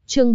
Chương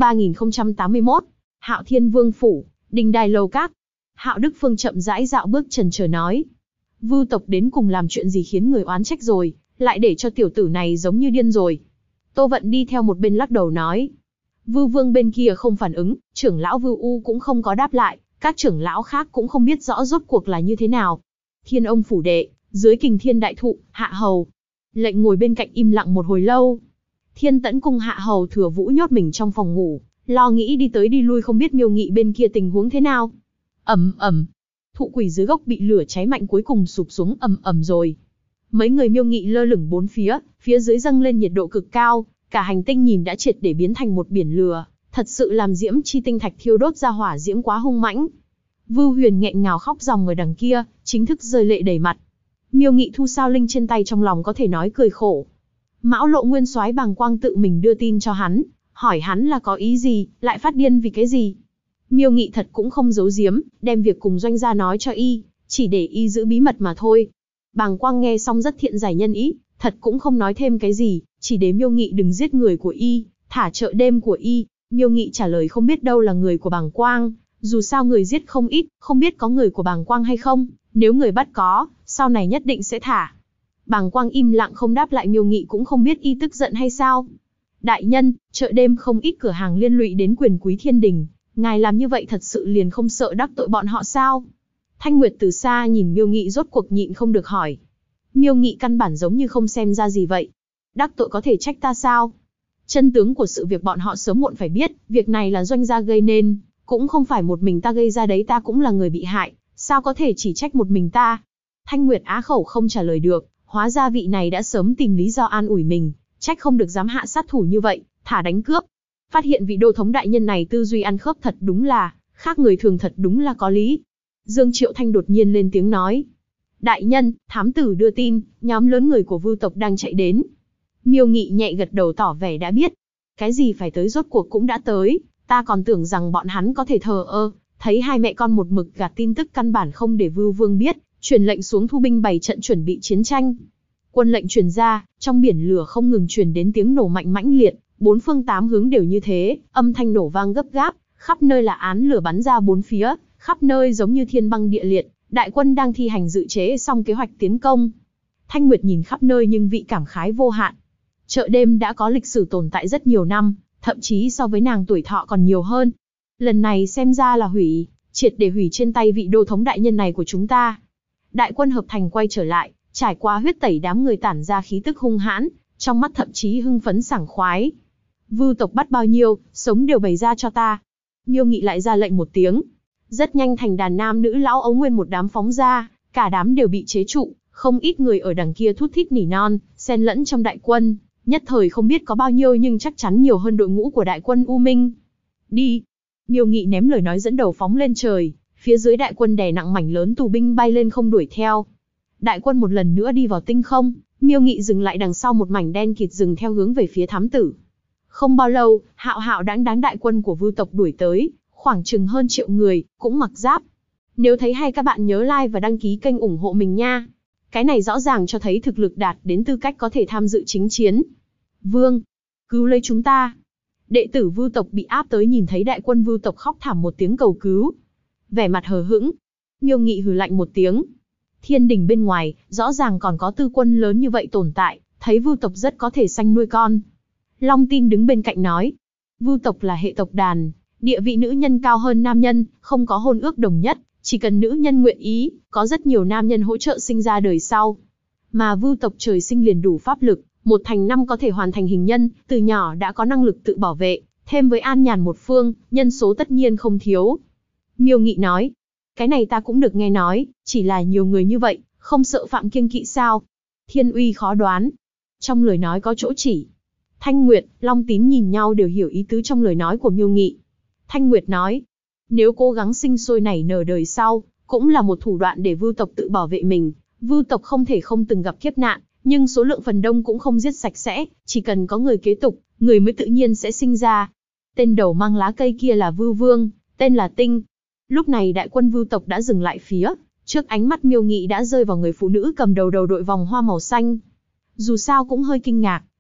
3081. Hạo Thiên Vương phủ, Đình Đài Lầu Cát. Hạo Đức Phương chậm rãi dạo bước chần chờ nói: Vưu tộc đến cùng làm chuyện gì khiến người oán trách rồi, lại để cho tiểu tử này giống như điên rồi. Tô Vận đi theo một bên lắc đầu nói: Vưu Vương bên kia không phản ứng, trưởng lão Vưu U cũng không có đáp lại, các trưởng lão khác cũng không biết rõ rốt cuộc là như thế nào. Thiên Ông phủ đệ, dưới Kình Thiên đại thụ, Hạ Hầu lệnh ngồi bên cạnh im lặng một hồi lâu. Thiên Tẫn cùng Hạ Hầu Thừa Vũ nhốt mình trong phòng ngủ, lo nghĩ đi tới đi lui không biết Miêu Nghị bên kia tình huống thế nào. Ầm ầm, thụ quỷ dưới gốc bị lửa cháy mạnh cuối cùng sụp xuống ầm ầm rồi. Mấy người Miêu Nghị lơ lửng bốn phía dưới dâng lên nhiệt độ cực cao, cả hành tinh nhìn đã triệt để biến thành một biển lửa, thật sự làm diễm chi tinh thạch thiêu đốt ra hỏa diễm quá hung mãnh. Vưu Huyền nghẹn ngào khóc ròng ở đằng kia, chính thức rơi lệ đầy mặt. Miêu Nghị thu sao linh trên tay trong lòng có thể nói cười khổ. Mão Lộ Nguyên Soái bàng quang tự mình đưa tin cho hắn, hỏi hắn là có ý gì, lại phát điên vì cái gì. Miêu Nghị thật cũng không giấu giếm, đem việc cùng doanh gia nói cho y, chỉ để y giữ bí mật mà thôi. Bàng quang nghe xong rất thiện giải nhân ý, thật cũng không nói thêm cái gì, chỉ để Miêu Nghị đừng giết người của y, thả chợ đêm của y. Miêu Nghị trả lời không biết đâu là người của Bàng quang, dù sao người giết không ít, không biết có người của Bàng quang hay không, nếu người bắt có, sau này nhất định sẽ thả. Bàng quang im lặng không đáp lại. Miêu Nghị cũng không biết y tức giận hay sao. Đại nhân, chợ đêm không ít cửa hàng liên lụy đến quyền quý thiên đình, ngài làm như vậy thật sự liền không sợ đắc tội bọn họ sao? Thanh Nguyệt từ xa nhìn Miêu Nghị rốt cuộc nhịn không được hỏi. Miêu Nghị căn bản giống như không xem ra gì vậy. Đắc tội có thể trách ta sao? Chân tướng của sự việc bọn họ sớm muộn phải biết, việc này là doanh gia gây nên, cũng không phải một mình ta gây ra đấy, ta cũng là người bị hại, sao có thể chỉ trách một mình ta? Thanh Nguyệt á khẩu không trả lời được, hóa ra vị này đã sớm tìm lý do an ủi mình, trách không được dám hạ sát thủ như vậy, thả đánh cướp. Phát hiện vị đô thống đại nhân này tư duy ăn khớp thật đúng là, khác người thường thật đúng là có lý. Dương Triệu Thanh đột nhiên lên tiếng nói. Đại nhân, thám tử đưa tin, nhóm lớn người của Vưu tộc đang chạy đến. Miêu Nghị nhẹ gật đầu tỏ vẻ đã biết. Cái gì phải tới rốt cuộc cũng đã tới, ta còn tưởng rằng bọn hắn có thể thờ ơ, thấy hai mẹ con một mực gạt tin tức căn bản không để Vưu Vương biết, truyền lệnh xuống thu binh bày trận chuẩn bị chiến tranh. Quân lệnh truyền ra, trong biển lửa không ngừng truyền đến tiếng nổ mạnh mãnh liệt, bốn phương tám hướng đều như thế, âm thanh nổ vang gấp gáp, khắp nơi là án lửa bắn ra bốn phía, khắp nơi giống như thiên băng địa liệt, đại quân đang thi hành dự chế xong kế hoạch tiến công. Thanh Nguyệt nhìn khắp nơi nhưng vị cảm khái vô hạn. Chợ đêm đã có lịch sử tồn tại rất nhiều năm, thậm chí so với nàng tuổi thọ còn nhiều hơn. Lần này xem ra là triệt để hủy trên tay vị đô thống đại nhân này của chúng ta. Đại quân hợp thành quay trở lại, trải qua huyết tẩy đám người tản ra khí tức hung hãn, trong mắt thậm chí hưng phấn sảng khoái. Vưu tộc bắt bao nhiêu, sống đều bày ra cho ta. Miêu Nghị lại ra lệnh một tiếng. Rất nhanh thành đàn nam nữ lão ấu nguyên một đám phóng ra, cả đám đều bị chế trụ, không ít người ở đằng kia thút thít nỉ non, xen lẫn trong đại quân, nhất thời không biết có bao nhiêu nhưng chắc chắn nhiều hơn đội ngũ của đại quân U Minh. Đi! Miêu Nghị ném lời nói dẫn đầu phóng lên trời, phía dưới đại quân đè nặng mảnh lớn tù binh bay lên không đuổi theo. Đại quân một lần nữa đi vào tinh không, Miêu Nghị dừng lại đằng sau một mảnh đen kịt dừng theo hướng về phía thám tử. Không bao lâu, hạo hạo đáng đáng đại quân của Vưu tộc đuổi tới, khoảng chừng hơn 1 triệu người, cũng mặc giáp. Nếu thấy hay các bạn nhớ like và đăng ký kênh ủng hộ mình nha. Cái này rõ ràng cho thấy thực lực đạt đến tư cách có thể tham dự chính chiến. Vương, cứu lấy chúng ta. Đệ tử Vưu tộc bị áp tới nhìn thấy đại quân Vưu tộc khóc thảm một tiếng cầu cứu. Vẻ mặt hờ hững, Miêu Nghị hừ lạnh một tiếng. Thiên đình bên ngoài, rõ ràng còn có tư quân lớn như vậy tồn tại, thấy Vưu tộc rất có thể sanh nuôi con. Long Tin đứng bên cạnh nói, Vưu tộc là hệ tộc đàn, địa vị nữ nhân cao hơn nam nhân, không có hôn ước đồng nhất, chỉ cần nữ nhân nguyện ý, có rất nhiều nam nhân hỗ trợ sinh ra đời sau. Mà Vưu tộc trời sinh liền đủ pháp lực, 1 thành 5 có thể hoàn thành hình nhân, từ nhỏ đã có năng lực tự bảo vệ, thêm với an nhàn một phương, nhân số tất nhiên không thiếu. Miêu Nghị nói, cái này ta cũng được nghe nói, chỉ là nhiều người như vậy, không sợ phạm kiêng kỵ sao? Thiên uy khó đoán. Trong lời nói có chỗ chỉ. Thanh Nguyệt, Long Tín nhìn nhau đều hiểu ý tứ trong lời nói của Miêu Nghị. Thanh Nguyệt nói, nếu cố gắng sinh sôi nảy nở đời sau, cũng là một thủ đoạn để Vưu tộc tự bảo vệ mình. Vưu tộc không thể không từng gặp kiếp nạn, nhưng số lượng phần đông cũng không giết sạch sẽ, chỉ cần có người kế tục, người mới tự nhiên sẽ sinh ra. Tên đầu mang lá cây kia là Vưu Vương, tên là Tinh. Lúc này đại quân Vưu tộc đã dừng lại phía trước, ánh mắt Miêu Nghị đã rơi vào người phụ nữ cầm đầu đội vòng hoa màu xanh. Dù sao cũng hơi kinh ngạc,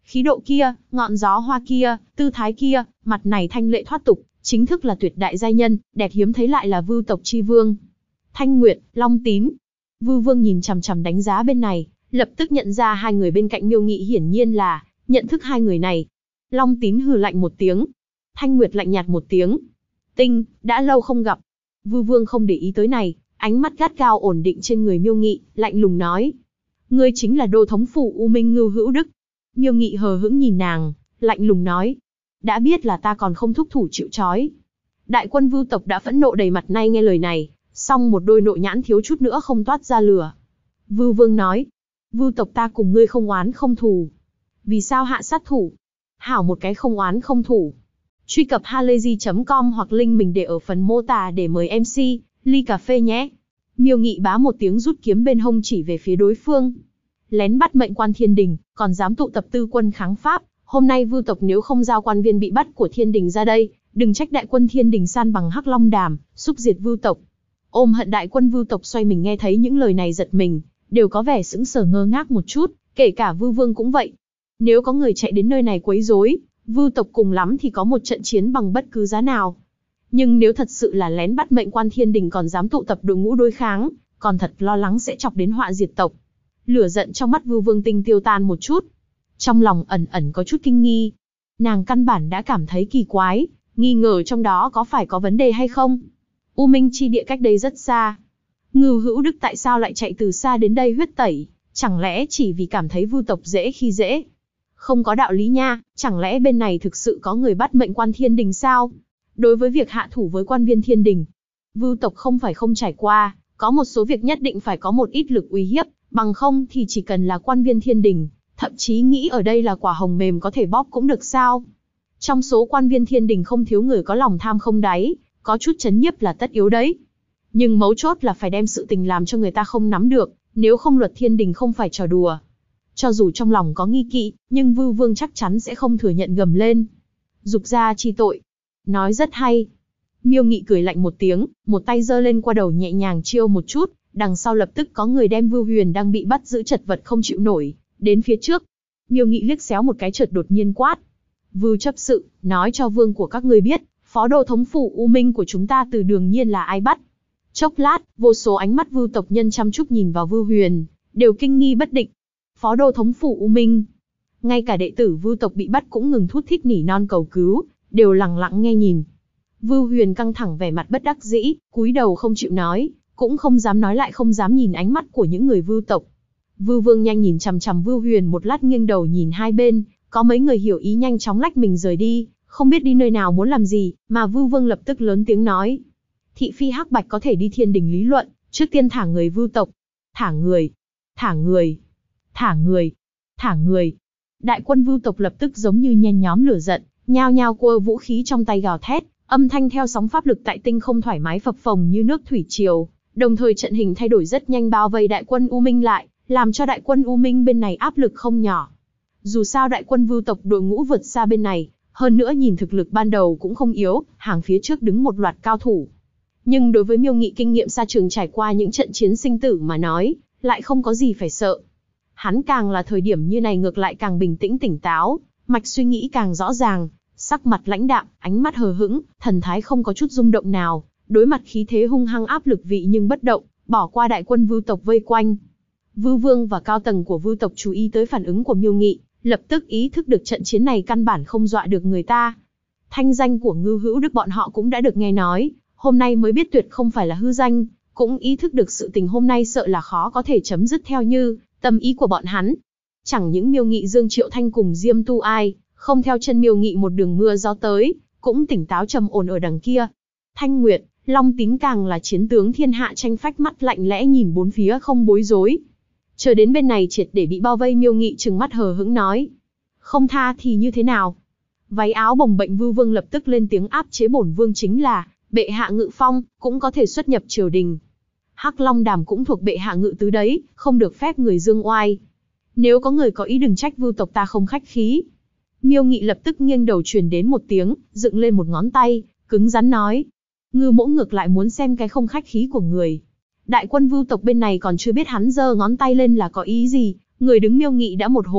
Khí độ kia, ngọn gió hoa kia, tư thái kia, mặt này thanh lệ thoát tục, chính thức là tuyệt đại giai nhân, đẹp hiếm thấy lại là Vưu tộc chi vương. Thanh Nguyệt, Long Tín. Vưu Vương nhìn chằm chằm đánh giá bên này, lập tức nhận ra hai người bên cạnh Miêu Nghị hiển nhiên là nhận thức hai người này. Long Tín hừ lạnh một tiếng, Thanh Nguyệt lạnh nhạt một tiếng. Tinh, đã lâu không gặp. Vưu Vương không để ý tới này, ánh mắt gắt gao ổn định trên người Miêu Nghị, lạnh lùng nói: ngươi chính là đô thống phủ U Minh Ngưu Hữu Đức. Miêu Nghị hờ hững nhìn nàng, lạnh lùng nói: đã biết là ta còn không thúc thủ chịu trói. Đại quân Vưu tộc đã phẫn nộ đầy mặt nay nghe lời này, song một đôi nội nhãn thiếu chút nữa không toát ra lửa. Vưu Vương nói: Vưu tộc ta cùng ngươi không oán không thù, vì sao hạ sát thủ? Hảo một cái không oán không thủ. Truy cập halayzi.com hoặc link mình để ở phần mô tả để mời MC ly cà phê nhé. Miêu Nghị bá một tiếng rút kiếm bên hông chỉ về phía đối phương. Lén bắt mệnh quan thiên đình, còn dám tụ tập tư quân kháng Pháp. Hôm nay Vưu tộc nếu không giao quan viên bị bắt của thiên đình ra đây, đừng trách đại quân thiên đình san bằng Hắc Long Đàm, xúc diệt Vưu tộc. Ôm hận đại quân Vưu tộc xoay mình nghe thấy những lời này giật mình, đều có vẻ sững sờ ngơ ngác một chút, kể cả Vưu Vương cũng vậy. Nếu có người chạy đến nơi này quấy rối, Vưu tộc cùng lắm thì có một trận chiến bằng bất cứ giá nào. Nhưng nếu thật sự là lén bắt mệnh quan thiên đình còn dám tụ tập đội ngũ đối kháng, còn thật lo lắng sẽ chọc đến họa diệt tộc. Lửa giận trong mắt Vưu Vương Tinh tiêu tan một chút. Trong lòng ẩn ẩn có chút kinh nghi. Nàng căn bản đã cảm thấy kỳ quái, nghi ngờ trong đó có phải có vấn đề hay không. U Minh chi địa cách đây rất xa. Ngưu Hữu Đức tại sao lại chạy từ xa đến đây huyết tẩy? Chẳng lẽ chỉ vì cảm thấy Vưu tộc dễ khi dễ? Không có đạo lý nha, chẳng lẽ bên này thực sự có người bắt mệnh quan thiên đình sao? Đối với việc hạ thủ với quan viên thiên đình, Vưu tộc không phải không trải qua, có một số việc nhất định phải có một ít lực uy hiếp, bằng không thì chỉ cần là quan viên thiên đình, thậm chí nghĩ ở đây là quả hồng mềm có thể bóp cũng được sao? Trong số quan viên thiên đình không thiếu người có lòng tham không đáy, có chút chấn nhiếp là tất yếu đấy. Nhưng mấu chốt là phải đem sự tình làm cho người ta không nắm được, nếu không luật thiên đình không phải trò đùa. Cho dù trong lòng có nghi kỵ, nhưng Vưu Vương chắc chắn sẽ không thừa nhận gầm lên. Dục gia chi tội. Nói rất hay. Miêu Nghị cười lạnh một tiếng, một tay giơ lên qua đầu nhẹ nhàng chiêu một chút, đằng sau lập tức có người đem Vưu Huyền đang bị bắt giữ chật vật không chịu nổi, đến phía trước. Miêu Nghị liếc xéo một cái chợt đột nhiên quát: Vưu chấp sự, nói cho vương của các ngươi biết, phó đô thống phủ U Minh của chúng ta từ Đường Nhiên là ai bắt. Chốc lát, vô số ánh mắt Vưu tộc nhân chăm chú nhìn vào Vưu Huyền, đều kinh nghi bất định. Phó đô thống phủ U Minh. Ngay cả đệ tử Vưu tộc bị bắt cũng ngừng thút thít nỉ non cầu cứu, đều lặng lặng nghe nhìn. Vưu Huyền căng thẳng vẻ mặt bất đắc dĩ, cúi đầu không chịu nói, cũng không dám nói lại không dám nhìn ánh mắt của những người Vưu tộc. Vưu Vương nhanh nhìn chằm chằm Vưu Huyền một lát nghiêng đầu nhìn hai bên, có mấy người hiểu ý nhanh chóng lách mình rời đi, không biết đi nơi nào muốn làm gì, mà Vưu Vương lập tức lớn tiếng nói: Thị phi hắc bạch có thể đi thiên đình lý luận, trước tiên thả người Vưu tộc. Thả người, thả người, thả người, thả người. Đại quân Vưu tộc lập tức giống như nhen nhóm lửa giận, nhao nhao quơ vũ khí trong tay gào thét, âm thanh theo sóng pháp lực tại tinh không thoải mái phập phồng như nước thủy triều, đồng thời trận hình thay đổi rất nhanh bao vây đại quân U Minh lại, làm cho đại quân U Minh bên này áp lực không nhỏ. Dù sao đại quân Vưu tộc đội ngũ vượt xa bên này, hơn nữa nhìn thực lực ban đầu cũng không yếu, hàng phía trước đứng một loạt cao thủ. Nhưng đối với Miêu Nghị kinh nghiệm xa trường trải qua những trận chiến sinh tử mà nói, lại không có gì phải sợ. Hắn càng là thời điểm như này ngược lại càng bình tĩnh tỉnh táo, mạch suy nghĩ càng rõ ràng, sắc mặt lãnh đạm, ánh mắt hờ hững, thần thái không có chút rung động nào, đối mặt khí thế hung hăng áp lực vị nhưng bất động, bỏ qua đại quân Vưu tộc vây quanh. Vưu Vương và cao tầng của Vưu tộc chú ý tới phản ứng của Miêu Nghị, lập tức ý thức được trận chiến này căn bản không dọa được người ta. Thanh danh của Ngưu Hữu Đức bọn họ cũng đã được nghe nói, hôm nay mới biết tuyệt không phải là hư danh, cũng ý thức được sự tình hôm nay sợ là khó có thể chấm dứt theo như tâm ý của bọn hắn. Chẳng những Miêu Nghị Dương Triệu Thanh cùng Diêm Tu Ai, không theo chân Miêu Nghị một đường mưa gió tới, cũng tỉnh táo trầm ổn ở đằng kia. Thanh Nguyệt, Long Tín càng là chiến tướng thiên hạ tranh phách mắt lạnh lẽ nhìn bốn phía không bối rối. Chờ đến bên này triệt để bị bao vây Miêu Nghị trừng mắt hờ hững nói: Không tha thì như thế nào? Váy áo bồng bềnh Vưu Vương lập tức lên tiếng áp chế bổn vương chính là bệ hạ ngự phong, cũng có thể xuất nhập triều đình. Hắc Long Đàm cũng thuộc bệ hạ ngự tứ đấy, không được phép người dương oai. Nếu có người có ý đừng trách Vưu tộc ta không khách khí. Miêu Nghị lập tức nghiêng đầu truyền đến một tiếng, dựng lên một ngón tay, cứng rắn nói: Ngư Mỗ ngược lại muốn xem cái không khách khí của người. Đại quân Vưu tộc bên này còn chưa biết hắn giơ ngón tay lên là có ý gì, người đứng Miêu Nghị đã một hồi,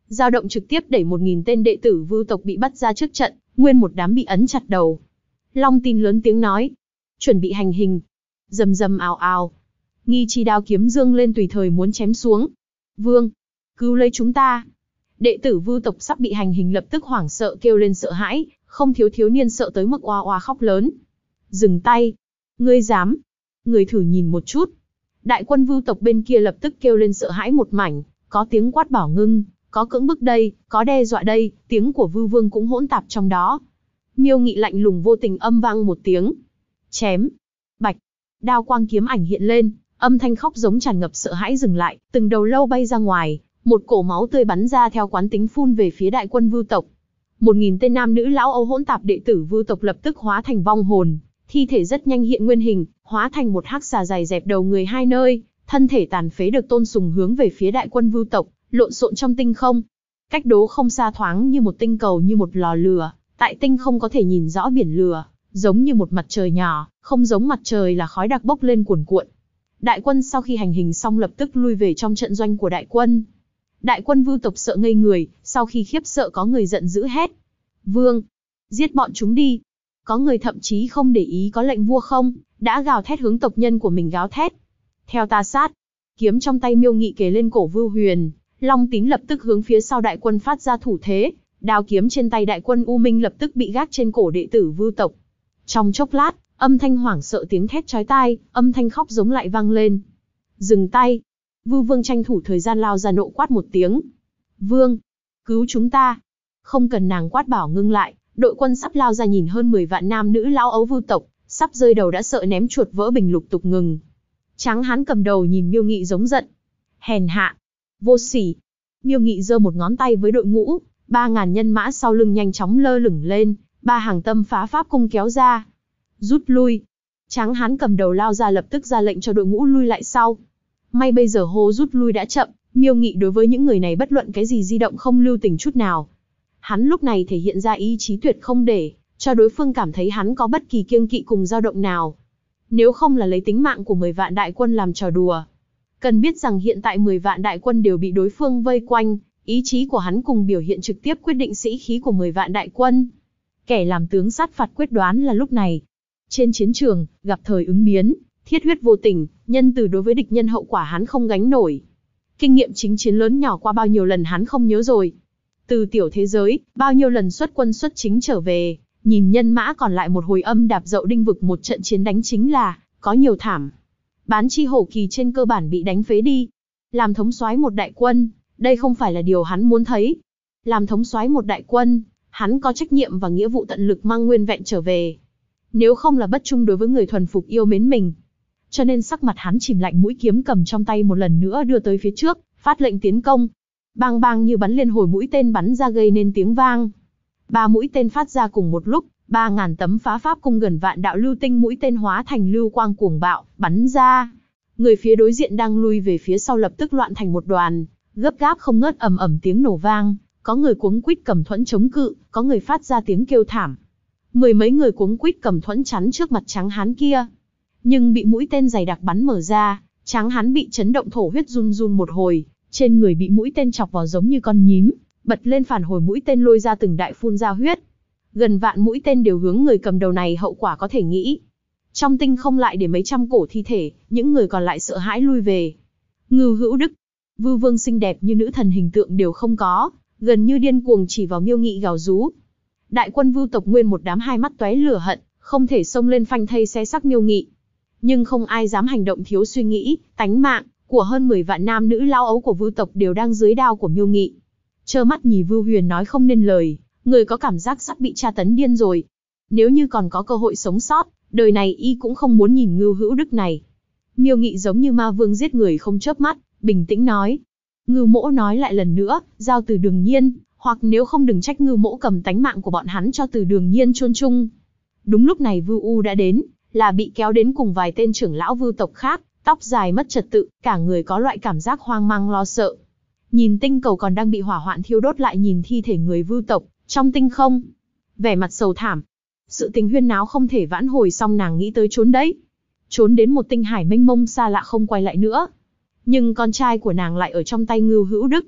Dao động trực tiếp đẩy 1000 tên đệ tử Vưu tộc bị bắt ra trước trận, nguyên một đám bị ấn chặt đầu. Long Tín lớn tiếng nói, chuẩn bị hành hình. Rầm rầm ào ào, Nghi Chi đao kiếm dương lên tùy thời muốn chém xuống. Vương, cứu lấy chúng ta! Đệ tử Vưu tộc sắp bị hành hình lập tức hoảng sợ kêu lên sợ hãi, không thiếu thiếu niên sợ tới mức oa oa khóc lớn. Dừng tay! Ngươi dám! Người thử nhìn một chút. Đại quân Vưu tộc bên kia lập tức kêu lên sợ hãi một mảnh, có tiếng quát bảo ngưng, có cưỡng bức đây, có đe dọa đây, tiếng của Vưu Vương cũng hỗn tạp trong đó. Miêu Nghị lạnh lùng vô tình âm vang một tiếng. Chém! Bạch! Đao quang kiếm ảnh hiện lên, âm thanh khóc giống tràn ngập sợ hãi dừng lại, từng đầu lâu bay ra ngoài, một cổ máu tươi bắn ra theo quán tính phun về phía đại quân Vưu tộc. 1000 tên nam nữ lão âu hỗn tạp đệ tử Vưu tộc lập tức hóa thành vong hồn, thi thể rất nhanh hiện nguyên hình, hóa thành một hắc xà dài dẹp đầu người hai nơi, thân thể tàn phế được tôn sùng hướng về phía đại quân Vưu tộc, lộn xộn trong tinh không. Cách đó không xa thoáng như một tinh cầu như một lò lửa, tại tinh không có thể nhìn rõ biển lửa, giống như một mặt trời nhỏ, không giống mặt trời là khói đặc bốc lên cuồn cuộn. Đại quân sau khi hành hình xong lập tức lui về trong trận doanh của đại quân. Đại quân Vưu tộc sợ ngây người, sau khi khiếp sợ có người giận dữ hét. Vương, giết bọn chúng đi. Có người thậm chí không để ý có lệnh vua không, đã gào thét hướng tộc nhân của mình gào thét. Theo ta sát, kiếm trong tay Miêu Nghị kề lên cổ Vưu Huyền, Long Tín lập tức hướng phía sau đại quân phát ra thủ thế, đao kiếm trên tay đại quân U Minh lập tức bị gác trên cổ đệ tử Vưu tộc. Trong chốc lát, âm thanh hoảng sợ tiếng thét chói tai, âm thanh khóc giống lại vang lên. Dừng tay! Vưu Vương tranh thủ thời gian lao ra nộ quát một tiếng. Vương! Cứu chúng ta! Không cần nàng quát bảo ngưng lại, đội quân sắp lao ra nhìn hơn 10 vạn nam nữ lão ấu Vưu tộc, sắp rơi đầu đã sợ ném chuột vỡ bình lục tục ngừng. Tráng hán cầm đầu nhìn Miêu Nghị giống giận. Hèn hạ! Vô sỉ! Miêu Nghị giơ một ngón tay với đội ngũ, 3000 nhân mã sau lưng nhanh chóng lơ lửng lên, 3 hàng tâm phá pháp cung kéo ra. Rút lui! Tráng hán cầm đầu lao ra lập tức ra lệnh cho đội ngũ lui lại sau. May bây giờ hô rút lui đã chậm, Miêu Nghị đối với những người này bất luận cái gì di động không lưu tình chút nào. Hắn lúc này thể hiện ra ý chí tuyệt không để cho đối phương cảm thấy hắn có bất kỳ kiêng kỵ cùng dao động nào. Nếu không là lấy tính mạng của 10 vạn đại quân làm trò đùa. Cần biết rằng hiện tại 10 vạn đại quân đều bị đối phương vây quanh, ý chí của hắn cùng biểu hiện trực tiếp quyết định sĩ khí của 10 vạn đại quân. Kẻ làm tướng sát phạt quyết đoán là lúc này. Trên chiến trường, gặp thời ứng biến, thiết huyết vô tình, nhân từ đối với địch nhân hậu quả hắn không gánh nổi. Kinh nghiệm chính chiến lớn nhỏ qua bao nhiêu lần hắn không nhớ rồi. Từ tiểu thế giới, bao nhiêu lần xuất quân xuất chính trở về, nhìn nhân mã còn lại một hồi âm đạp dậu đinh vực một trận chiến đánh chính là, có nhiều thảm. Bán chi hổ kỳ trên cơ bản bị đánh phế đi. Làm thống soái một đại quân, đây không phải là điều hắn muốn thấy. Làm thống soái một đại quân, hắn có trách nhiệm và nghĩa vụ tận lực mang nguyên vẹn trở về. Nếu không là bất trung đối với người thuần phục yêu mến mình. Cho nên sắc mặt hắn chìm lạnh, mũi kiếm cầm trong tay một lần nữa đưa tới phía trước, phát lệnh tiến công. Bang bang như bắn liên hồi mũi tên bắn ra gây nên tiếng vang. 3 mũi tên phát ra cùng một lúc, 3000 tấm phá pháp cung gần vạn đạo lưu tinh mũi tên hóa thành lưu quang cuồng bạo, bắn ra. Người phía đối diện đang lui về phía sau lập tức loạn thành một đoàn, gấp gáp không ngớt ầm ầm tiếng nổ vang, có người cuống quýt cầm thuẫn chống cự, có người phát ra tiếng kêu thảm. 10 mấy người cuống quýt cầm thuẫn chắn trước mặt tráng hán kia. Nhưng bị mũi tên dày đặc bắn mở ra, tráng hán bị chấn động thổ huyết run run một hồi, trên người bị mũi tên chọc vào giống như con nhím, bật lên phản hồi mũi tên lôi ra từng đại phun ra huyết. Gần vạn mũi tên đều hướng người cầm đầu này, hậu quả có thể nghĩ. Trong tinh không lại để mấy trăm cổ thi thể, những người còn lại sợ hãi lui về. Ngưu Hữu Đức, Vưu Vương xinh đẹp như nữ thần hình tượng đều không có, gần như điên cuồng chỉ vào Miêu Nghị gào rú. Đại quân Vưu tộc nguyên một đám hai mắt tóe lửa hận, không thể xông lên phanh thây xé xác Miêu Nghị. Nhưng không ai dám hành động thiếu suy nghĩ, tánh mạng của hơn 10 vạn nam nữ lao ấu của Vưu tộc đều đang dưới đao của Miêu Nghị. Trơ mắt nhìn Vưu Huyền nói không nên lời, người có cảm giác sắp bị tra tấn điên rồi. Nếu như còn có cơ hội sống sót, đời này y cũng không muốn nhìn Ngưu Hữu Đức này. Miêu Nghị giống như ma vương giết người không chớp mắt, bình tĩnh nói. Ngưu mỗ nói lại lần nữa, giao Từ Đường Nhiên, hoặc nếu không đừng trách Ngưu mỗ cầm tánh mạng của bọn hắn cho Từ Đường Nhiên chôn chung. Đúng lúc này Vưu U đã đến, là bị kéo đến cùng vài tên trưởng lão Vưu tộc khác, tóc dài mất trật tự, cả người có loại cảm giác hoang mang lo sợ. Nhìn tinh cầu còn đang bị hỏa hoạn thiêu đốt, lại nhìn thi thể người Vưu tộc trong tinh không, vẻ mặt sầu thảm. Sự tình huyên náo không thể vãn hồi, xong nàng nghĩ tới trốn đấy, trốn đến một tinh hải mênh mông xa lạ không quay lại nữa. Nhưng con trai của nàng lại ở trong tay Ngưu Hữu Đức.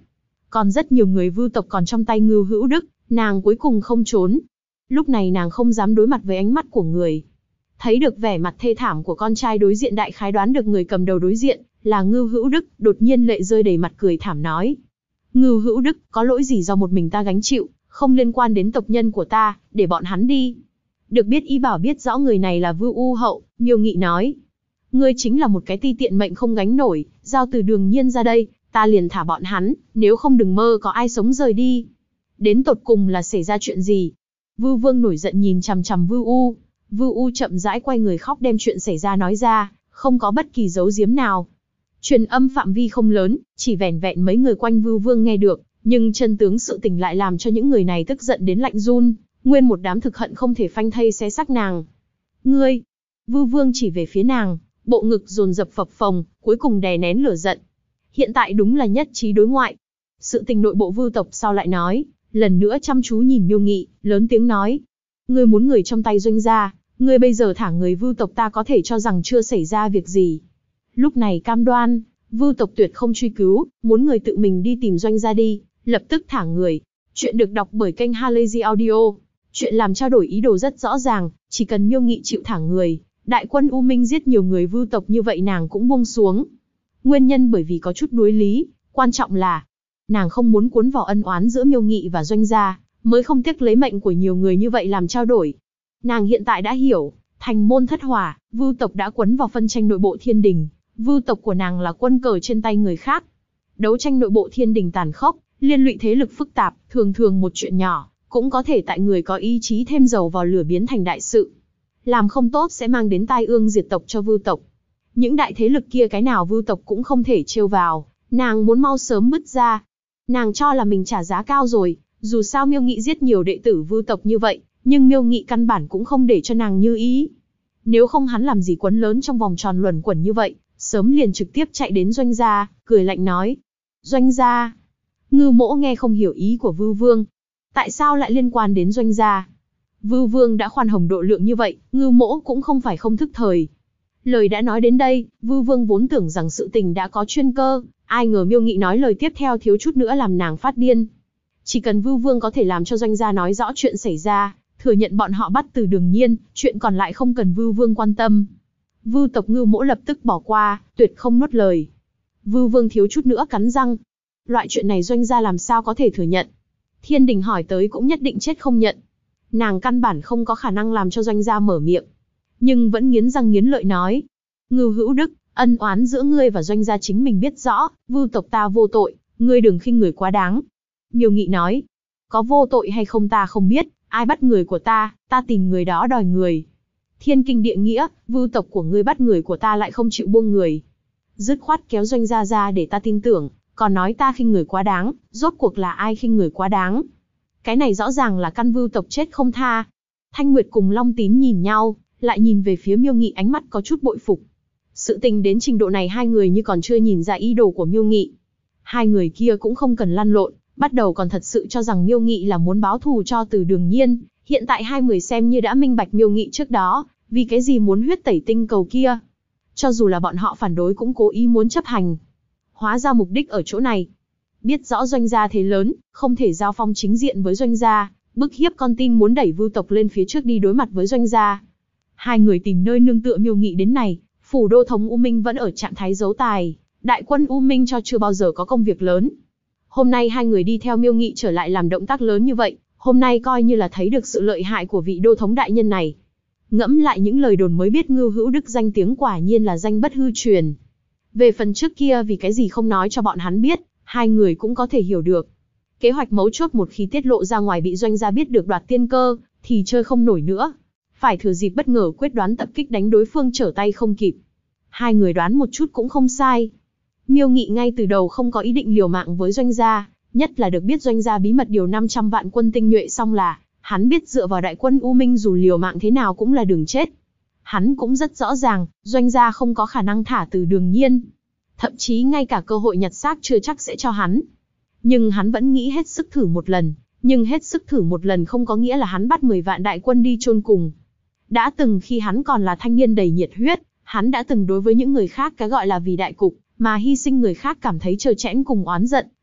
Còn rất nhiều người Vưu tộc còn trong tay Ngưu Hữu Đức, nàng cuối cùng không trốn. Lúc này nàng không dám đối mặt với ánh mắt của người. Thấy được vẻ mặt thê thảm của con trai đối diện, đại khái đoán được người cầm đầu đối diện là Ngưu Hữu Đức, đột nhiên lệ rơi đầy mặt, cười thảm nói: Ngưu Hữu Đức, có lỗi gì do một mình ta gánh chịu, không liên quan đến tộc nhân của ta, để bọn hắn đi. Được biết y bảo biết rõ người này là Vưu U Hậu, Miêu Nghị nói: ngươi chính là một cái ti tiện mệnh không gánh nổi, giao Từ Đường Nhiên ra đây, ta liền thả bọn hắn, nếu không đừng mơ có ai sống rời đi. Đến tột cùng là xảy ra chuyện gì? Vưu Vương nổi giận nhìn chằm chằm Vưu U. Vưu U chậm rãi quay người khóc, đem chuyện xảy ra nói ra, không có bất kỳ giấu giếm nào. Truyền âm phạm vi không lớn, chỉ vẻn vẹn mấy người quanh Vưu Vương nghe được, nhưng chân tướng sự tình lại làm cho những người này tức giận đến lạnh run, nguyên một đám thực hận không thể phanh thây xé xác nàng. Ngươi! Vưu Vương chỉ về phía nàng, bộ ngực dồn dập phập phồng, cuối cùng đè nén lửa giận. Hiện tại đúng là nhất trí đối ngoại. Sự tình nội bộ Vưu tộc sao lại nói, lần nữa chăm chú nhìn Miêu Nghị, lớn tiếng nói: ngươi muốn người trong tay Doanh gia, ngươi bây giờ thả người Vưu tộc ta có thể cho rằng chưa xảy ra việc gì. Lúc này cam đoan, Vưu tộc tuyệt không truy cứu, muốn người tự mình đi tìm Doanh gia đi, lập tức thả người. Chuyện được đọc bởi kênh Halazy Audio. Chuyện làm trao đổi ý đồ rất rõ ràng, chỉ cần Miêu Nghị chịu thả người, đại quân U Minh giết nhiều người Vưu tộc như vậy nàng cũng buông xuống. Nguyên nhân bởi vì có chút đối lý, quan trọng là nàng không muốn cuốn vào ân oán giữa Miêu Nghị và Doanh gia, mới không tiếc lấy mệnh của nhiều người như vậy làm trao đổi. Nàng hiện tại đã hiểu, thành môn thất hỏa, Vưu tộc đã quấn vào phân tranh nội bộ Thiên Đình, Vưu tộc của nàng là quân cờ trên tay người khác. Đấu tranh nội bộ Thiên Đình tàn khốc, liên lụy thế lực phức tạp, thường thường một chuyện nhỏ cũng có thể tại người có ý chí thêm dầu vào lửa biến thành đại sự. Làm không tốt sẽ mang đến tai ương diệt tộc cho Vưu tộc. Những đại thế lực kia cái nào Vưu tộc cũng không thể trêu vào, nàng muốn mau sớm bứt ra. Nàng cho là mình trả giá cao rồi, dù sao Miêu Nghị giết nhiều đệ tử Vưu tộc như vậy, nhưng Miêu Nghị căn bản cũng không để cho nàng như ý. Nếu không hắn làm gì quấn lớn trong vòng tròn luẩn quẩn như vậy, sớm liền trực tiếp chạy đến Doanh gia, cười lạnh nói: Doanh gia? Ngưu Mỗ nghe không hiểu ý của Vưu Vương. Tại sao lại liên quan đến Doanh gia? Vưu Vương đã khoan hồng độ lượng như vậy, Ngưu Mỗ cũng không phải không thức thời. Lời đã nói đến đây, Vưu Vương vốn tưởng rằng sự tình đã có chuyên cơ, ai ngờ Miêu Nghị nói lời tiếp theo thiếu chút nữa làm nàng phát điên. Chỉ cần Vưu Vương có thể làm cho Doanh gia nói rõ chuyện xảy ra, thừa nhận bọn họ bắt Từ Đường Nhiên, chuyện còn lại không cần Vưu Vương quan tâm. Vưu tộc Ngưu Mỗ lập tức bỏ qua, tuyệt không nuốt lời. Vưu Vương thiếu chút nữa cắn răng. Loại chuyện này Doanh gia làm sao có thể thừa nhận? Thiên Đình hỏi tới cũng nhất định chết không nhận. Nàng căn bản không có khả năng làm cho Doanh gia mở miệng, nhưng vẫn nghiến răng nghiến lợi nói: Ngưu Hữu Đức, ân oán giữa ngươi và Doanh gia chính mình biết rõ, Vưu tộc ta vô tội, ngươi đừng khinh người quá đáng. Miêu Nghị nói: có vô tội hay không ta không biết, ai bắt người của ta tìm người đó đòi người. Thiên kinh địa nghĩa, Vưu tộc của ngươi bắt người của ta lại không chịu buông người. Dứt khoát kéo Doanh gia ra để ta tin tưởng, còn nói ta khinh người quá đáng, rốt cuộc là ai khinh người quá đáng? Cái này rõ ràng là căn Vưu tộc chết không tha. Thanh Nguyệt cùng Long Tín nhìn nhau, lại nhìn về phía Miêu Nghị, ánh mắt có chút bội phục. Sự tình đến trình độ này hai người như còn chưa nhìn ra ý đồ của Miêu Nghị. Hai người kia cũng không cần lăn lộn, bắt đầu còn thật sự cho rằng Miêu Nghị là muốn báo thù cho Từ Đường Nhiên, hiện tại hai người xem như đã minh bạch Miêu Nghị trước đó, vì cái gì muốn huyết tẩy tinh cầu kia. Cho dù là bọn họ phản đối cũng cố ý muốn chấp hành. Hóa ra mục đích ở chỗ này. Biết rõ Doanh gia thế lớn, không thể giao phong chính diện với Doanh gia, bức hiếp con tin muốn đẩy Vưu tộc lên phía trước đi đối mặt với Doanh gia. Hai người tìm nơi nương tựa Miêu Nghị đến này, phủ đô thống U Minh vẫn ở trạng thái giấu tài, đại quân U Minh cho chưa bao giờ có công việc lớn. Hôm nay hai người đi theo Miêu Nghị trở lại làm động tác lớn như vậy, hôm nay coi như là thấy được sự lợi hại của vị đô thống đại nhân này. Ngẫm lại những lời đồn mới biết Ngưu Hữu Đức danh tiếng quả nhiên là danh bất hư truyền. Về phần trước kia vì cái gì không nói cho bọn hắn biết, hai người cũng có thể hiểu được. Kế hoạch mấu chốt một khi tiết lộ ra ngoài bị Doanh gia biết được đoạt tiên cơ, thì chơi không nổi nữa. Phải thừa dịp bất ngờ quyết đoán tập kích đánh đối phương trở tay không kịp. Hai người đoán một chút cũng không sai. Miêu Nghị ngay từ đầu không có ý định liều mạng với Doanh gia, nhất là được biết Doanh gia bí mật điều 500 vạn quân tinh nhuệ xong là, hắn biết dựa vào đại quân U Minh dù liều mạng thế nào cũng là đường chết. Hắn cũng rất rõ ràng, Doanh gia không có khả năng thả Từ Đường Nhiên. Thậm chí ngay cả cơ hội nhặt xác chưa chắc sẽ cho hắn. Nhưng hắn vẫn nghĩ hết sức thử một lần, nhưng hết sức thử một lần không có nghĩa là hắn bắt 10 vạn đại quân đi chôn cùng. Đã từng khi hắn còn là thanh niên đầy nhiệt huyết, hắn đã từng đối với những người khác cái gọi là vì đại cục, mà hy sinh người khác cảm thấy trơ trẽn cùng oán giận,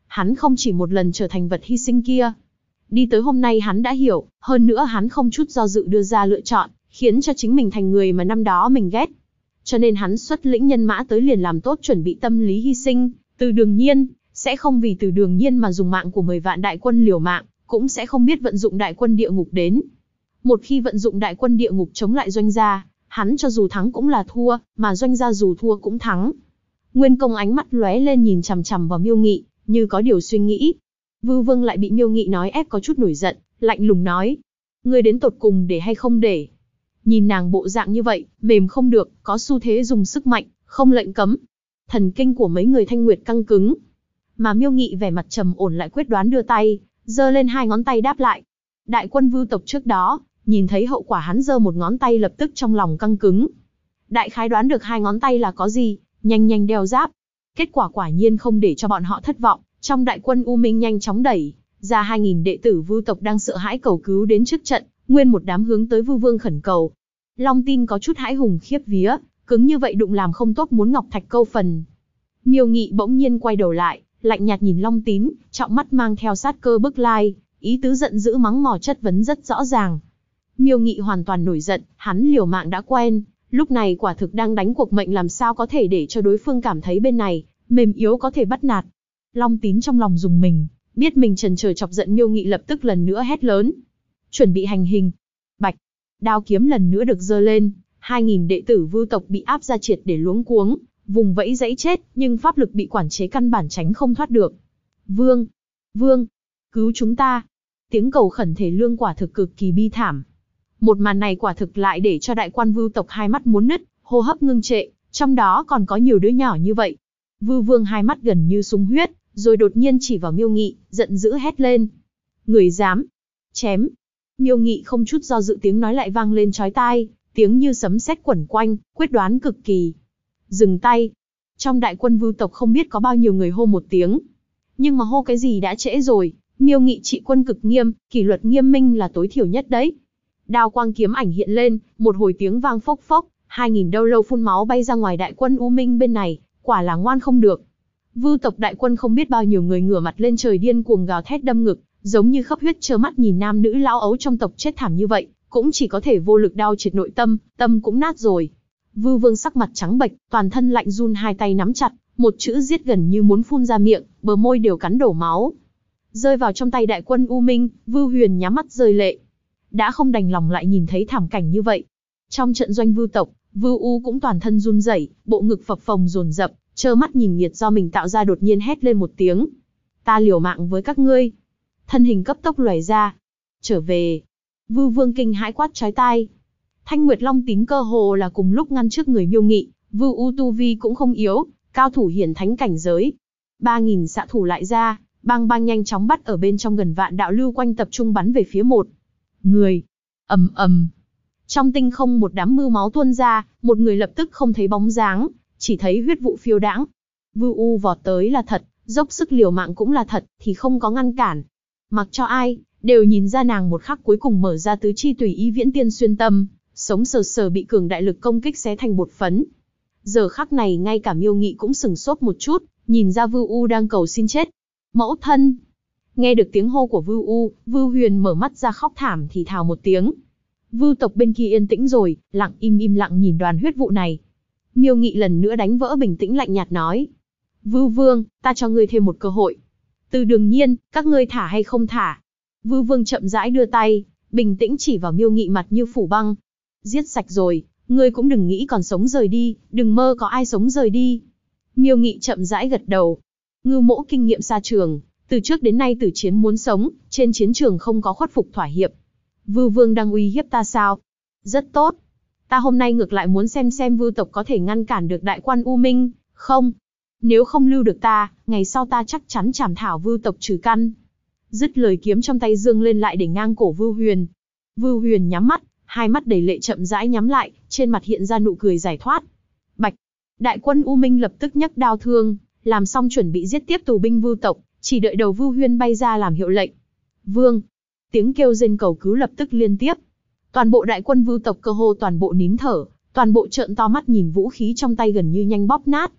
Hắn không chỉ một lần trở thành vật hy sinh kia. Đi tới hôm nay hắn đã hiểu, hơn nữa hắn không chút do dự đưa ra lựa chọn, khiến cho chính mình thành người mà năm đó mình ghét. Cho nên hắn xuất lĩnh nhân mã tới liền làm tốt chuẩn bị tâm lý hy sinh, Từ Đường Nhiên sẽ không vì Từ Đường Nhiên mà dùng mạng của 10 vạn đại quân liều mạng, cũng sẽ không biết vận dụng đại quân địa ngục đến. Một khi vận dụng đại quân địa ngục chống lại Doanh gia, hắn cho dù thắng cũng là thua, mà Doanh gia dù thua cũng thắng. Nguyên Công ánh mắt lóe lên nhìn chằm chằm vào Miêu Nghị, như có điều suy nghĩ. Vưu Vương lại bị Miêu Nghị nói ép có chút nổi giận, lạnh lùng nói: "Ngươi đến tột cùng để hay không để?" Nhìn nàng bộ dạng như vậy, mềm không được, có xu thế dùng sức mạnh, không lệnh cấm. Thần kinh của mấy người Thanh Nguyệt căng cứng. Mà Miêu Nghị vẻ mặt trầm ổn lại quyết đoán đưa tay, giơ lên 2 ngón tay đáp lại. Đại quân Vưu tộc trước đó, nhìn thấy hậu quả hắn giơ 1 ngón tay lập tức trong lòng căng cứng. Đại khái đoán được 2 ngón tay là có gì, nhanh nhanh đeo giáp. Kết quả quả nhiên không để cho bọn họ thất vọng, trong đại quân U Minh nhanh chóng đẩy ra 2000 đệ tử Vưu tộc đang sợ hãi cầu cứu đến trước trận, nguyên một đám hướng tới Vưu Vương khẩn cầu. Long Tin có chút hãi hùng khiếp vía, cứng như vậy đụng làm không tốt muốn ngọc thạch câu phần. Miêu Nghị bỗng nhiên quay đầu lại, lạnh nhạt nhìn Long Tín, trọng mắt mang theo sát cơ bức lai, ý tứ giận dữ mắng mỏ chất vấn rất rõ ràng. Miêu Nghị hoàn toàn nổi giận, hắn liều mạng đã quen, lúc này quả thực đang đánh cuộc mệnh, làm sao có thể để cho đối phương cảm thấy bên này mềm yếu có thể bắt nạt. Long Tín trong lòng rùng mình, biết mình trần trờ chọc giận Miêu Nghị lập tức lần nữa hét lớn: "Chuẩn bị hành hình!" Bạch, đao kiếm lần nữa được giơ lên, 2000 đệ tử Vưu tộc bị áp ra triệt để luống cuống, vùng vẫy dãy chết, nhưng pháp lực bị quản chế căn bản tránh không thoát được. "Vương, Vương, cứu chúng ta!" Tiếng cầu khẩn thể lương quả thực cực kỳ bi thảm. Một màn này quả thực lại để cho đại quan Vưu tộc hai mắt muốn nứt, hô hấp ngưng trệ, trong đó còn có nhiều đứa nhỏ như vậy. Vưu Vương hai mắt gần như sung huyết, rồi đột nhiên chỉ vào Miêu Nghị, giận dữ hét lên: "Người dám chém!" Miêu Nghị không chút do dự, tiếng nói lại vang lên chói tai, tiếng như sấm sét quẩn quanh, quyết đoán cực kỳ. "Dừng tay!" Trong đại quân Vưu tộc không biết có bao nhiêu người hô một tiếng. Nhưng mà hô cái gì đã trễ rồi, Miêu Nghị trị quân cực nghiêm, kỷ luật nghiêm minh là tối thiểu nhất đấy. Đao quang kiếm ảnh hiện lên, một hồi tiếng vang phốc phốc, 2000 đâu lâu phun máu bay ra ngoài đại quân U Minh bên này, quả là ngoan không được. Vưu tộc đại quân không biết bao nhiêu người ngửa mặt lên trời điên cuồng gào thét đâm ngực, giống như khắp huyết trơ mắt nhìn nam nữ lão ấu trong tộc chết thảm như vậy, cũng chỉ có thể vô lực đao triệt nội tâm, tâm cũng nát rồi. Vưu Vương sắc mặt trắng bệch, toàn thân lạnh run, hai tay nắm chặt, một chữ giết gần như muốn phun ra miệng, bờ môi đều cắn đổ máu. Rơi vào trong tay đại quân U Minh, Vưu Huyền nhắm mắt rơi lệ. Đã không đành lòng lại nhìn thấy thảm cảnh như vậy. Trong trận doanh Vưu tộc, Vưu U cũng toàn thân run rẩy, bộ ngực phập phồng dồn dập, trơ mắt nhìn nghiệt do mình tạo ra, đột nhiên hét lên một tiếng: "Ta liều mạng với các ngươi!" Thân hình cấp tốc lóe ra. "Trở về!" Vưu Vương kinh hãi quát chói tai. Thanh Nguyệt Long Tín cơ hồ là cùng lúc ngăn trước người Miêu Nghị, Vưu U tu vi cũng không yếu, cao thủ hiển thánh cảnh giới. 3000 xạ thủ lại ra, bang bang nhanh chóng bắt ở bên trong gần vạn đạo lưu quanh tập trung bắn về phía một người. Ầm ầm. Trong tinh không một đám mưa máu tuôn ra, một người lập tức không thấy bóng dáng, chỉ thấy huyết vụ phiêu đãng. Vưu U vọt tới là thật, dốc sức liều mạng cũng là thật, thì không có ngăn cản. Mặc cho ai, đều nhìn ra nàng một khắc cuối cùng mở ra tứ chi tùy ý viễn tiên xuyên tâm, sống sờ sờ bị cường đại lực công kích xé thành bột phấn. Giờ khắc này ngay cả Miêu Nghị cũng sừng sốt một chút, nhìn ra Vưu U đang cầu xin chết. "Mẫu thân!" Nghe được tiếng hô của Vưu U, Vưu Huyền mở mắt ra khóc thảm thì thào một tiếng. Vưu tộc bên kia yên tĩnh rồi, lặng im lặng nhìn đoàn huyết vụ này. Miêu Nghị lần nữa đánh vỡ bình tĩnh, lạnh nhạt nói: "Vưu Vương, ta cho ngươi thêm một cơ hội. Từ Đường Nhiên, các ngươi thả hay không thả?" Vưu Vương chậm rãi đưa tay, bình tĩnh chỉ vào Miêu Nghị, mặt như phủ băng. "Giết sạch rồi, ngươi cũng đừng nghĩ còn sống rời đi, đừng mơ có ai sống rời đi." Miêu Nghị chậm rãi gật đầu. Ngưu Mỗ kinh nghiệm xa trường, từ trước đến nay tử chiến muốn sống, trên chiến trường không có khuất phục thỏa hiệp. Vưu Vương đang uy hiếp ta sao? Rất tốt. Ta hôm nay ngược lại muốn xem Vưu tộc có thể ngăn cản được đại quan U Minh, không? Nếu không lưu được ta, ngày sau ta chắc chắn chảm thảo Vưu tộc trừ căn. Dứt lời kiếm trong tay dương lên lại để ngang cổ Vưu Huyền. Vưu Huyền nhắm mắt, hai mắt đầy lệ chậm rãi nhắm lại, trên mặt hiện ra nụ cười giải thoát. Bạch, đại quân U Minh lập tức nhấc đao thương, làm xong chuẩn bị giết tiếp tù binh Vưu tộc, chỉ đợi đầu Vưu Huyền bay ra làm hiệu lệnh. Vương, tiếng kêu rên cầu cứu lập tức liên tiếp. Toàn bộ đại quân Vưu tộc cơ hồ toàn bộ nín thở, toàn bộ trợn to mắt nhìn vũ khí trong tay gần như nhanh bóp nát.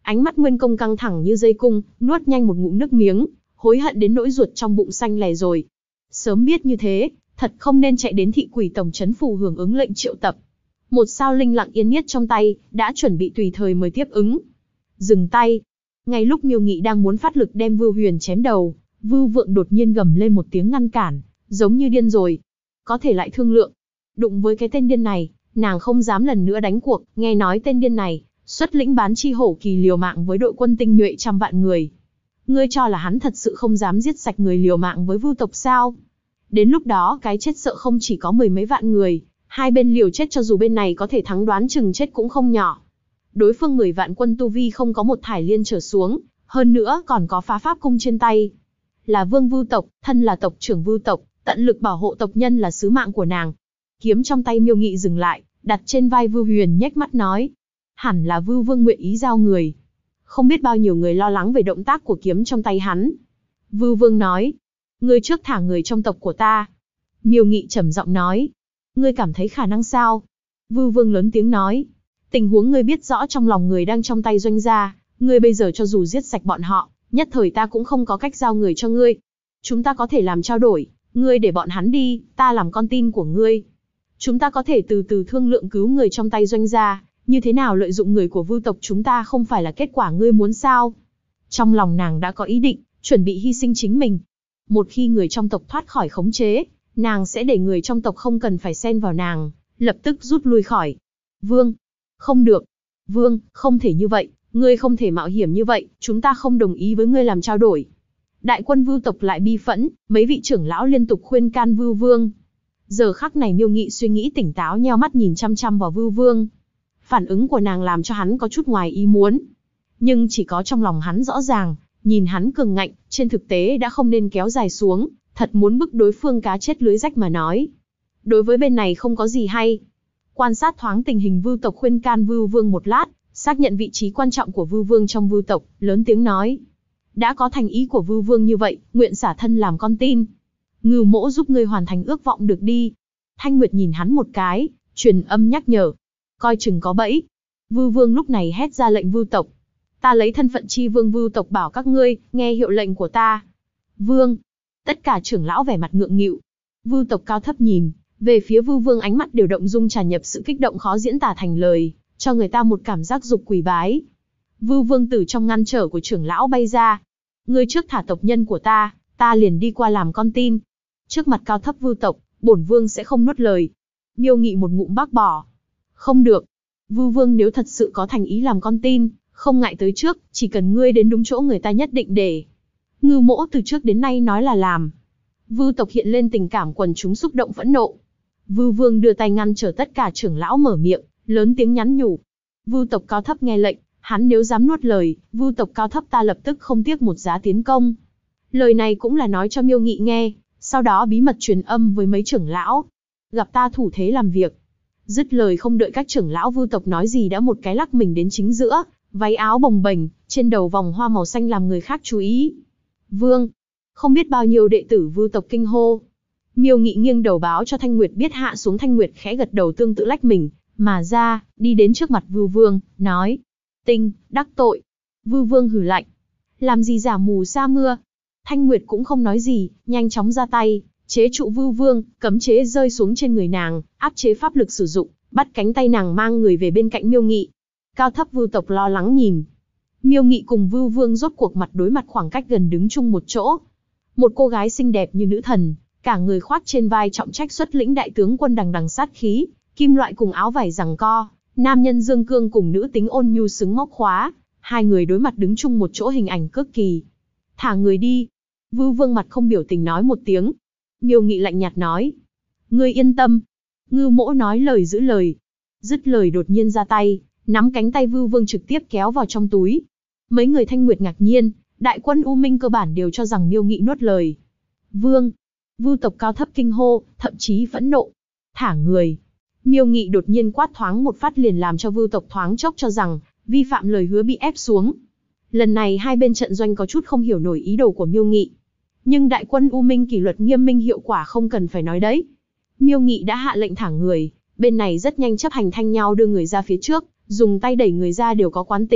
Ánh mắt Nguyên Công căng thẳng như dây cung, nuốt nhanh một ngụm nước miếng, hối hận đến nỗi ruột trong bụng xanh lè rồi. Sớm biết như thế, thật không nên chạy đến thị quỷ tổng trấn phủ hưởng ứng lệnh triệu tập. Một sao linh lặng yên niết trong tay, đã chuẩn bị tùy thời mời tiếp ứng. Dừng tay. Ngay lúc Miêu Nghị đang muốn phát lực đem Vưu Huyền chém đầu, Vưu Vượng đột nhiên gầm lên một tiếng ngăn cản, giống như điên rồi. Có thể lại thương lượng. Đụng với cái tên điên này, nàng không dám lần nữa đánh cuộc, nghe nói tên điên này xuất lĩnh bán chi hổ kỳ liều mạng với đội quân tinh nhuệ trăm vạn người. Ngươi cho là hắn thật sự không dám giết sạch người liều mạng với Vưu tộc sao? Đến lúc đó cái chết sợ không chỉ có mười mấy vạn người, hai bên liều chết cho dù bên này có thể thắng đoán chừng chết cũng không nhỏ. Đối phương 10 vạn quân tu vi không có một thải liên trở xuống, hơn nữa còn có phá pháp cung trên tay. Là vương Vưu tộc, thân là tộc trưởng Vưu tộc, tận lực bảo hộ tộc nhân là sứ mạng của nàng. Kiếm trong tay Miêu Nghị dừng lại, đặt trên vai Vưu Huyền nhếch mắt nói. Hẳn là Vưu Vương nguyện ý giao người. Không biết bao nhiêu người lo lắng về động tác của kiếm trong tay hắn. Vưu Vương nói. Ngươi trước thả người trong tộc của ta. Miêu Nghị trầm giọng nói. Ngươi cảm thấy khả năng sao? Vưu Vương lớn tiếng nói. Tình huống ngươi biết rõ trong lòng người đang trong tay doanh gia. Ngươi bây giờ cho dù giết sạch bọn họ, nhất thời ta cũng không có cách giao người cho ngươi. Chúng ta có thể làm trao đổi. Ngươi để bọn hắn đi, ta làm con tin của ngươi. Chúng ta có thể từ từ thương lượng cứu người trong tay doanh gia. Như thế nào lợi dụng người của Vưu tộc chúng ta không phải là kết quả ngươi muốn sao? Trong lòng nàng đã có ý định, chuẩn bị hy sinh chính mình. Một khi người trong tộc thoát khỏi khống chế, nàng sẽ để người trong tộc không cần phải xen vào nàng, lập tức rút lui khỏi. Vương, không được. Vương, không thể như vậy, ngươi không thể mạo hiểm như vậy, chúng ta không đồng ý với ngươi làm trao đổi. Đại quân Vưu tộc lại bi phẫn, mấy vị trưởng lão liên tục khuyên can Vưu Vương. Giờ khắc này Miêu Nghị suy nghĩ tỉnh táo nheo mắt nhìn chăm chăm vào Vưu Vương. Phản ứng của nàng làm cho hắn có chút ngoài ý muốn. Nhưng chỉ có trong lòng hắn rõ ràng, nhìn hắn cường ngạnh, trên thực tế đã không nên kéo dài xuống, thật muốn bức đối phương cá chết lưới rách mà nói. Đối với bên này không có gì hay. Quan sát thoáng tình hình Vưu tộc khuyên can Vưu Vương một lát, xác nhận vị trí quan trọng của Vưu Vương trong Vưu tộc, lớn tiếng nói. Đã có thành ý của Vưu Vương như vậy, nguyện xả thân làm con tin. Ngưu Mỗ giúp ngươi hoàn thành ước vọng được đi. Thanh Nguyệt nhìn hắn một cái, truyền âm nhắc nhở. Coi chừng có bẫy. Vưu Vương lúc này hét ra lệnh Vưu tộc. Ta lấy thân phận chi vương Vưu tộc bảo các ngươi, nghe hiệu lệnh của ta. Vương. Tất cả trưởng lão vẻ mặt ngượng nghịu. Vưu tộc cao thấp nhìn, về phía Vưu Vương ánh mắt đều động dung tràn nhập sự kích động khó diễn tả thành lời, cho người ta một cảm giác dục quỳ bái. Vưu Vương từ trong ngăn trở của trưởng lão bay ra. Ngươi trước thả tộc nhân của ta, ta liền đi qua làm con tin. Trước mặt cao thấp Vưu tộc, bổn vương sẽ không nuốt lời. Miêu Nghị một ngụm bác bỏ. Không được. Vưu Vương nếu thật sự có thành ý làm con tin, không ngại tới trước, chỉ cần ngươi đến đúng chỗ người ta nhất định để. Ngưu Mỗ từ trước đến nay nói là làm. Vưu tộc hiện lên tình cảm quần chúng xúc động phẫn nộ. Vưu Vương đưa tay ngăn trở tất cả trưởng lão mở miệng, lớn tiếng nhắn nhủ. Vưu tộc cao thấp nghe lệnh, hắn nếu dám nuốt lời, Vưu tộc cao thấp ta lập tức không tiếc một giá tiến công. Lời này cũng là nói cho Miêu Nghị nghe, sau đó bí mật truyền âm với mấy trưởng lão. Gặp ta thủ thế làm việc. Dứt lời không đợi các trưởng lão Vưu tộc nói gì đã một cái lắc mình đến chính giữa, váy áo bồng bềnh, trên đầu vòng hoa màu xanh làm người khác chú ý. Vương, không biết bao nhiêu đệ tử Vưu tộc kinh hô. Miêu Nghị nghiêng đầu báo cho Thanh Nguyệt biết hạ xuống. Thanh Nguyệt khẽ gật đầu tương tự lách mình, mà ra, đi đến trước mặt Vưu Vương, nói. Tinh, đắc tội. Vưu Vương hừ lạnh. Làm gì giả mù sa mưa. Thanh Nguyệt cũng không nói gì, nhanh chóng ra tay, chế trụ Vưu Vương, cấm chế rơi xuống trên người nàng, áp chế pháp lực sử dụng, bắt cánh tay nàng mang người về bên cạnh Miêu Nghị. Cao thấp Vưu tộc lo lắng nhìn. Miêu Nghị cùng Vưu Vương rốt cuộc mặt đối mặt khoảng cách gần đứng chung một chỗ. Một cô gái xinh đẹp như nữ thần, cả người khoác trên vai trọng trách xuất lĩnh đại tướng quân đằng đằng sát khí, kim loại cùng áo vải giằng co, nam nhân dương cương cùng nữ tính ôn nhu xứng móc khóa, hai người đối mặt đứng chung một chỗ hình ảnh cực kỳ. Thả người đi. Vưu Vương mặt không biểu tình nói một tiếng. Miêu Nghị lạnh nhạt nói. Ngươi yên tâm. Ngưu Mỗ nói lời giữ lời. Dứt lời đột nhiên ra tay, nắm cánh tay Vưu Vương trực tiếp kéo vào trong túi. Mấy người Thanh Nguyệt ngạc nhiên, đại quân U Minh cơ bản đều cho rằng Miêu Nghị nuốt lời. Vương. Vưu tộc cao thấp kinh hô, thậm chí phẫn nộ. Thả người. Miêu Nghị đột nhiên quát thoáng một phát liền làm cho Vưu tộc thoáng chốc cho rằng vi phạm lời hứa bị ép xuống. Lần này hai bên trận doanh có chút không hiểu nổi ý đồ của Miêu Nghị. Nhưng đại quân U Minh kỷ luật nghiêm minh hiệu quả không cần phải nói đấy. Miêu Nghị đã hạ lệnh thả người, bên này rất nhanh chấp hành thanh nhau đưa người ra phía trước, dùng tay đẩy người ra đều có quán tính,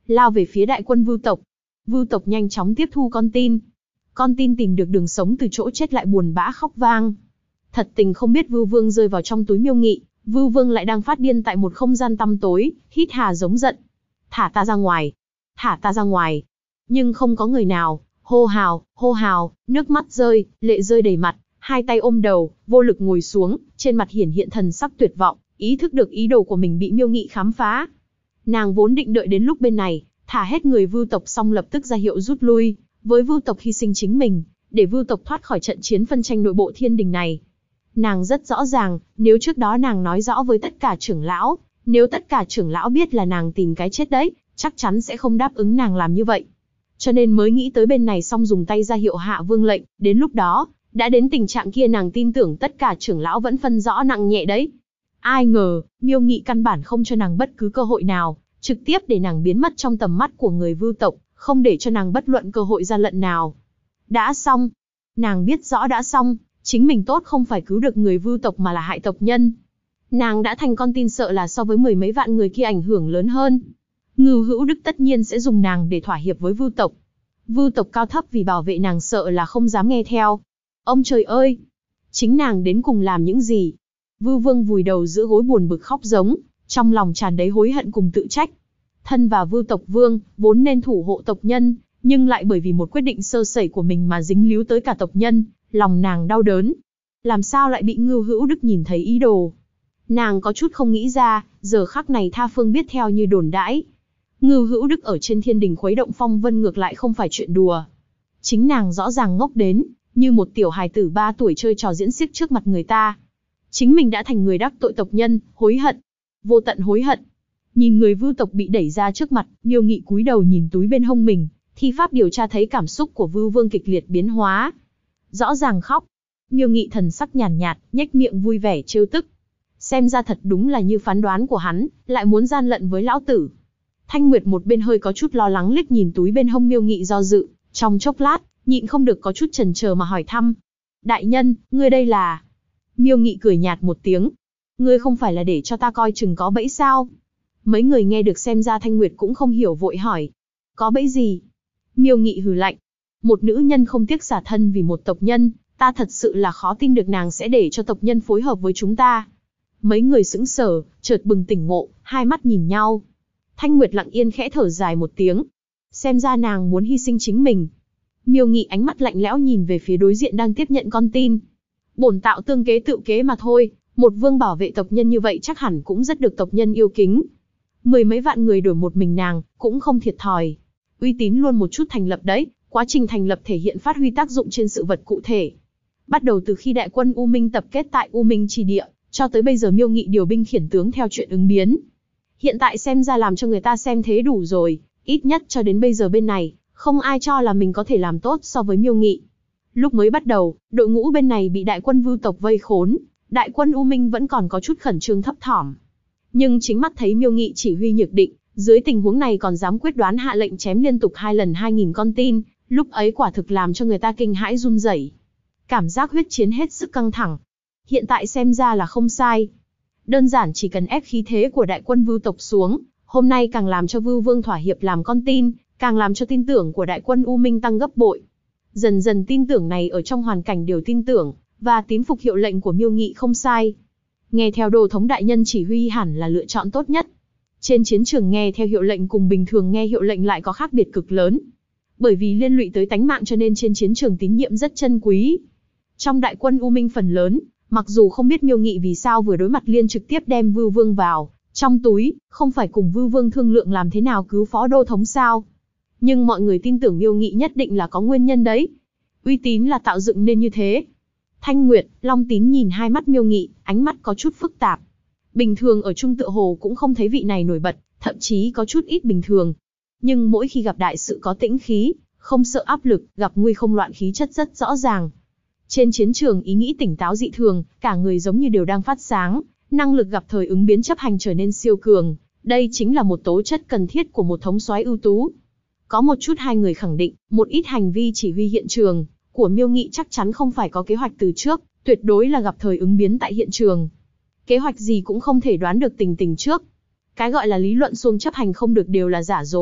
lao về phía đại quân Vưu tộc. Vưu tộc nhanh chóng tiếp thu con tin. Con tin tìm được đường sống từ chỗ chết lại buồn bã khóc vang. Thật tình không biết Vưu Vương rơi vào trong túi Miêu Nghị, Vưu Vương lại đang phát điên tại một không gian tăm tối, hít hà giống giận. Thả ta ra ngoài! Thả ta ra ngoài! Nhưng không có người nào, hô hào, nước mắt rơi, lệ rơi đầy mặt, hai tay ôm đầu, vô lực ngồi xuống, trên mặt hiển hiện thần sắc tuyệt vọng, ý thức được ý đồ của mình bị Miêu Nghị khám phá. Nàng vốn định đợi đến lúc bên này, thả hết người Vưu tộc xong lập tức ra hiệu rút lui, với Vưu tộc hy sinh chính mình, để Vưu tộc thoát khỏi trận chiến phân tranh nội bộ thiên đình này. Nàng rất rõ ràng, nếu trước đó nàng nói rõ với tất cả trưởng lão, nếu tất cả trưởng lão biết là nàng tìm cái chết đấy, chắc chắn sẽ không đáp ứng nàng làm như vậy. Cho nên mới nghĩ tới bên này xong dùng tay ra hiệu hạ vương lệnh, đến lúc đó, đã đến tình trạng kia nàng tin tưởng tất cả trưởng lão vẫn phân rõ nặng nhẹ đấy. Ai ngờ, Miêu Nghị căn bản không cho nàng bất cứ cơ hội nào, trực tiếp để nàng biến mất trong tầm mắt của người Vưu tộc, không để cho nàng bất luận cơ hội gian lận nào. Đã xong. Nàng biết rõ đã xong, chính mình tốt không phải cứu được người Vưu tộc mà là hại tộc nhân. Nàng đã thành con tin sợ là so với mười mấy vạn người kia ảnh hưởng lớn hơn. Ngưu Hữu Đức tất nhiên sẽ dùng nàng để thỏa hiệp với Vưu tộc. Vưu tộc cao thấp vì bảo vệ nàng sợ là không dám nghe theo. Ông trời ơi! Chính nàng đến cùng làm những gì? Vưu Vương vùi đầu giữa gối buồn bực khóc giống, trong lòng tràn đầy hối hận cùng tự trách. Thân và Vưu tộc Vương, vốn nên thủ hộ tộc nhân, nhưng lại bởi vì một quyết định sơ sẩy của mình mà dính líu tới cả tộc nhân, lòng nàng đau đớn. Làm sao lại bị Ngưu Hữu Đức nhìn thấy ý đồ? Nàng có chút không nghĩ ra, giờ khắc này tha phương biết theo như đồn đãi. Ngưu Hữu Đức ở trên thiên đình khuấy động phong vân ngược lại không phải chuyện đùa. Chính nàng rõ ràng ngốc đến, như một tiểu hài tử 3 tuổi chơi trò diễn xiếc trước mặt người ta. Chính mình đã thành người đắc tội tộc nhân, hối hận. Vô tận hối hận. Nhìn người Vưu tộc bị đẩy ra trước mặt, Miêu Nghị cúi đầu nhìn túi bên hông mình, thi pháp điều tra thấy cảm xúc của Vưu Vương kịch liệt biến hóa. Rõ ràng khóc. Miêu Nghị thần sắc nhàn nhạt, nhếch miệng vui vẻ trêu tức. Xem ra thật đúng là như phán đoán của hắn, lại muốn gian lận với lão tử. Thanh Nguyệt một bên hơi có chút lo lắng liếc nhìn túi bên hông Miêu Nghị do dự, trong chốc lát, nhịn không được có chút chần chờ mà hỏi thăm. Đại nhân, ngươi đây là... Miêu Nghị cười nhạt một tiếng. Ngươi không phải là để cho ta coi chừng có bẫy sao? Mấy người nghe được xem ra Thanh Nguyệt cũng không hiểu vội hỏi. Có bẫy gì? Miêu Nghị hừ lạnh. Một nữ nhân không tiếc xả thân vì một tộc nhân, ta thật sự là khó tin được nàng sẽ để cho tộc nhân phối hợp với chúng ta. Mấy người sững sờ, chợt bừng tỉnh ngộ, hai mắt nhìn nhau. Thanh Nguyệt lặng yên khẽ thở dài một tiếng. Xem ra nàng muốn hy sinh chính mình. Miêu Nghị ánh mắt lạnh lẽo nhìn về phía đối diện đang tiếp nhận con tin. Bổn tạo tương kế tự kế mà thôi, một vương bảo vệ tộc nhân như vậy chắc hẳn cũng rất được tộc nhân yêu kính. Mười mấy vạn người đổi một mình nàng, cũng không thiệt thòi. Uy tín luôn một chút thành lập đấy, quá trình thành lập thể hiện phát huy tác dụng trên sự vật cụ thể. Bắt đầu từ khi đại quân U Minh tập kết tại U Minh Chi Địa, cho tới bây giờ Miêu Nghị điều binh khiển tướng theo chuyện ứng biến. Hiện tại xem ra làm cho người ta xem thế đủ rồi, ít nhất cho đến bây giờ bên này, không ai cho là mình có thể làm tốt so với Miêu Nghị. Lúc mới bắt đầu, đội ngũ bên này bị đại quân Vưu tộc vây khốn, đại quân U Minh vẫn còn có chút khẩn trương thấp thỏm. Nhưng chính mắt thấy Miêu Nghị chỉ huy nhược định, dưới tình huống này còn dám quyết đoán hạ lệnh chém liên tục 2 lần 2000 con tin, lúc ấy quả thực làm cho người ta kinh hãi run rẩy. Cảm giác huyết chiến hết sức căng thẳng. Hiện tại xem ra là không sai. Đơn giản chỉ cần ép khí thế của đại quân Vưu tộc xuống, hôm nay càng làm cho Vưu Vương thỏa hiệp làm con tin, càng làm cho tin tưởng của đại quân U Minh tăng gấp bội. Dần dần tin tưởng này ở trong hoàn cảnh đều tin tưởng, và tín phục hiệu lệnh của Miêu Nghị không sai. Nghe theo Đô thống đại nhân chỉ huy hẳn là lựa chọn tốt nhất. Trên chiến trường nghe theo hiệu lệnh cùng bình thường nghe hiệu lệnh lại có khác biệt cực lớn. Bởi vì liên lụy tới tánh mạng cho nên trên chiến trường tín nhiệm rất chân quý. Trong đại quân U Minh phần lớn, mặc dù không biết Miêu Nghị vì sao vừa đối mặt liên trực tiếp đem Vưu Vương vào trong túi, không phải cùng Vưu Vương thương lượng làm thế nào cứu phó Đô thống sao. Nhưng mọi người tin tưởng Miêu Nghị nhất định là có nguyên nhân đấy. Uy tín là tạo dựng nên như thế. Thanh Nguyệt, Long Tín nhìn hai mắt Miêu Nghị, ánh mắt có chút phức tạp. Bình thường ở Trung Tựa Hồ cũng không thấy vị này nổi bật, thậm chí có chút ít bình thường. Nhưng mỗi khi gặp đại sự có tĩnh khí, không sợ áp lực, gặp nguy không loạn khí chất rất rõ ràng. Trên chiến trường ý nghĩ tỉnh táo dị thường, cả người giống như đều đang phát sáng, năng lực gặp thời ứng biến chấp hành trở nên siêu cường. Đây chính là một tố chất cần thiết của một thống soái ưu tú. Có một chút hai người khẳng định, một ít hành vi chỉ huy hiện trường của Miêu Nghị chắc chắn không phải có kế hoạch từ trước, tuyệt đối là gặp thời ứng biến tại hiện trường. Kế hoạch gì cũng không thể đoán được tình trước. Cái gọi là lý luận xuông chấp hành không được đều là giả dối,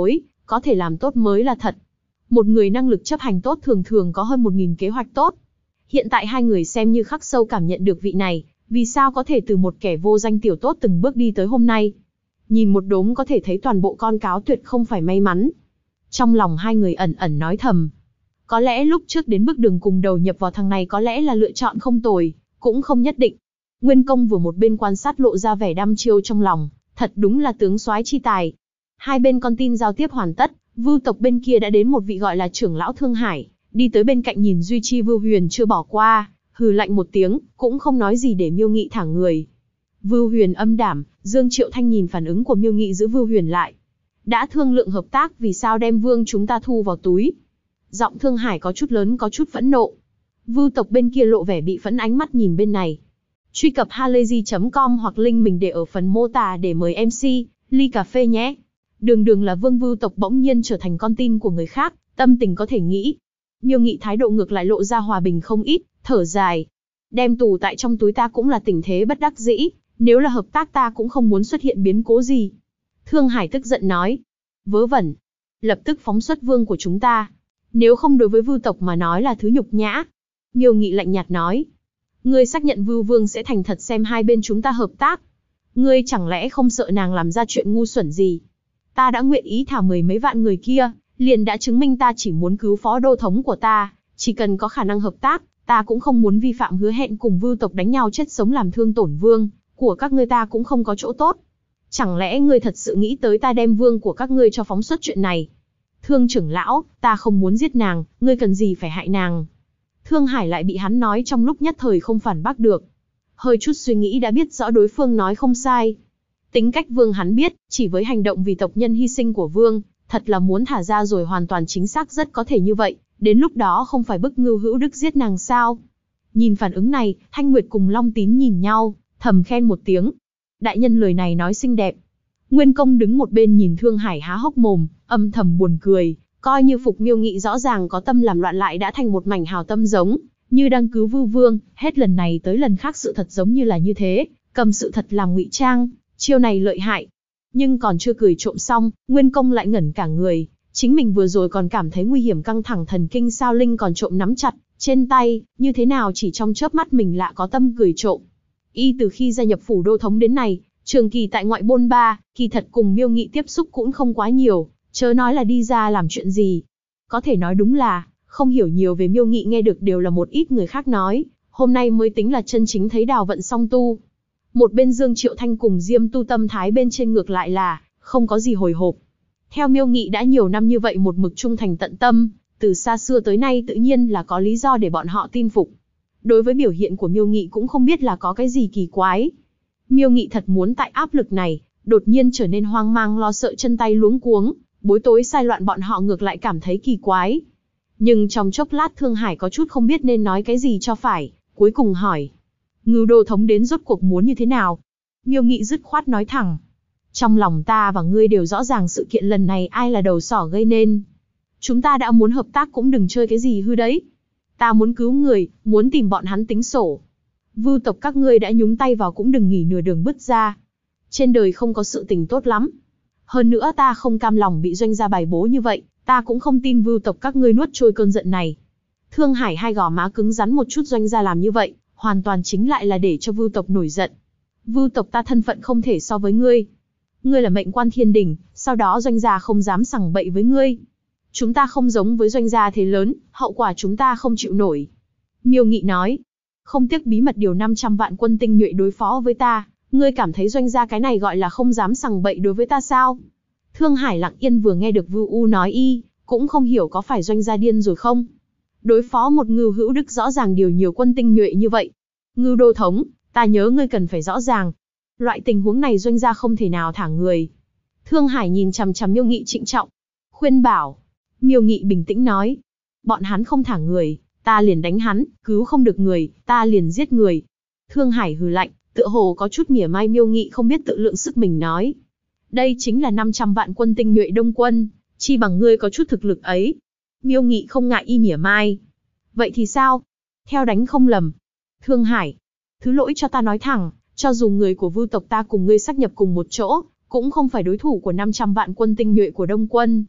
có thể làm tốt mới là thật. Một người năng lực chấp hành tốt thường thường có hơn 1.000 kế hoạch tốt. Hiện tại hai người xem như khắc sâu cảm nhận được vị này, vì sao có thể từ một kẻ vô danh tiểu tốt từng bước đi tới hôm nay. Nhìn một đốm có thể thấy toàn bộ con cáo tuyệt không phải may mắn. Trong lòng hai người ẩn ẩn nói thầm. Có lẽ lúc trước đến bước đường cùng đầu nhập vào thằng này có lẽ là lựa chọn không tồi, cũng không nhất định. Nguyên Công vừa một bên quan sát lộ ra vẻ đăm chiêu trong lòng, thật đúng là tướng soái chi tài. Hai bên con tin giao tiếp hoàn tất, Vưu tộc bên kia đã đến một vị gọi là trưởng lão Thương Hải, đi tới bên cạnh nhìn Duy Chi Vưu Huyền chưa bỏ qua, hừ lạnh một tiếng, cũng không nói gì để Miêu Nghị thả người. Vưu Huyền âm đảm, Dương Triệu Thanh nhìn phản ứng của Miêu Nghị giữ Vưu Huyền lại. Đã thương lượng hợp tác vì sao đem vương chúng ta thu vào túi? Giọng Thương Hải có chút lớn có chút phẫn nộ. Vưu tộc bên kia lộ vẻ bị phẫn ánh mắt nhìn bên này. Truy cập halayzi.com hoặc link mình để ở phần mô tả để mời MC, ly cà phê nhé. Đường là vương Vưu tộc bỗng nhiên trở thành con tin của người khác, tâm tình có thể nghĩ. Miêu Nghị thái độ ngược lại lộ ra hòa bình không ít, thở dài. Đem tù tại trong túi ta cũng là tình thế bất đắc dĩ, nếu là hợp tác ta cũng không muốn xuất hiện biến cố gì. Thương Hải tức giận nói. Vớ vẩn. Lập tức phóng xuất vương của chúng ta. Nếu không đối với Vưu tộc mà nói là thứ nhục nhã. Miêu Nghị lạnh nhạt nói. Ngươi xác nhận Vưu vương sẽ thành thật xem hai bên chúng ta hợp tác. Ngươi chẳng lẽ không sợ nàng làm ra chuyện ngu xuẩn gì? Ta đã nguyện ý thả 10 mấy vạn người kia, liền đã chứng minh ta chỉ muốn cứu phó đô thống của ta, chỉ cần có khả năng hợp tác, ta cũng không muốn vi phạm hứa hẹn cùng Vưu tộc đánh nhau chết sống làm thương tổn vương của các ngươi, ta cũng không có chỗ tốt. Chẳng lẽ ngươi thật sự nghĩ tới ta đem vương của các ngươi cho phóng xuất chuyện này? Thương trưởng lão, ta không muốn giết nàng, ngươi cần gì phải hại nàng? Thương Hải lại bị hắn nói trong lúc nhất thời không phản bác được. Hơi chút suy nghĩ đã biết rõ đối phương nói không sai. Tính cách vương hắn biết, chỉ với hành động vì tộc nhân hy sinh của vương, thật là muốn thả ra rồi hoàn toàn chính xác rất có thể như vậy, đến lúc đó không phải bức Ngưu Hữu Đức giết nàng sao? Nhìn phản ứng này, Thanh Nguyệt cùng Long Tín nhìn nhau, thầm khen một tiếng. Đại nhân lời này nói xinh đẹp. Nguyên Công đứng một bên nhìn Thương Hải há hốc mồm, âm thầm buồn cười, coi như Phục Miêu Nghị rõ ràng có tâm làm loạn lại đã thành một mảnh hào tâm giống, như đang cứu Vưu Vương, hết lần này tới lần khác sự thật giống như là như thế, cầm sự thật làm ngụy trang, chiêu này lợi hại. Nhưng còn chưa cười trộm xong, Nguyên Công lại ngẩn cả người, chính mình vừa rồi còn cảm thấy nguy hiểm căng thẳng thần kinh sao linh còn trộm nắm chặt trên tay, như thế nào chỉ trong chớp mắt mình lạ có tâm cười trộm. Y từ khi gia nhập phủ đô thống đến nay, trường kỳ tại ngoại bôn ba, kỳ thật cùng Miêu Nghị tiếp xúc cũng không quá nhiều, chớ nói là đi ra làm chuyện gì. Có thể nói đúng là, không hiểu nhiều về Miêu Nghị nghe được đều là một ít người khác nói, hôm nay mới tính là chân chính thấy đào vận song tu. Một bên Dương Triệu Thanh cùng Diêm Tu tâm thái bên trên ngược lại là, không có gì hồi hộp. Theo Miêu Nghị đã nhiều năm như vậy một mực trung thành tận tâm, từ xa xưa tới nay tự nhiên là có lý do để bọn họ tin phục. Đối với biểu hiện của Miêu Nghị cũng không biết là có cái gì kỳ quái. Miêu Nghị thật muốn tại áp lực này, đột nhiên trở nên hoang mang lo sợ chân tay luống cuống, bối tối sai loạn bọn họ ngược lại cảm thấy kỳ quái. Nhưng trong chốc lát Thương Hải có chút không biết nên nói cái gì cho phải, cuối cùng hỏi. Ngưu đô thống đến rốt cuộc muốn như thế nào? Miêu Nghị dứt khoát nói thẳng. Trong lòng ta và ngươi đều rõ ràng sự kiện lần này ai là đầu sỏ gây nên. Chúng ta đã muốn hợp tác cũng đừng chơi cái gì hư đấy. Ta muốn cứu người, muốn tìm bọn hắn tính sổ. Vưu tộc các ngươi đã nhúng tay vào cũng đừng nghỉ nửa đường bứt ra. Trên đời không có sự tình tốt lắm. Hơn nữa ta không cam lòng bị doanh gia bài bố như vậy, ta cũng không tin Vưu tộc các ngươi nuốt trôi cơn giận này. Thương Hải hai gò má cứng rắn một chút, doanh gia làm như vậy, hoàn toàn chính lại là để cho Vưu tộc nổi giận. Vưu tộc ta thân phận không thể so với ngươi. Ngươi là mệnh quan thiên đình, sau đó doanh gia không dám sằng bậy với ngươi. Chúng ta không giống với doanh gia thế lớn, hậu quả chúng ta không chịu nổi. Miêu Nghị nói, không tiếc bí mật điều 500 vạn quân tinh nhuệ đối phó với ta, ngươi cảm thấy doanh gia cái này gọi là không dám sằng bậy đối với ta sao? Thương Hải lặng yên vừa nghe được Vưu U nói y, cũng không hiểu có phải doanh gia điên rồi không? Đối phó một Ngưu Hữu Đức rõ ràng điều nhiều quân tinh nhuệ như vậy. Ngưu đô thống, ta nhớ ngươi cần phải rõ ràng. Loại tình huống này doanh gia không thể nào thả người. Thương Hải nhìn chằm chằm Miêu Nghị trịnh trọng. Khuyên bảo. Miêu Nghị bình tĩnh nói. Bọn hắn không thả người, ta liền đánh hắn, cứu không được người, ta liền giết người. Thương Hải hừ lạnh, tựa hồ có chút mỉa mai Miêu Nghị không biết tự lượng sức mình nói. Đây chính là 500 vạn quân tinh nhuệ đông quân, chi bằng ngươi có chút thực lực ấy. Miêu Nghị không ngại y mỉa mai. Vậy thì sao? Theo đánh không lầm. Thương Hải, thứ lỗi cho ta nói thẳng, cho dù người của Vưu tộc ta cùng ngươi sáp nhập cùng một chỗ, cũng không phải đối thủ của 500 vạn quân tinh nhuệ của Đông quân.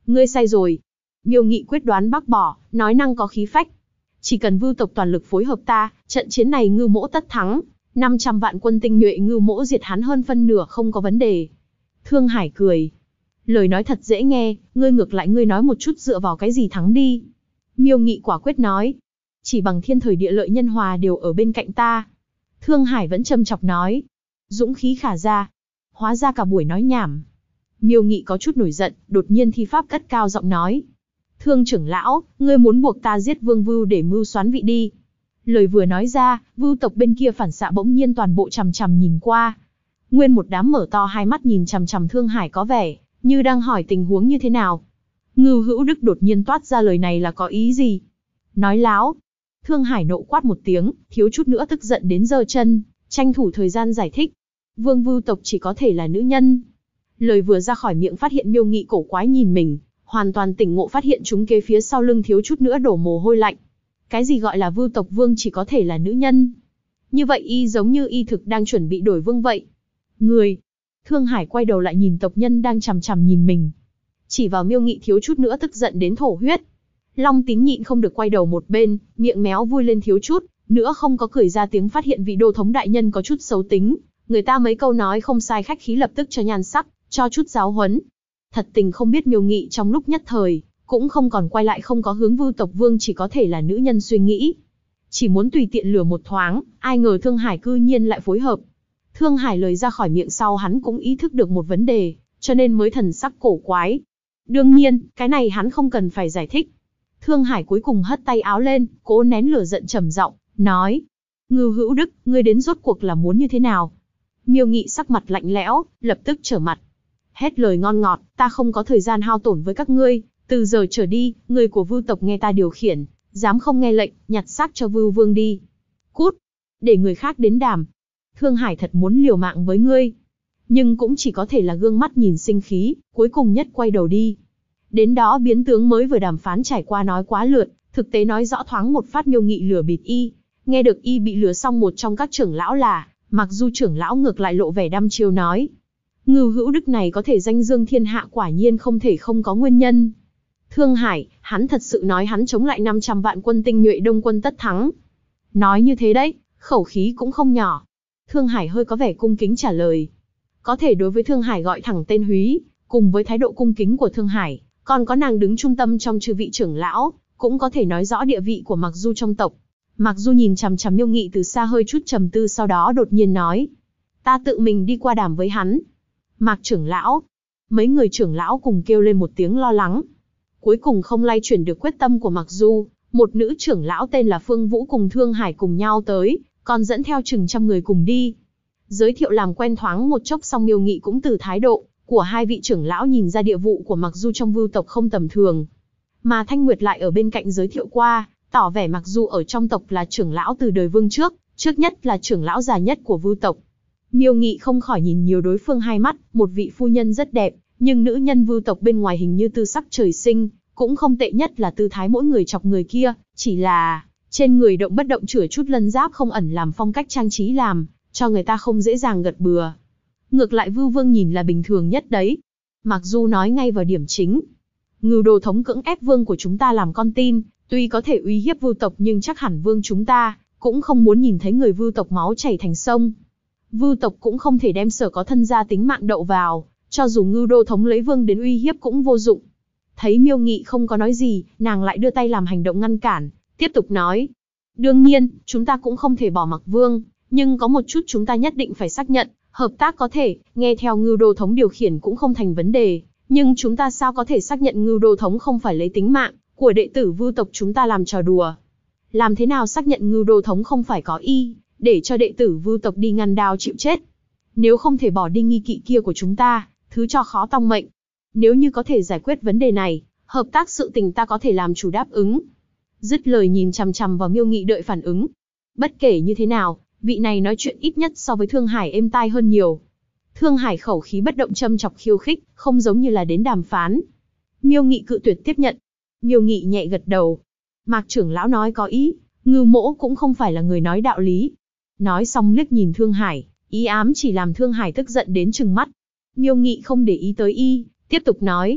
Ngươi sai rồi. Miêu Nghị quyết đoán bác bỏ, nói năng có khí phách. Chỉ cần Vưu tộc toàn lực phối hợp ta, trận chiến này Ngưu Mỗ tất thắng. 500 vạn quân tinh nhuệ Ngưu Mỗ diệt hắn hơn phân nửa không có vấn đề. Thương Hải cười. Lời nói thật dễ nghe, ngươi ngược lại ngươi nói một chút dựa vào cái gì thắng đi. Miêu Nghị quả quyết nói. Chỉ bằng thiên thời địa lợi nhân hòa đều ở bên cạnh ta. Thương Hải vẫn châm chọc nói. Dũng khí khả ra. Hóa ra cả buổi nói nhảm. Miêu Nghị có chút nổi giận, đột nhiên thi pháp cất cao giọng nói. Thương trưởng lão, ngươi muốn buộc ta giết Vương Vưu để mưu soán vị đi. Lời vừa nói ra, Vưu tộc bên kia phản xạ bỗng nhiên toàn bộ chằm chằm nhìn qua. Nguyên một đám mở to hai mắt nhìn chằm chằm Thương Hải có vẻ như đang hỏi tình huống như thế nào. Ngưu Hữu Đức đột nhiên toát ra lời này là có ý gì? Nói láo. Thương Hải nộ quát một tiếng, thiếu chút nữa tức giận đến giơ chân, tranh thủ thời gian giải thích. Vương Vưu tộc chỉ có thể là nữ nhân. Lời vừa ra khỏi miệng phát hiện Miêu Nghị cổ quái nhìn mình, hoàn toàn tỉnh ngộ phát hiện chúng kế phía sau lưng thiếu chút nữa đổ mồ hôi lạnh. Cái gì gọi là Vưu tộc vương chỉ có thể là nữ nhân? Như vậy y giống như y thực đang chuẩn bị đổi vương vậy. Người. Thương Hải quay đầu lại nhìn tộc nhân đang chằm chằm nhìn mình. Chỉ vào Miêu Nghị thiếu chút nữa tức giận đến thổ huyết. Long Tín nhịn không được quay đầu một bên, miệng méo vui lên thiếu chút nữa không có cười ra tiếng phát hiện vị đô thống đại nhân có chút xấu tính. Người ta mấy câu nói không sai khách khí lập tức cho nhan sắc, cho chút giáo huấn. Thật tình không biết Miêu Nghị trong lúc nhất thời, cũng không còn quay lại không có hướng Vưu tộc vương chỉ có thể là nữ nhân suy nghĩ. Chỉ muốn tùy tiện lừa một thoáng, ai ngờ Thương Hải cư nhiên lại phối hợp. Thương Hải lời ra khỏi miệng sau hắn cũng ý thức được một vấn đề, cho nên mới thần sắc cổ quái. Đương nhiên, cái này hắn không cần phải giải thích. Thương Hải cuối cùng hất tay áo lên, cố nén lửa giận trầm giọng, nói. Ngưu Hữu Đức, ngươi đến rốt cuộc là muốn như thế nào? Miêu Nghị sắc mặt lạnh lẽo, lập tức trở mặt. Hết lời ngon ngọt, ta không có thời gian hao tổn với các ngươi, từ giờ trở đi, người của Vưu tộc nghe ta điều khiển, dám không nghe lệnh, nhặt xác cho Vưu Vương đi. Cút, để người khác đến đàm. Thương Hải thật muốn liều mạng với ngươi, nhưng cũng chỉ có thể là gương mắt nhìn sinh khí, cuối cùng nhất quay đầu đi. Đến đó biến tướng mới vừa đàm phán trải qua nói quá lượt, thực tế nói rõ thoáng một phát Miêu Nghị lừa bịp y. Nghe được y bị lừa xong một trong các trưởng lão là, Mặc Du trưởng lão ngược lại lộ vẻ đăm chiêu nói. Ngưu Hữu Đức này có thể danh dương thiên hạ quả nhiên không thể không có nguyên nhân. Thương Hải, hắn thật sự nói hắn chống lại 500 vạn quân tinh nhuệ Đông quân tất thắng. Nói như thế đấy, khẩu khí cũng không nhỏ. Thương Hải hơi có vẻ cung kính trả lời. Có thể đối với Thương Hải gọi thẳng tên Húy, cùng với thái độ cung kính của Thương Hải, còn có nàng đứng trung tâm trong chư vị trưởng lão, cũng có thể nói rõ địa vị của Mặc Du trong tộc. Mặc Du nhìn chằm chằm Miêu Nghị từ xa hơi chút trầm tư sau đó đột nhiên nói. Ta tự mình đi qua đàm với hắn. Mạc trưởng lão. Mấy người trưởng lão cùng kêu lên một tiếng lo lắng. Cuối cùng không lay chuyển được quyết tâm của Mặc Du, một nữ trưởng lão tên là Phương Vũ cùng Thương Hải cùng nhau tới, còn dẫn theo chừng trăm người cùng đi. Giới thiệu làm quen thoáng một chốc xong Miêu Nghị cũng từ thái độ của hai vị trưởng lão nhìn ra địa vụ của Mặc Du trong Vưu tộc không tầm thường. Mà Thanh Nguyệt lại ở bên cạnh giới thiệu qua, tỏ vẻ Mặc Du ở trong tộc là trưởng lão từ đời Vương trước nhất là trưởng lão già nhất của Vưu tộc. Miêu Nghị không khỏi nhìn nhiều đối phương hai mắt, một vị phu nhân rất đẹp, nhưng nữ nhân Vưu tộc bên ngoài hình như tư sắc trời sinh, cũng không tệ nhất là tư thái mỗi người chọc người kia, chỉ là trên người động bất động chửa chút lân giáp không ẩn làm phong cách trang trí làm cho người ta không dễ dàng gật bừa. Ngược lại Vưu Vương nhìn là bình thường nhất đấy. Mặc Du nói ngay vào điểm chính. Ngưu Đô thống cưỡng ép vương của chúng ta làm con tin, tuy có thể uy hiếp Vưu tộc nhưng chắc hẳn vương chúng ta cũng không muốn nhìn thấy người Vưu tộc máu chảy thành sông. Vưu tộc cũng không thể đem sở có thân gia tính mạng đậu vào, cho dù Ngưu Đô thống lấy vương đến uy hiếp cũng vô dụng. Thấy Miêu Nghị không có nói gì, nàng lại đưa tay làm hành động ngăn cản, tiếp tục nói. Đương nhiên, chúng ta cũng không thể bỏ mặc vương, nhưng có một chút chúng ta nhất định phải xác nhận, hợp tác có thể, nghe theo Ngưu Đô thống điều khiển cũng không thành vấn đề, nhưng chúng ta sao có thể xác nhận Ngưu Đô thống không phải lấy tính mạng của đệ tử Vưu tộc chúng ta làm trò đùa? Làm thế nào xác nhận Ngưu Đô thống không phải có ý để cho đệ tử Vưu tộc đi ngăn đao chịu chết? Nếu không thể bỏ đi nghi kỵ kia của chúng ta, thứ cho khó tong mệnh. Nếu như có thể giải quyết vấn đề này, hợp tác sự tình ta có thể làm chủ đáp ứng. Dứt lời nhìn chằm chằm vào Miêu Nghị đợi phản ứng. Bất kể như thế nào, vị này nói chuyện ít nhất so với Thương Hải êm tai hơn nhiều. Thương Hải khẩu khí bất động châm chọc khiêu khích, không giống như là đến đàm phán. Miêu Nghị cự tuyệt tiếp nhận. Miêu Nghị nhẹ gật đầu. Mạc trưởng lão nói có ý, Ngưu Mỗ cũng không phải là người nói đạo lý. Nói xong liếc nhìn Thương Hải, ý ám chỉ làm Thương Hải tức giận đến trừng mắt. Miêu Nghị không để ý tới y, tiếp tục nói.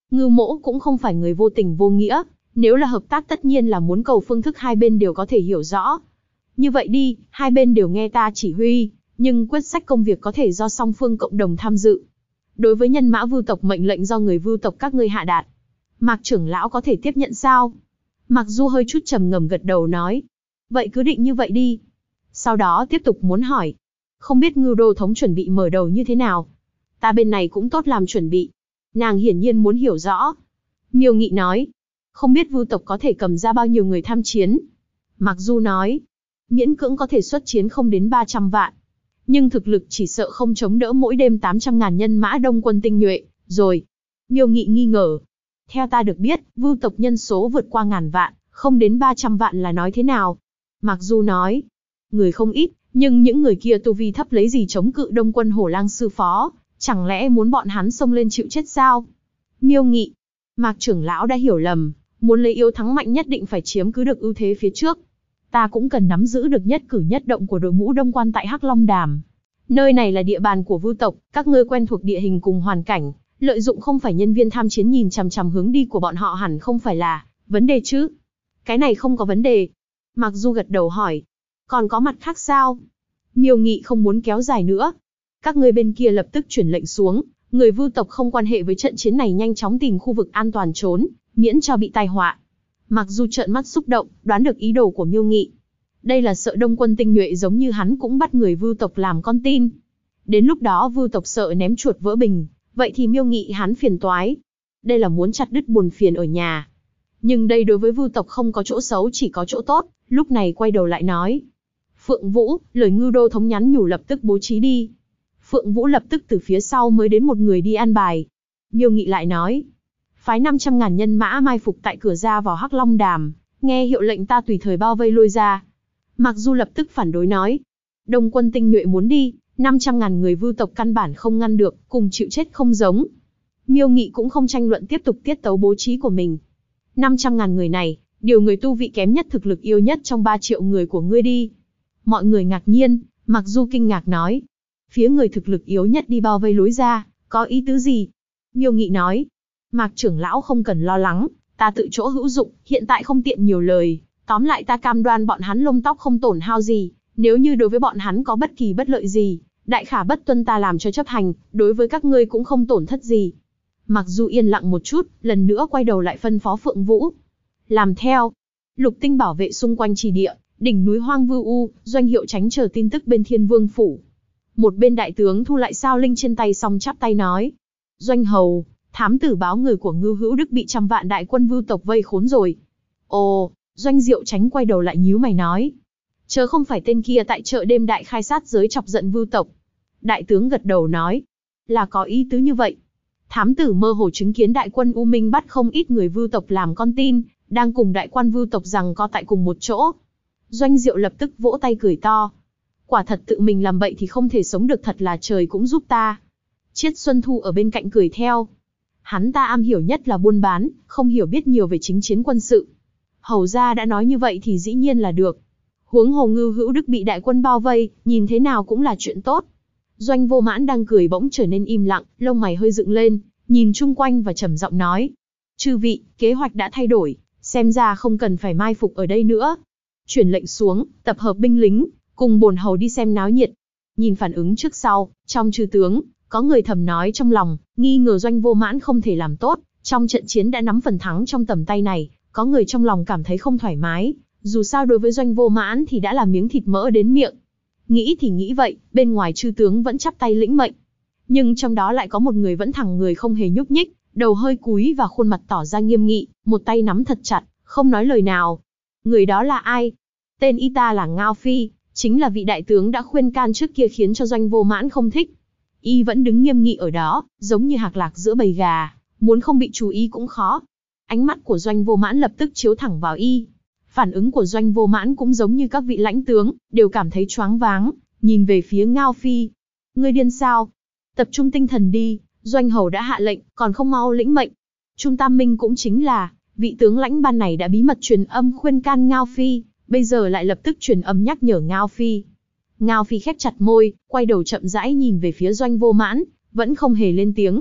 Ngưu Mỗ cũng không phải người vô tình vô nghĩa, nếu là hợp tác tất nhiên là muốn cầu phương thức hai bên đều có thể hiểu rõ. Như vậy đi, hai bên đều nghe ta chỉ huy, nhưng quyết sách công việc có thể do song phương cộng đồng tham dự. Đối với nhân mã Vưu tộc mệnh lệnh do người Vưu tộc các ngươi hạ đạt. Mạc trưởng lão có thể tiếp nhận sao? Mạc Du hơi chút trầm ngâm gật đầu nói. Vậy cứ định như vậy đi. Sau đó tiếp tục muốn hỏi. Không biết Ngưu đô thống chuẩn bị mở đầu như thế nào? Ta bên này cũng tốt làm chuẩn bị. Nàng hiển nhiên muốn hiểu rõ. Miêu Nghị nói. Không biết Vưu tộc có thể cầm ra bao nhiêu người tham chiến? Mạc Du nói. Miễn cưỡng có thể xuất chiến không đến 300 vạn. Nhưng thực lực chỉ sợ không chống đỡ mỗi đêm 800.000 nhân mã đông quân tinh nhuệ, rồi. Miêu Nghị nghi ngờ. Theo ta được biết, Vưu tộc nhân số vượt qua 1000 vạn, không đến 300 vạn là nói thế nào? Mạc Du nói. Người không ít, nhưng những người kia tu vi thấp lấy gì chống cự đông quân Hổ Lang sư phó, chẳng lẽ muốn bọn hắn xông lên chịu chết sao? Miêu Nghị. Mạc trưởng lão đã hiểu lầm, muốn lấy yếu thắng mạnh nhất định phải chiếm cứ được ưu thế phía trước. Ta cũng cần nắm giữ được nhất cử nhất động của đội ngũ đông quan tại Hắc Long Đàm. Nơi này là địa bàn của Vưu tộc, các ngươi quen thuộc địa hình cùng hoàn cảnh, lợi dụng không phải nhân viên tham chiến nhìn chằm chằm hướng đi của bọn họ hẳn không phải là vấn đề chứ? Cái này không có vấn đề. Mạc Du gật đầu hỏi. Còn có mặt khác sao? Miêu Nghị không muốn kéo dài nữa. Các ngươi bên kia lập tức chuyển lệnh xuống, người Vưu tộc không quan hệ với trận chiến này nhanh chóng tìm khu vực an toàn trốn, miễn cho bị tai họa. Mạc Du trợn mắt xúc động, đoán được ý đồ của Miêu Nghị. Đây là sợ đông quân tinh nhuệ giống như hắn cũng bắt người Vưu tộc làm con tin. Đến lúc đó Vưu tộc sợ ném chuột vỡ bình, vậy thì Miêu Nghị hắn phiền toái. Đây là muốn chặt đứt buồn phiền ở nhà. Nhưng đây đối với Vưu tộc không có chỗ xấu chỉ có chỗ tốt, lúc này quay đầu lại nói. Phượng Vũ, lời Ngưu đô thống nhắn nhủ lập tức bố trí đi. Phượng Vũ lập tức từ phía sau mới đến một người đi an bài. Miêu Nghị lại nói. Phái 500.000 nhân mã mai phục tại cửa ra vào Hắc Long Đàm, nghe hiệu lệnh ta tùy thời bao vây lôi ra. Mạc Du lập tức phản đối nói. Đông quân tinh nhuệ muốn đi, 500.000 người Vưu tộc căn bản không ngăn được, cùng chịu chết không giống. Miêu Nghị cũng không tranh luận tiếp tục tiết tấu bố trí của mình. 500.000 người này, điều người tu vị kém nhất thực lực yêu nhất trong 3 triệu người của ngươi đi. Mọi người ngạc nhiên, Mạc Du kinh ngạc nói. Phía người thực lực yếu nhất đi bao vây lối ra, có ý tứ gì? Miêu Nghị nói. Mạc trưởng lão không cần lo lắng, ta tự chỗ hữu dụng, hiện tại không tiện nhiều lời. Tóm lại ta cam đoan bọn hắn lông tóc không tổn hao gì, nếu như đối với bọn hắn có bất kỳ bất lợi gì, đại khả bất tuân ta làm cho chấp hành, đối với các ngươi cũng không tổn thất gì. Mặc dù yên lặng một chút, lần nữa quay đầu lại phân phó Phượng Vũ. Làm theo. Lục tinh bảo vệ xung quanh trì địa, đỉnh núi hoang vu u, doanh hiệu tránh chờ tin tức bên Thiên Vương phủ. Một bên đại tướng thu lại sao linh trên tay xong chắp tay nói. Doanh hầu, thám tử báo người của Ngưu Hữu Đức bị 100 vạn đại quân Vưu tộc vây khốn rồi. Ồ, Doanh Diệu Tránh quay đầu lại nhíu mày nói. Chớ không phải tên kia tại chợ đêm đại khai sát giới chọc giận Vưu tộc. Đại tướng gật đầu nói. Là có ý tứ như vậy. Thám tử mơ hồ chứng kiến đại quân U Minh bắt không ít người Vưu tộc làm con tin, đang cùng đại quan Vưu tộc rằng co tại cùng một chỗ. Doanh Diệu lập tức vỗ tay cười to. Quả thật tự mình làm bậy thì không thể sống được, thật là trời cũng giúp ta. Chiết Xuân Thu ở bên cạnh cười theo. Hắn ta am hiểu nhất là buôn bán, không hiểu biết nhiều về chính chiến quân sự. Hầu gia đã nói như vậy thì dĩ nhiên là được. Huống hồ Ngưu Hữu Đức bị đại quân bao vây, nhìn thế nào cũng là chuyện tốt. Doanh Vô Mãn đang cười bỗng trở nên im lặng, lông mày hơi dựng lên, nhìn chung quanh và trầm giọng nói. Chư vị, kế hoạch đã thay đổi, xem ra không cần phải mai phục ở đây nữa. Chuyển lệnh xuống, tập hợp binh lính, cùng bổn hầu đi xem náo nhiệt. Nhìn phản ứng trước sau, trong chư tướng, có người thầm nói trong lòng, nghi ngờ Doanh Vô Mãn không thể làm tốt, trong trận chiến đã nắm phần thắng trong tầm tay này, có người trong lòng cảm thấy không thoải mái, dù sao đối với Doanh Vô Mãn thì đã là miếng thịt mỡ đến miệng. Nghĩ thì nghĩ vậy, bên ngoài chư tướng vẫn chắp tay lĩnh mệnh. Nhưng trong đó lại có một người vẫn thẳng người không hề nhúc nhích, đầu hơi cúi và khuôn mặt tỏ ra nghiêm nghị, một tay nắm thật chặt, không nói lời nào. Người đó là ai? Tên y ta là Ngao Phi, chính là vị đại tướng đã khuyên can trước kia khiến cho Doanh Vô Mãn không thích. Y vẫn đứng nghiêm nghị ở đó, giống như hạc lạc giữa bầy gà, muốn không bị chú ý cũng khó. Ánh mắt của Doanh Vô Mãn lập tức chiếu thẳng vào y. Phản ứng của Doanh Vô Mãn cũng giống như các vị lãnh tướng, đều cảm thấy choáng váng, nhìn về phía Ngao Phi. Ngươi điên sao? Tập trung tinh thần đi, Doanh hầu đã hạ lệnh, còn không mau lĩnh mệnh. Trung Tam Minh cũng chính là, vị tướng lãnh ban này đã bí mật truyền âm khuyên can Ngao Phi, bây giờ lại lập tức truyền âm nhắc nhở Ngao Phi. Ngao Phi khép chặt môi, quay đầu chậm rãi nhìn về phía Doanh Vô Mãn, vẫn không hề lên tiếng.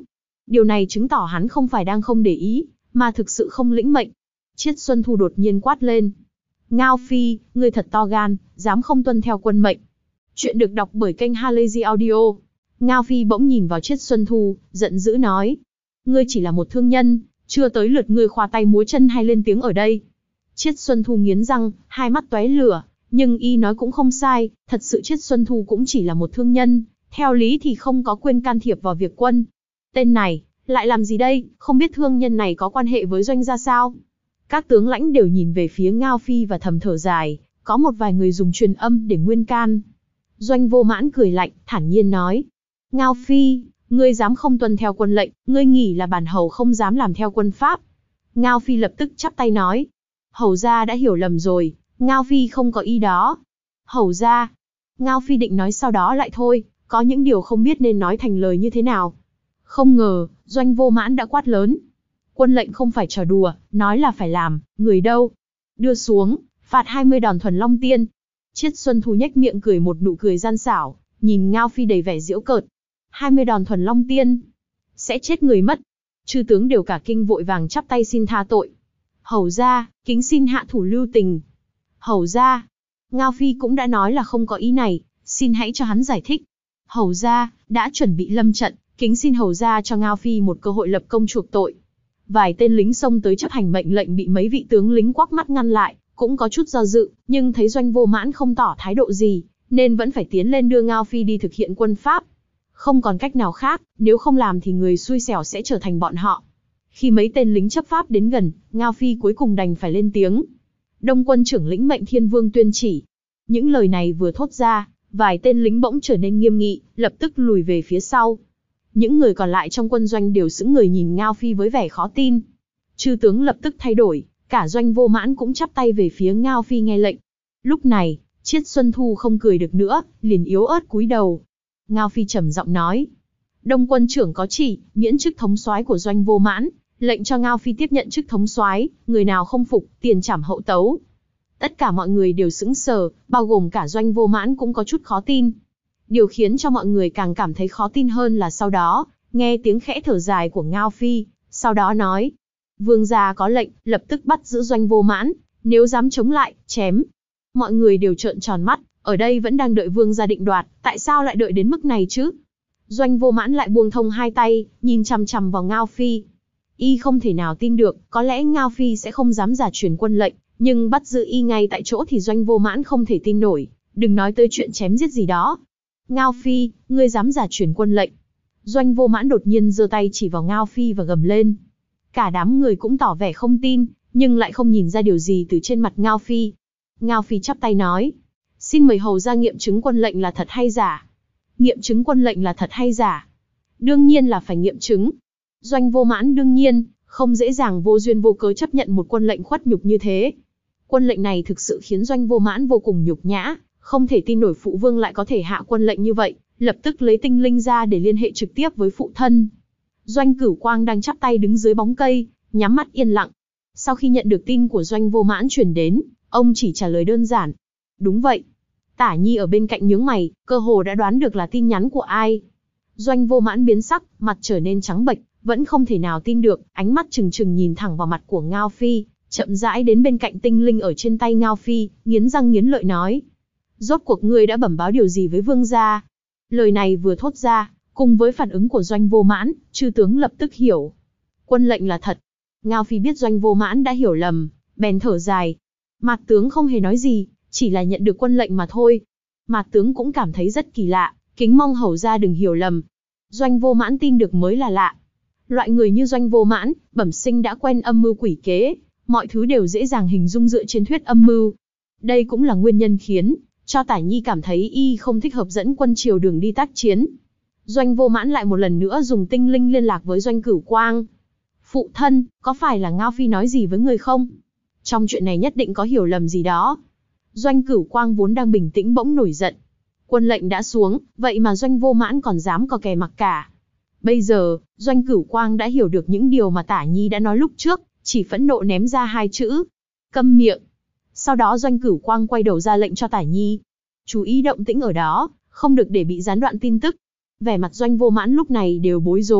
Điều này chứng tỏ hắn không phải đang không để ý, mà thực sự không lĩnh mệnh. Triết Xuân Thu đột nhiên quát lên. Ngao Phi, ngươi thật to gan, dám không tuân theo quân mệnh. Chuyện được đọc bởi kênh Halazy Audio. Ngao Phi bỗng nhìn vào Triết Xuân Thu, giận dữ nói. Ngươi chỉ là một thương nhân, chưa tới lượt ngươi khoa tay múa chân hay lên tiếng ở đây. Triết Xuân Thu nghiến răng, hai mắt tóe lửa, nhưng y nói cũng không sai, thật sự Triết Xuân Thu cũng chỉ là một thương nhân, theo lý thì không có quyền can thiệp vào việc quân. Tên này, lại làm gì đây, không biết thương nhân này có quan hệ với Doanh ra sao? Các tướng lãnh đều nhìn về phía Ngao Phi và thầm thở dài, có một vài người dùng truyền âm để nguyên can. Doanh Vô Mãn cười lạnh, thản nhiên nói. Ngao Phi, ngươi dám không tuân theo quân lệnh, ngươi nghĩ là bản hầu không dám làm theo quân pháp. Ngao Phi lập tức chắp tay nói. Hầu gia đã hiểu lầm rồi, Ngao Phi không có ý đó. Hầu gia, Ngao Phi định nói sau đó lại thôi, có những điều không biết nên nói thành lời như thế nào. Không ngờ, Doanh Vô Mãn đã quát lớn. Quân lệnh không phải trò đùa, nói là phải làm, người đâu? Đưa xuống, phạt 20 đòn thuần long tiên. Triết Xuân Thu nhếch miệng cười một nụ cười gian xảo, nhìn Ngao Phi đầy vẻ giễu cợt. 20 đòn thuần long tiên, sẽ chết người mất. Chư tướng đều cả kinh vội vàng chắp tay xin tha tội. Hầu gia, kính xin hạ thủ lưu tình. Hầu gia, Ngao Phi cũng đã nói là không có ý này, xin hãy cho hắn giải thích. Hầu gia, đã chuẩn bị lâm trận, kính xin hầu gia cho Ngao Phi một cơ hội lập công chuộc tội. Vài tên lính xông tới chấp hành mệnh lệnh bị mấy vị tướng lính quắc mắt ngăn lại, cũng có chút do dự, nhưng thấy Doanh Vô Mãn không tỏ thái độ gì, nên vẫn phải tiến lên đưa Ngao Phi đi thực hiện quân pháp. Không còn cách nào khác, nếu không làm thì người xui xẻo sẽ trở thành bọn họ. Khi mấy tên lính chấp pháp đến gần, Ngao Phi cuối cùng đành phải lên tiếng. Đông quân trưởng lĩnh mệnh Thiên Vương tuyên chỉ. Những lời này vừa thốt ra, vài tên lính bỗng trở nên nghiêm nghị, lập tức lùi về phía sau. Những người còn lại trong quân doanh đều sững người nhìn Ngao Phi với vẻ khó tin. Chư tướng lập tức thay đổi, cả Doanh Vô Mãn cũng chắp tay về phía Ngao Phi nghe lệnh. Lúc này, Triết Xuân Thu không cười được nữa, liền yếu ớt cúi đầu. Ngao Phi trầm giọng nói. Đông quân trưởng có chỉ, miễn chức thống soái của Doanh Vô Mãn, lệnh cho Ngao Phi tiếp nhận chức thống soái, người nào không phục, tiền trảm hậu tấu. Tất cả mọi người đều sững sờ, bao gồm cả Doanh Vô Mãn cũng có chút khó tin. Điều khiến cho mọi người càng cảm thấy khó tin hơn là sau đó, nghe tiếng khẽ thở dài của Ngao Phi, sau đó nói. Vương gia có lệnh, lập tức bắt giữ Doanh Vô Mãn, nếu dám chống lại, chém. Mọi người đều trợn tròn mắt, ở đây vẫn đang đợi vương gia định đoạt, tại sao lại đợi đến mức này chứ? Doanh Vô Mãn lại buông thong hai tay, nhìn chằm chằm vào Ngao Phi. Y không thể nào tin được, có lẽ Ngao Phi sẽ không dám giả truyền quân lệnh, nhưng bắt giữ y ngay tại chỗ thì Doanh Vô Mãn không thể tin nổi, đừng nói tới chuyện chém giết gì đó. Ngao Phi, ngươi dám giả truyền quân lệnh? Doanh Vô Mãn đột nhiên giơ tay chỉ vào Ngao Phi và gầm lên. Cả đám người cũng tỏ vẻ không tin, nhưng lại không nhìn ra điều gì từ trên mặt Ngao Phi. Ngao Phi chắp tay nói. Xin mời hầu ra nghiệm chứng quân lệnh là thật hay giả. Nghiệm chứng quân lệnh là thật hay giả? Đương nhiên là phải nghiệm chứng. Doanh Vô Mãn đương nhiên, không dễ dàng vô duyên vô cớ chấp nhận một quân lệnh khuất nhục như thế. Quân lệnh này thực sự khiến Doanh Vô Mãn vô cùng nhục nhã, không thể tin nổi phụ vương lại có thể hạ quân lệnh như vậy, lập tức lấy tinh linh ra để liên hệ trực tiếp với phụ thân. Doanh Cửu Quang đang chắp tay đứng dưới bóng cây, nhắm mắt yên lặng. Sau khi nhận được tin của Doanh Vô Mãn truyền đến, ông chỉ trả lời đơn giản. Đúng vậy. Tả Nhi ở bên cạnh nhướng mày, cơ hồ đã đoán được là tin nhắn của ai. Doanh Vô Mãn biến sắc, mặt trở nên trắng bệch, vẫn không thể nào tin được, ánh mắt trừng trừng nhìn thẳng vào mặt của Ngao Phi, chậm rãi đến bên cạnh tinh linh ở trên tay Ngao Phi, nghiến răng nghiến lợi nói. Rốt cuộc ngươi đã bẩm báo điều gì với vương gia? Lời này vừa thốt ra, cùng với phản ứng của Doanh Vô Mãn, chư tướng lập tức hiểu. Quân lệnh là thật. Ngao Phi biết Doanh Vô Mãn đã hiểu lầm, bèn thở dài. Mạt tướng không hề nói gì, chỉ là nhận được quân lệnh mà thôi. Mạt tướng cũng cảm thấy rất kỳ lạ, kính mong hầu gia đừng hiểu lầm. Doanh Vô Mãn tin được mới là lạ. Loại người như Doanh Vô Mãn, bẩm sinh đã quen âm mưu quỷ kế, mọi thứ đều dễ dàng hình dung dựa trên thuyết âm mưu. Đây cũng là nguyên nhân khiến cho Tả Nhi cảm thấy y không thích hợp dẫn quân triều đường đi tác chiến. Doanh Vô Mãn lại một lần nữa dùng tinh linh liên lạc với Doanh Cửu Quang. Phụ thân, có phải là Ngao Phi nói gì với người không? Trong chuyện này nhất định có hiểu lầm gì đó. Doanh Cửu Quang vốn đang bình tĩnh bỗng nổi giận. Quân lệnh đã xuống, vậy mà Doanh Vô Mãn còn dám có kè mặc cả. Bây giờ, Doanh Cửu Quang đã hiểu được những điều mà Tả Nhi đã nói lúc trước, chỉ phẫn nộ ném ra hai chữ. Câm miệng. Sau đó Doanh Cửu Quang quay đầu ra lệnh cho Tả Nhi. Chú ý động tĩnh ở đó, không được để bị gián đoạn tin tức. Vẻ mặt Doanh Vô Mãn lúc này đều bối rối,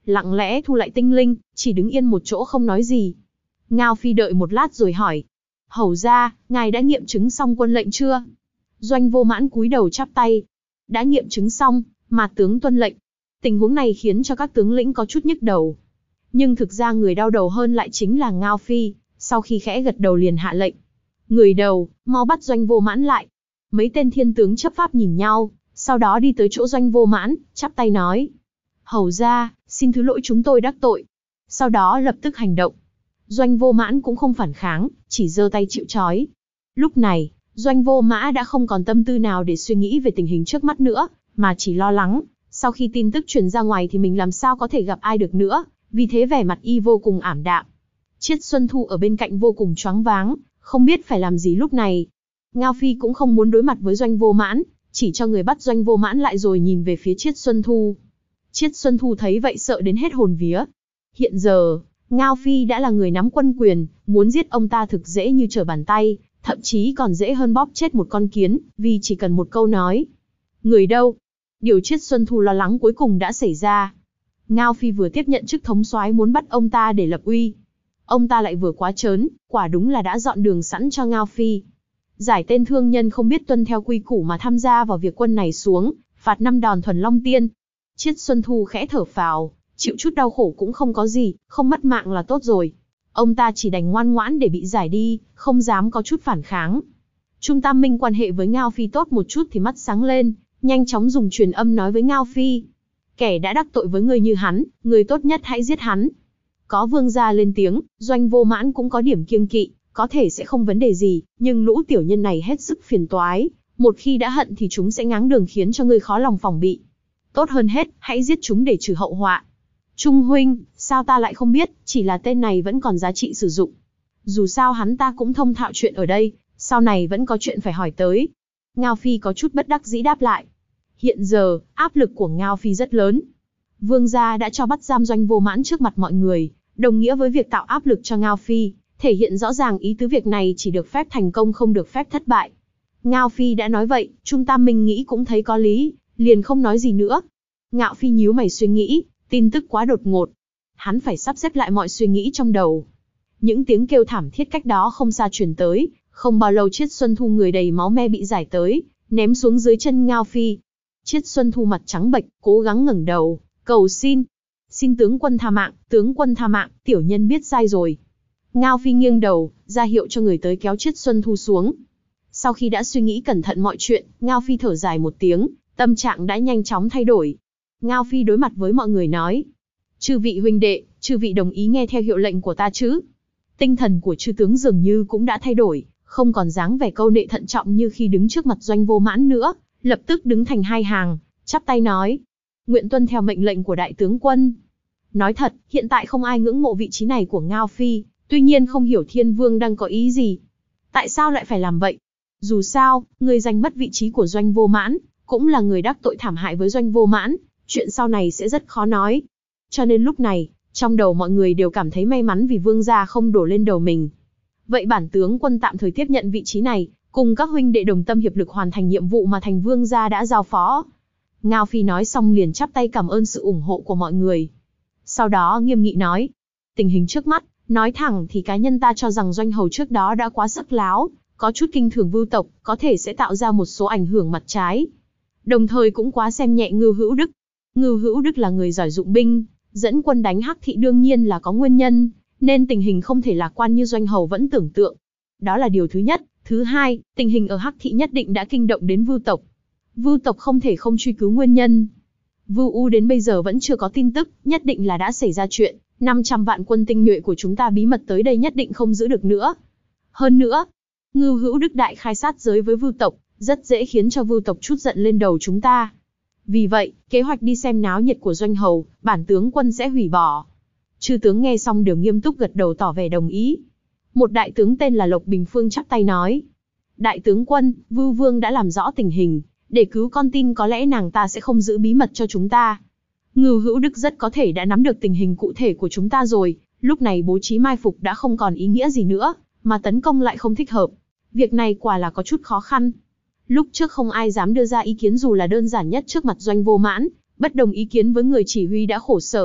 lặng lẽ thu lại tinh linh, chỉ đứng yên một chỗ không nói gì. Ngao Phi đợi một lát rồi hỏi. Hầu ra, ngài đã nghiệm chứng xong quân lệnh chưa? Doanh Vô Mãn cúi đầu chắp tay. Đã nghiệm chứng xong, mà tướng tuân lệnh. Tình huống này khiến cho các tướng lĩnh có chút nhức đầu. Nhưng thực ra người đau đầu hơn lại chính là Ngao Phi, sau khi khẽ gật đầu liền hạ lệnh. Người đầu, mau bắt Doanh Vô Mãn lại. Mấy tên thiên tướng chấp pháp nhìn nhau, sau đó đi tới chỗ Doanh Vô Mãn, chắp tay nói. Hầu ra, xin thứ lỗi chúng tôi đắc tội. Sau đó lập tức hành động. Doanh Vô Mãn cũng không phản kháng, chỉ giơ tay chịu trói. Lúc này, Doanh Vô Mã đã không còn tâm tư nào để suy nghĩ về tình hình trước mắt nữa, mà chỉ lo lắng, sau khi tin tức truyền ra ngoài thì mình làm sao có thể gặp ai được nữa, vì thế vẻ mặt y vô cùng ảm đạm. Triết Xuân Thu ở bên cạnh vô cùng choáng váng, không biết phải làm gì lúc này. Ngao Phi cũng không muốn đối mặt với Doanh Vô Mãn, chỉ cho người bắt Doanh Vô Mãn lại rồi nhìn về phía Triết Xuân Thu. Triết Xuân Thu thấy vậy sợ đến hết hồn vía. Hiện giờ, Ngao Phi đã là người nắm quân quyền, muốn giết ông ta thực dễ như trở bàn tay, thậm chí còn dễ hơn bóp chết một con kiến, vì chỉ cần một câu nói. Người đâu? Điều Triết Xuân Thu lo lắng cuối cùng đã xảy ra. Ngao Phi vừa tiếp nhận chức thống soái muốn bắt ông ta để lập uy. Ông ta lại vừa quá trớn, quả đúng là đã dọn đường sẵn cho Ngao Phi. Giải tên thương nhân không biết tuân theo quy củ mà tham gia vào việc quân này xuống, phạt 5 đòn thuần long tiên. Triết Xuân Thu khẽ thở phào, chịu chút đau khổ cũng không có gì, không mất mạng là tốt rồi. Ông ta chỉ đành ngoan ngoãn để bị giải đi, không dám có chút phản kháng. Trung Tam Minh quan hệ với Ngao Phi tốt một chút thì mắt sáng lên, nhanh chóng dùng truyền âm nói với Ngao Phi. Kẻ đã đắc tội với người như hắn, người tốt nhất hãy giết hắn. Có vương gia lên tiếng, Doanh Vô Mãn cũng có điểm kiêng kỵ, có thể sẽ không vấn đề gì, nhưng lũ tiểu nhân này hết sức phiền toái, một khi đã hận thì chúng sẽ ngáng đường khiến cho ngươi khó lòng phòng bị. Tốt hơn hết, hãy giết chúng để trừ hậu họa. Trung huynh, sao ta lại không biết, chỉ là tên này vẫn còn giá trị sử dụng. Dù sao hắn ta cũng thông thạo chuyện ở đây, sau này vẫn có chuyện phải hỏi tới. Ngao Phi có chút bất đắc dĩ đáp lại. Hiện giờ, áp lực của Ngao Phi rất lớn. Vương gia đã cho bắt giam Doanh Vô Mãn trước mặt mọi người, đồng nghĩa với việc tạo áp lực cho Ngao Phi, thể hiện rõ ràng ý tứ việc này chỉ được phép thành công không được phép thất bại. Ngao Phi đã nói vậy, Trung Tam Minh nghĩ cũng thấy có lý, liền không nói gì nữa. Ngao Phi nhíu mày suy nghĩ, tin tức quá đột ngột. Hắn phải sắp xếp lại mọi suy nghĩ trong đầu. Những tiếng kêu thảm thiết cách đó không xa truyền tới, không bao lâu Triết Xuân Thu người đầy máu me bị giải tới, ném xuống dưới chân Ngao Phi. Triết Xuân Thu mặt trắng bệch, cố gắng ngẩng đầu, cầu xin. Xin tướng quân tha mạng, tướng quân tha mạng, tiểu nhân biết sai rồi. Ngao Phi nghiêng đầu, ra hiệu cho người tới kéo Triết Xuân Thu xuống. Sau khi đã suy nghĩ cẩn thận mọi chuyện, Ngao Phi thở dài một tiếng, tâm trạng đã nhanh chóng thay đổi. Ngao Phi đối mặt với mọi người nói. Chư vị huynh đệ, chư vị đồng ý nghe theo hiệu lệnh của ta chứ? Tinh thần của chư tướng dường như cũng đã thay đổi, không còn dáng vẻ câu nệ thận trọng như khi đứng trước mặt Doanh Vô Mãn nữa, lập tức đứng thành hai hàng, chắp tay nói. Nguyện tuân theo mệnh lệnh của đại tướng quân. Nói thật, hiện tại không ai ngưỡng mộ vị trí này của Ngao Phi, tuy nhiên không hiểu Thiên Vương đang có ý gì. Tại sao lại phải làm vậy? Dù sao, người giành mất vị trí của Doanh Vô Mãn, cũng là người đắc tội thảm hại với Doanh Vô Mãn, chuyện sau này sẽ rất khó nói. Cho nên lúc này, trong đầu mọi người đều cảm thấy may mắn vì vương gia không đổ lên đầu mình. Vậy bản tướng quân tạm thời tiếp nhận vị trí này, cùng các huynh đệ đồng tâm hiệp lực hoàn thành nhiệm vụ mà thành vương gia đã giao phó. Ngao Phi nói xong liền chắp tay cảm ơn sự ủng hộ của mọi người. Sau đó nghiêm nghị nói, tình hình trước mắt, nói thẳng thì cá nhân ta cho rằng Doanh hầu trước đó đã quá sắc láo, có chút kinh thường vưu tộc, có thể sẽ tạo ra một số ảnh hưởng mặt trái. Đồng thời cũng quá xem nhẹ Ngưu Hữu Đức. Ngưu Hữu Đức là người giỏi dụng binh, dẫn quân đánh Hắc Thị đương nhiên là có nguyên nhân, nên tình hình không thể lạc quan như Doanh hầu vẫn tưởng tượng. Đó là điều thứ nhất. Thứ hai, tình hình ở Hắc Thị nhất định đã kinh động đến Vưu tộc. Vưu tộc không thể không truy cứu nguyên nhân. Vưu U đến bây giờ vẫn chưa có tin tức, nhất định là đã xảy ra chuyện. 500 vạn quân tinh nhuệ của chúng ta bí mật tới đây nhất định không giữ được nữa. Hơn nữa, Ngưu Hữu Đức đại khai sát giới với Vưu tộc, rất dễ khiến cho Vưu tộc chút giận lên đầu chúng ta. Vì vậy, kế hoạch đi xem náo nhiệt của Doanh hầu, bản tướng quân sẽ hủy bỏ. Chư tướng nghe xong đều nghiêm túc gật đầu tỏ vẻ đồng ý. Một đại tướng tên là Lộc Bình Phương chắp tay nói. Đại tướng quân, Vưu Vương đã làm rõ tình hình, để cứu con tin có lẽ nàng ta sẽ không giữ bí mật cho chúng ta. Ngưu Hữu Đức rất có thể đã nắm được tình hình cụ thể của chúng ta rồi, lúc này bố trí mai phục đã không còn ý nghĩa gì nữa, mà tấn công lại không thích hợp. Việc này quả là có chút khó khăn. Lúc trước không ai dám đưa ra ý kiến dù là đơn giản nhất trước mặt Doanh Vô Mãn, bất đồng ý kiến với người chỉ huy đã khổ sở,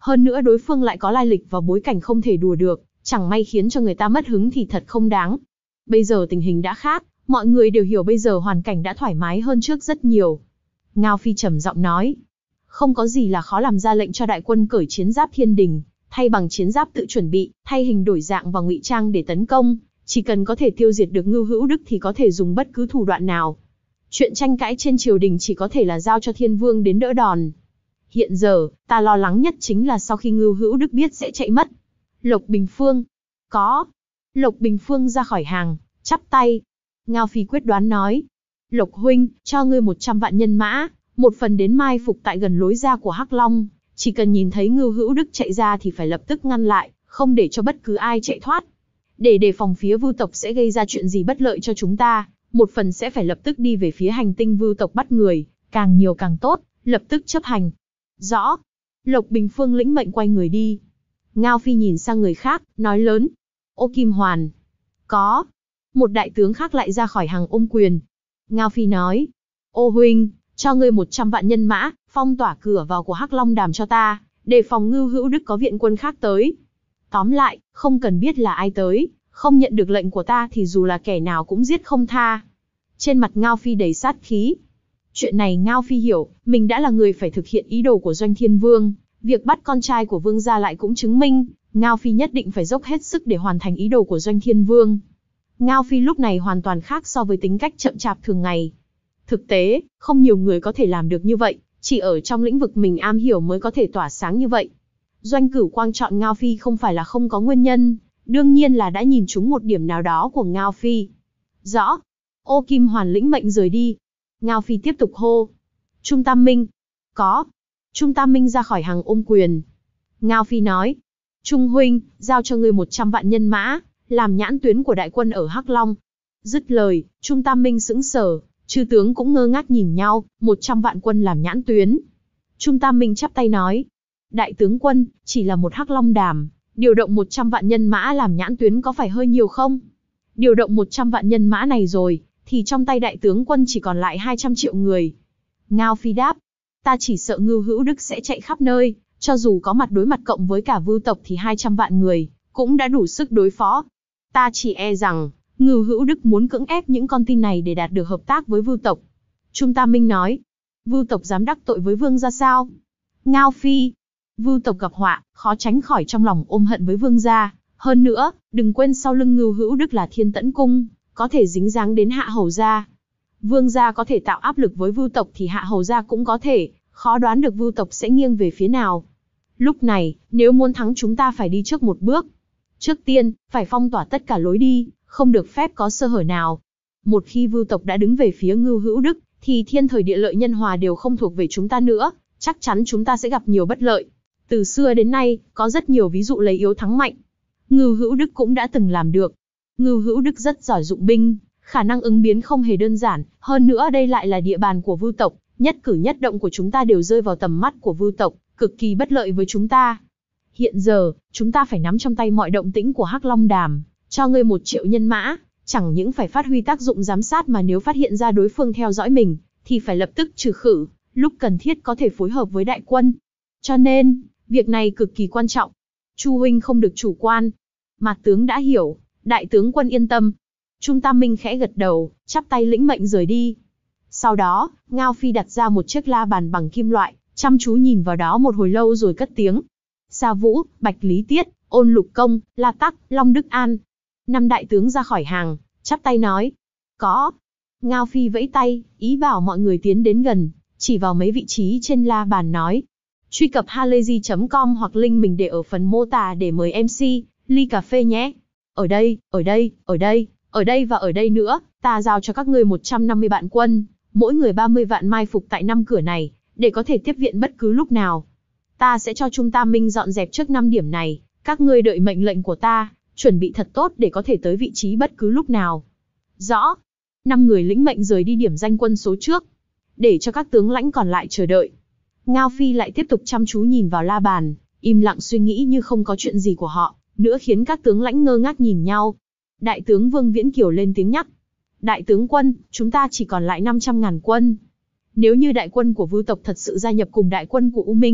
Hơn nữa đối phương lại có lai lịch và bối cảnh không thể đùa được, chẳng may khiến cho người ta mất hứng thì thật không đáng. Bây giờ tình hình đã khác, mọi người đều hiểu bây giờ hoàn cảnh đã thoải mái hơn trước rất nhiều. Ngao Phi trầm giọng nói, không có gì là khó làm ra lệnh cho đại quân cởi chiến giáp thiên đình, thay bằng chiến giáp tự chuẩn bị, thay hình đổi dạng và ngụy trang để tấn công, chỉ cần có thể tiêu diệt được Ngưu Hữu Đức thì có thể dùng bất cứ thủ đoạn nào. Chuyện tranh cãi trên triều đình chỉ có thể là giao cho Thiên Vương đến đỡ đòn. Hiện giờ, ta lo lắng nhất chính là sau khi Ngưu Hữu Đức biết sẽ chạy mất. Lộc Bình Phương. Có. Lộc Bình Phương ra khỏi hàng, chắp tay. Ngao Phi quyết đoán nói. Lộc huynh, cho ngươi 100 vạn nhân mã, một phần đến mai phục tại gần lối ra của Hắc Long. Chỉ cần nhìn thấy Ngưu Hữu Đức chạy ra thì phải lập tức ngăn lại, không để cho bất cứ ai chạy thoát. Để đề phòng phía Vưu tộc sẽ gây ra chuyện gì bất lợi cho chúng ta, một phần sẽ phải lập tức đi về phía hành tinh Vưu tộc bắt người, càng nhiều càng tốt, lập tức chấp hành. Rõ. Lộc Bình Phương lĩnh mệnh quay người đi. Ngao Phi nhìn sang người khác, nói lớn. Ô Kim Hoàn. Có. Một đại tướng khác lại ra khỏi hàng ôm quyền. Ngao Phi nói. Ô huynh, cho ngươi 100 vạn nhân mã, phong tỏa cửa vào của Hắc Long Đàm cho ta, đề phòng Ngưu Hữu Đức có viện quân khác tới. Tóm lại, không cần biết là ai tới, không nhận được lệnh của ta thì dù là kẻ nào cũng giết không tha. Trên mặt Ngao Phi đầy sát khí. Chuyện này Ngao Phi hiểu, mình đã là người phải thực hiện ý đồ của Doanh Thiên Vương, việc bắt con trai của Vương gia lại cũng chứng minh, Ngao Phi nhất định phải dốc hết sức để hoàn thành ý đồ của Doanh Thiên Vương. Ngao Phi lúc này hoàn toàn khác so với tính cách chậm chạp thường ngày. Thực tế, không nhiều người có thể làm được như vậy, chỉ ở trong lĩnh vực mình am hiểu mới có thể tỏa sáng như vậy. Doanh Cửu Quang chọn Ngao Phi không phải là không có nguyên nhân, đương nhiên là đã nhìn trúng một điểm nào đó của Ngao Phi. Rõ. Ô Kim Hoàn lĩnh mệnh rời đi. Ngao Phi tiếp tục hô. Trung Tam Minh. Có. Trung Tam Minh ra khỏi hàng ôm quyền. Ngao Phi nói. Trung huynh, giao cho ngươi 100 vạn nhân mã, làm nhãn tuyến của đại quân ở Hắc Long. Dứt lời, Trung Tam Minh sững sờ, chư tướng cũng ngơ ngác nhìn nhau, 100 vạn quân làm nhãn tuyến. Trung Tam Minh chắp tay nói. Đại tướng quân, chỉ là một Hắc Long Đàm, điều động 100 vạn nhân mã làm nhãn tuyến có phải hơi nhiều không? Điều động 100 vạn nhân mã này rồi, thì trong tay đại tướng quân chỉ còn lại 200 triệu người. Ngao Phi đáp, ta chỉ sợ Ngưu Hữu Đức sẽ chạy khắp nơi, cho dù có mặt đối mặt cộng với cả Vưu tộc thì 200 vạn người, cũng đã đủ sức đối phó. Ta chỉ e rằng, Ngưu Hữu Đức muốn cưỡng ép những con tin này để đạt được hợp tác với Vưu tộc. Trung Tam Minh nói, Vưu tộc dám đắc tội với Vương gia sao? Ngao Phi, Vưu tộc gặp họa, khó tránh khỏi trong lòng ôm hận với Vương gia. Hơn nữa, đừng quên sau lưng Ngưu Hữu Đức là Thiên Tẫn Cung, có thể dính dáng đến Hạ Hầu gia. Vương gia có thể tạo áp lực với Vưu tộc thì Hạ Hầu gia cũng có thể, khó đoán được Vưu tộc sẽ nghiêng về phía nào. Lúc này, nếu muốn thắng chúng ta phải đi trước một bước. Trước tiên, phải phong tỏa tất cả lối đi, không được phép có sơ hở nào. Một khi Vưu tộc đã đứng về phía Ngưu Hữu Đức, thì thiên thời địa lợi nhân hòa đều không thuộc về chúng ta nữa, chắc chắn chúng ta sẽ gặp nhiều bất lợi. Từ xưa đến nay, có rất nhiều ví dụ lấy yếu thắng mạnh. Ngưu Hữu Đức cũng đã từng làm được. Ngưu Hữu Đức rất giỏi dụng binh, khả năng ứng biến không hề đơn giản, hơn nữa đây lại là địa bàn của Vưu tộc, nhất cử nhất động của chúng ta đều rơi vào tầm mắt của Vưu tộc, cực kỳ bất lợi với chúng ta. Hiện giờ, chúng ta phải nắm trong tay mọi động tĩnh của Hắc Long Đàm, cho ngươi 1 triệu nhân mã, chẳng những phải phát huy tác dụng giám sát mà nếu phát hiện ra đối phương theo dõi mình, thì phải lập tức trừ khử, lúc cần thiết có thể phối hợp với đại quân. Cho nên, việc này cực kỳ quan trọng. Chu huynh không được chủ quan. Mạc tướng đã hiểu, đại tướng quân yên tâm. Trung Tam Minh khẽ gật đầu, chắp tay lĩnh mệnh rời đi. Sau đó, Ngao Phi đặt ra một chiếc la bàn bằng kim loại, chăm chú nhìn vào đó một hồi lâu rồi cất tiếng. Sa Vũ, Bạch Lý Tiết, Ôn Lục Công, La Tắc, Long Đức An. 5 đại tướng ra khỏi hàng, chắp tay nói. Có. Ngao Phi vẫy tay, ý bảo mọi người tiến đến gần, chỉ vào mấy vị trí trên la bàn nói. Truy cập halayzi.com hoặc link mình để ở phần mô tả để mời MC, ly cà phê nhé. Ở đây, ở đây, ở đây, ở đây và ở đây nữa, ta giao cho các ngươi 150 vạn quân, mỗi người 30 vạn mai phục tại 5 cửa này, để có thể tiếp viện bất cứ lúc nào. Ta sẽ cho Trung Tam Minh dọn dẹp trước 5 điểm này, các ngươi đợi mệnh lệnh của ta, chuẩn bị thật tốt để có thể tới vị trí bất cứ lúc nào. Rõ. 5 người lĩnh mệnh rời đi điểm danh quân số trước, để cho các tướng lãnh còn lại chờ đợi. Ngao Phi lại tiếp tục chăm chú nhìn vào la bàn, im lặng suy nghĩ như không có chuyện gì của họ, nữa khiến các tướng lãnh ngơ ngác nhìn nhau. Đại tướng Vương Viễn Kiều lên tiếng nhắc. Đại tướng quân, chúng ta chỉ còn lại 500.000 quân. Nếu như đại quân của Vưu tộc thật sự gia nhập cùng đại quân của U Minh,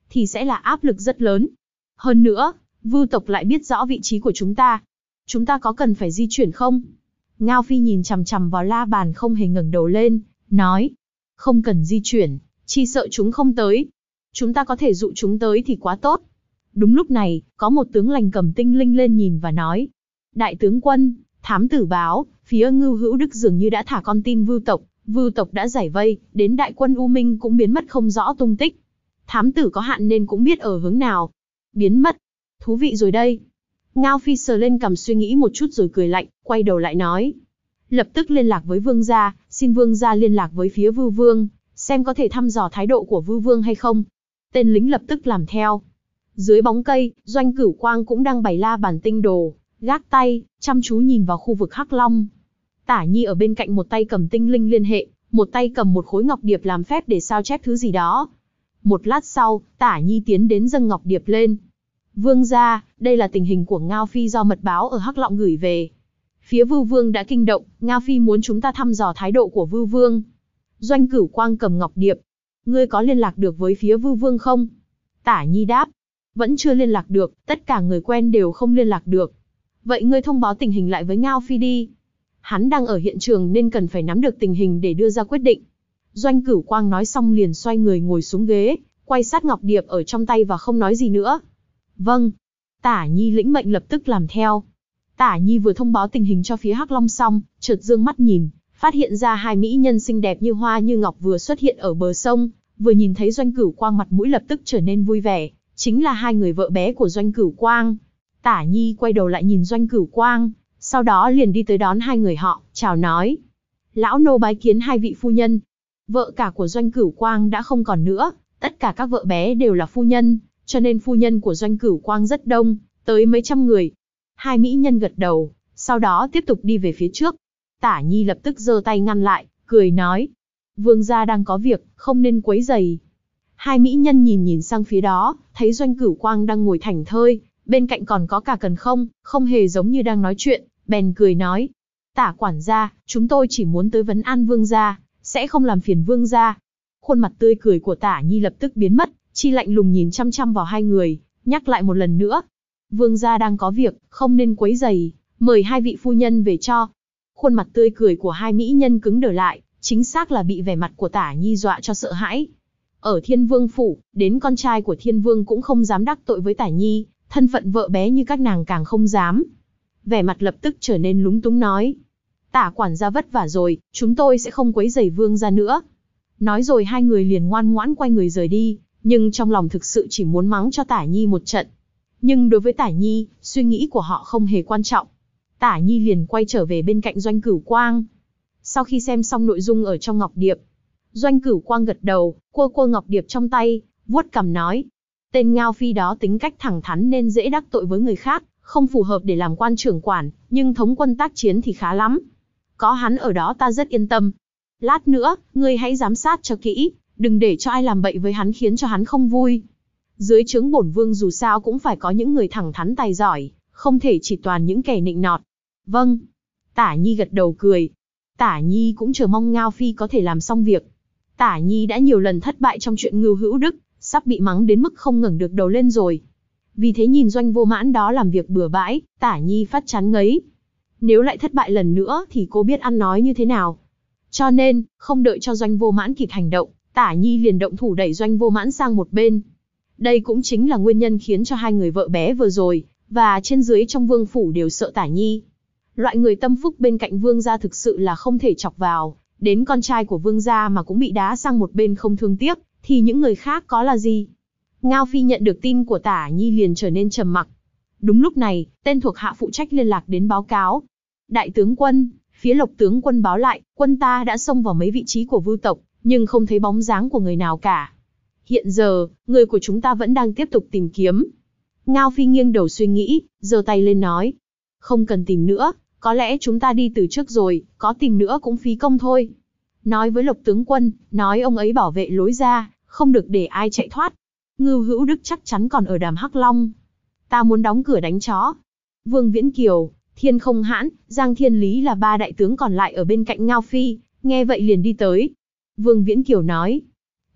thì sẽ là áp lực rất lớn. Hơn nữa, Vưu tộc lại biết rõ vị trí của chúng ta. Chúng ta có cần phải di chuyển không? Ngao Phi nhìn chằm chằm vào la bàn không hề ngẩng đầu lên, nói. Không cần di chuyển, chỉ sợ chúng không tới. Chúng ta có thể dụ chúng tới thì quá tốt. Đúng lúc này, có một tướng lành cầm tinh linh lên nhìn và nói. Đại tướng quân, thám tử báo, phía Ngưu Hữu Đức dường như đã thả con tin Vưu tộc đã giải vây, đến đại quân U Minh cũng biến mất không rõ tung tích. Thám tử có hạn nên cũng biết ở hướng nào. Biến mất. Thú vị rồi đây. Ngao Phi sờ lên cằm suy nghĩ một chút rồi cười lạnh, quay đầu lại nói. Lập tức liên lạc với vương gia, xin vương gia liên lạc với phía Vưu Vương, xem có thể thăm dò thái độ của Vưu Vương hay không. Tên lính lập tức làm theo. Dưới bóng cây, Doanh Cửu Quang cũng đang bày la bàn tinh đồ, gác tay, chăm chú nhìn vào khu vực Hắc Long. Tả Nhi ở bên cạnh một tay cầm tinh linh liên hệ, một tay cầm một khối ngọc điệp làm phép để sao chép thứ gì đó. Một lát sau, Tả Nhi tiến đến dâng ngọc điệp lên. Vương gia, đây là tình hình của Ngao Phi do mật báo ở Hắc Long gửi về. Phía Vưu Vương đã kinh động, Ngao Phi muốn chúng ta thăm dò thái độ của Vưu Vương. Doanh Cửu Quang cầm ngọc điệp. Ngươi có liên lạc được với phía Vưu Vương không? Tả Nhi đáp. Vẫn chưa liên lạc được, tất cả người quen đều không liên lạc được. Vậy ngươi thông báo tình hình lại với Ngao Phi đi. Hắn đang ở hiện trường nên cần phải nắm được tình hình để đưa ra quyết định. Doanh Cửu Quang nói xong liền xoay người ngồi xuống ghế, quay sát ngọc điệp ở trong tay và không nói gì nữa. Vâng. Tả Nhi lĩnh mệnh lập tức làm theo. Tả Nhi vừa thông báo tình hình cho phía Hắc Long xong, chợt dương mắt nhìn, phát hiện ra hai mỹ nhân xinh đẹp như hoa như ngọc vừa xuất hiện ở bờ sông, vừa nhìn thấy Doanh Cửu Quang mặt mũi lập tức trở nên vui vẻ, chính là hai người vợ bé của Doanh Cửu Quang. Tả Nhi quay đầu lại nhìn Doanh Cửu Quang, sau đó liền đi tới đón hai người họ, chào nói. Lão nô bái kiến hai vị phu nhân. Vợ cả của Doanh Cửu Quang đã không còn nữa, tất cả các vợ bé đều là phu nhân, cho nên phu nhân của Doanh Cửu Quang rất đông, tới mấy trăm người. Hai mỹ nhân gật đầu, sau đó tiếp tục đi về phía trước. Tả Nhi lập tức giơ tay ngăn lại, cười nói. Vương gia đang có việc, không nên quấy rầy. Hai mỹ nhân nhìn sang phía đó, thấy Doanh Cửu Quang đang ngồi thảnh thơi, bên cạnh còn có cả Cần Không, không hề giống như đang nói chuyện, bèn cười nói. Tả quản gia, chúng tôi chỉ muốn tới vấn an vương gia, sẽ không làm phiền vương gia. Khuôn mặt tươi cười của Tả Nhi lập tức biến mất, chỉ lạnh lùng nhìn chăm chăm vào hai người, nhắc lại một lần nữa. Vương gia đang có việc, không nên quấy rầy, mời hai vị phu nhân về cho. Khuôn mặt tươi cười của hai mỹ nhân cứng đờ lại, chính xác là bị vẻ mặt của Tả Nhi dọa cho sợ hãi. Ở Thiên Vương phủ, đến con trai của Thiên Vương cũng không dám đắc tội với Tả Nhi, thân phận vợ bé như các nàng càng không dám. Vẻ mặt lập tức trở nên lúng túng nói. Tả quản gia vất vả rồi, chúng tôi sẽ không quấy rầy vương gia nữa. Nói rồi hai người liền ngoan ngoãn quay người rời đi, nhưng trong lòng thực sự chỉ muốn mắng cho Tả Nhi một trận. Nhưng đối với Tả Nhi, suy nghĩ của họ không hề quan trọng. Tả Nhi liền quay trở về bên cạnh Doanh Cửu Quang. Sau khi xem xong nội dung ở trong ngọc điệp, Doanh Cửu Quang gật đầu, cua ngọc điệp trong tay, vuốt cằm nói. Tên Ngao Phi đó tính cách thẳng thắn nên dễ đắc tội với người khác, không phù hợp để làm quan trưởng quản, nhưng thống quân tác chiến thì khá lắm. Có hắn ở đó ta rất yên tâm. Lát nữa, ngươi hãy giám sát cho kỹ, đừng để cho ai làm bậy với hắn khiến cho hắn không vui. Dưới trướng bổn vương dù sao cũng phải có những người thẳng thắn tài giỏi, không thể chỉ toàn những kẻ nịnh nọt. Vâng. Tả Nhi gật đầu cười. Tả Nhi cũng chờ mong Ngao Phi có thể làm xong việc. Tả Nhi đã nhiều lần thất bại trong chuyện Ngưu Hữu Đức, sắp bị mắng đến mức không ngẩng được đầu lên rồi. Vì thế nhìn Doanh Vô Mãn đó làm việc bừa bãi, Tả Nhi phát chán ngấy. Nếu lại thất bại lần nữa thì cô biết ăn nói như thế nào. Cho nên, không đợi cho Doanh Vô Mãn kịp hành động, Tả Nhi liền động thủ đẩy Doanh Vô Mãn sang một bên. Đây cũng chính là nguyên nhân khiến cho hai người vợ bé vừa rồi, và trên dưới trong vương phủ đều sợ Tả Nhi. Loại người tâm phúc bên cạnh vương gia thực sự là không thể chọc vào, đến con trai của vương gia mà cũng bị đá sang một bên không thương tiếc, thì những người khác có là gì? Ngao Phi nhận được tin của Tả Nhi liền trở nên trầm mặc. Đúng lúc này, tên thuộc hạ phụ trách liên lạc đến báo cáo. Đại tướng quân, phía Lộc tướng quân báo lại, quân ta đã xông vào mấy vị trí của Vưu tộc, nhưng không thấy bóng dáng của người nào cả. Hiện giờ, người của chúng ta vẫn đang tiếp tục tìm kiếm. Ngao Phi nghiêng đầu suy nghĩ, giơ tay lên nói. Không cần tìm nữa, có lẽ chúng ta đi từ trước rồi, có tìm nữa cũng phí công thôi. Nói với Lộc tướng quân, nói ông ấy bảo vệ lối ra, không được để ai chạy thoát. Ngưu Hữu Đức chắc chắn còn ở Đàm Hắc Long. Ta muốn đóng cửa đánh chó. Vương Viễn Kiều, Thiên Không Hãn, Giang Thiên Lý là ba đại tướng còn lại ở bên cạnh Ngao Phi, nghe vậy liền đi tới. Vương Viễn Kiều nói.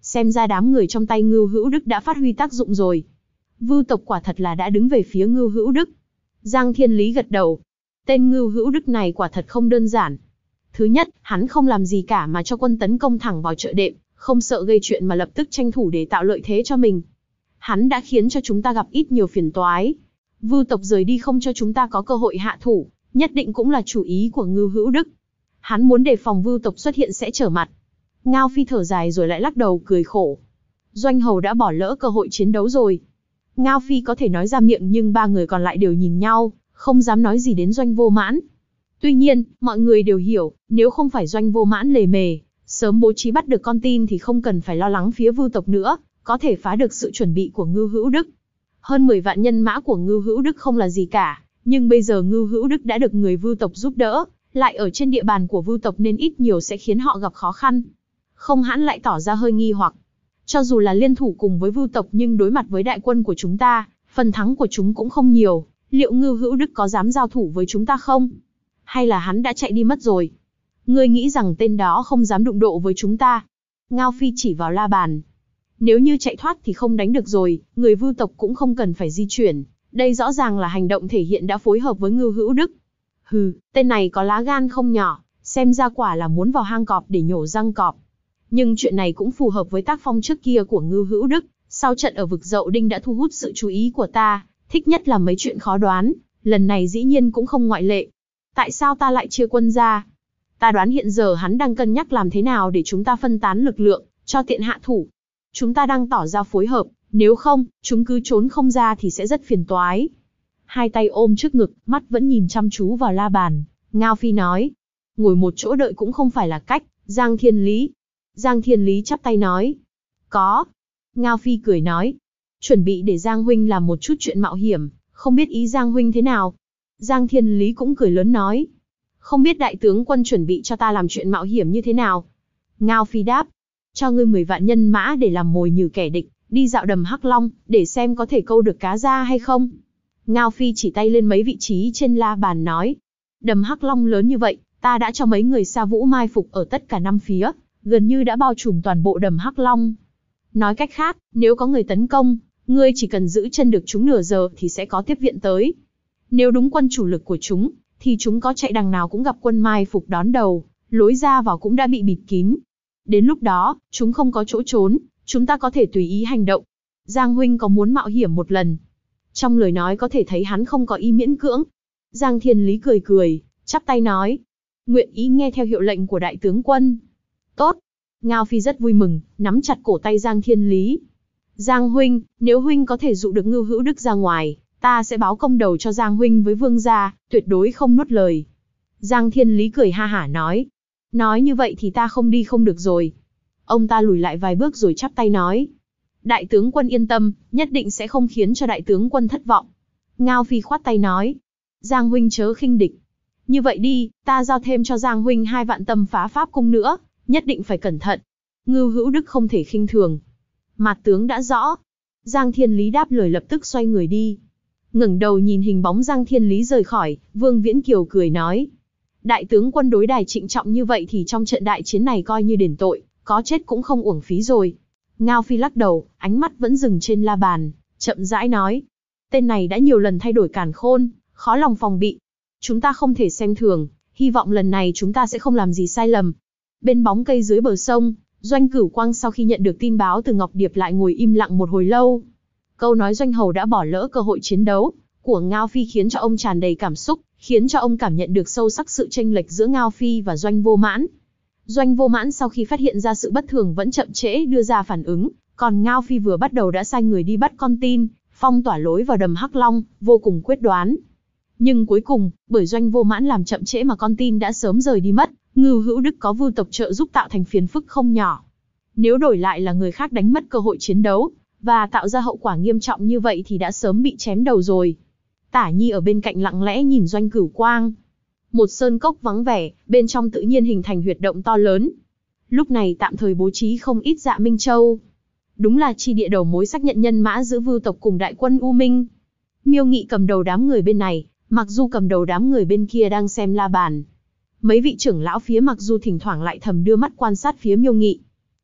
xem ra đám người trong tay Ngưu Hữu Đức đã phát huy tác dụng rồi. Vưu tộc quả thật là đã đứng về phía Ngưu Hữu Đức. Giang Thiên Lý gật đầu. Tên Ngưu Hữu Đức này quả thật không đơn giản. Thứ nhất, hắn không làm gì cả mà cho quân tấn công thẳng vào chợ đệm, không sợ gây chuyện mà lập tức tranh thủ để tạo lợi thế cho mình. Hắn đã khiến cho chúng ta gặp ít nhiều phiền toái. Vưu tộc rời đi không cho chúng ta có cơ hội hạ thủ, nhất định cũng là chủ ý của Ngưu Hữu Đức. Hắn muốn đề phòng Vưu tộc xuất hiện sẽ trở mặt. Ngao Phi thở dài rồi lại lắc đầu cười khổ. Doanh Hầu đã bỏ lỡ cơ hội chiến đấu rồi. Ngao Phi có thể nói ra miệng nhưng ba người còn lại đều nhìn nhau, không dám nói gì đến Doanh Vô Mãn. Tuy nhiên, mọi người đều hiểu, nếu không phải Doanh Vô Mãn lề mề, sớm bố trí bắt được con tin thì không cần phải lo lắng phía Vưu tộc nữa, có thể phá được sự chuẩn bị của Ngưu Hữu Đức. Hơn 10 vạn nhân mã của Ngưu Hữu Đức không là gì cả, nhưng bây giờ Ngưu Hữu Đức đã được người Vưu tộc giúp đỡ, lại ở trên địa bàn của Vưu tộc nên ít nhiều sẽ khiến họ gặp khó khăn. Không Hãn lại tỏ ra hơi nghi hoặc. Cho dù là liên thủ cùng với Vưu tộc nhưng đối mặt với đại quân của chúng ta, phần thắng của chúng cũng không nhiều, liệu Ngưu Hữu Đức có dám giao thủ với chúng ta không? Hay là hắn đã chạy đi mất rồi? Ngươi nghĩ rằng tên đó không dám đụng độ với chúng ta? Ngao Phi chỉ vào La Bàn. Nếu như chạy thoát thì không đánh được rồi, người Vưu tộc cũng không cần phải di chuyển. Đây rõ ràng là hành động thể hiện đã phối hợp với Ngưu Hữu Đức. Hừ, tên này có lá gan không nhỏ, xem ra quả là muốn vào hang cọp để nhổ răng cọp. Nhưng chuyện này cũng phù hợp với tác phong trước kia của Ngưu Hữu Đức. Sau trận ở vực Dậu Đinh đã thu hút sự chú ý của ta, thích nhất là mấy chuyện khó đoán, lần này dĩ nhiên cũng không ngoại lệ. Tại sao ta lại chia quân ra? Ta đoán hiện giờ hắn đang cân nhắc làm thế nào để chúng ta phân tán lực lượng, cho tiện hạ thủ. Chúng ta đang tỏ ra phối hợp, nếu không, chúng cứ trốn không ra thì sẽ rất phiền toái. Hai tay ôm trước ngực, mắt vẫn nhìn chăm chú vào La Bàn, Ngao Phi nói. Ngồi một chỗ đợi cũng không phải là cách, Giang Thiên Lý. Giang Thiên Lý chắp tay nói. Có. Ngao Phi cười nói. Chuẩn bị để Giang Huynh làm một chút chuyện mạo hiểm, không biết ý Giang Huynh thế nào? Giang Thiên Lý cũng cười lớn nói. Không biết đại tướng quân chuẩn bị cho ta làm chuyện mạo hiểm như thế nào? Ngao Phi đáp. Cho ngươi 10 vạn nhân mã để làm mồi nhử kẻ địch, đi dạo đầm Hắc Long, để xem có thể câu được cá ra hay không. Ngao Phi chỉ tay lên mấy vị trí trên la bàn nói. Đầm Hắc Long lớn như vậy, ta đã cho mấy người Sa Vũ mai phục ở tất cả 5 phía, gần như đã bao trùm toàn bộ đầm Hắc Long. Nói cách khác, nếu có người tấn công, ngươi chỉ cần giữ chân được chúng nửa giờ thì sẽ có tiếp viện tới. Nếu đúng quân chủ lực của chúng, thì chúng có chạy đằng nào cũng gặp quân mai phục đón đầu, lối ra vào cũng đã bị bịt kín. Đến lúc đó, chúng không có chỗ trốn, chúng ta có thể tùy ý hành động. Giang Huynh có muốn mạo hiểm một lần? Trong lời nói có thể thấy hắn không có ý miễn cưỡng. Giang Thiên Lý cười cười, chắp tay nói. Nguyện ý nghe theo hiệu lệnh của đại tướng quân. Tốt. Ngao Phi rất vui mừng, nắm chặt cổ tay Giang Thiên Lý. Giang Huynh, nếu Huynh có thể dụ được Ngưu Hữu Đức ra ngoài, ta sẽ báo công đầu cho Giang Huynh với Vương gia, tuyệt đối không nuốt lời. Giang Thiên Lý cười ha hả nói. Nói như vậy thì ta không đi không được rồi. Ông ta lùi lại vài bước rồi chắp tay nói. Đại tướng quân yên tâm, nhất định sẽ không khiến cho đại tướng quân thất vọng. Ngao Phi khoát tay nói. Giang Huynh chớ khinh địch. Như vậy đi, ta giao thêm cho Giang Huynh 2 vạn tâm phá pháp cung nữa, nhất định phải cẩn thận. Ngưu Hữu Đức không thể khinh thường. Mạt tướng đã rõ. Giang Thiên Lý đáp lời lập tức xoay người đi. Ngẩng đầu nhìn hình bóng Giang Thiên Lý rời khỏi, Vương Viễn Kiều cười nói. Đại tướng quân đối đãi trịnh trọng như vậy thì trong trận đại chiến này coi như đền tội, có chết cũng không uổng phí rồi. Ngao Phi lắc đầu, ánh mắt vẫn dừng trên la bàn, chậm rãi nói. Tên này đã nhiều lần thay đổi càn khôn, khó lòng phòng bị. Chúng ta không thể xem thường, hy vọng lần này chúng ta sẽ không làm gì sai lầm. Bên bóng cây dưới bờ sông, Doanh Cửu Quang sau khi nhận được tin báo từ Ngọc Điệp lại ngồi im lặng một hồi lâu. Câu nói Doanh Hầu đã bỏ lỡ cơ hội chiến đấu của Ngao Phi khiến cho ông tràn đầy cảm xúc, khiến cho ông cảm nhận được sâu sắc sự chênh lệch giữa Ngao Phi và Doanh Vô Mãn. Doanh Vô Mãn sau khi phát hiện ra sự bất thường vẫn chậm trễ đưa ra phản ứng, còn Ngao Phi vừa bắt đầu đã sai người đi bắt con tin, phong tỏa lối vào đầm Hắc Long, vô cùng quyết đoán. Nhưng cuối cùng, bởi Doanh Vô Mãn làm chậm trễ mà con tin đã sớm rời đi mất, Ngưu Hữu Đức có Vưu tộc trợ giúp tạo thành phiền phức không nhỏ. Nếu đổi lại là người khác đánh mất cơ hội chiến đấu, và tạo ra hậu quả nghiêm trọng như vậy thì đã sớm bị chém đầu rồi. Tả Nhi ở bên cạnh lặng lẽ nhìn Doanh Cửu Quang. Một sơn cốc vắng vẻ, bên trong tự nhiên hình thành huyệt động to lớn. Lúc này tạm thời bố trí không ít Dạ Minh Châu. Đúng là chi địa đầu mối xác nhận nhân mã giữa Vưu tộc cùng đại quân U Minh. Miêu Nghị cầm đầu đám người bên này, Mặc Du cầm đầu đám người bên kia đang xem la bàn. Mấy vị trưởng lão phía Mặc Du thỉnh thoảng lại thầm đưa mắt quan sát phía Miêu Nghị.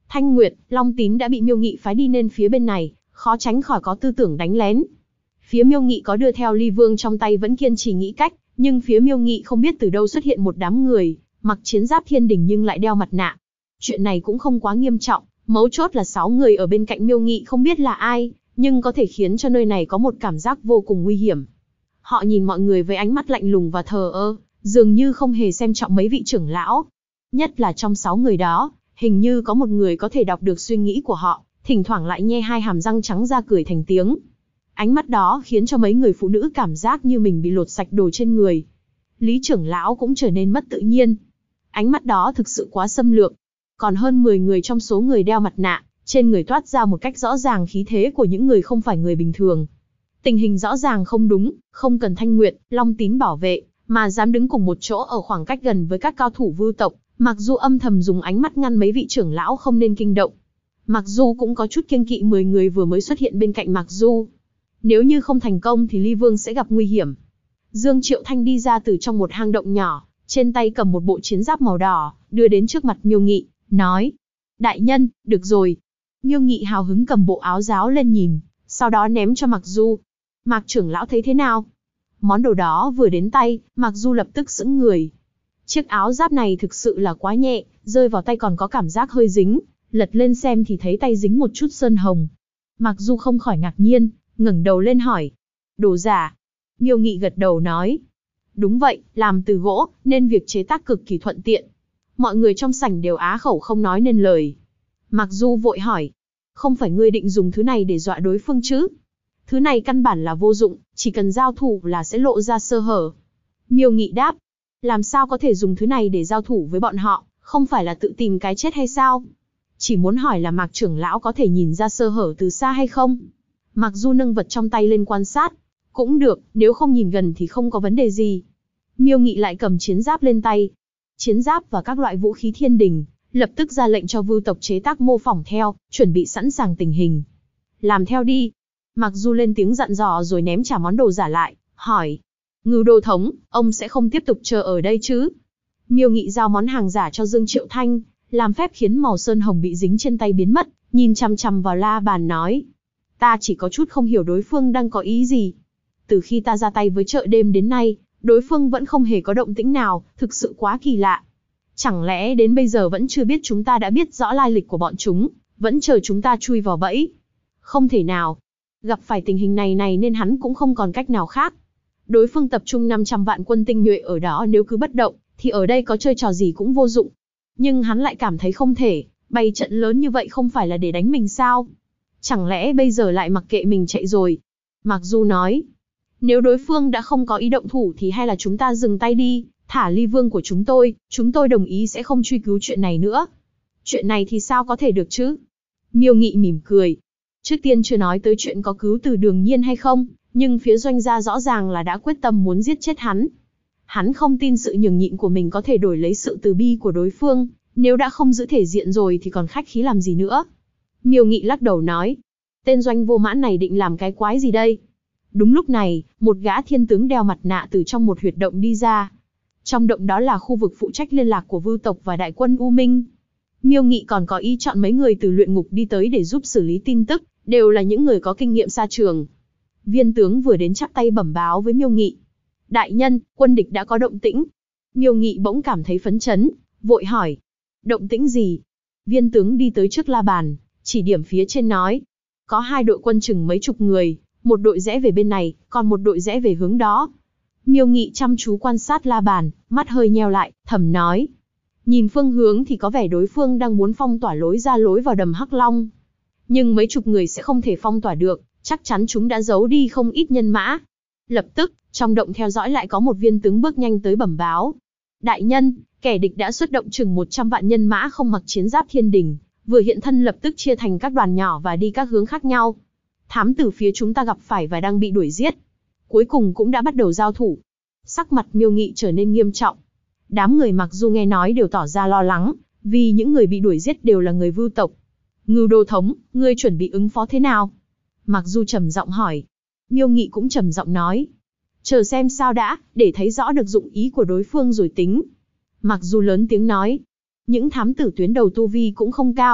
Thanh Nguyệt, Long Tín đã bị Miêu Nghị phái đi nên phía bên này, khó tránh khỏi có tư tưởng đánh lén. Phía Miêu Nghị có đưa theo Ly Vương trong tay vẫn kiên trì nghĩ cách, nhưng phía Miêu Nghị không biết từ đâu xuất hiện một đám người, mặc chiến giáp thiên đình nhưng lại đeo mặt nạ. Chuyện này cũng không quá nghiêm trọng, mấu chốt là 6 người ở bên cạnh Miêu Nghị không biết là ai, nhưng có thể khiến cho nơi này có một cảm giác vô cùng nguy hiểm. Họ nhìn mọi người với ánh mắt lạnh lùng và thờ ơ, dường như không hề xem trọng mấy vị trưởng lão. Nhất là trong 6 người đó, hình như có một người có thể đọc được suy nghĩ của họ, thỉnh thoảng lại nhe hai hàm răng trắng ra cười thành tiếng. Ánh mắt đó khiến cho mấy người phụ nữ cảm giác như mình bị lột sạch đồ trên người. Lý trưởng lão cũng trở nên mất tự nhiên. Ánh mắt đó thực sự quá xâm lược. Còn hơn 10 người trong số người đeo mặt nạ, trên người toát ra một cách rõ ràng khí thế của những người không phải người bình thường. Tình hình rõ ràng không đúng, không cần Thanh Nguyệt, Long Tín bảo vệ, mà dám đứng cùng một chỗ ở khoảng cách gần với các cao thủ Vưu tộc, mặc dù âm thầm dùng ánh mắt ngăn mấy vị trưởng lão không nên kinh động. Mặc dù cũng có chút kiêng kỵ 10 người vừa mới xuất hiện bên cạnh Mặc Du. Nếu như không thành công thì Ly Vương sẽ gặp nguy hiểm. Dương Triệu Thanh đi ra từ trong một hang động nhỏ, trên tay cầm một bộ chiến giáp màu đỏ, đưa đến trước mặt Miêu Nghị, nói: Đại nhân, được rồi. Miêu Nghị hào hứng cầm bộ áo giáo lên nhìn, sau đó ném cho Mặc Du. Mạc trưởng lão thấy thế nào? Món đồ đó vừa đến tay, Mặc Du lập tức sững người. Chiếc áo giáp này thực sự là quá nhẹ, rơi vào tay còn có cảm giác hơi dính, lật lên xem thì thấy tay dính một chút sơn hồng. Mặc Du không khỏi ngạc nhiên, ngẩng đầu lên hỏi: Đồ giả? Miêu Nghị gật đầu nói: Đúng vậy, làm từ gỗ, nên việc chế tác cực kỳ thuận tiện. Mọi người trong sảnh đều á khẩu không nói nên lời. Mặc Du vội hỏi: Không phải ngươi định dùng thứ này để dọa đối phương chứ? Thứ này căn bản là vô dụng, chỉ cần giao thủ là sẽ lộ ra sơ hở. Miêu Nghị đáp: Làm sao có thể dùng thứ này để giao thủ với bọn họ, không phải là tự tìm cái chết hay sao? Chỉ muốn hỏi là Mạc trưởng lão có thể nhìn ra sơ hở từ xa hay không? Mặc Du nâng vật trong tay lên quan sát. Cũng được, nếu không nhìn gần thì không có vấn đề gì. Miêu Nghị lại cầm chiến giáp lên tay. Chiến giáp và các loại vũ khí thiên đình, lập tức ra lệnh cho Vưu tộc chế tác mô phỏng theo, chuẩn bị sẵn sàng tình hình. Làm theo đi. Mặc Du lên tiếng dặn dò rồi ném trả món đồ giả lại, hỏi: Ngưu Đô thống, ông sẽ không tiếp tục chờ ở đây chứ? Miêu Nghị giao món hàng giả cho Dương Triệu Thanh, làm phép khiến màu sơn hồng bị dính trên tay biến mất, nhìn chằm chằm vào la bàn nói: Ta chỉ có chút không hiểu đối phương đang có ý gì. Từ khi ta ra tay với chợ đêm đến nay, đối phương vẫn không hề có động tĩnh nào, thực sự quá kỳ lạ. Chẳng lẽ đến bây giờ vẫn chưa biết chúng ta đã biết rõ lai lịch của bọn chúng, vẫn chờ chúng ta chui vào bẫy? Không thể nào. Gặp phải tình hình này nên hắn cũng không còn cách nào khác. Đối phương tập trung 500 vạn quân tinh nhuệ ở đó, nếu cứ bất động, thì ở đây có chơi trò gì cũng vô dụng. Nhưng hắn lại cảm thấy không thể, bày trận lớn như vậy không phải là để đánh mình sao? Chẳng lẽ bây giờ lại mặc kệ mình chạy rồi? Mặc Du nói: Nếu đối phương đã không có ý động thủ thì hay là chúng ta dừng tay đi, thả Ly Vương của chúng tôi đồng ý sẽ không truy cứu chuyện này nữa. Chuyện này thì sao có thể được chứ? Miêu Nghị mỉm cười. Trước tiên chưa nói tới chuyện có cứu từ Đường Nhiên hay không, nhưng phía Doanh gia rõ ràng là đã quyết tâm muốn giết chết hắn. Hắn không tin sự nhường nhịn của mình có thể đổi lấy sự từ bi của đối phương, nếu đã không giữ thể diện rồi thì còn khách khí làm gì nữa. Miêu Nghị lắc đầu nói: Tên Doanh vô mãn này định làm cái quái gì đây? Đúng lúc này, một gã thiên tướng đeo mặt nạ từ trong một huyệt động đi ra. Trong động đó là khu vực phụ trách liên lạc của Vưu tộc và đại quân U Minh. Miêu Nghị còn có ý chọn mấy người từ luyện ngục đi tới để giúp xử lý tin tức, đều là những người có kinh nghiệm xa trường. Viên tướng vừa đến chắp tay bẩm báo với Miêu Nghị: Đại nhân, quân địch đã có động tĩnh. Miêu Nghị bỗng cảm thấy phấn chấn, vội hỏi: Động tĩnh gì? Viên tướng đi tới trước la bàn, chỉ điểm phía trên nói: Có 2 đội quân chừng mấy chục người, một đội rẽ về bên này, còn một đội rẽ về hướng đó. Miêu Nghị chăm chú quan sát la bàn, mắt hơi nheo lại, thầm nói: Nhìn phương hướng thì có vẻ đối phương đang muốn phong tỏa lối ra lối vào đầm Hắc Long. Nhưng mấy chục người sẽ không thể phong tỏa được, chắc chắn chúng đã giấu đi không ít nhân mã. Lập tức, trong động theo dõi lại có một viên tướng bước nhanh tới bẩm báo: Đại nhân, kẻ địch đã xuất động chừng 100 vạn nhân mã không mặc chiến giáp thiên đình, vừa hiện thân lập tức chia thành các đoàn nhỏ và đi các hướng khác nhau. Thám tử phía chúng ta gặp phải và đang bị đuổi giết. Cuối cùng cũng đã bắt đầu giao thủ. Sắc mặt Miêu Nghị trở nên nghiêm trọng. Đám người Mặc Du nghe nói đều tỏ ra lo lắng, vì những người bị đuổi giết đều là người Vưu tộc. Ngưu Đô thống, ngươi chuẩn bị ứng phó thế nào? Mặc Du trầm giọng hỏi. Miêu Nghị cũng trầm giọng nói: Chờ xem sao đã, để thấy rõ được dụng ý của đối phương rồi tính. Mặc Du lớn tiếng nói: Những thám tử tuyến đầu tu vi cũng không cao,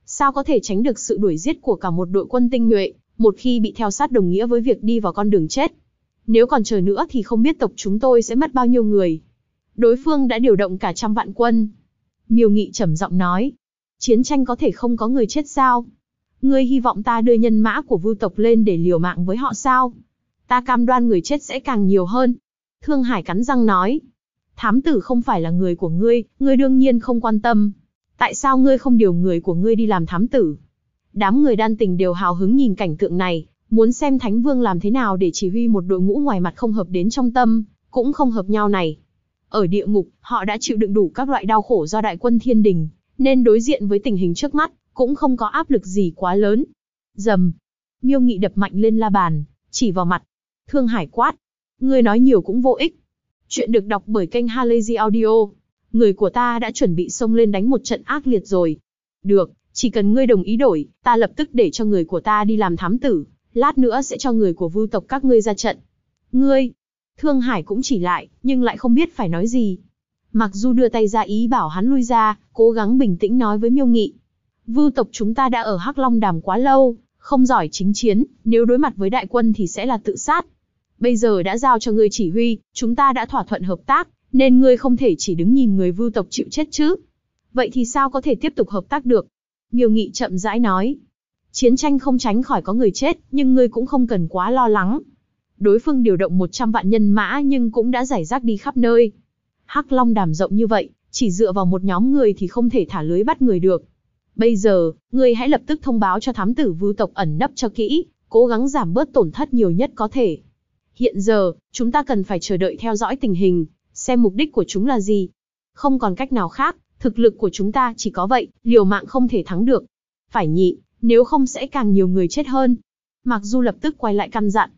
Sao có thể tránh được sự đuổi giết của cả một đội quân tinh nhuệ, một khi bị theo sát đồng nghĩa với việc đi vào con đường chết. Nếu còn chờ nữa thì không biết tộc chúng tôi sẽ mất bao nhiêu người. Đối phương đã điều động cả 100 vạn quân. Miêu Nghị trầm giọng nói. Chiến tranh có thể không có người chết sao? Ngươi hy vọng ta đưa nhân mã của Vưu tộc lên để liều mạng với họ sao? Ta cam đoan người chết sẽ càng nhiều hơn. Thương Hải cắn răng nói. Thám tử không phải là người của ngươi đương nhiên không quan tâm. Tại sao ngươi không điều người của ngươi đi làm thám tử? Đám người Đan Tình đều hào hứng nhìn cảnh tượng này, muốn xem Thánh Vương làm thế nào để chỉ huy một đội ngũ ngoài mặt không hợp đến trong tâm, cũng không hợp nhau này. Ở địa ngục, họ đã chịu đựng đủ các loại đau khổ do đại quân thiên đình, nên đối diện với tình hình trước mắt, cũng không có áp lực gì quá lớn. Rầm. Miêu Nghị đập mạnh lên la bàn, chỉ vào mặt. Thương Hải quát. Ngươi nói nhiều cũng vô ích. Chuyện được đọc bởi kênh Halazy Audio. Người của ta đã chuẩn bị xông lên đánh một trận ác liệt rồi. Được, chỉ cần ngươi đồng ý đổi, ta lập tức để cho người của ta đi làm thám tử, lát nữa sẽ cho người của Vưu tộc các ngươi ra trận. Ngươi. Thương Hải cũng chỉ lại, nhưng lại không biết phải nói gì. Mặc dù đưa tay ra ý bảo hắn lui ra, cố gắng bình tĩnh nói với Miêu Nghị. Vưu tộc chúng ta đã ở Hắc Long Đàm quá lâu, không giỏi chính chiến, nếu đối mặt với đại quân thì sẽ là tự sát. Bây giờ đã giao cho ngươi chỉ huy, chúng ta đã thỏa thuận hợp tác, nên ngươi không thể chỉ đứng nhìn người Vưu tộc chịu chết chứ. Vậy thì sao có thể tiếp tục hợp tác được? Miêu Nghị chậm rãi nói. Chiến tranh không tránh khỏi có người chết, nhưng ngươi cũng không cần quá lo lắng. Đối phương điều động 100 vạn nhân mã nhưng cũng đã rải rác đi khắp nơi. Hắc Long Đàm rộng như vậy, chỉ dựa vào một nhóm người thì không thể thả lưới bắt người được. Bây giờ, ngươi hãy lập tức thông báo cho thám tử Vưu tộc ẩn nấp cho kỹ, cố gắng giảm bớt tổn thất nhiều nhất có thể. Hiện giờ, chúng ta cần phải chờ đợi theo dõi tình hình, xem mục đích của chúng là gì. Không còn cách nào khác, thực lực của chúng ta chỉ có vậy, liều mạng không thể thắng được. Phải nhịn, nếu không sẽ càng nhiều người chết hơn. Mặc dù lập tức quay lại căn dặn.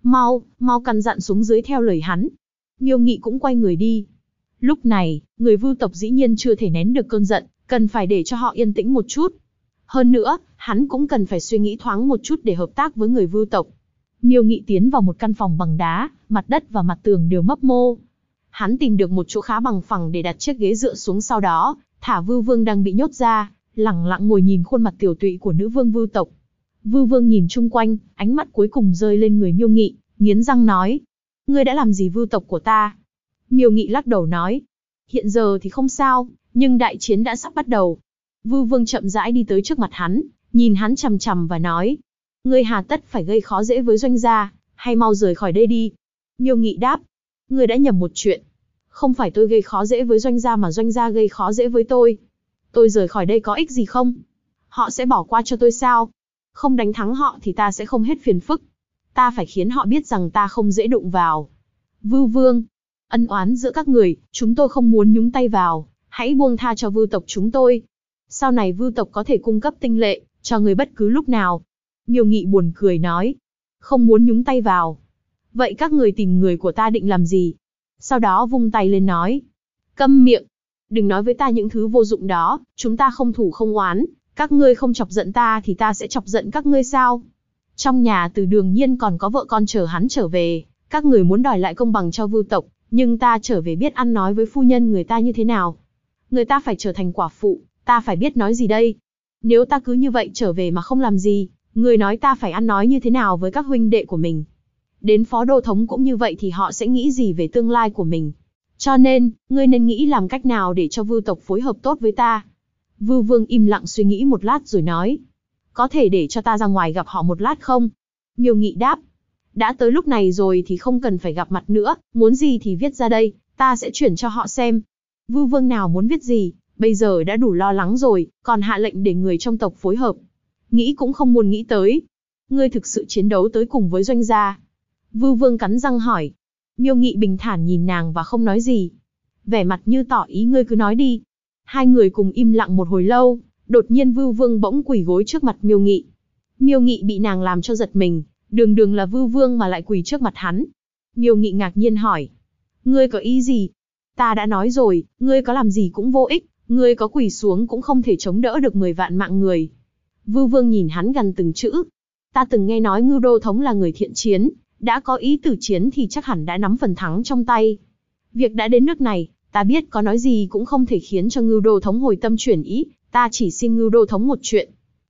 Mau căn dặn xuống dưới theo lời hắn. Miêu Nghị cũng quay người đi. Lúc này, người Vưu tộc dĩ nhiên chưa thể nén được cơn giận, cần phải để cho họ yên tĩnh một chút. Hơn nữa, hắn cũng cần phải suy nghĩ thoáng một chút để hợp tác với người Vưu tộc. Miêu Nghị tiến vào một căn phòng bằng đá, mặt đất và mặt tường đều mấp mô. Hắn tìm được một chỗ khá bằng phẳng để đặt chiếc ghế dựa xuống, sau đó thả Vưu Vương đang bị nhốt ra, lẳng lặng ngồi nhìn khuôn mặt tiều tụy của nữ vương Vưu tộc. Vưu Vương nhìn chung quanh, ánh mắt cuối cùng rơi lên người Miêu Nghị, nghiến răng nói: "Ngươi đã làm gì Vưu tộc của ta?" Miêu Nghị lắc đầu nói: "Hiện giờ thì không sao, nhưng đại chiến đã sắp bắt đầu." Vưu Vương chậm rãi đi tới trước mặt hắn, nhìn hắn chằm chằm và nói: "Ngươi hà tất phải gây khó dễ với Doanh gia, hay mau rời khỏi đây đi." Miêu Nghị đáp: "Ngươi đã nhầm một chuyện. Không phải tôi gây khó dễ với Doanh gia mà Doanh gia gây khó dễ với tôi. Tôi rời khỏi đây có ích gì không? Họ sẽ bỏ qua cho tôi sao? Không đánh thắng họ thì ta sẽ không hết phiền phức. Ta phải khiến họ biết rằng ta không dễ đụng vào." Vưu Vương: "Ân oán giữa các người, chúng tôi không muốn nhúng tay vào, hãy buông tha cho Vưu tộc chúng tôi. Sau này Vưu tộc có thể cung cấp tinh lệ cho người bất cứ lúc nào." Miêu Nghị buồn cười nói: "Không muốn nhúng tay vào. Vậy các người tìm người của ta định làm gì?" Sau đó vung tay lên nói: "Câm miệng! Đừng nói với ta những thứ vô dụng đó, chúng ta không thù không oán, các ngươi không chọc giận ta thì ta sẽ chọc giận các ngươi sao? Trong nhà Từ Đường Nhiên còn có vợ con chờ hắn trở về, các người muốn đòi lại công bằng cho Vưu tộc, nhưng ta trở về biết ăn nói với phu nhân người ta như thế nào. Người ta phải trở thành quả phụ, ta phải biết nói gì đây? Nếu ta cứ như vậy trở về mà không làm gì, người nói ta phải ăn nói như thế nào với các huynh đệ của mình? Đến phó đô thống cũng như vậy thì họ sẽ nghĩ gì về tương lai của mình? Cho nên, ngươi nên nghĩ làm cách nào để cho Vưu tộc phối hợp tốt với ta." Vưu Vương im lặng suy nghĩ một lát rồi nói: "Có thể để cho ta ra ngoài gặp họ một lát không?" Miêu Nghị đáp: "Đã tới lúc này rồi thì không cần phải gặp mặt nữa, muốn gì thì viết ra đây, ta sẽ chuyển cho họ xem." Vưu Vương nào muốn viết gì, bây giờ đã đủ lo lắng rồi, còn hạ lệnh để người trong tộc phối hợp. Nghĩ cũng không muốn nghĩ tới. "Ngươi thực sự chiến đấu tới cùng với Doanh gia?" Vưu Vương cắn răng hỏi. Miêu Nghị bình thản nhìn nàng và không nói gì. Vẻ mặt như tỏ ý ngươi cứ nói đi. Hai người cùng im lặng một hồi lâu, đột nhiên Vưu Vương bỗng quỳ gối trước mặt Miêu Nghị. Miêu Nghị bị nàng làm cho giật mình, đường đường là Vưu Vương mà lại quỳ trước mặt hắn. Miêu Nghị ngạc nhiên hỏi: "Ngươi có ý gì?" "Ta đã nói rồi, ngươi có làm gì cũng vô ích, ngươi có quỳ xuống cũng không thể chống đỡ được 10 vạn mạng người." Vưu Vương nhìn hắn gần từng chữ. "Ta từng nghe nói Ngưu Đô Thống là người thiện chiến, đã có ý tử chiến thì chắc hẳn đã nắm phần thắng trong tay. Việc đã đến nước này, ta biết có nói gì cũng không thể khiến cho Ngưu Đô Thống hồi tâm chuyển ý, ta chỉ xin Ngưu Đô Thống một chuyện.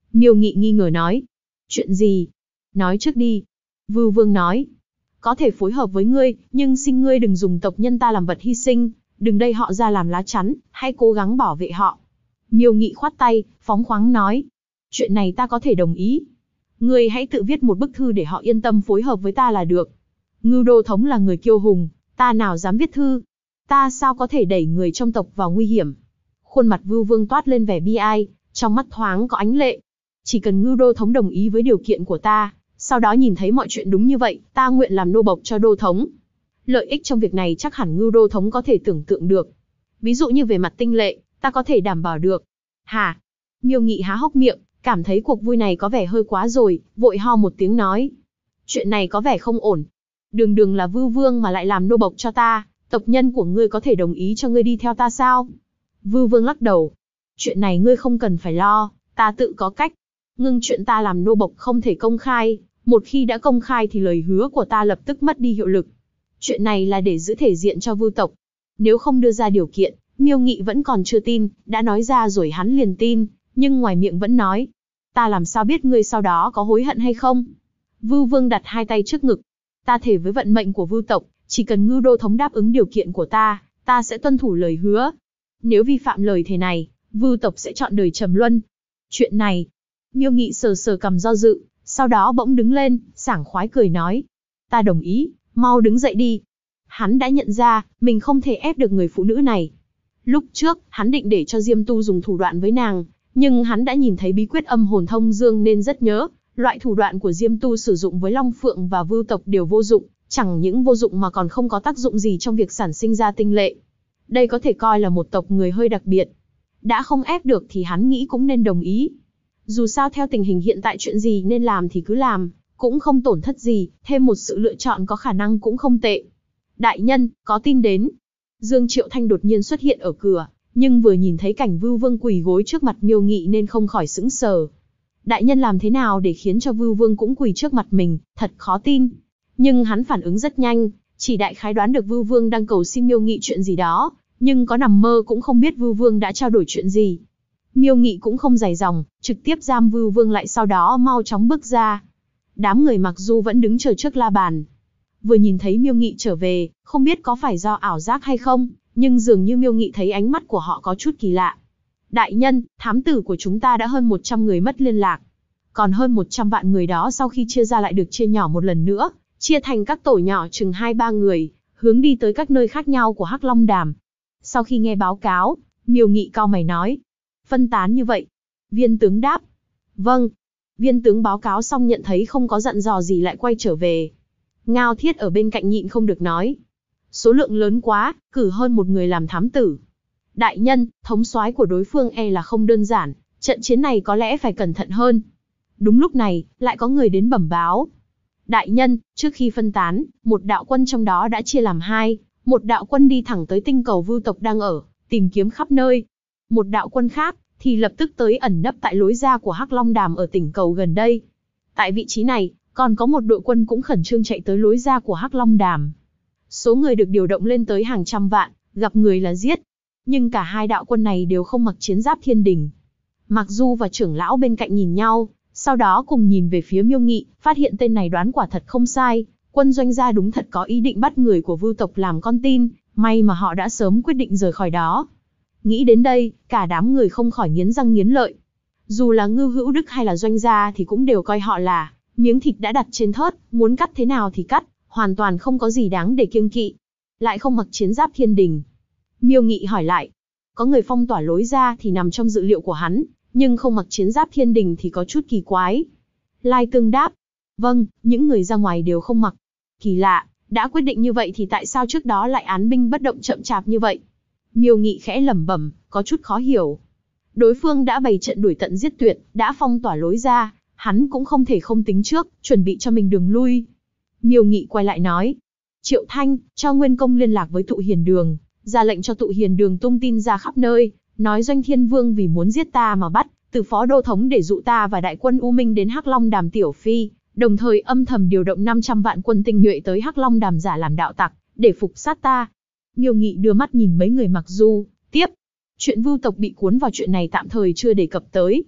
Miêu Nghị nghi ngờ nói. Chuyện gì? Nói trước đi. Vưu Vương nói. Có thể phối hợp với ngươi, nhưng xin ngươi đừng dùng tộc nhân ta làm vật hy sinh, đừng đẩy họ ra làm lá chắn, hãy cố gắng bảo vệ họ. Miêu Nghị khoát tay, phóng khoáng nói. Chuyện này ta có thể đồng ý. Ngươi hãy tự viết một bức thư để họ yên tâm phối hợp với ta là được. Ngưu Đô Thống là người kiêu hùng, ta nào dám viết thư. Ta sao có thể đẩy người trong tộc vào nguy hiểm. Khuôn mặt Vưu Vương toát lên vẻ bi ai, trong mắt thoáng có ánh lệ. Chỉ cần Ngưu Đô Thống đồng ý với điều kiện của ta, sau đó nhìn thấy mọi chuyện đúng như vậy, ta nguyện làm nô bộc cho Đô Thống. Lợi ích trong việc này chắc hẳn Ngưu Đô Thống có thể tưởng tượng được. Ví dụ như về mặt tinh lệ, ta có thể đảm bảo được. Hả? Miêu Nghị há hốc miệng, cảm thấy cuộc vui này có vẻ hơi quá rồi, vội ho một tiếng nói. Chuyện này có vẻ không ổn. Đường đường là Vưu Vương mà lại làm nô bộc cho ta, tộc nhân của ngươi có thể đồng ý cho ngươi đi theo ta sao? Vưu Vương lắc đầu. Chuyện này ngươi không cần phải lo, ta tự có cách. Ngưng chuyện ta làm nô bộc không thể công khai, một khi đã công khai thì lời hứa của ta lập tức mất đi hiệu lực. Chuyện này là để giữ thể diện cho Vưu tộc. Nếu không đưa ra điều kiện, Miêu Nghị vẫn còn chưa tin, đã nói ra rồi hắn liền tin, nhưng ngoài miệng vẫn nói. Ta làm sao biết ngươi sau đó có hối hận hay không? Vưu Vương đặt hai tay trước ngực. Ta thề với vận mệnh của Vưu tộc, chỉ cần Ngưu Đô Thống đáp ứng điều kiện của ta sẽ tuân thủ lời hứa. Nếu vi phạm lời thề này, Vưu tộc sẽ chọn đời trầm luân. Chuyện này, Miêu Nghị sờ sờ cằm do dự, sau đó bỗng đứng lên, sảng khoái cười nói. Ta đồng ý, mau đứng dậy đi. Hắn đã nhận ra, mình không thể ép được người phụ nữ này. Lúc trước, hắn định để cho Diêm Tu dùng thủ đoạn với nàng, nhưng hắn đã nhìn thấy bí quyết âm hồn thông dương nên rất nhớ. Loại thủ đoạn của Diêm Tu sử dụng với Long Phượng và Vưu tộc đều vô dụng, chẳng những vô dụng mà còn không có tác dụng gì trong việc sản sinh ra tinh lệ. Đây có thể coi là một tộc người hơi đặc biệt. Đã không ép được thì hắn nghĩ cũng nên đồng ý. Dù sao theo tình hình hiện tại chuyện gì nên làm thì cứ làm, cũng không tổn thất gì, thêm một sự lựa chọn có khả năng cũng không tệ. Đại nhân, có tin đến. Dương Triệu Thanh đột nhiên xuất hiện ở cửa, nhưng vừa nhìn thấy cảnh Vưu Vương quỳ gối trước mặt Miêu Nghị nên không khỏi sững sờ. Đại nhân làm thế nào để khiến cho Vưu Vương cũng quỳ trước mặt mình, thật khó tin. Nhưng hắn phản ứng rất nhanh, chỉ đại khái đoán được Vưu Vương đang cầu xin Miêu Nghị chuyện gì đó, nhưng có nằm mơ cũng không biết Vưu Vương đã trao đổi chuyện gì. Miêu Nghị cũng không dài dòng, trực tiếp giam Vưu Vương lại sau đó mau chóng bước ra. Đám người mặc dù vẫn đứng chờ trước la bàn. Vừa nhìn thấy Miêu Nghị trở về, không biết có phải do ảo giác hay không, nhưng dường như Miêu Nghị thấy ánh mắt của họ có chút kỳ lạ. Đại nhân, thám tử của chúng ta đã hơn 100 người mất liên lạc. Còn hơn 100 vạn người đó sau khi chia ra lại được chia nhỏ một lần nữa, chia thành các tổ nhỏ chừng 2-3 người, hướng đi tới các nơi khác nhau của Hắc Long Đàm. Sau khi nghe báo cáo, Miêu Nghị cau mày nói. Phân tán như vậy. Viên tướng đáp. Vâng. Viên tướng báo cáo xong nhận thấy không có dặn dò gì lại quay trở về. Ngao Thiết ở bên cạnh nhịn không được nói. Số lượng lớn quá, cử hơn một người làm thám tử. Đại nhân, thống soái của đối phương e là không đơn giản, trận chiến này có lẽ phải cẩn thận hơn. Đúng lúc này, lại có người đến bẩm báo. Đại nhân, trước khi phân tán, một đạo quân trong đó đã chia làm hai, một đạo quân đi thẳng tới tinh cầu Vưu tộc đang ở, tìm kiếm khắp nơi. Một đạo quân khác, thì lập tức tới ẩn nấp tại lối ra của Hắc Long Đàm ở tỉnh cầu gần đây. Tại vị trí này, còn có một đội quân cũng khẩn trương chạy tới lối ra của Hắc Long Đàm. Số người được điều động lên tới hàng trăm vạn, gặp người là giết. Nhưng cả hai đạo quân này đều không mặc chiến giáp thiên đình. Mạc Du và trưởng lão bên cạnh nhìn nhau, sau đó cùng nhìn về phía Miêu Nghị, phát hiện tên này đoán quả thật không sai. Quân doanh gia đúng thật có ý định bắt người của Vưu tộc làm con tin, may mà họ đã sớm quyết định rời khỏi đó. Nghĩ đến đây, cả đám người không khỏi nghiến răng nghiến lợi. Dù là Ngưu Hữu Đức hay là doanh gia thì cũng đều coi họ là miếng thịt đã đặt trên thớt, muốn cắt thế nào thì cắt, hoàn toàn không có gì đáng để kiêng kỵ. Lại không mặc chiến giáp thiên đình. Miêu Nghị hỏi lại. Có người phong tỏa lối ra thì nằm trong dự liệu của hắn, nhưng không mặc chiến giáp thiên đình thì có chút kỳ quái. Lai Tương đáp. Vâng, những người ra ngoài đều không mặc. Kỳ lạ, đã quyết định như vậy thì tại sao trước đó lại án binh bất động chậm chạp như vậy? Miêu Nghị khẽ lẩm bẩm, có chút khó hiểu. Đối phương đã bày trận đuổi tận giết tuyệt, đã phong tỏa lối ra, hắn cũng không thể không tính trước, chuẩn bị cho mình đường lui. Miêu Nghị quay lại nói. Triệu Thanh, cho Nguyên Công liên lạc với Tụ Hiền Đường, ra lệnh cho Tụ Hiền Đường tung tin ra khắp nơi, nói Doanh Thiên Vương vì muốn giết ta mà bắt, từ phó đô thống để dụ ta và đại quân U Minh đến Hắc Long Đàm Tiểu Phi, đồng thời âm thầm điều động 500 vạn quân tinh nhuệ tới Hắc Long Đàm giả làm đạo tặc, để phục sát ta. Miêu Nghị đưa mắt nhìn mấy người Mặc Du, tiếp. Chuyện Vưu tộc bị cuốn vào chuyện này tạm thời chưa đề cập tới.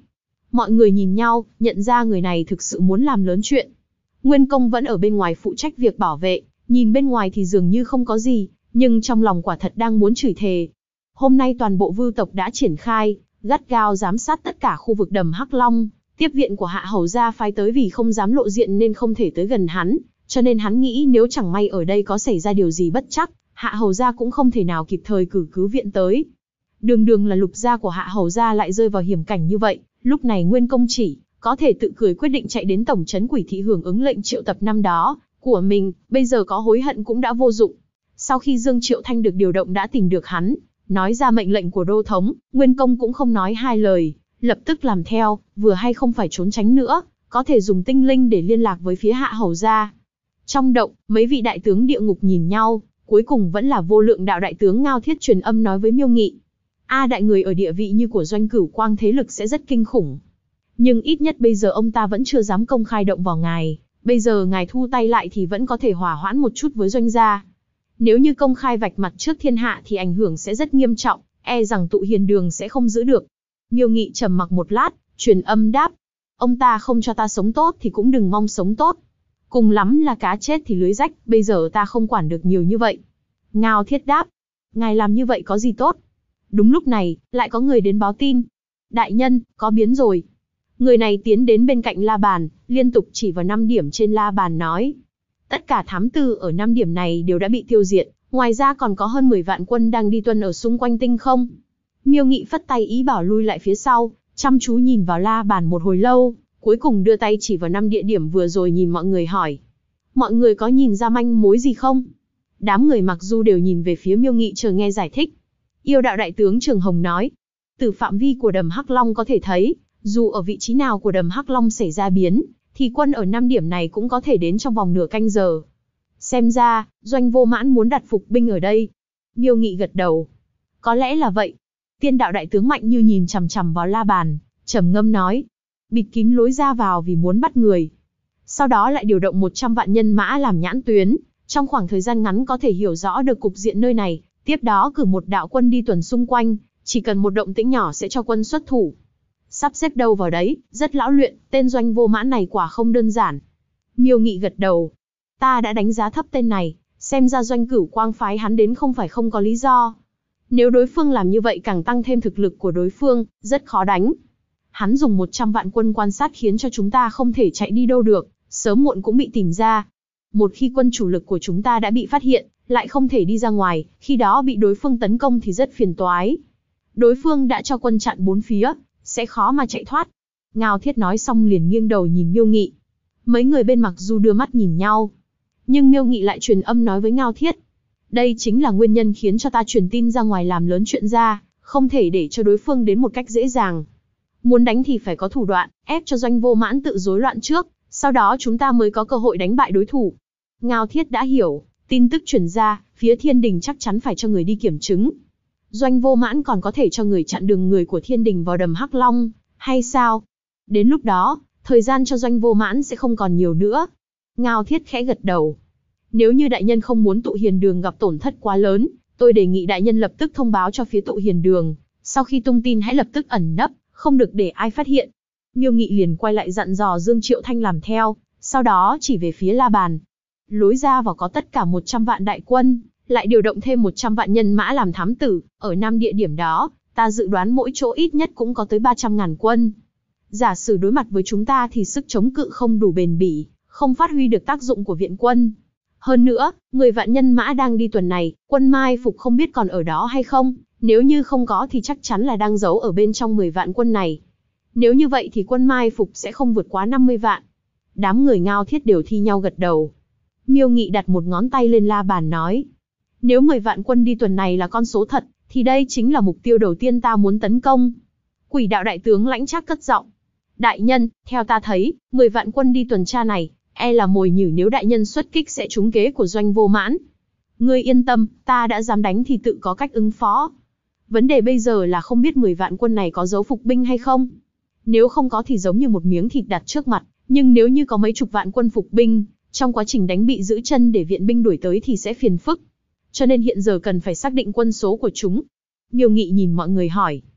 Mọi người nhìn nhau, nhận ra người này thực sự muốn làm lớn chuyện. Nguyên Công vẫn ở bên ngoài phụ trách việc bảo vệ, nhìn bên ngoài thì dường như không có gì, nhưng trong lòng quả thật đang muốn chửi thề. Hôm nay toàn bộ Vưu tộc đã triển khai, gắt gao giám sát tất cả khu vực đầm Hắc Long. Tiếp viện của Hạ Hầu gia phái tới vì không dám lộ diện nên không thể tới gần hắn, cho nên hắn nghĩ nếu chẳng may ở đây có xảy ra điều gì bất trắc, Hạ Hầu gia cũng không thể nào kịp thời cử cứu viện tới. Đường đường là Lục gia của Hạ Hầu gia lại rơi vào hiểm cảnh như vậy, lúc này Nguyên Công chỉ có thể tự cười quyết định chạy đến tổng trấn Quỷ Thị hưởng ứng lệnh triệu tập năm đó của mình, bây giờ có hối hận cũng đã vô dụng. Sau khi Dương Triệu Thanh được điều động đã tìm được hắn, nói ra mệnh lệnh của đô thống, Nguyên Công cũng không nói hai lời, lập tức làm theo, vừa hay không phải trốn tránh nữa, có thể dùng tinh linh để liên lạc với phía Hạ Hầu gia. Trong động, mấy vị đại tướng địa ngục nhìn nhau, cuối cùng vẫn là Vô Lượng Đạo đại tướng Ngao Thiết truyền âm nói với Miêu Nghị. Đại người ở địa vị như của Doanh Cửu Quang thế lực sẽ rất kinh khủng. Nhưng ít nhất bây giờ ông ta vẫn chưa dám công khai động vào ngài, bây giờ ngài thu tay lại thì vẫn có thể hòa hoãn một chút với Doanh gia. Nếu như công khai vạch mặt trước thiên hạ thì ảnh hưởng sẽ rất nghiêm trọng, e rằng tụ hiền đường sẽ không giữ được. Miêu Nghị trầm mặc một lát, truyền âm đáp. Ông ta không cho ta sống tốt thì cũng đừng mong sống tốt. Cùng lắm là cá chết thì lưới rách, bây giờ ta không quản được nhiều như vậy. Ngao Thiết đáp. Ngài làm như vậy có gì tốt? Đúng lúc này, lại có người đến báo tin. Đại nhân, có biến rồi. Người này tiến đến bên cạnh la bàn, liên tục chỉ vào 5 điểm trên la bàn nói. Tất cả thám tử ở 5 điểm này đều đã bị tiêu diệt, ngoài ra còn có hơn 10 vạn quân đang đi tuần ở xung quanh tinh không. Miêu Nghị phất tay ý bảo lui lại phía sau, chăm chú nhìn vào la bàn một hồi lâu, cuối cùng đưa tay chỉ vào 5 địa điểm vừa rồi nhìn mọi người hỏi. Mọi người có nhìn ra manh mối gì không? Đám người mặc dù đều nhìn về phía Miêu Nghị chờ nghe giải thích. Yêu đạo đại tướng Trường Hồng nói. Từ phạm vi của đầm Hắc Long có thể thấy, dù ở vị trí nào của đầm Hắc Long xảy ra biến, thì quân ở 5 điểm này cũng có thể đến trong vòng nửa canh giờ. Xem ra, Doanh Vô Mãn muốn đặt phục binh ở đây. Miêu Nghị gật đầu. Có lẽ là vậy. Tiên đạo đại tướng Mạnh Như nhìn chằm chằm vào la bàn, trầm ngâm nói. Bịt kín lối ra vào vì muốn bắt người. Sau đó lại điều động 100 vạn nhân mã làm nhãn tuyến, trong khoảng thời gian ngắn có thể hiểu rõ được cục diện nơi này, tiếp đó cử một đạo quân đi tuần xung quanh, chỉ cần một động tĩnh nhỏ sẽ cho quân xuất thủ. Sắp xếp đâu vào đấy, rất lão luyện, tên Doanh Vô Mãn này quả không đơn giản. Miêu Nghị gật đầu. Ta đã đánh giá thấp tên này, xem ra Doanh Cửu Quang phái hắn đến không phải không có lý do. Nếu đối phương làm như vậy càng tăng thêm thực lực của đối phương, rất khó đánh. Hắn dùng 100 vạn quân quan sát khiến cho chúng ta không thể chạy đi đâu được, sớm muộn cũng bị tìm ra. Một khi quân chủ lực của chúng ta đã bị phát hiện, lại không thể đi ra ngoài, khi đó bị đối phương tấn công thì rất phiền toái. Đối phương đã cho quân chặn 4 phía, sẽ khó mà chạy thoát. Ngao Thiết nói xong liền nghiêng đầu nhìn Miêu Nghị. Mấy người bên mặc dù đưa mắt nhìn nhau, nhưng Miêu Nghị lại truyền âm nói với Ngao Thiết. Đây chính là nguyên nhân khiến cho ta truyền tin ra ngoài làm lớn chuyện ra, không thể để cho đối phương đến một cách dễ dàng. Muốn đánh thì phải có thủ đoạn, ép cho Doanh Vô Mãn tự rối loạn trước, sau đó chúng ta mới có cơ hội đánh bại đối thủ. Ngao Thiết đã hiểu, tin tức truyền ra, phía Thiên Đình chắc chắn phải cho người đi kiểm chứng. Doanh Vô Mãn còn có thể cho người chặn đường người của Thiên Đình vào đầm Hắc Long, hay sao? Đến lúc đó, thời gian cho Doanh Vô Mãn sẽ không còn nhiều nữa. Ngao Thiết khẽ gật đầu. Nếu như đại nhân không muốn tụ hiền đường gặp tổn thất quá lớn, tôi đề nghị đại nhân lập tức thông báo cho phía tụ hiền đường. Sau khi tung tin hãy lập tức ẩn nấp, không được để ai phát hiện. Miêu Nghị liền quay lại dặn dò Dương Triệu Thanh làm theo, sau đó chỉ về phía la bàn. Lối ra vào có tất cả 100 vạn đại quân, lại điều động thêm 100 vạn nhân mã làm thám tử, ở 5 địa điểm đó, ta dự đoán mỗi chỗ ít nhất cũng có tới 300.000 quân. Giả sử đối mặt với chúng ta thì sức chống cự không đủ bền bỉ, không phát huy được tác dụng của viện quân. Hơn nữa, 10 vạn nhân mã đang đi tuần này, quân mai phục không biết còn ở đó hay không, nếu như không có thì chắc chắn là đang giấu ở bên trong 10 vạn quân này. Nếu như vậy thì quân mai phục sẽ không vượt quá 50 vạn. Đám người Ngao Thiết đều thi nhau gật đầu. Miêu Nghị đặt một ngón tay lên la bàn nói. Nếu 10 vạn quân đi tuần này là con số thật, thì đây chính là mục tiêu đầu tiên ta muốn tấn công. Quỷ đạo đại tướng Lãnh Trác cất giọng. Đại nhân, theo ta thấy, 10 vạn quân đi tuần tra này, e là mồi nhử nếu đại nhân xuất kích sẽ trúng kế của Doanh Vô Mãn. Ngươi yên tâm, ta đã dám đánh thì tự có cách ứng phó. Vấn đề bây giờ là không biết 10 vạn quân này có giấu phục binh hay không. Nếu không có thì giống như một miếng thịt đặt trước mặt, nhưng nếu như có mấy chục vạn quân phục binh, trong quá trình đánh bị giữ chân để viện binh đuổi tới thì sẽ phiền phức. Cho nên hiện giờ cần phải xác định quân số của chúng. Miêu Nghị nhìn mọi người hỏi.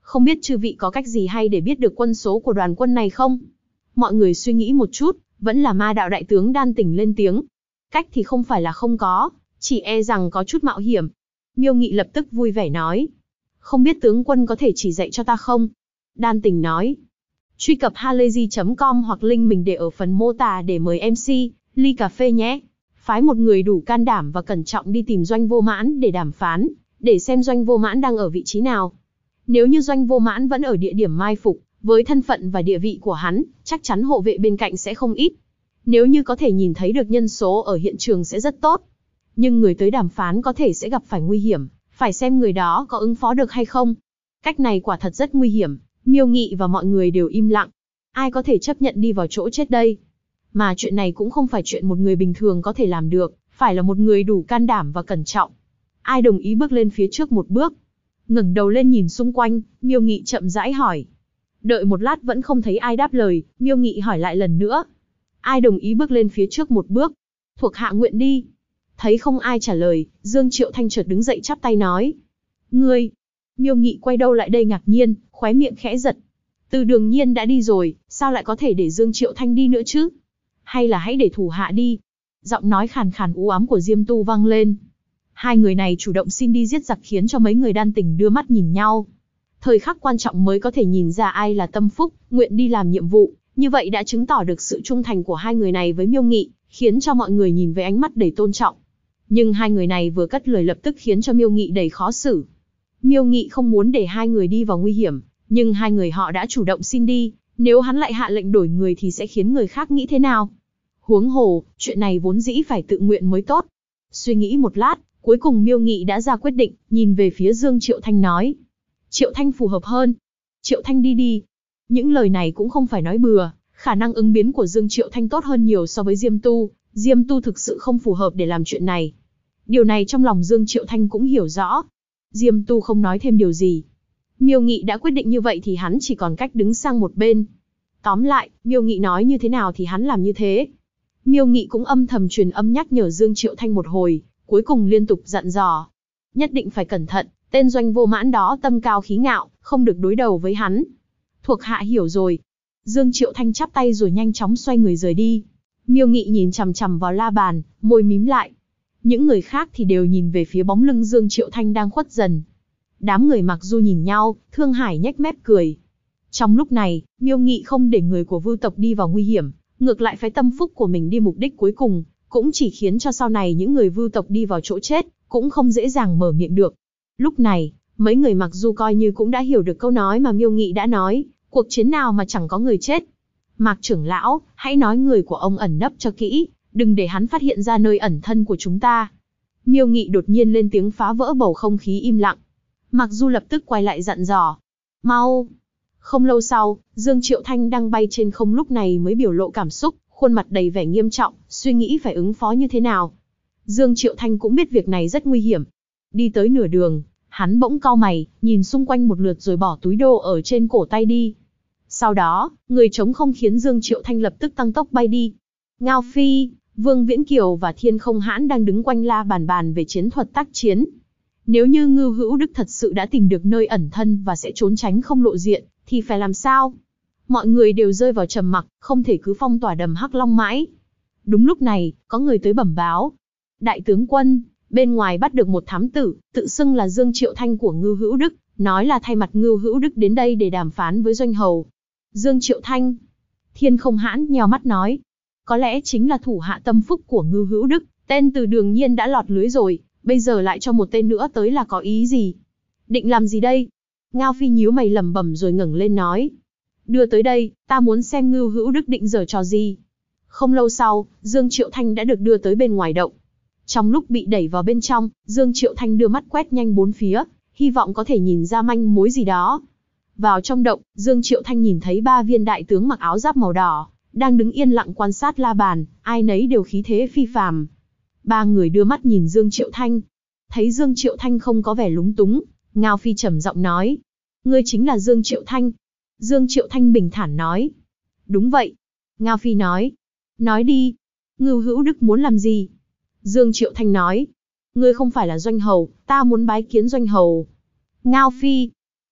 Không biết chư vị có cách gì hay để biết được quân số của đoàn quân này không? Mọi người suy nghĩ một chút, vẫn là Ma Đạo đại tướng Đan Tỉnh lên tiếng. Cách thì không phải là không có, chỉ e rằng có chút mạo hiểm. Miêu Nghị lập tức vui vẻ nói. Không biết tướng quân có thể chỉ dạy cho ta không? Đan Tỉnh nói. Truy cập halayzi.com hoặc link mình để ở phần mô tả để mời MC, ly cà phê nhé. Phái một người đủ can đảm và cẩn trọng đi tìm Doanh Vô Mãn để đàm phán, để xem Doanh Vô Mãn đang ở vị trí nào. Nếu như Doanh Vô Mãn vẫn ở địa điểm mai phục, với thân phận và địa vị của hắn, chắc chắn hộ vệ bên cạnh sẽ không ít. Nếu như có thể nhìn thấy được nhân số ở hiện trường sẽ rất tốt. Nhưng người tới đàm phán có thể sẽ gặp phải nguy hiểm, phải xem người đó có ứng phó được hay không. Cách này quả thật rất nguy hiểm, Miêu Nghị và mọi người đều im lặng. Ai có thể chấp nhận đi vào chỗ chết đây? Mà chuyện này cũng không phải chuyện một người bình thường có thể làm được, phải là một người đủ can đảm và cẩn trọng. Ai đồng ý bước lên phía trước một bước? Ngẩng đầu lên nhìn xung quanh, Miêu Nghị chậm rãi hỏi. Đợi một lát vẫn không thấy ai đáp lời, Miêu Nghị hỏi lại lần nữa. Ai đồng ý bước lên phía trước một bước? Thuộc hạ nguyện đi. Thấy không ai trả lời, Dương Triệu Thanh chợt đứng dậy chắp tay nói. Ngươi! Miêu Nghị quay đầu lại đây ngạc nhiên, khóe miệng khẽ giật. Từ Đường Nhiên đã đi rồi, sao lại có thể để Dương Triệu Thanh đi nữa chứ? Hay là hãy để thủ hạ đi? Giọng nói khàn khàn u ám của Diêm Tu vang lên. Hai người này chủ động xin đi giết giặc khiến cho mấy người Đan Tỉnh đưa mắt nhìn nhau. Thời khắc quan trọng mới có thể nhìn ra ai là tâm phúc, nguyện đi làm nhiệm vụ, như vậy đã chứng tỏ được sự trung thành của hai người này với Miêu Nghị, khiến cho mọi người nhìn với ánh mắt đầy tôn trọng. Nhưng hai người này vừa cất lời lập tức khiến cho Miêu Nghị đầy khó xử. Miêu Nghị không muốn để hai người đi vào nguy hiểm, nhưng hai người họ đã chủ động xin đi, nếu hắn lại hạ lệnh đổi người thì sẽ khiến người khác nghĩ thế nào? Huống hồ, chuyện này vốn dĩ phải tự nguyện mới tốt. Suy nghĩ một lát, cuối cùng Miêu Nghị đã ra quyết định, nhìn về phía Dương Triệu Thanh nói. Triệu Thanh phù hợp hơn. Triệu Thanh đi đi. Những lời này cũng không phải nói bừa, khả năng ứng biến của Dương Triệu Thanh tốt hơn nhiều so với Diêm Tu. Diêm Tu thực sự không phù hợp để làm chuyện này. Điều này trong lòng Dương Triệu Thanh cũng hiểu rõ. Diêm Tu không nói thêm điều gì. Miêu Nghị đã quyết định như vậy thì hắn chỉ còn cách đứng sang một bên. Tóm lại, Miêu Nghị nói như thế nào thì hắn làm như thế. Miêu Nghị cũng âm thầm truyền âm nhắc nhở Dương Triệu Thanh một hồi, cuối cùng liên tục dặn dò. Nhất định phải cẩn thận, tên Doanh Vô Mãn đó tâm cao khí ngạo, không được đối đầu với hắn. Thuộc hạ hiểu rồi. Dương Triệu Thanh chắp tay rồi nhanh chóng xoay người rời đi. Miêu Nghị nhìn chằm chằm vào la bàn, môi mím lại. Những người khác thì đều nhìn về phía bóng lưng Dương Triệu Thanh đang khuất dần. Đám người mặc dù nhìn nhau, Thương Hải nhếch mép cười. Trong lúc này, Miêu Nghị không để người của Vưu tộc đi vào nguy hiểm, ngược lại phái tâm phúc của mình đi mục đích cuối cùng, cũng chỉ khiến cho sau này những người Vưu tộc đi vào chỗ chết, cũng không dễ dàng mở miệng được. Lúc này, mấy người mặc dù coi như cũng đã hiểu được câu nói mà Miêu Nghị đã nói, cuộc chiến nào mà chẳng có người chết. Mạc trưởng lão, hãy nói người của ông ẩn nấp cho kỹ, đừng để hắn phát hiện ra nơi ẩn thân của chúng ta. Miêu Nghị đột nhiên lên tiếng phá vỡ bầu không khí im lặng. Mạc Du lập tức quay lại dặn dò. Mau! Không lâu sau, Dương Triệu Thanh đang bay trên không lúc này mới biểu lộ cảm xúc, khuôn mặt đầy vẻ nghiêm trọng, suy nghĩ phải ứng phó như thế nào. Dương Triệu Thanh cũng biết việc này rất nguy hiểm. Đi tới nửa đường, hắn bỗng cau mày, nhìn xung quanh một lượt rồi bỏ túi đô ở trên cổ tay đi. Sau đó, người trống không khiến Dương Triệu Thanh lập tức tăng tốc bay đi. Ngao Phi, Vương Viễn Kiều và Thiên Không Hãn đang đứng quanh la bàn về chiến thuật tác chiến. Nếu như Ngưu Hữu Đức thật sự đã tìm được nơi ẩn thân và sẽ trốn tránh không lộ diện, thì phải làm sao? Mọi người đều rơi vào trầm mặc, không thể cứ phong tỏa đầm Hắc Long mãi. Đúng lúc này, có người tới bẩm báo. Đại tướng quân, bên ngoài bắt được một thám tử, tự xưng là Dương Triệu Thanh của Ngưu Hữu Đức, nói là thay mặt Ngưu Hữu Đức đến đây để đàm phán với Doanh Hầu. Dương Triệu Thanh. Thiên Không Hãn nheo mắt nói. Có lẽ chính là thủ hạ tâm phúc của Ngưu Hữu Đức, tên Từ Đường Nhiên đã lọt lưới rồi, bây giờ lại cho một tên nữa tới là có ý gì? Định làm gì đây? Ngao Phi nhíu mày lẩm bẩm rồi ngẩng lên nói. Đưa tới đây, ta muốn xem Ngưu Hữu Đức định giở trò gì. Không lâu sau, Dương Triệu Thanh đã được đưa tới bên ngoài động. Trong lúc bị đẩy vào bên trong, Dương Triệu Thanh đưa mắt quét nhanh bốn phía, hy vọng có thể nhìn ra manh mối gì đó. Vào trong động, Dương Triệu Thanh nhìn thấy 3 viên đại tướng mặc áo giáp màu đỏ, đang đứng yên lặng quan sát la bàn, ai nấy đều khí thế phi phàm. 3 người đưa mắt nhìn Dương Triệu Thanh. Thấy Dương Triệu Thanh không có vẻ lúng túng, Ngao Phi trầm giọng nói. Ngươi chính là Dương Triệu Thanh. Dương Triệu Thanh bình thản nói. Đúng vậy. Ngao Phi nói. Nói đi. Ngưu Hữu Đức muốn làm gì? Dương Triệu Thanh nói. Ngươi không phải là Doanh Hầu, ta muốn bái kiến Doanh Hầu. Ngao Phi.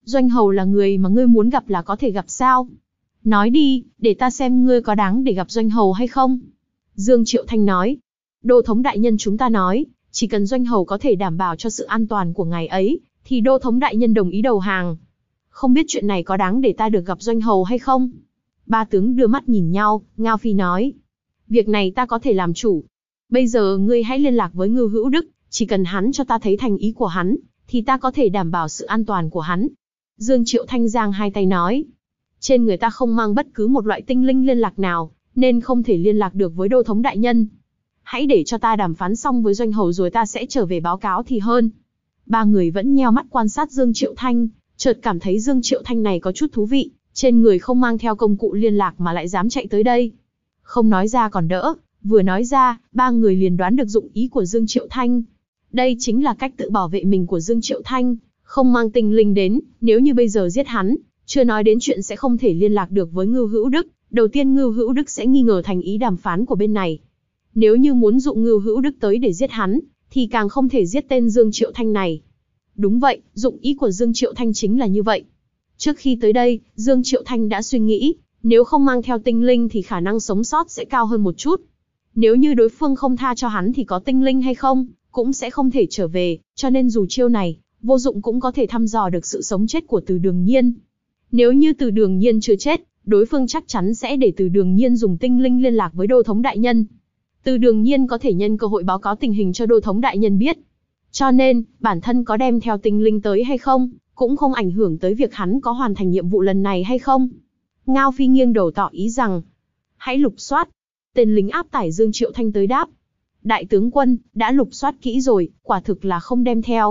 Doanh hầu là người mà ngươi muốn gặp là có thể gặp sao? Nói đi, để ta xem ngươi có đáng để gặp doanh hầu hay không. Dương Triệu Thanh nói. Đô thống đại nhân chúng ta nói, chỉ cần doanh hầu có thể đảm bảo cho sự an toàn của ngài ấy, thì đô thống đại nhân đồng ý đầu hàng. Không biết chuyện này có đáng để ta được gặp doanh hầu hay không? Ba tướng đưa mắt nhìn nhau, Ngao Phi nói. Việc này ta có thể làm chủ. Bây giờ ngươi hãy liên lạc với Ngưu Hữu Đức, chỉ cần hắn cho ta thấy thành ý của hắn, thì ta có thể đảm bảo sự an toàn của hắn. Dương Triệu Thanh giang hai tay nói. Trên người ta không mang bất cứ một loại tinh linh liên lạc nào, nên không thể liên lạc được với đô thống đại nhân. Hãy để cho ta đàm phán xong với doanh hầu rồi ta sẽ trở về báo cáo thì hơn. Ba người vẫn nheo mắt quan sát Dương Triệu Thanh, chợt cảm thấy Dương Triệu Thanh này có chút thú vị, trên người không mang theo công cụ liên lạc mà lại dám chạy tới đây. Không nói ra còn đỡ, vừa nói ra, ba người liền đoán được dụng ý của Dương Triệu Thanh. Đây chính là cách tự bảo vệ mình của Dương Triệu Thanh, không mang tinh linh đến, nếu như bây giờ giết hắn, chưa nói đến chuyện sẽ không thể liên lạc được với Ngưu Hữu Đức, đầu tiên Ngưu Hữu Đức sẽ nghi ngờ thành ý đàm phán của bên này. Nếu như muốn dụ Ngưu Hữu Đức tới để giết hắn, thì càng không thể giết tên Dương Triệu Thanh này. Đúng vậy, dụng ý của Dương Triệu Thanh chính là như vậy. Trước khi tới đây, Dương Triệu Thanh đã suy nghĩ, nếu không mang theo tinh linh thì khả năng sống sót sẽ cao hơn một chút. Nếu như đối phương không tha cho hắn thì có tinh linh hay không, cũng sẽ không thể trở về, cho nên dù chiêu này, vô dụng cũng có thể thăm dò được sự sống chết của Từ Đường Nhiên. Nếu như Từ Đường Nhiên chưa chết, đối phương chắc chắn sẽ để Từ Đường Nhiên dùng tinh linh liên lạc với đô thống đại nhân. Từ Đường Nhiên có thể nhân cơ hội báo cáo tình hình cho đô thống đại nhân biết. Cho nên, bản thân có đem theo tinh linh tới hay không, cũng không ảnh hưởng tới việc hắn có hoàn thành nhiệm vụ lần này hay không. Ngao Phi nghiêng đầu tỏ ý rằng, hãy lục soát. Tên lính áp tải Dương Triệu Thanh tới đáp. Đại tướng quân, đã lục soát kỹ rồi, quả thực là không đem theo.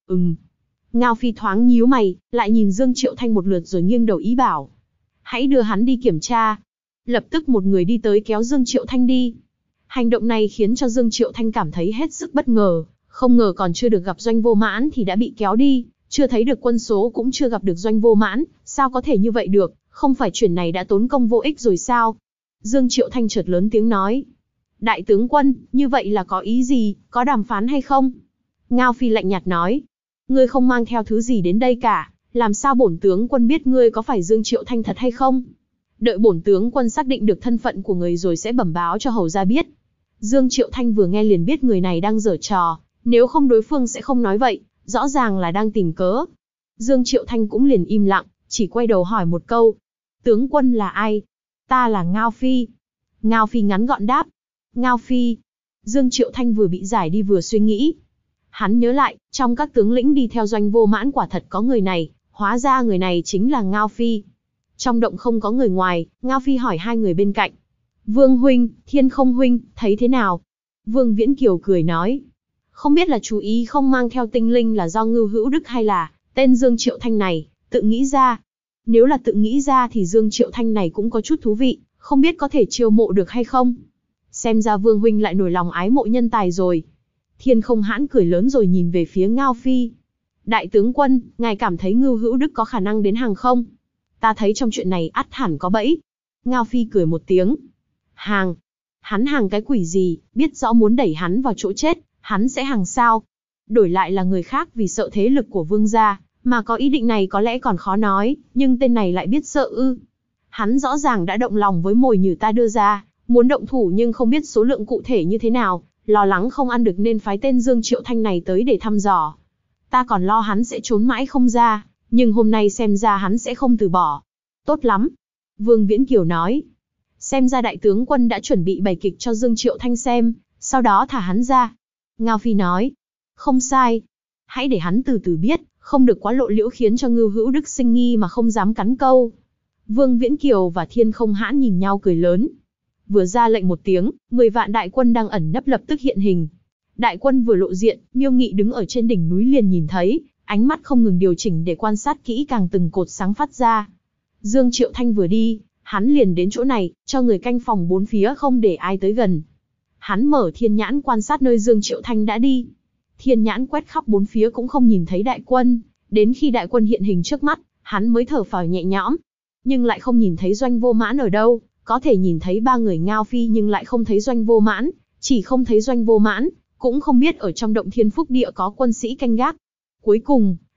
Ngao Phi thoáng nhíu mày, lại nhìn Dương Triệu Thanh một lượt rồi nghiêng đầu ý bảo. Hãy đưa hắn đi kiểm tra. Lập tức một người đi tới kéo Dương Triệu Thanh đi. Hành động này khiến cho Dương Triệu Thanh cảm thấy hết sức bất ngờ, không ngờ còn chưa được gặp Doanh Vô Mãn thì đã bị kéo đi, chưa thấy được quân số cũng chưa gặp được Doanh Vô Mãn, sao có thể như vậy được, không phải chuyện này đã tốn công vô ích rồi sao? Dương Triệu Thanh chợt lớn tiếng nói. Đại tướng quân, như vậy là có ý gì, có đàm phán hay không? Ngao Phi lạnh nhạt nói. Ngươi không mang theo thứ gì đến đây cả, làm sao bổn tướng quân biết ngươi có phải Dương Triệu Thanh thật hay không? Đợi bổn tướng quân xác định được thân phận của người rồi sẽ bẩm báo cho hầu gia biết. Dương Triệu Thanh vừa nghe liền biết người này đang giở trò, nếu không đối phương sẽ không nói vậy, rõ ràng là đang tìm cớ. Dương Triệu Thanh cũng liền im lặng, chỉ quay đầu hỏi một câu. Tướng quân là ai? Ta là Ngao Phi. Ngao Phi ngắn gọn đáp. Ngao Phi. Dương Triệu Thanh vừa bị giải đi vừa suy nghĩ. Hắn nhớ lại, trong các tướng lĩnh đi theo Doanh Vô Mãn quả thật có người này, hóa ra người này chính là Ngao Phi. Trong động không có người ngoài, Ngao Phi hỏi hai người bên cạnh. Vương huynh, Thiên Không huynh, thấy thế nào? Vương Viễn Kiều cười nói. Không biết là chú ý không mang theo tinh linh là do Ngưu Hữu Đức hay là tên Dương Triệu Thanh này tự nghĩ ra. Nếu là tự nghĩ ra thì Dương Triệu Thanh này cũng có chút thú vị, không biết có thể chiêu mộ được hay không. Xem ra Vương huynh lại nổi lòng ái mộ nhân tài rồi. Thiên Không hãn cười lớn rồi nhìn về phía Ngao Phi. Đại tướng quân, ngài cảm thấy Ngưu Hữu Đức có khả năng đến hàng không? Ta thấy trong chuyện này ắt hẳn có bẫy. Ngao Phi cười một tiếng. Hàng? Hắn hàng cái quỷ gì, biết rõ muốn đẩy hắn vào chỗ chết, hắn sẽ hàng sao? Đổi lại là người khác vì sợ thế lực của vương gia, mà có ý định này có lẽ còn khó nói, nhưng tên này lại biết sợ ư. Hắn rõ ràng đã động lòng với mồi nhử ta đưa ra, muốn động thủ nhưng không biết số lượng cụ thể như thế nào, lo lắng không ăn được nên phái tên Dương Triệu Thanh này tới để thăm dò. Ta còn lo hắn sẽ trốn mãi không ra, nhưng hôm nay xem ra hắn sẽ không từ bỏ. Tốt lắm. Vương Viễn Kiều nói. Xem ra đại tướng quân đã chuẩn bị bày kịch cho Dương Triệu Thanh xem, sau đó thả hắn ra. Ngao Phi nói. Không sai. Hãy để hắn từ từ biết, không được quá lộ liễu khiến cho Ngưu Hữu Đức sinh nghi mà không dám cắn câu. Vương Viễn Kiều và Thiên Không hãn nhìn nhau cười lớn. Vừa ra lệnh một tiếng, 10 vạn đại quân đang ẩn nấp lập tức hiện hình. Đại quân vừa lộ diện, Miêu Nghị đứng ở trên đỉnh núi liền nhìn thấy, ánh mắt không ngừng điều chỉnh để quan sát kỹ càng từng cột sáng phát ra. Dương Triệu Thanh vừa đi, hắn liền đến chỗ này, cho người canh phòng bốn phía không để ai tới gần. Hắn mở thiên nhãn quan sát nơi Dương Triệu Thanh đã đi. Thiên nhãn quét khắp bốn phía cũng không nhìn thấy đại quân, đến khi đại quân hiện hình trước mắt, hắn mới thở phào nhẹ nhõm. Nhưng lại không nhìn thấy Doanh Vô Mãn ở đâu, có thể nhìn thấy ba người Ngao Phi nhưng lại không thấy Doanh Vô Mãn, chỉ không thấy Doanh Vô Mãn, cũng không biết ở trong động Thiên Phúc Địa có quân sĩ canh gác. Cuối cùng,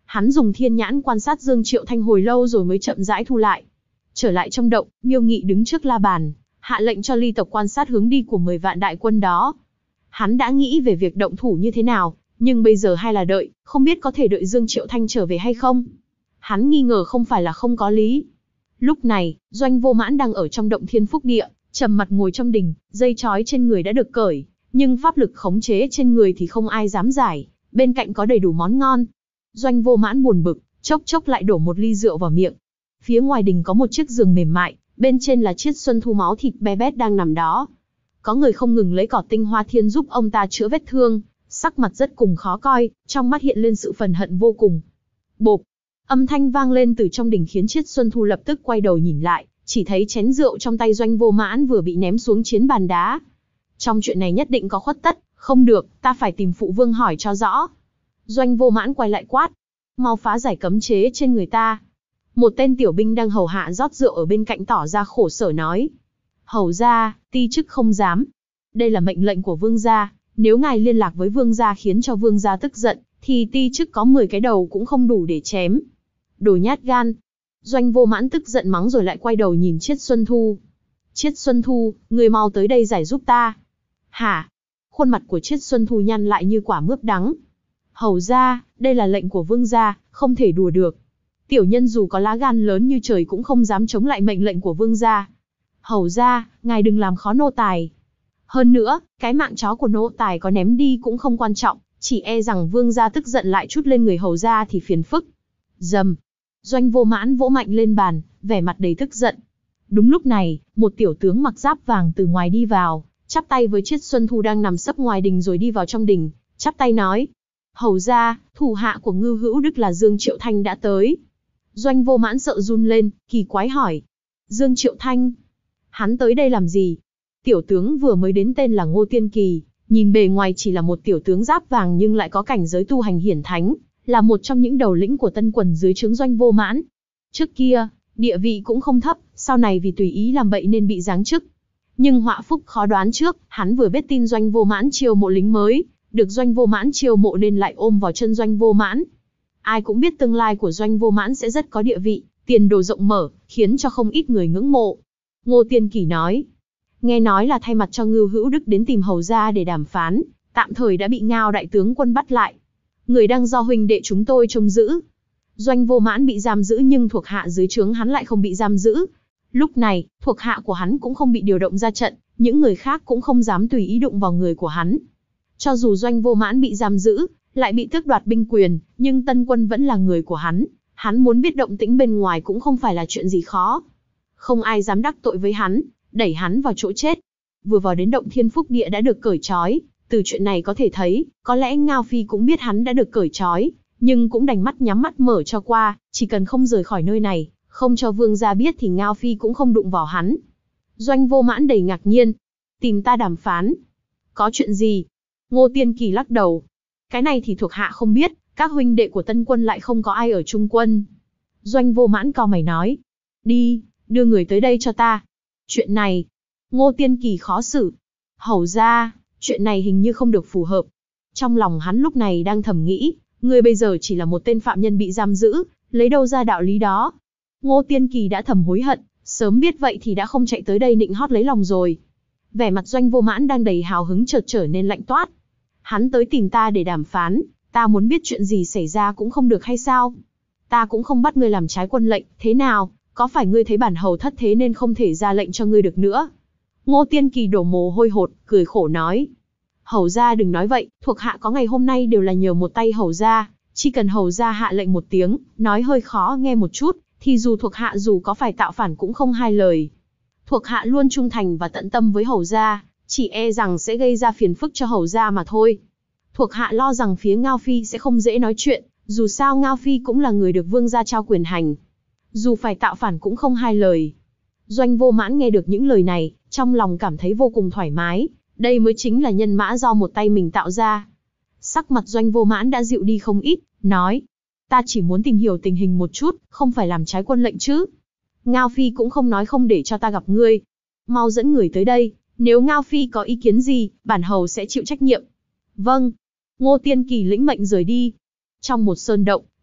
Hắn dùng thiên nhãn quan sát Dương Triệu Thanh hồi lâu rồi mới chậm rãi thu lại. Trở lại trong động, Miêu Nghị đứng trước la bàn, hạ lệnh cho ly tộc quan sát hướng đi của 10 vạn đại quân đó. Hắn đã nghĩ về việc động thủ như thế nào, nhưng bây giờ hay là đợi, không biết có thể đợi Dương Triệu Thanh trở về hay không. Hắn nghi ngờ không phải là không có lý. Lúc này, Doanh Vô Mãn đang ở trong động Thiên Phúc Địa, trầm mặt ngồi trong đình, dây trói trên người đã được cởi, nhưng pháp lực khống chế trên người thì không ai dám giải, bên cạnh có đầy đủ món ngon. Doanh Vô Mãn buồn bực, chốc chốc lại đổ một ly rượu vào miệng. Phía ngoài đình có một chiếc giường mềm mại, bên trên là Triết Xuân Thu máu thịt be bét đang nằm đó. Có người không ngừng lấy cỏ tinh hoa thiên giúp ông ta chữa vết thương, sắc mặt rất cùng khó coi, trong mắt hiện lên sự phẫn hận vô cùng. Bộp, âm thanh vang lên từ trong đình khiến Triết Xuân Thu lập tức quay đầu nhìn lại, chỉ thấy chén rượu trong tay Doanh Vô Mãn vừa bị ném xuống chiến bàn đá. Trong chuyện này nhất định có khuất tất, không được, ta phải tìm phụ vương hỏi cho rõ. Doanh Vô Mãn quay lại quát, mau phá giải cấm chế trên người ta. Một tên tiểu binh đang hầu hạ rót rượu ở bên cạnh tỏ ra khổ sở nói. Hầu gia, ti chức không dám. Đây là mệnh lệnh của vương gia, nếu ngài liên lạc với vương gia khiến cho vương gia tức giận, thì ti chức có 10 cái đầu cũng không đủ để chém. Đồ nhát gan. Doanh Vô Mãn tức giận mắng rồi lại quay đầu nhìn Triết Xuân Thu. Triết Xuân Thu, người mau tới đây giải giúp ta. Hả? Khuôn mặt của Triết Xuân Thu nhăn lại như quả mướp đắng. Hầu gia, đây là lệnh của vương gia, không thể đùa được. Tiểu nhân dù có lá gan lớn như trời cũng không dám chống lại mệnh lệnh của vương gia. Hầu gia, ngài đừng làm khó nô tài. Hơn nữa, cái mạng chó của nô tài có ném đi cũng không quan trọng, chỉ e rằng vương gia tức giận lại chút lên người hầu gia thì phiền phức. Dầm. Doanh Vô Mãn vỗ mạnh lên bàn, vẻ mặt đầy tức giận. Đúng lúc này, một tiểu tướng mặc giáp vàng từ ngoài đi vào, chắp tay với Triết Xuân Thu đang nằm sấp ngoài đình rồi đi vào trong đình, chắp tay nói. Hầu gia, thủ hạ của Ngưu Hữu Đức là Dương Triệu Thanh đã tới. Doanh Vô Mãn sợ run lên, kỳ quái hỏi. Dương Triệu Thanh? Hắn tới đây làm gì? Tiểu tướng vừa mới đến tên là Ngô Tiên Kỳ, nhìn bề ngoài chỉ là một tiểu tướng giáp vàng nhưng lại có cảnh giới tu hành hiển thánh, là một trong những đầu lĩnh của Tân Quần dưới trướng Doanh Vô Mãn. Trước kia, địa vị cũng không thấp, sau này vì tùy ý làm bậy nên bị giáng chức. Nhưng họa phúc khó đoán trước, hắn vừa biết tin Doanh Vô Mãn chiêu mộ lính mới, được Doanh Vô Mãn chiêu mộ nên lại ôm vào chân Doanh Vô Mãn. Ai cũng biết tương lai của Doanh Vô Mãn sẽ rất có địa vị, tiền đồ rộng mở, khiến cho không ít người ngưỡng mộ. Ngô Tiên Kỳ nói, nghe nói là thay mặt cho Ngưu Hữu Đức đến tìm hầu gia để đàm phán, tạm thời đã bị Ngao đại tướng quân bắt lại. Người đang do huynh đệ chúng tôi trông giữ. Doanh Vô Mãn bị giam giữ nhưng thuộc hạ dưới trướng hắn lại không bị giam giữ. Lúc này, thuộc hạ của hắn cũng không bị điều động ra trận, những người khác cũng không dám tùy ý đụng vào người của hắn. Cho dù Doanh Vô Mãn bị giam giữ, lại bị tước đoạt binh quyền, nhưng Tân Quân vẫn là người của hắn muốn biết động tĩnh bên ngoài cũng không phải là chuyện gì khó. Không ai dám đắc tội với hắn, đẩy hắn vào chỗ chết. Vừa vào đến động Thiên Phúc Địa đã được cởi trói, từ chuyện này có thể thấy, có lẽ Ngao Phi cũng biết hắn đã được cởi trói, nhưng cũng đành mắt nhắm mắt mở cho qua, chỉ cần không rời khỏi nơi này, không cho vương gia biết thì Ngao Phi cũng không đụng vào hắn. Doanh Vô Mãn đầy ngạc nhiên. Tìm ta đàm phán? Có chuyện gì? Ngô Tiên Kỳ lắc đầu. Cái này thì thuộc hạ không biết, các huynh đệ của Tân Quân lại không có ai ở Trung Quân. Doanh Vô Mãn cau mày nói. Đi, đưa người tới đây cho ta. Chuyện này, Ngô Tiên Kỳ khó xử. Hầu ra, chuyện này hình như không được phù hợp. Trong lòng hắn lúc này đang thầm nghĩ, người bây giờ chỉ là một tên phạm nhân bị giam giữ, lấy đâu ra đạo lý đó. Ngô Tiên Kỳ đã thầm hối hận, sớm biết vậy thì đã không chạy tới đây nịnh hót lấy lòng rồi. Vẻ mặt Doanh Vô Mãn đang đầy hào hứng chợt trở nên lạnh toát. Hắn tới tìm ta để đàm phán, ta muốn biết chuyện gì xảy ra cũng không được hay sao? Ta cũng không bắt ngươi làm trái quân lệnh, thế nào? Có phải ngươi thấy bản hầu thất thế nên không thể ra lệnh cho ngươi được nữa? Ngô Tiên Kỳ đổ mồ hôi hột, cười khổ nói. Hầu gia đừng nói vậy, thuộc hạ có ngày hôm nay đều là nhờ một tay hầu gia, chỉ cần hầu gia hạ lệnh một tiếng, nói hơi khó nghe một chút, thì dù thuộc hạ dù có phải tạo phản cũng không hai lời. Thuộc hạ luôn trung thành và tận tâm với hầu gia, chỉ e rằng sẽ gây ra phiền phức cho hầu gia mà thôi. Thuộc hạ lo rằng phía Ngao Phi sẽ không dễ nói chuyện, dù sao Ngao Phi cũng là người được vương gia trao quyền hành. Dù phải tạo phản cũng không hai lời. Doanh Vô Mãn nghe được những lời này, trong lòng cảm thấy vô cùng thoải mái, đây mới chính là nhân mã do một tay mình tạo ra. Sắc mặt Doanh Vô Mãn đã dịu đi không ít, nói, ta chỉ muốn tìm hiểu tình hình một chút, không phải làm trái quân lệnh chứ. Ngao Phi cũng không nói không để cho ta gặp ngươi. Mau dẫn người tới đây, nếu Ngao Phi có ý kiến gì, bản hầu sẽ chịu trách nhiệm. Vâng. Ngô Tiên Kỳ lĩnh mệnh rời đi. Trong một sơn động,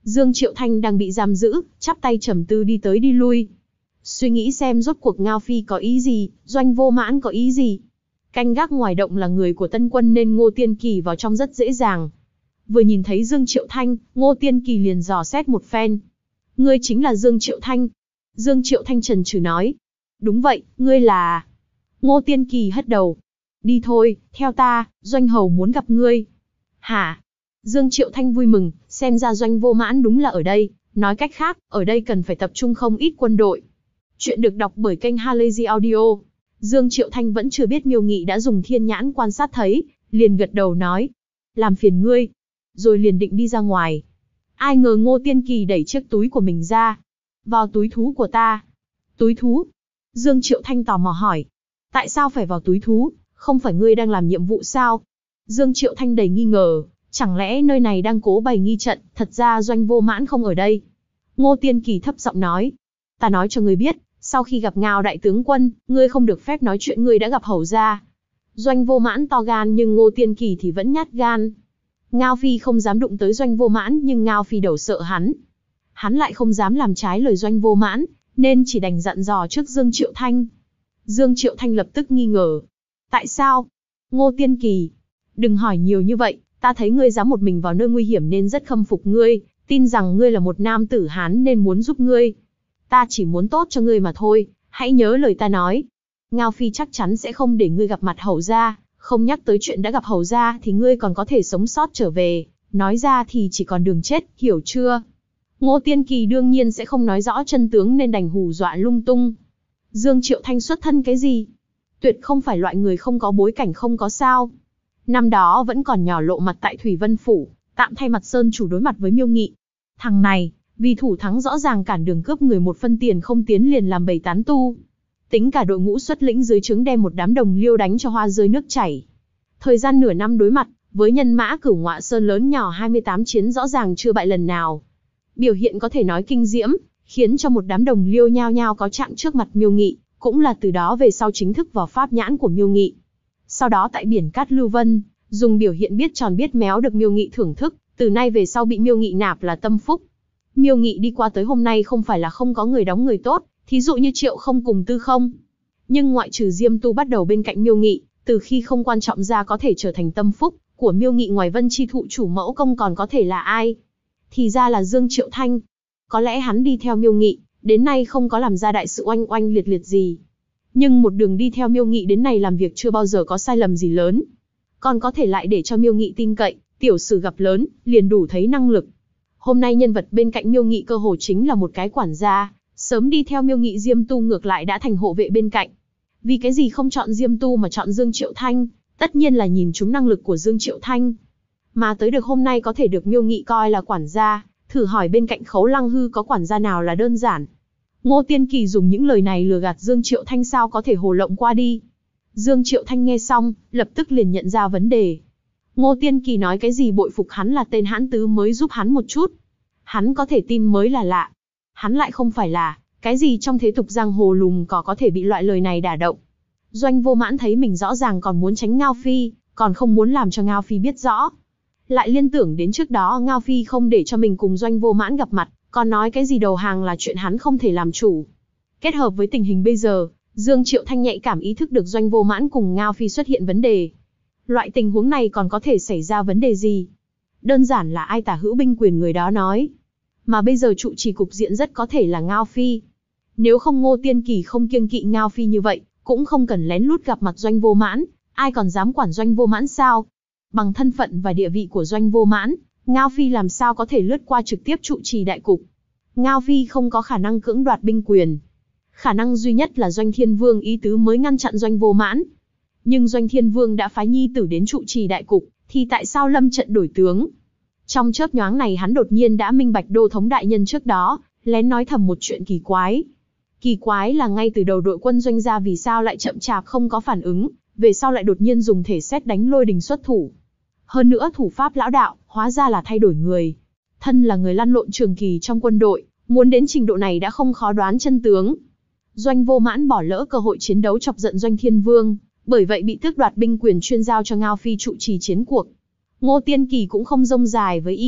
Dương Triệu Thanh đang bị giam giữ, chắp tay trầm tư đi tới đi lui. Suy nghĩ xem rốt cuộc Ngao Phi có ý gì, Doanh Vô Mãn có ý gì. Canh gác ngoài động là người của Tân Quân nên Ngô Tiên Kỳ vào trong rất dễ dàng. Vừa nhìn thấy Dương Triệu Thanh, Ngô Tiên Kỳ liền dò xét một phen. Ngươi chính là Dương Triệu Thanh. Dương Triệu Thanh chần chừ nói. Đúng vậy, ngươi là... Ngô Tiên Kỳ hất đầu. Đi thôi, theo ta, Doanh Hầu muốn gặp ngươi. Hả? Dương Triệu Thanh vui mừng, xem ra Doanh Vô Mãn đúng là ở đây. Nói cách khác, ở đây cần phải tập trung không ít quân đội. Chuyện được đọc bởi kênh Halazy Audio. Dương Triệu Thanh vẫn chưa biết Miêu Nghị đã dùng thiên nhãn quan sát thấy, liền gật đầu nói. Làm phiền ngươi. Rồi liền định đi ra ngoài. Ai ngờ Ngô Tiên Kỳ đẩy chiếc túi của mình ra. Vào túi thú của ta. Túi thú? Dương Triệu Thanh tò mò hỏi. Tại sao phải vào túi thú, không phải ngươi đang làm nhiệm vụ sao? Dương Triệu Thanh đầy nghi ngờ, chẳng lẽ nơi này đang cố bày nghi trận, thật ra Doanh Vô Mãn không ở đây. Ngô Tiên Kỳ thấp giọng nói. Ta nói cho ngươi biết, sau khi gặp Ngao đại tướng quân, ngươi không được phép nói chuyện ngươi đã gặp hầu gia. Doanh Vô Mãn to gan nhưng Ngô Tiên Kỳ thì vẫn nhát gan. Ngao Phi không dám đụng tới Doanh Vô Mãn nhưng Ngao Phi đầu sợ hắn. Hắn lại không dám làm trái lời Doanh Vô Mãn, nên chỉ đành dặn dò trước Dương Triệu Thanh. Dương Triệu Thanh lập tức nghi ngờ. Tại sao? Ngô Tiên Kỳ, đừng hỏi nhiều như vậy, ta thấy ngươi dám một mình vào nơi nguy hiểm nên rất khâm phục ngươi, tin rằng ngươi là một nam tử Hán nên muốn giúp ngươi. Ta chỉ muốn tốt cho ngươi mà thôi, hãy nhớ lời ta nói. Ngao Phi chắc chắn sẽ không để ngươi gặp mặt hầu gia, không nhắc tới chuyện đã gặp hầu gia thì ngươi còn có thể sống sót trở về, nói ra thì chỉ còn đường chết, hiểu chưa? Ngô Tiên Kỳ đương nhiên sẽ không nói rõ chân tướng nên đành hù dọa lung tung. Dương Triệu Thanh xuất thân cái gì? Tuyệt không phải loại người không có bối cảnh không có sao. Năm đó vẫn còn nhỏ lộ mặt tại Thủy Vân Phủ, tạm thay mặt Sơn chủ đối mặt với Miêu Nghị. Thằng này, vì thủ thắng rõ ràng cản đường cướp người một phân tiền không tiến liền làm bầy tán tu. Tính cả đội ngũ xuất lĩnh dưới trướng đem một đám đồng liêu đánh cho hoa rơi nước chảy. Thời gian nửa năm đối mặt, với nhân mã Cửu Ngọa Sơn lớn nhỏ 28 chiến rõ ràng chưa bại lần nào. Biểu hiện có thể nói kinh diễm, khiến cho một đám đồng liêu nhao nhao có trạng trước mặt Miêu Nghị, cũng là từ đó về sau chính thức vào pháp nhãn của Miêu Nghị. Sau đó tại biển Cát Lưu Vân, dùng biểu hiện biết tròn biết méo được Miêu Nghị thưởng thức, từ nay về sau bị Miêu Nghị nạp là tâm phúc. Miêu Nghị đi qua tới hôm nay không phải là không có người đóng người tốt, thí dụ như Triệu Không cùng Tư Không. Nhưng ngoại trừ Diêm Tu bắt đầu bên cạnh Miêu Nghị, từ khi không quan trọng ra có thể trở thành tâm phúc của Miêu Nghị ngoài Vân Chi Thụ chủ mẫu công còn có thể là ai? Thì ra là Dương Triệu Thanh. Có lẽ hắn đi theo Miêu Nghị, đến nay không có làm ra đại sự oanh oanh liệt liệt gì. Nhưng một đường đi theo Miêu Nghị đến nay làm việc chưa bao giờ có sai lầm gì lớn. Còn có thể lại để cho Miêu Nghị tin cậy, tiểu sử gặp lớn, liền đủ thấy năng lực. Hôm nay nhân vật bên cạnh Miêu Nghị cơ hồ chính là một cái quản gia, sớm đi theo Miêu Nghị Diêm Tu ngược lại đã thành hộ vệ bên cạnh. Vì cái gì không chọn Diêm Tu mà chọn Dương Triệu Thanh, tất nhiên là nhìn trúng năng lực của Dương Triệu Thanh. Mà tới được hôm nay có thể được Miêu Nghị coi là quản gia, thử hỏi bên cạnh Khấu Lăng Hư có quản gia nào là đơn giản. Ngô Tiên Kỳ dùng những lời này lừa gạt Dương Triệu Thanh sao có thể hồ lộng qua đi. Dương Triệu Thanh nghe xong, lập tức liền nhận ra vấn đề. Ngô Tiên Kỳ nói cái gì bội phục hắn là tên hãn tứ mới giúp hắn một chút. Hắn có thể tin mới là lạ. Hắn lại không phải là, cái gì trong thế tục giang hồ lùm có thể bị loại lời này đả động. Doanh Vô Mãn thấy mình rõ ràng còn muốn tránh Ngao Phi, còn không muốn làm cho Ngao Phi biết rõ. Lại liên tưởng đến trước đó Ngao Phi không để cho mình cùng Doanh Vô Mãn gặp mặt, còn nói cái gì đầu hàng là chuyện hắn không thể làm chủ. Kết hợp với tình hình bây giờ, Dương Triệu Thanh nhạy cảm ý thức được Doanh Vô Mãn cùng Ngao Phi xuất hiện vấn đề. Loại tình huống này còn có thể xảy ra vấn đề gì? Đơn giản là ai tả hữu binh quyền người đó nói. Mà bây giờ trụ trì cục diện rất có thể là Ngao Phi. Nếu không Ngô Tiên Kỳ không kiêng kỵ Ngao Phi như vậy, cũng không cần lén lút gặp mặt Doanh Vô Mãn, ai còn dám quản Doanh Vô Mãn sao? Bằng thân phận và địa vị của Doanh Vô Mãn, Ngao Phi làm sao có thể lướt qua trực tiếp trụ trì đại cục? Ngao Phi không có khả năng cưỡng đoạt binh quyền. Khả năng duy nhất là Doanh Thiên Vương ý tứ mới ngăn chặn Doanh Vô Mãn. Nhưng Doanh Thiên Vương đã phái nhi tử đến trụ trì đại cục, thì tại sao lâm trận đổi tướng? Trong chớp nhoáng này hắn đột nhiên đã minh bạch Đô thống đại nhân trước đó, lén nói thầm một chuyện kỳ quái. Kỳ quái là ngay từ đầu đội quân Doanh gia vì sao lại chậm chạp không có phản ứng, về sau lại đột nhiên dùng thể sét đánh Lôi Đình xuất thủ. Hơn nữa thủ pháp lão đạo, hóa ra là thay đổi người. Thân là người lăn lộn trường kỳ trong quân đội, muốn đến trình độ này đã không khó đoán chân tướng. Doanh Vô Mãn bỏ lỡ cơ hội chiến đấu chọc giận Doanh Thiên Vương, bởi vậy bị tước đoạt binh quyền chuyên giao cho Ngao Phi trụ trì chiến cuộc. Ngô Tiên Kỳ cũng không rông dài với y.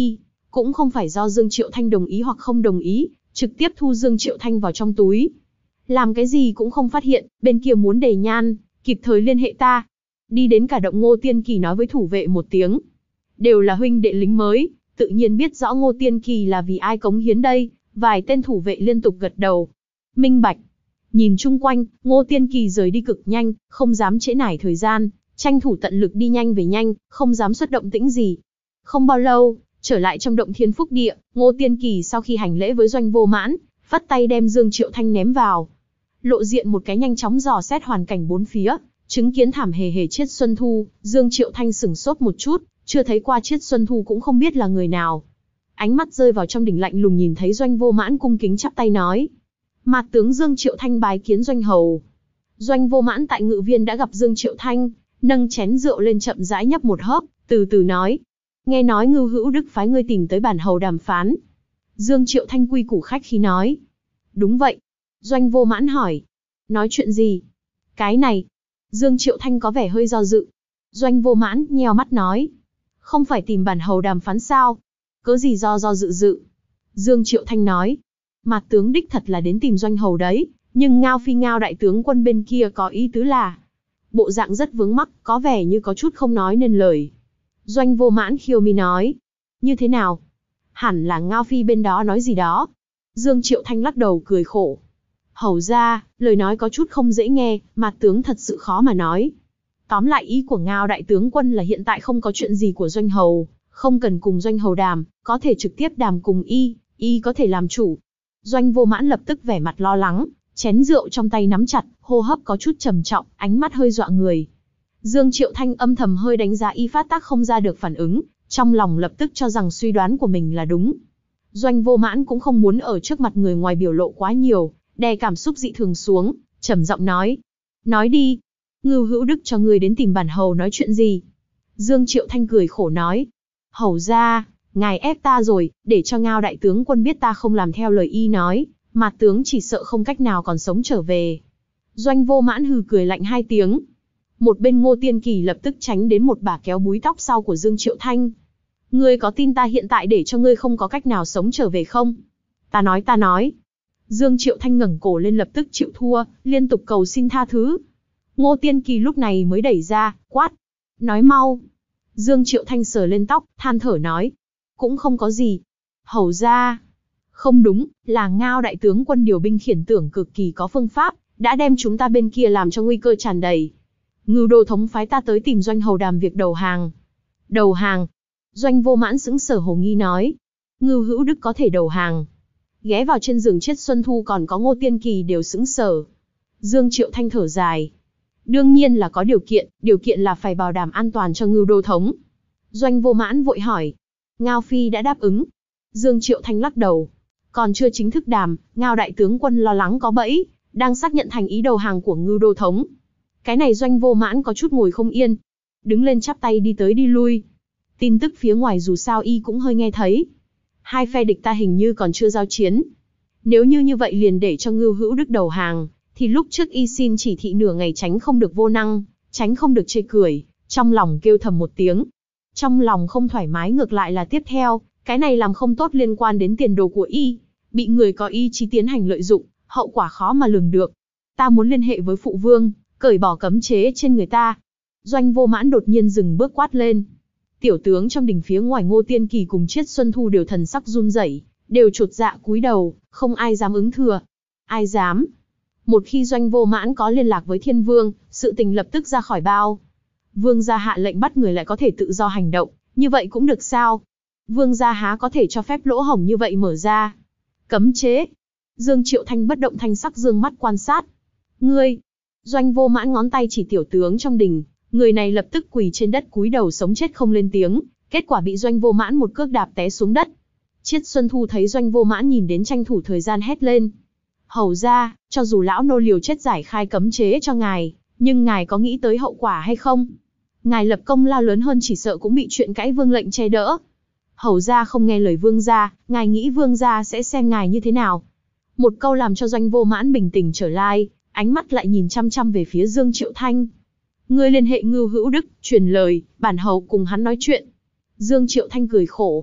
Cũng không phải do Dương Triệu Thanh đồng ý hoặc không đồng ý, trực tiếp thu Dương Triệu Thanh vào trong túi. Làm cái gì cũng không phát hiện, bên kia muốn đề nhan, kịp thời liên hệ ta. Đi đến cả động Ngô Tiên Kỳ nói với thủ vệ một tiếng. Đều là huynh đệ lính mới, tự nhiên biết rõ Ngô Tiên Kỳ là vì ai cống hiến đây, vài tên thủ vệ liên tục gật đầu. Minh bạch. Nhìn chung quanh, Ngô Tiên Kỳ rời đi cực nhanh, không dám trễ nải thời gian, tranh thủ tận lực đi nhanh về nhanh, không dám xuất động tĩnh gì. Không bao lâu, trở lại trong động Thiên Phúc Địa, Ngô Tiên Kỳ sau khi hành lễ với Doanh Vô Mãn, vắt tay đem Dương Triệu Thanh ném vào. Lộ diện một cái nhanh chóng dò xét hoàn cảnh bốn phía, chứng kiến thảm hề hề Triết Xuân Thu, Dương Triệu Thanh sửng sốt một chút, chưa thấy qua Triết Xuân Thu cũng không biết là người nào. Ánh mắt rơi vào trong đỉnh lạnh lùng nhìn thấy Doanh Vô Mãn cung kính chắp tay nói. Mạt tướng Dương Triệu Thanh bái kiến Doanh hầu. Doanh Vô Mãn tại Ngự Viên đã gặp Dương Triệu Thanh, nâng chén rượu lên chậm rãi nhấp một hớp, từ từ nói. Nghe nói Ngưu Hữu Đức phái ngươi tìm tới bản hầu đàm phán. Dương Triệu Thanh quy củ khách khí nói. Đúng vậy. Doanh Vô Mãn hỏi. Nói chuyện gì? Cái này. Dương Triệu Thanh có vẻ hơi do dự. Doanh Vô Mãn nheo mắt nói. Không phải tìm bản hầu đàm phán sao? Cớ gì do dự. Dương Triệu Thanh nói. Mạt tướng đích thật là đến tìm Doanh hầu đấy, nhưng Ngao Phi Ngao đại tướng quân bên kia có ý tứ là. Bộ dạng rất vướng mắc, có vẻ như có chút không nói nên lời. Doanh Vô Mãn khiêu mi nói. Như thế nào? Hẳn là Ngao Phi bên đó nói gì đó. Dương Triệu Thanh lắc đầu cười khổ. Hầu ra, lời nói có chút không dễ nghe, mạt tướng thật sự khó mà nói. Tóm lại ý của Ngao đại tướng quân là hiện tại không có chuyện gì của Doanh hầu, không cần cùng Doanh hầu đàm, có thể trực tiếp đàm cùng y có thể làm chủ. Doanh Vô Mãn lập tức vẻ mặt lo lắng, chén rượu trong tay nắm chặt, hô hấp có chút trầm trọng, ánh mắt hơi dọa người. Dương Triệu Thanh âm thầm hơi đánh giá y phát tác không ra được phản ứng, trong lòng lập tức cho rằng suy đoán của mình là đúng. Doanh Vô Mãn cũng không muốn ở trước mặt người ngoài biểu lộ quá nhiều, đè cảm xúc dị thường xuống, trầm giọng nói. Nói đi. Ngưu Hữu Đức cho ngươi đến tìm bản hầu nói chuyện gì? Dương Triệu Thanh cười khổ nói. Hầu ra, ngài ép ta rồi, để cho Ngao đại tướng quân biết ta không làm theo lời y nói, mà tướng chỉ sợ không cách nào còn sống trở về. Doanh Vô Mãn hừ cười lạnh hai tiếng. Một bên Ngô Tiên Kỳ lập tức tránh đến một bà kéo búi tóc sau của Dương Triệu Thanh. Ngươi có tin ta hiện tại để cho ngươi không có cách nào sống trở về không? Ta nói. Dương Triệu Thanh ngẩng cổ lên lập tức chịu thua, liên tục cầu xin tha thứ. Ngô Tiên Kỳ lúc này mới đẩy ra, quát. Nói mau. Dương Triệu Thanh sờ lên tóc, than thở nói. Cũng không có gì. Hầu ra. Không đúng, là Ngao đại tướng quân điều binh khiển tưởng cực kỳ có phương pháp, đã đem chúng ta bên kia làm cho nguy cơ tràn đầy. Ngưu Đô thống phái ta tới tìm Doanh hầu đàm việc đầu hàng. Đầu hàng. Doanh Vô Mãn sững sờ hồ nghi nói. Ngưu Hữu Đức có thể đầu hàng. Ghé vào trên giường Triết Xuân Thu còn có Ngô Tiên Kỳ đều sững sờ. Dương Triệu Thanh thở dài. Đương nhiên là có điều kiện là phải bảo đảm an toàn cho Ngưu Đô thống. Doanh Vô Mãn vội hỏi. Ngao Phi đã đáp ứng. Dương Triệu Thanh lắc đầu. Còn chưa chính thức đàm, Ngao đại tướng quân lo lắng có bẫy, đang xác nhận thành ý đầu hàng của Ngưu Đô thống. Cái này Doanh Vô Mãn có chút ngồi không yên. Đứng lên chắp tay đi tới đi lui. Tin tức phía ngoài dù sao y cũng hơi nghe thấy. Hai phe địch ta hình như còn chưa giao chiến. Nếu như vậy liền để cho Ngưu Hữu Đức đầu hàng, thì lúc trước y xin chỉ thị nửa ngày tránh không được vô năng, tránh không được chê cười, trong lòng kêu thầm một tiếng. Trong lòng không thoải mái ngược lại là tiếp theo, cái này làm không tốt liên quan đến tiền đồ của y, bị người có ý chí tiến hành lợi dụng, hậu quả khó mà lường được. Ta muốn liên hệ với phụ vương, cởi bỏ cấm chế trên người ta. Doanh Vô Mãn đột nhiên dừng bước quát lên. Tiểu tướng trong đình phía ngoài Ngô Tiên Kỳ cùng Triết Xuân Thu đều thần sắc run rẩy, đều chột dạ cúi đầu, không ai dám ứng thừa. Ai dám? Một khi Doanh Vô Mãn có liên lạc với Thiên Vương, sự tình lập tức ra khỏi bao. Vương gia hạ lệnh bắt người lại có thể tự do hành động, như vậy cũng được sao? Vương gia há có thể cho phép lỗ hổng như vậy mở ra? Cấm chế. Dương Triệu Thanh bất động thanh sắc dương mắt quan sát. Ngươi. Doanh Vô Mãn ngón tay chỉ tiểu tướng trong đình, người này lập tức quỳ trên đất cúi đầu sống chết không lên tiếng, kết quả bị Doanh Vô Mãn một cước đạp té xuống đất. Triết Xuân Thu thấy Doanh Vô Mãn nhìn đến tranh thủ thời gian hét lên. Hầu ra, cho dù lão nô liều chết giải khai cấm chế cho ngài, nhưng ngài có nghĩ tới hậu quả hay không? Ngài lập công lao lớn hơn chỉ sợ cũng bị chuyện cãi vương lệnh che đỡ. Hầu ra không nghe lời vương gia, ngài nghĩ vương gia sẽ xem ngài như thế nào? Một câu làm cho Doanh Vô Mãn bình tĩnh trở lại, ánh mắt lại nhìn chăm chăm về phía Dương Triệu Thanh. Ngươi liên hệ Ngưu Hữu Đức, truyền lời, bản hầu cùng hắn nói chuyện. Dương Triệu Thanh cười khổ.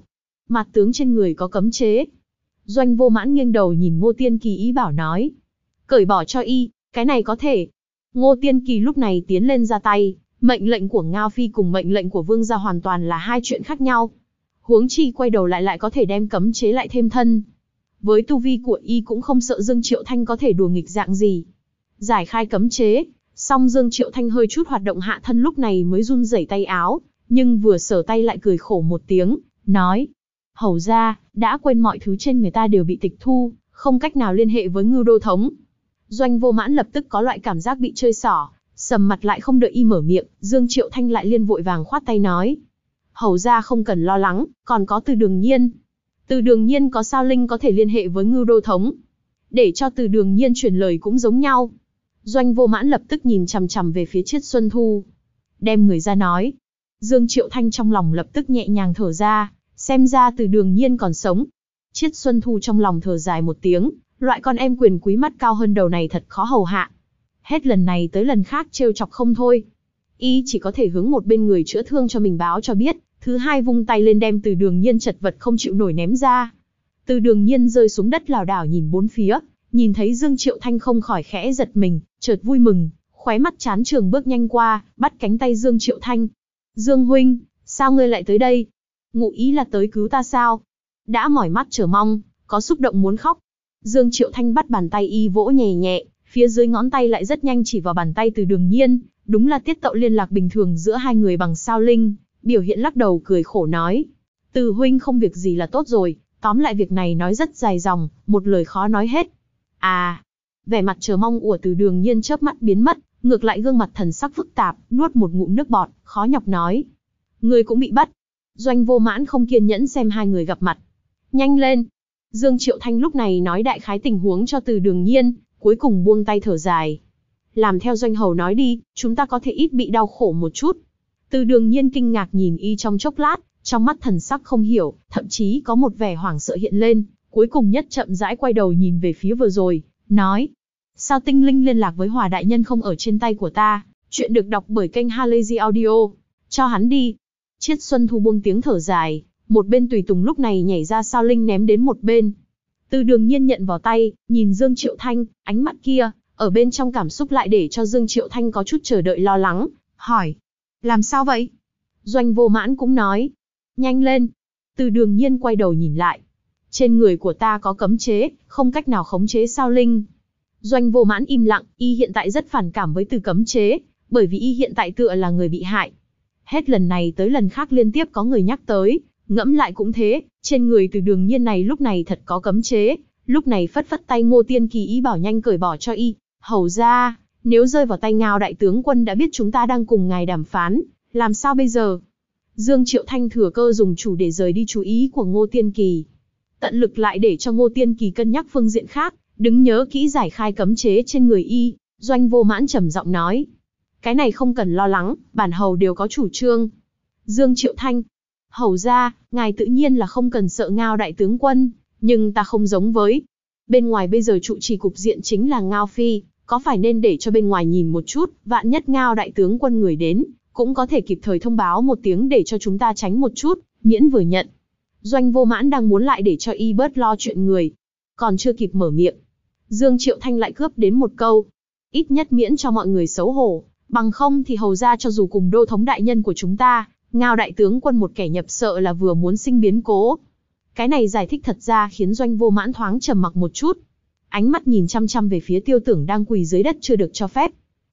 Mặt tướng trên người có cấm chế. Doanh Vô Mãn nghiêng đầu nhìn Ngô Tiên Kỳ ý bảo nói. Cởi bỏ cho y, cái này có thể. Ngô Tiên Kỳ lúc này tiến lên ra tay, mệnh lệnh của Ngao Phi cùng mệnh lệnh của Vương gia hoàn toàn là hai chuyện khác nhau. Huống chi quay đầu lại có thể đem cấm chế lại thêm thân. Với tu vi của y cũng không sợ Dương Triệu Thanh có thể đùa nghịch dạng gì. Giải khai cấm chế, song Dương Triệu Thanh hơi chút hoạt động hạ thân lúc này mới run rẩy tay áo, nhưng vừa sờ tay lại cười khổ một tiếng, nói. Hầu ra, đã quên mọi thứ trên người ta đều bị tịch thu, không cách nào liên hệ với Ngưu Đô Thống. Doanh Vô Mãn lập tức có loại cảm giác bị chơi xỏ, sầm mặt lại không đợi y mở miệng, Dương Triệu Thanh lại liên vội vàng khoát tay nói. Hầu ra không cần lo lắng, còn có Từ Đường Nhiên. Từ Đường Nhiên có sao linh có thể liên hệ với Ngưu Đô Thống. Để cho Từ Đường Nhiên truyền lời cũng giống nhau. Doanh Vô Mãn lập tức nhìn chằm chằm về phía Triết Xuân Thu. Đem người ra nói. Dương Triệu Thanh trong lòng lập tức nhẹ nhàng thở ra, xem ra Từ Đường Nhiên còn sống. Triết Xuân Thu trong lòng thở dài một tiếng, loại con em quyền quý mắt cao hơn đầu này thật khó hầu hạ. Hết lần này tới lần khác trêu chọc không thôi. Y chỉ có thể hướng một bên người chữa thương cho mình báo cho biết, thứ hai vung tay lên đem Từ Đường Nhiên chật vật không chịu nổi ném ra. Từ Đường Nhiên rơi xuống đất lảo đảo nhìn bốn phía, nhìn thấy Dương Triệu Thanh không khỏi khẽ giật mình, chợt vui mừng, khóe mắt chán trường bước nhanh qua, bắt cánh tay Dương Triệu Thanh. Dương huynh, sao ngươi lại tới đây? Ngụ ý là tới cứu ta sao? Đã mỏi mắt chờ mong, có xúc động muốn khóc. Dương Triệu Thanh bắt bàn tay y vỗ nhẹ nhẹ, phía dưới ngón tay lại rất nhanh chỉ vào bàn tay Từ Đường Nhiên, đúng là tiết tậu liên lạc bình thường giữa hai người bằng sao linh, biểu hiện lắc đầu cười khổ nói. Từ huynh không việc gì là tốt rồi, tóm lại việc này nói rất dài dòng, một lời khó nói hết. À, vẻ mặt chờ mong của Từ Đường Nhiên chớp mắt biến mất, ngược lại gương mặt thần sắc phức tạp, nuốt một ngụm nước bọt, khó nhọc nói. Ngươi cũng bị bắt. Doanh Vô Mãn không kiên nhẫn xem hai người gặp mặt. Nhanh lên. Dương Triệu Thanh lúc này nói đại khái tình huống cho Từ Đường Nhiên, cuối cùng buông tay thở dài. Làm theo Doanh hầu nói đi, chúng ta có thể ít bị đau khổ một chút. Từ Đường Nhiên kinh ngạc nhìn y trong chốc lát, trong mắt thần sắc không hiểu, thậm chí có một vẻ hoảng sợ hiện lên, cuối cùng nhất chậm rãi quay đầu nhìn về phía vừa rồi, nói. Sao tinh linh liên lạc với Hòa đại nhân không ở trên tay của ta? Chuyện được đọc bởi kênh Halazy Audio. Cho hắn đi. Triết Xuân Thu buông tiếng thở dài, một bên tùy tùng lúc này nhảy ra sao linh ném đến một bên. Từ Đường Nhiên nhận vào tay, nhìn Dương Triệu Thanh, ánh mắt kia, ở bên trong cảm xúc lại để cho Dương Triệu Thanh có chút chờ đợi lo lắng, hỏi. Làm sao vậy? Doanh Vô Mãn cũng nói. Nhanh lên. Từ Đường Nhiên quay đầu nhìn lại. Trên người của ta có cấm chế, không cách nào khống chế sao linh. Doanh Vô Mãn im lặng, y hiện tại rất phản cảm với từ cấm chế, bởi vì y hiện tại tựa là người bị hại. Hết lần này tới lần khác liên tiếp có người nhắc tới, ngẫm lại cũng thế, trên người Từ Đường Nhiên này lúc này thật có cấm chế, lúc này phất phất tay Ngô Tiên Kỳ ý bảo nhanh cởi bỏ cho y. Hầu ra, nếu rơi vào tay Ngao đại tướng quân đã biết chúng ta đang cùng ngài đàm phán, làm sao bây giờ? Dương Triệu Thanh thừa cơ dùng chủ để rời đi chú ý của Ngô Tiên Kỳ. Tận lực lại để cho Ngô Tiên Kỳ cân nhắc phương diện khác, đứng nhớ kỹ giải khai cấm chế trên người y. Doanh Vô Mãn trầm giọng nói. Cái này không cần lo lắng, bản hầu đều có chủ trương. Dương Triệu Thanh. Hầu ra, ngài tự nhiên là không cần sợ Ngao đại tướng quân, nhưng ta không giống với. Bên ngoài bây giờ trụ trì cục diện chính là Ngao Phi, có phải nên để cho bên ngoài nhìn một chút, vạn nhất Ngao đại tướng quân người đến, cũng có thể kịp thời thông báo một tiếng để cho chúng ta tránh một chút, miễn vừa nhận. Doanh Vô Mãn đang muốn lại để cho y bớt lo chuyện người. Còn chưa kịp mở miệng, Dương Triệu Thanh lại cướp đến một câu. Ít nhất miễn cho mọi người xấu hổ, bằng không thì hầu ra cho dù cùng đô thống đại nhân của chúng ta, Ngao đại tướng quân một kẻ nhập sợ là vừa muốn sinh biến cố. Cái này giải thích thật ra khiến Doanh Vô Mãn thoáng trầm mặc một chút. Ánh mắt nhìn chăm chăm về phía Tiêu Tưởng đang quỳ dưới đất chưa được cho phép.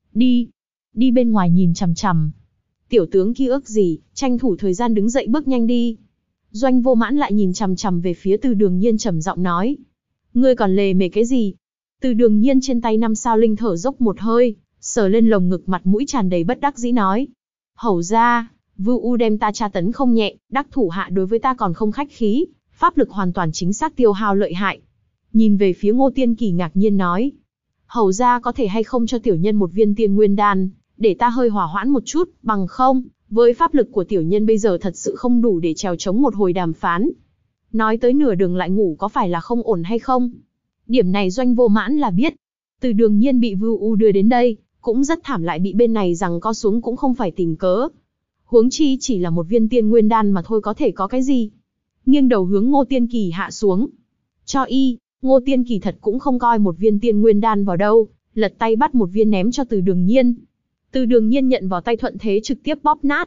Đi bên ngoài nhìn chằm chằm. Tiểu tướng kia ước gì, tranh thủ thời gian đứng dậy bước nhanh đi. Doanh Vô Mãn lại nhìn chằm chằm về phía Từ Đường Nhiên trầm giọng nói. Ngươi còn lề mề cái gì? Từ Đường Nhiên trên tay 5 sao linh thở dốc một hơi, sờ lên lồng ngực mặt mũi tràn đầy bất đắc dĩ nói. Hầu ra, Vưu U đem ta tra tấn không nhẹ, đắc thủ hạ đối với ta còn không khách khí, pháp lực hoàn toàn chính xác tiêu hao lợi hại. Nhìn về phía Ngô Tiên Kỳ ngạc nhiên nói. Hầu ra có thể hay không cho tiểu nhân một viên tiên nguyên đan, để ta hơi hỏa hoãn một chút, bằng không, với pháp lực của tiểu nhân bây giờ thật sự không đủ để trèo chống một hồi đàm phán. Nói tới nửa đường lại ngủ có phải là không ổn hay không? Điểm này Doanh Vô Mãn là biết. Từ Đường Nhiên bị Vưu U đưa đến đây, cũng rất thảm lại bị bên này giằng co xuống cũng không phải tìm cớ. Huống chi chỉ là một viên tiên nguyên đan mà thôi có thể có cái gì. nghiêng đầu hướng Ngô Tiên Kỳ hạ xuống. Cho y. Ngô Tiên Kỳ thật cũng không coi một viên tiên nguyên đan vào đâu, lật tay bắt một viên ném cho Từ Đường Nhiên. Từ Đường Nhiên nhận vào tay thuận thế trực tiếp bóp nát.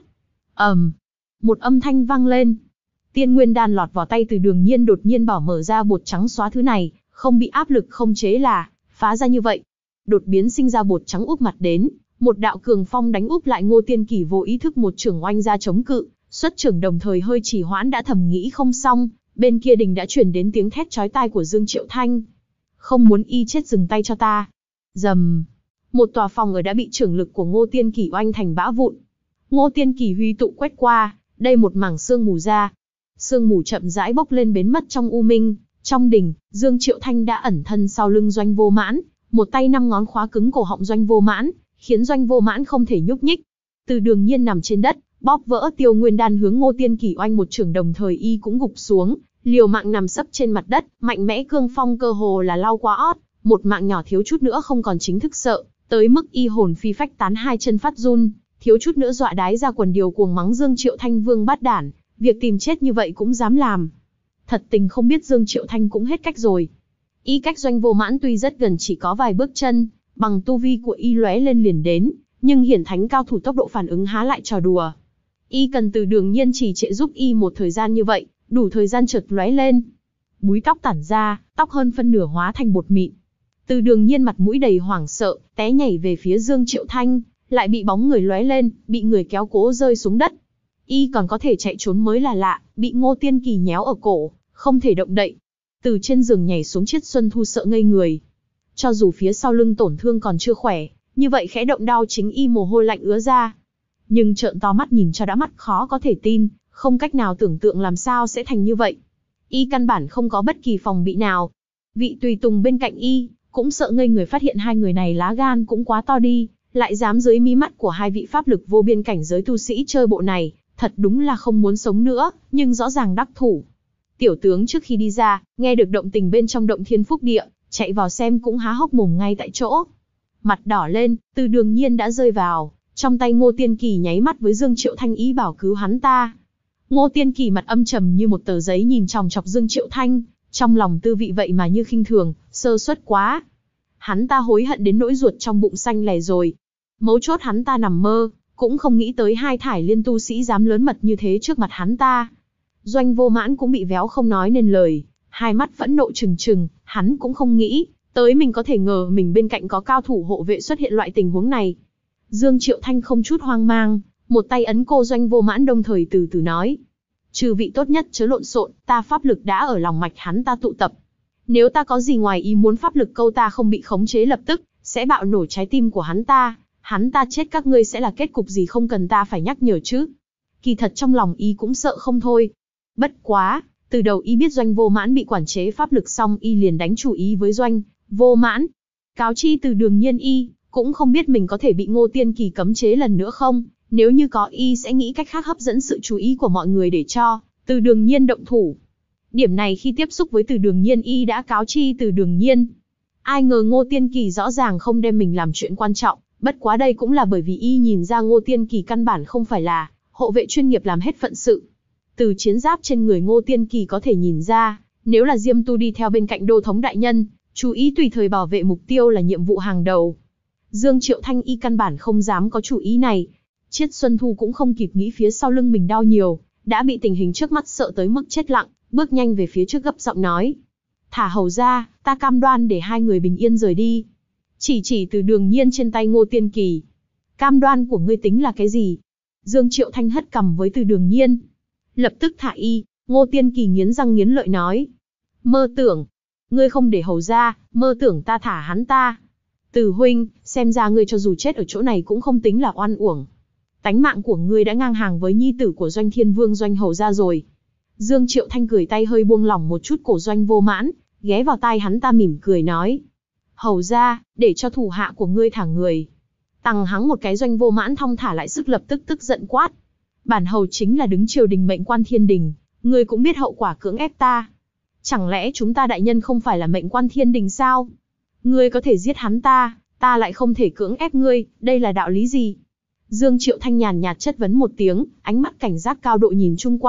Một âm thanh vang lên. Tiên nguyên đan lọt vào tay Từ Đường Nhiên đột nhiên bỏ mở ra bột trắng xóa thứ này, không bị áp lực không chế là phá ra như vậy. Đột biến sinh ra bột trắng úp mặt đến, một đạo cường phong đánh úp lại Ngô Tiên Kỳ vô ý thức một chưởng oanh ra chống cự, xuất chưởng đồng thời hơi trì hoãn đã thầm nghĩ không xong, bên kia đình đã truyền đến tiếng thét chói tai của Dương Triệu Thanh. Không muốn y chết dừng tay cho ta. Rầm. Một tòa phòng ở đã bị chưởng lực của Ngô Tiên Kỳ oanh thành bã vụn. Ngô Tiên Kỳ huy tụ quét qua, đây một mảng sương mù ra. Sương mù chậm rãi bốc lên biến mất trong u minh. Trong đình, Dương Triệu Thanh đã ẩn thân sau lưng Doanh Vô Mãn, một tay 5 ngón khóa cứng cổ họng Doanh Vô Mãn, khiến Doanh Vô Mãn không thể nhúc nhích. Từ Đường Nhiên nằm trên đất, bóp vỡ tiêu nguyên đan hướng Ngô Tiên Kỳ oanh một chưởng đồng thời y cũng gục xuống, liều mạng nằm sấp trên mặt đất, mạnh mẽ cương phong cơ hồ là lao qua ót, một mạng nhỏ thiếu chút nữa không còn chính thức sợ, tới mức y hồn phi phách tán, hai chân phát run, thiếu chút nữa dọa đái ra quần, điều cuồng mắng Dương Triệu Thanh vương bát đản, việc tìm chết như vậy cũng dám làm. Thật tình không biết Dương Triệu Thanh cũng hết cách rồi. Y cách Doanh Vô Mãn tuy rất gần, chỉ có vài bước chân, bằng tu vi của y lóe lên liền đến, nhưng hiển thánh cao thủ tốc độ phản ứng há lại trò đùa. Y cần Từ Đường Nhiên trì trệ giúp y một thời gian như vậy, đủ thời gian chợt lóe lên. Búi tóc tản ra, tóc hơn phân nửa hóa thành bột mịn. Từ Đường Nhiên mặt mũi đầy hoảng sợ, té nhảy về phía Dương Triệu Thanh, lại bị bóng người lóe lên, bị người kéo cố rơi xuống đất. Y còn có thể chạy trốn mới là lạ, bị Ngô Tiên Kỳ nhéo ở cổ, không thể động đậy. Từ trên giường nhảy xuống Triết Xuân Thu sợ ngây người. Cho dù phía sau lưng tổn thương còn chưa khỏe, như vậy khẽ động đau chính y mồ hôi lạnh ứa ra. Nhưng trợn to mắt nhìn cho đã mắt khó có thể tin, không cách nào tưởng tượng làm sao sẽ thành như vậy. Y căn bản không có bất kỳ phòng bị nào. Vị tùy tùng bên cạnh y cũng sợ ngây người, phát hiện hai người này lá gan cũng quá to đi, lại dám dưới mí mắt của hai vị pháp lực vô biên cảnh giới tu sĩ chơi bộ này, thật đúng là không muốn sống nữa, nhưng rõ ràng đắc thủ. Tiểu tướng trước khi đi ra, nghe được động tình bên trong động Thiên Phúc Địa, chạy vào xem cũng há hốc mồm ngay tại chỗ. Mặt đỏ lên, Từ Đường Nhiên đã rơi vào, trong tay Ngô Tiên Kỳ nháy mắt với Dương Triệu Thanh ý bảo cứu hắn ta. Ngô Tiên Kỳ mặt âm trầm như một tờ giấy nhìn chòng chọc Dương Triệu Thanh, trong lòng tư vị vậy mà như khinh thường, sơ suất quá. Hắn ta hối hận đến nỗi ruột trong bụng xanh lè rồi. Mấu chốt hắn ta nằm mơ, cũng không nghĩ tới hai thải liên tu sĩ dám lớn mật như thế trước mặt hắn ta. Doanh Vô Mãn cũng bị véo không nói nên lời, hai mắt phẫn nộ trừng trừng, hắn cũng không nghĩ tới mình có thể ngờ mình bên cạnh có cao thủ hộ vệ xuất hiện loại tình huống này. Dương Triệu Thanh không chút hoang mang, một tay ấn cô Doanh Vô Mãn đồng thời từ từ nói. Trừ vị tốt nhất chớ lộn xộn, ta pháp lực đã ở lòng mạch hắn ta tụ tập. Nếu ta có gì ngoài ý muốn pháp lực câu ta không bị khống chế lập tức, sẽ bạo nổ trái tim của hắn ta chết các ngươi sẽ là kết cục gì không cần ta phải nhắc nhở chứ. Kỳ thật trong lòng y cũng sợ không thôi. Bất quá, từ đầu y biết Doanh Vô Mãn bị quản chế pháp lực xong y liền đánh chủ ý với Doanh Vô Mãn. Cáo chi Từ Đường Nhiên y cũng không biết mình có thể bị Ngô Tiên Kỳ cấm chế lần nữa không, nếu như có y sẽ nghĩ cách khác hấp dẫn sự chú ý của mọi người để cho Từ Đường Nhiên động thủ. Điểm này khi tiếp xúc với Từ Đường Nhiên y đã cáo chi Từ Đường Nhiên. Ai ngờ Ngô Tiên Kỳ rõ ràng không đem mình làm chuyện quan trọng, bất quá đây cũng là bởi vì y nhìn ra Ngô Tiên Kỳ căn bản không phải là hộ vệ chuyên nghiệp làm hết phận sự. Từ chiến giáp trên người Ngô Tiên Kỳ có thể nhìn ra, nếu là Diêm Tu đi theo bên cạnh Đô thống đại nhân, chú ý tùy thời bảo vệ mục tiêu là nhiệm vụ hàng đầu. Dương Triệu Thanh y căn bản không dám có chủ ý này. Triết Xuân Thu cũng không kịp nghĩ phía sau lưng mình đau nhiều, đã bị tình hình trước mắt sợ tới mức chết lặng, bước nhanh về phía trước gấp giọng nói. Thả hầu ra, ta cam đoan để hai người bình yên rời đi. Chỉ Từ Đường Nhiên trên tay Ngô Tiên Kỳ. Cam đoan của ngươi tính là cái gì? Dương Triệu Thanh hất cằm với Từ Đường Nhiên. Lập tức thả y, Ngô Tiên Kỳ nghiến răng nghiến lợi nói. Mơ tưởng, ngươi không để hầu ra, mơ tưởng ta thả hắn ta. Từ huynh, xem ra ngươi cho dù chết ở chỗ này cũng không tính là oan uổng. Tánh mạng của ngươi đã ngang hàng với nhi tử của Doanh Thiên Vương Doanh hầu ra rồi. Dương Triệu Thanh cười tay hơi buông lỏng một chút cổ Doanh Vô Mãn, ghé vào tai hắn ta mỉm cười nói. Hầu ra, để cho thủ hạ của ngươi thả người. Tằng hắng một cái Doanh Vô Mãn thong thả lại sức lập tức tức giận quát. Bản hầu chính là đứng triều đình mệnh quan thiên đình, ngươi cũng biết hậu quả cưỡng ép ta. Chẳng lẽ chúng ta đại nhân không phải là mệnh quan thiên đình sao? Ngươi có thể giết hắn ta, ta lại không thể cưỡng ép ngươi, đây là đạo lý gì? Dương Triệu Thanh nhàn nhạt chất vấn một tiếng, ánh mắt cảnh giác cao độ nhìn chung quanh,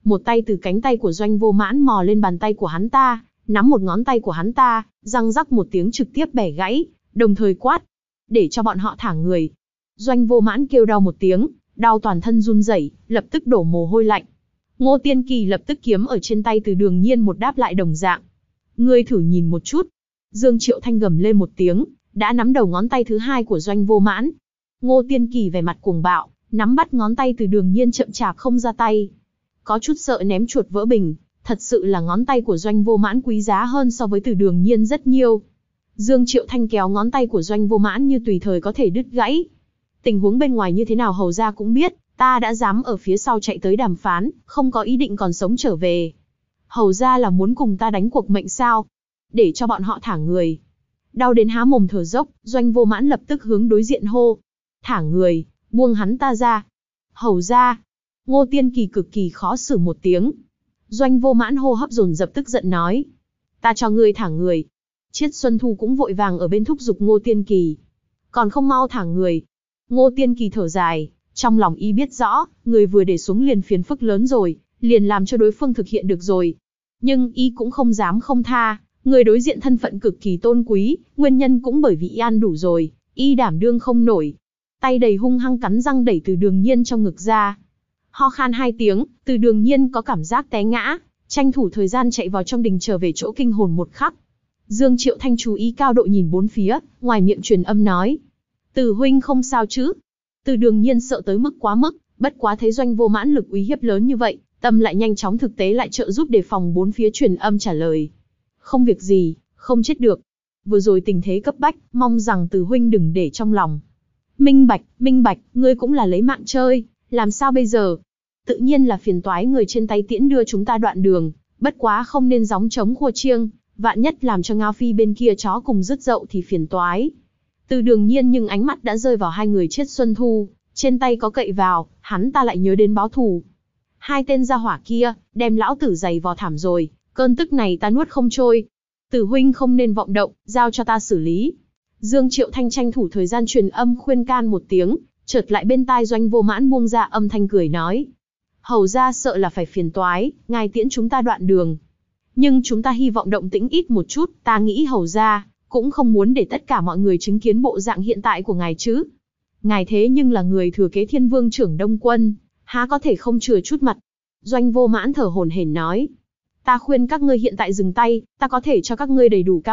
Một tay từ cánh tay của Doanh Vô Mãn mò lên bàn tay của hắn ta, nắm một ngón tay của hắn ta, răng rắc một tiếng trực tiếp bẻ gãy, đồng thời quát. Để cho bọn họ thả người. Doanh Vô Mãn kêu đau một tiếng, đau toàn thân run rẩy, lập tức đổ mồ hôi lạnh. Ngô Tiên Kỳ lập tức kiếm ở trên tay Từ Đường Nhiên một đáp lại đồng dạng. Ngươi thử nhìn một chút. Dương Triệu Thanh gầm lên một tiếng, đã nắm đầu ngón tay thứ hai của Doanh Vô Mãn. Ngô Tiên Kỳ vẻ mặt cuồng bạo, nắm bắt ngón tay Từ Đường Nhiên chậm chạp không ra tay. Có chút sợ ném chuột vỡ bình, thật sự là ngón tay của Doanh Vô Mãn quý giá hơn so với Từ Đường Nhiên rất nhiều. Dương Triệu Thanh kéo ngón tay của Doanh Vô Mãn như tùy thời có thể đứt gãy. Tình huống bên ngoài như thế nào hầu ra cũng biết, ta đã dám ở phía sau chạy tới đàm phán, không có ý định còn sống trở về. Hầu ra là muốn cùng ta đánh cuộc mệnh sao? Để cho bọn họ thả người. Đau đến há mồm thở dốc, Doanh Vô Mãn lập tức hướng đối diện hô. Thả người, buông hắn ta ra. Hầu ra. Ngô Tiên Kỳ cực kỳ khó xử một tiếng. Doanh Vô Mãn hô hấp dồn dập tức giận nói. Ta cho ngươi thả người. Chiết Xuân Thu cũng vội vàng ở bên thúc giục Ngô Tiên Kỳ. Còn không mau thả người. Ngô Tiên Kỳ thở dài, trong lòng y biết rõ, người vừa để xuống liền phiền phức lớn rồi, liền làm cho đối phương thực hiện được rồi. Nhưng y cũng không dám không tha, người đối diện thân phận cực kỳ tôn quý, nguyên nhân cũng bởi vì y ăn đủ rồi, y đảm đương không nổi. Tay đầy hung hăng cắn răng đẩy Từ Đường Nhiên trong ngực ra. Ho khan hai tiếng, Từ Đường Nhiên có cảm giác té ngã, tranh thủ thời gian chạy vào trong đình trở về chỗ kinh hồn một khắc. Dương Triệu Thanh chú ý cao độ nhìn bốn phía, ngoài miệng truyền âm nói. Từ huynh không sao chứ? Từ Đường Nhiên sợ tới mức quá mức, bất quá thấy Doanh Vô Mãn lực uy hiếp lớn như vậy, tâm lại nhanh chóng thực tế lại trợ giúp đề phòng bốn phía truyền âm trả lời. Không việc gì, không chết được. Vừa rồi tình thế cấp bách, mong rằng Từ huynh đừng để trong lòng. Minh bạch, ngươi cũng là lấy mạng chơi, làm sao bây giờ? Tự nhiên là phiền toái người trên tay tiễn đưa chúng ta đoạn đường, bất quá không nên gióng trống khua chiêng, vạn nhất làm cho Ngao Phi bên kia chó cùng rứt dậu thì phiền toái. Từ Đường Nhiên nhưng ánh mắt đã rơi vào hai người Chiết Xuân Thu, trên tay có cậy vào, hắn ta lại nhớ đến báo thù. Hai tên gia hỏa kia, đem lão tử giày vò thảm rồi, cơn tức này ta nuốt không trôi. Tử huynh không nên vọng động, giao cho ta xử lý. Dương Triệu Thanh tranh thủ thời gian truyền âm khuyên can một tiếng, chợt lại bên tai Doanh Vô Mãn buông ra âm thanh cười nói. Hầu ra sợ là phải phiền toái, ngài tiễn chúng ta đoạn đường. Nhưng chúng ta hy vọng động tĩnh ít một chút, ta nghĩ hầu ra cũng không muốn để tất cả mọi người chứng kiến bộ dạng hiện tại của ngài chứ. Ngài thế nhưng là người thừa kế Thiên Vương trưởng Đông Quân, há có thể không chừa chút mặt. Doanh Vô Mãn thở hổn hển nói. Ta khuyên các ngươi hiện tại dừng tay, ta có thể cho các ngươi đầy đủ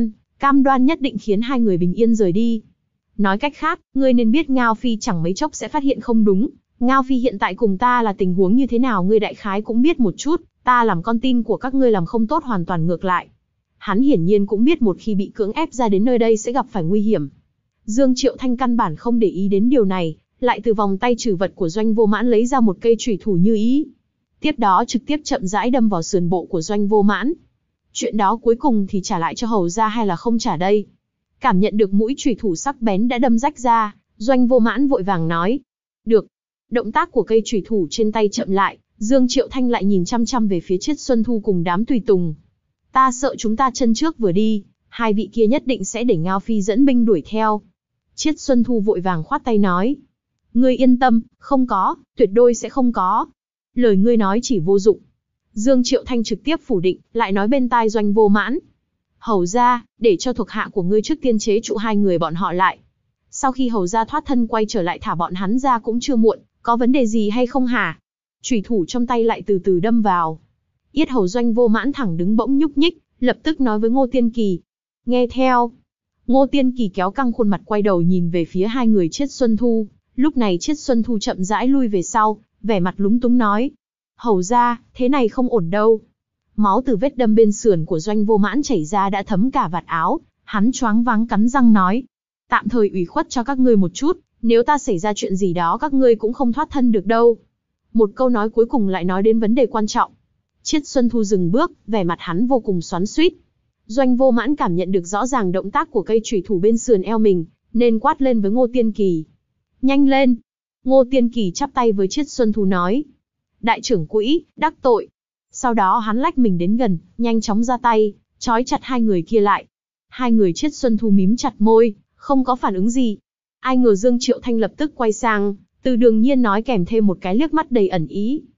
cam đoan nhất định khiến hai người bình yên rời đi. Nói cách khác, ngươi nên biết Ngao Phi chẳng mấy chốc sẽ phát hiện không đúng. Ngao Phi hiện tại cùng ta là tình huống như thế nào ngươi đại khái cũng biết một chút, ta làm con tin của các ngươi làm không tốt hoàn toàn ngược lại. Hắn hiển nhiên cũng biết một khi bị cưỡng ép ra đến nơi đây sẽ gặp phải nguy hiểm. Dương Triệu Thanh căn bản không để ý đến điều này, lại từ vòng tay trừ vật của Doanh Vô Mãn lấy ra một cây chủy thủ như ý. Tiếp đó trực tiếp chậm rãi đâm vào sườn bộ của Doanh Vô Mãn. Chuyện đó cuối cùng thì trả lại cho hầu ra hay là không trả đây? Cảm nhận được mũi chủy thủ sắc bén đã đâm rách ra, Doanh Vô Mãn vội vàng nói. Được. Động tác của cây chủy thủ trên tay chậm lại, Dương Triệu Thanh lại nhìn chăm chăm về phía Chiết Xuân Thu cùng đám tùy tùng. Ta sợ chúng ta chân trước vừa đi, hai vị kia nhất định sẽ để Ngao Phi dẫn binh đuổi theo. Chiết Xuân Thu vội vàng khoát tay nói. Ngươi yên tâm, không có, tuyệt đối sẽ không có. Lời ngươi nói chỉ vô dụng. Dương Triệu Thanh trực tiếp phủ định, lại nói bên tai Doanh Vô Mãn. Hầu ra, để cho thuộc hạ của ngươi trước tiên chế trụ hai người bọn họ lại. Sau khi hầu ra thoát thân quay trở lại thả bọn hắn ra cũng chưa muộn, có vấn đề gì hay không hả? Chủy thủ trong tay lại từ từ đâm vào. Yết hầu Doanh Vô Mãn thẳng đứng bỗng nhúc nhích, lập tức nói với Ngô Tiên Kỳ. Nghe theo. Ngô Tiên Kỳ kéo căng khuôn mặt quay đầu nhìn về phía hai người Chiết Xuân Thu. Lúc này Chiết Xuân Thu chậm rãi lui về sau, vẻ mặt lúng túng nói. Hầu ra, thế này không ổn đâu. Máu từ vết đâm bên sườn của Doanh Vô Mãn chảy ra đã thấm cả vạt áo, hắn choáng váng cắn răng nói. Tạm thời ủy khuất cho các ngươi một chút, nếu ta xảy ra chuyện gì đó các ngươi cũng không thoát thân được đâu. Một câu nói cuối cùng lại nói đến vấn đề quan trọng. Chiết Xuân Thu dừng bước, vẻ mặt hắn vô cùng xoắn xuýt. Doanh Vô Mãn cảm nhận được rõ ràng động tác của cây chủy thủ bên sườn eo mình, nên quát lên với Ngô Tiên Kỳ. Nhanh lên! Ngô Tiên Kỳ chắp tay với Chiết Xuân Thu nói. Đại trưởng quỹ, đắc tội. Sau đó hắn lách mình đến gần, nhanh chóng ra tay, trói chặt hai người kia lại. Hai người Chiết Xuân Thu mím chặt môi, không có phản ứng gì. Ai ngờ Dương Triệu Thanh lập tức quay sang, Từ Đường Nhiên nói kèm thêm một cái liếc mắt đầy ẩn ý.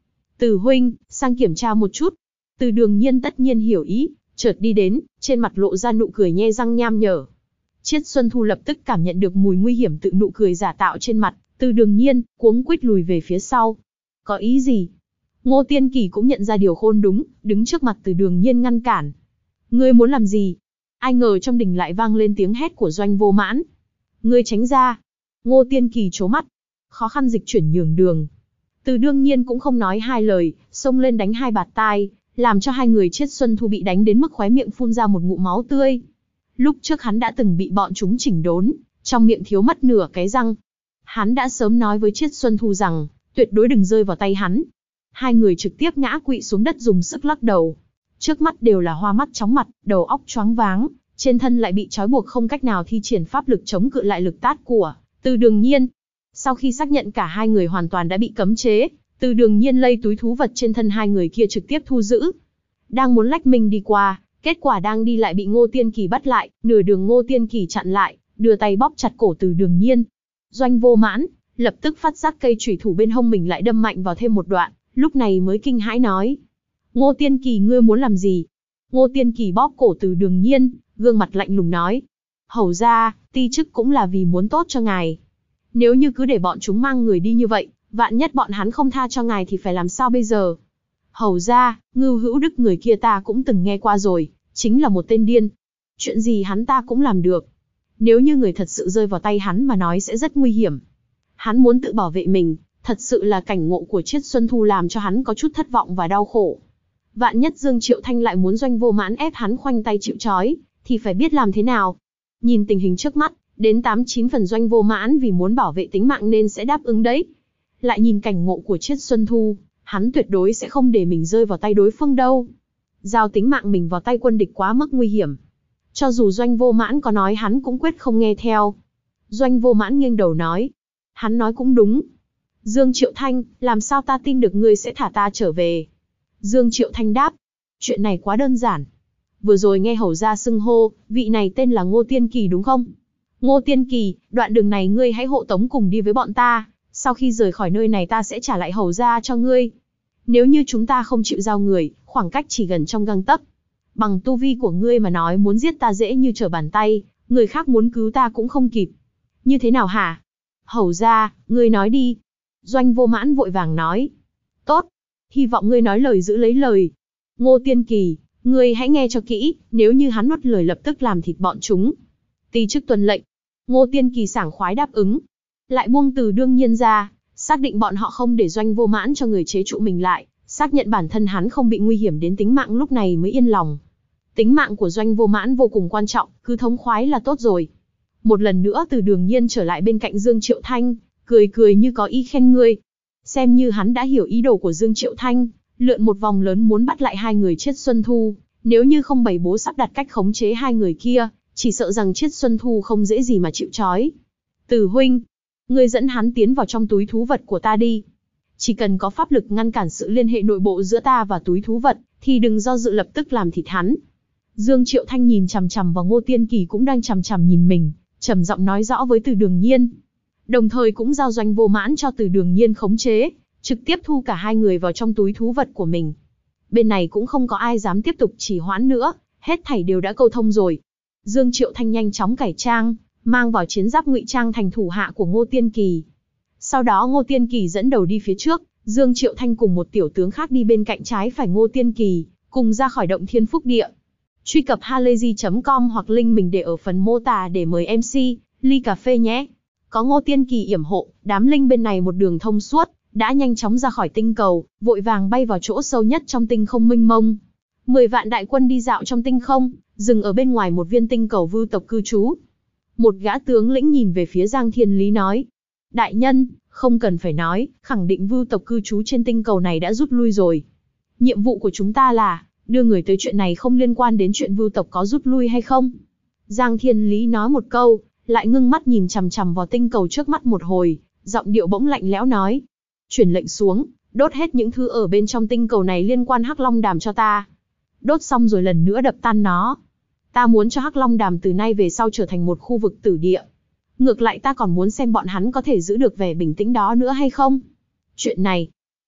Từ huynh, sang kiểm tra một chút. Từ Đường Nhiên tất nhiên hiểu ý, chợt đi đến, trên mặt lộ ra nụ cười nhe răng nham nhở. Chiết Xuân Thu lập tức cảm nhận được mùi nguy hiểm tự nụ cười giả tạo trên mặt, Từ Đường Nhiên cuống quýt lùi về phía sau. Có ý gì? Ngô Tiên Kỳ cũng nhận ra điều khôn đúng, đứng trước mặt Từ Đường Nhiên ngăn cản. Ngươi muốn làm gì? Ai ngờ trong đình lại vang lên tiếng hét của Doanh Vô Mãn. Ngươi tránh ra. Ngô Tiên Kỳ trố mắt, khó khăn dịch chuyển nhường đường. Từ Đường Nhiên cũng không nói hai lời, xông lên đánh hai bạt tai, làm cho hai người Chiết Xuân Thu bị đánh đến mức khóe miệng phun ra một ngụm máu tươi. Lúc trước hắn đã từng bị bọn chúng chỉnh đốn, trong miệng thiếu mất nửa cái răng. Hắn đã sớm nói với Chiết Xuân Thu rằng, tuyệt đối đừng rơi vào tay hắn. Hai người trực tiếp ngã quỵ xuống đất dùng sức lắc đầu. Trước mắt đều là hoa mắt chóng mặt, đầu óc choáng váng, trên thân lại bị trói buộc không cách nào thi triển pháp lực chống cự lại lực tát của Từ Đường Nhiên. Sau khi xác nhận cả hai người hoàn toàn đã bị cấm chế, Từ Đường Nhiên lây túi thú vật trên thân hai người kia trực tiếp thu giữ. Đang muốn lách mình đi qua, kết quả đang đi lại bị Ngô Tiên Kỳ bắt lại, nửa đường Ngô Tiên Kỳ chặn lại, đưa tay bóp chặt cổ Từ Đường Nhiên. Doanh Vô Mãn lập tức phát giác cây chủy thủ bên hông mình lại đâm mạnh vào thêm một đoạn, lúc này mới kinh hãi nói: Ngô Tiên Kỳ, ngươi muốn làm gì? Ngô Tiên Kỳ bóp cổ Từ Đường Nhiên, gương mặt lạnh lùng nói: Hầu ra, ti chức cũng là vì muốn tốt cho ngài. Nếu như cứ để bọn chúng mang người đi như vậy, vạn nhất bọn hắn không tha cho ngài thì phải làm sao bây giờ? Hầu ra, Ngưu Hữu Đức người kia ta cũng từng nghe qua rồi, chính là một tên điên. Chuyện gì hắn ta cũng làm được. Nếu như người thật sự rơi vào tay hắn mà nói sẽ rất nguy hiểm. Hắn muốn tự bảo vệ mình, thật sự là cảnh ngộ của Chiết Xuân Thu làm cho hắn có chút thất vọng và đau khổ. Vạn nhất Dương Triệu Thanh lại muốn Doanh Vô Mãn ép hắn khoanh tay chịu trói, thì phải biết làm thế nào. Nhìn tình hình trước mắt, đến 8-9 phần Doanh Vô Mãn vì muốn bảo vệ tính mạng nên sẽ đáp ứng đấy. Lại nhìn cảnh ngộ của Chiết Xuân Thu, hắn tuyệt đối sẽ không để mình rơi vào tay đối phương đâu. Giao tính mạng mình vào tay quân địch quá mức nguy hiểm. Cho dù Doanh Vô Mãn có nói hắn cũng quyết không nghe theo. Doanh Vô Mãn nghiêng đầu nói: Hắn nói cũng đúng. Dương Triệu Thanh, làm sao ta tin được ngươi sẽ thả ta trở về? Dương Triệu Thanh đáp: Chuyện này quá đơn giản. Vừa rồi nghe hầu ra xưng hô, vị này tên là Ngô Tiên Kỳ đúng không? Ngô Tiên Kỳ, đoạn đường này ngươi hãy hộ tống cùng đi với bọn ta. Sau khi rời khỏi nơi này ta sẽ trả lại hầu ra cho ngươi. Nếu như chúng ta không chịu giao người, khoảng cách chỉ gần trong gang tấc. Bằng tu vi của ngươi mà nói muốn giết ta dễ như trở bàn tay, người khác muốn cứu ta cũng không kịp. Như thế nào hả? Hầu ra, ngươi nói đi. Doanh Vô Mãn vội vàng nói. Tốt, hy vọng ngươi nói lời giữ lấy lời. Ngô Tiên Kỳ, ngươi hãy nghe cho kỹ, nếu như hắn nuốt lời lập tức làm thịt bọn chúng. Ti chức tuân lệnh. Ngô Tiên Kỳ sảng khoái đáp ứng. Lại buông Từ Đường Nhiên ra, xác định bọn họ không để Doanh Vô Mãn cho người chế trụ mình lại, xác nhận bản thân hắn không bị nguy hiểm đến tính mạng lúc này mới yên lòng. Tính mạng của Doanh Vô Mãn vô cùng quan trọng, cứ thống khoái là tốt rồi. Một lần nữa Từ Đường Nhiên trở lại bên cạnh Dương Triệu Thanh, cười cười như có ý khen ngươi. Xem như hắn đã hiểu ý đồ của Dương Triệu Thanh, lượn một vòng lớn muốn bắt lại hai người Chiết Xuân Thu, nếu như không bày bố sắp đặt cách khống chế hai người kia, chỉ sợ rằng Chiết Xuân Thu không dễ gì mà chịu trói. Từ huynh, ngươi dẫn hắn tiến vào trong túi thú vật của ta đi. Chỉ cần có pháp lực ngăn cản sự liên hệ nội bộ giữa ta và túi thú vật, thì đừng do dự lập tức làm thịt hắn. Dương Triệu Thanh nhìn chằm chằm vào Ngô Tiên Kỳ cũng đang chằm chằm nhìn mình, trầm giọng nói rõ với Từ Đường Nhiên. Đồng thời cũng giao Doanh Vô Mãn cho Từ Đường Nhiên khống chế, trực tiếp thu cả hai người vào trong túi thú vật của mình. Bên này cũng không có ai dám tiếp tục trì hoãn nữa, hết thảy đều đã câu thông rồi. Dương Triệu Thanh nhanh chóng cải trang, mang vào chiến giáp ngụy trang thành thủ hạ của Ngô Tiên Kỳ. Sau đó Ngô Tiên Kỳ dẫn đầu đi phía trước, Dương Triệu Thanh cùng một tiểu tướng khác đi bên cạnh trái phải Ngô Tiên Kỳ, cùng ra khỏi động Thiên Phúc Địa. Truy cập halayzi.com hoặc link mình để ở phần mô tả để mời MC, ly cà phê nhé. Có Ngô Tiên Kỳ yểm hộ, đám linh bên này một đường thông suốt, đã nhanh chóng ra khỏi tinh cầu, vội vàng bay vào chỗ sâu nhất trong tinh không mênh mông. 10 vạn đại quân đi dạo trong tinh không, dừng ở bên ngoài một viên tinh cầu vưu tộc cư trú. Một gã tướng lĩnh nhìn về phía Giang Thiên Lý nói: Đại nhân, không cần phải nói, khẳng định vưu tộc cư trú trên tinh cầu này đã rút lui rồi. Nhiệm vụ của chúng ta là đưa người tới chuyện này không liên quan đến chuyện vưu tộc có rút lui hay không. Giang Thiên Lý nói một câu, lại ngưng mắt nhìn chằm chằm vào tinh cầu trước mắt một hồi, giọng điệu bỗng lạnh lẽo nói: Truyền lệnh xuống, đốt hết những thứ ở bên trong tinh cầu này liên quan Hắc Long Đàm cho ta. Đốt xong rồi lần nữa đập tan nó. Ta muốn cho Hắc Long Đàm từ nay về sau trở thành một khu vực tử địa. Ngược lại ta còn muốn xem bọn hắn có thể giữ được vẻ bình tĩnh đó nữa hay không. Chuyện này,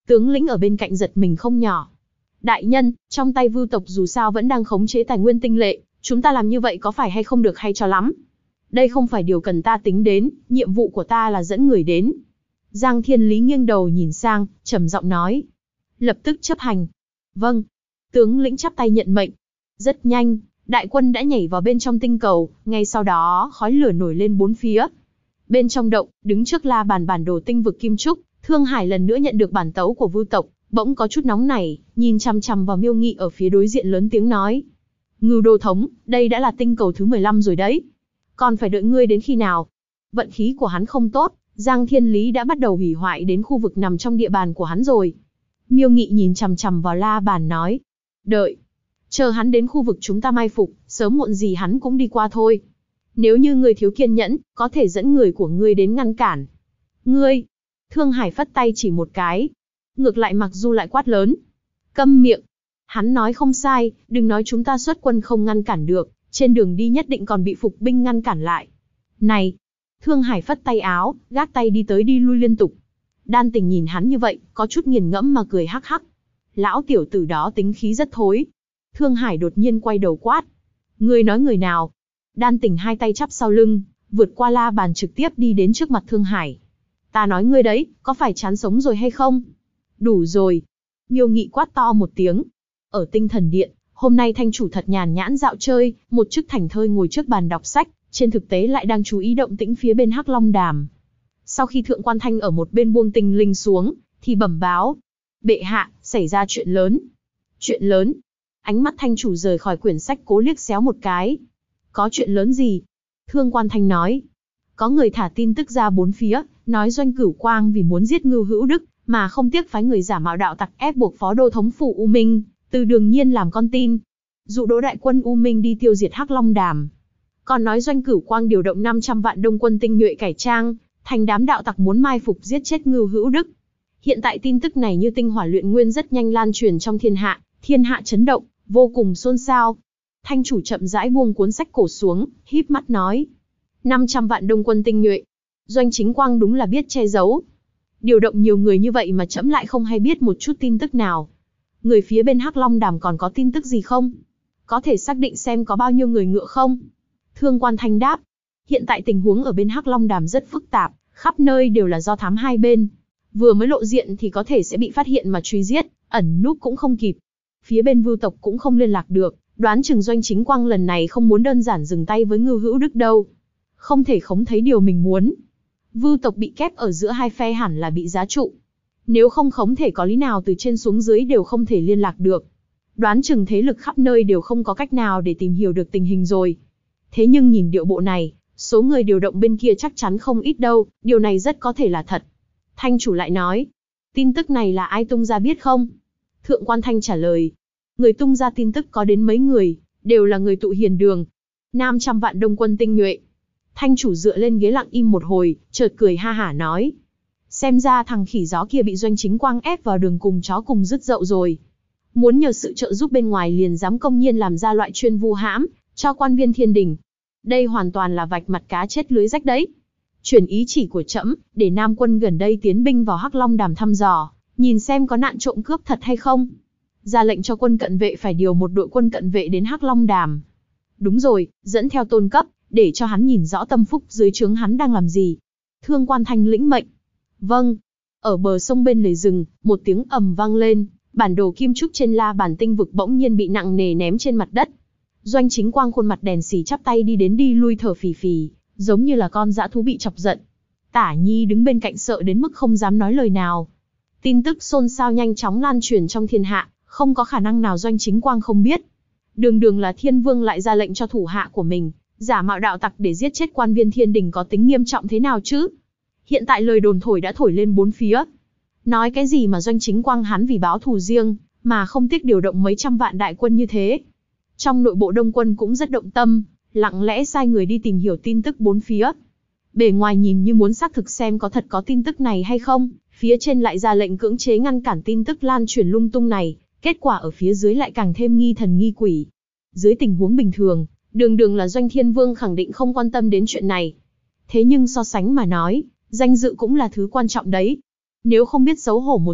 Tướng lĩnh ở bên cạnh giật mình không nhỏ. Đại nhân, trong tay Vưu tộc dù sao vẫn đang khống chế tài nguyên tinh lệ, chúng ta làm như vậy có phải hay không được hay cho lắm. Đây không phải điều cần ta tính đến, nhiệm vụ của ta là dẫn người đến. Giang Thiên Lý nghiêng đầu nhìn sang, trầm giọng nói. Lập tức chấp hành. Vâng. Tướng lĩnh chắp tay nhận mệnh. Rất nhanh, đại quân đã nhảy vào bên trong tinh cầu, ngay sau đó khói lửa nổi lên bốn phía. Bên trong động, đứng trước la bàn bản đồ tinh vực Kim Trúc, Thương Hải lần nữa nhận được bản tấu của Vưu tộc, bỗng có chút nóng nảy, nhìn chằm chằm vào Miêu Nghị ở phía đối diện lớn tiếng nói. Ngưu đô thống, đây đã là tinh cầu thứ 15 rồi đấy. Còn phải đợi ngươi đến khi nào? Vận khí của hắn không tốt, Giang Thiên Lý đã bắt đầu hủy hoại đến khu vực nằm trong địa bàn của hắn rồi. Miêu Nghị nhìn chằm chằm vào la bàn nói. Đợi. Chờ hắn đến khu vực chúng ta mai phục, sớm muộn gì hắn cũng đi qua thôi. Nếu như ngươi thiếu kiên nhẫn, có thể dẫn người của ngươi đến ngăn cản. Ngươi. Thương Hải phất tay chỉ một cái. Ngược lại Mặc Du lại quát lớn. Câm miệng. Hắn nói không sai, đừng nói chúng ta xuất quân không ngăn cản được, trên đường đi nhất định còn bị phục binh ngăn cản lại. Này. Thương Hải phất tay áo, gác tay đi tới đi lui liên tục. Đan Tình nhìn hắn như vậy, có chút nghiền ngẫm mà cười hắc hắc. Lão tiểu tử đó tính khí rất thối. Thương Hải đột nhiên quay đầu quát. Ngươi nói người nào? Đan Tình hai tay chắp sau lưng, vượt qua la bàn trực tiếp đi đến trước mặt Thương Hải. Ta nói ngươi đấy, có phải chán sống rồi hay không? Đủ rồi. Miêu Nghị quát to một tiếng. Ở Tinh Thần Điện, hôm nay thanh chủ thật nhàn nhãn dạo chơi, một chức thành thơi ngồi trước bàn đọc sách, trên thực tế lại đang chú ý động tĩnh phía bên Hắc Long Đàm. Sau khi Thượng Quan Thanh ở một bên buông tinh linh xuống, thì bẩm báo. Bệ hạ, xảy ra chuyện lớn. Chuyện lớn. Ánh mắt thanh chủ rời khỏi quyển sách cố liếc xéo một cái. Có chuyện lớn gì? Thượng Quan Thanh nói. Có người thả tin tức ra bốn phía, nói Doanh Cửu Quang vì muốn giết Ngưu Hữu Đức, mà không tiếc phái người giả mạo đạo tặc ép buộc phó đô thống phủ U Minh, Từ Đường Nhiên làm con tin. Dụ đỗ đại quân U Minh đi tiêu diệt Hắc Long Đàm. Còn nói Doanh Cửu Quang điều động 500 vạn đông quân tinh nhuệ cải trang, thành đám đạo tặc muốn mai phục giết chết Ngưu Hữu Đức. Hiện tại tin tức này như tinh hỏa luyện nguyên rất nhanh lan truyền trong thiên hạ chấn động, vô cùng xôn xao. Thanh chủ chậm rãi buông cuốn sách cổ xuống, híp mắt nói. 500 vạn đông quân tinh nhuệ. Doanh Chính Quang đúng là biết che giấu. Điều động nhiều người như vậy mà trẫm lại không hay biết một chút tin tức nào. Người phía bên Hắc Long Đàm còn có tin tức gì không? Có thể xác định xem có bao nhiêu người ngựa không? Thượng Quan Thanh đáp. Hiện tại tình huống ở bên Hắc Long Đàm rất phức tạp, khắp nơi đều là do thám hai bên. Vừa mới lộ diện thì có thể sẽ bị phát hiện mà truy giết, ẩn núp cũng không kịp. Phía bên Vưu tộc cũng không liên lạc được, đoán chừng Doanh Chính Quang lần này không muốn đơn giản dừng tay với Ngưu Hữu Đức đâu. Không thể khống thấy điều mình muốn. Vưu tộc bị kép ở giữa hai phe hẳn là bị giá trụ. Nếu không khống thể có lý nào từ trên xuống dưới đều không thể liên lạc được. Đoán chừng thế lực khắp nơi đều không có cách nào để tìm hiểu được tình hình rồi. Thế nhưng nhìn điệu bộ này, số người điều động bên kia chắc chắn không ít đâu, điều này rất có thể là thật. Thanh chủ lại nói, tin tức này là ai tung ra biết không? Thượng Quan Thanh trả lời, người tung ra tin tức có đến mấy người, đều là người tụ hiền đường. 500 vạn đông quân tinh nhuệ. Thanh chủ dựa lên ghế lặng im một hồi, chợt cười ha hả nói. Xem ra thằng khỉ gió kia bị Doanh Chính Quang ép vào đường cùng chó cùng dứt dậu rồi. Muốn nhờ sự trợ giúp bên ngoài liền dám công nhiên làm ra loại chuyên vu hãm, cho quan viên thiên đình. Đây hoàn toàn là vạch mặt cá chết lưới rách đấy. Chuyển ý chỉ của trẫm, để Nam quân gần đây tiến binh vào Hắc Long Đàm thăm dò, nhìn xem có nạn trộm cướp thật hay không. Ra lệnh cho quân cận vệ phải điều một đội quân cận vệ đến Hắc Long Đàm. Đúng rồi, dẫn theo tôn cấp, để cho hắn nhìn rõ tâm phúc dưới trướng hắn đang làm gì. Thượng Quan Thanh lĩnh mệnh. Vâng. Ở bờ sông bên lề rừng, một tiếng ầm vang lên, bản đồ kim trúc trên la bàn tinh vực bỗng nhiên bị nặng nề ném trên mặt đất. Doanh Chính Quang khuôn mặt đèn xì chắp tay đi đến đi lui thở phì phì, giống như là con dã thú bị chọc giận. Tả Nhi đứng bên cạnh sợ đến mức không dám nói lời nào. Tin tức xôn xao nhanh chóng lan truyền trong thiên hạ, không có khả năng nào Doanh Chính Quang không biết. Đường đường là Thiên Vương lại ra lệnh cho thủ hạ của mình, giả mạo đạo tặc để giết chết quan viên thiên đình có tính nghiêm trọng thế nào chứ? Hiện tại lời đồn thổi đã thổi lên bốn phía. Nói cái gì mà Doanh Chính Quang hắn vì báo thù riêng, mà không tiếc điều động mấy trăm vạn đại quân như thế. Trong nội bộ Đông quân cũng rất động tâm, lặng lẽ sai người đi tìm hiểu tin tức bốn phía. Bề ngoài nhìn như muốn xác thực xem có thật có tin tức này hay không, phía trên lại ra lệnh cưỡng chế ngăn cản tin tức lan truyền lung tung này, kết quả ở phía dưới lại càng thêm nghi thần nghi quỷ. Dưới tình huống bình thường, đường đường là Doanh Thiên Vương khẳng định không quan tâm đến chuyện này. Thế nhưng so sánh mà nói, danh dự cũng là thứ quan trọng đấy. Nếu không biết xấu hổ một chút,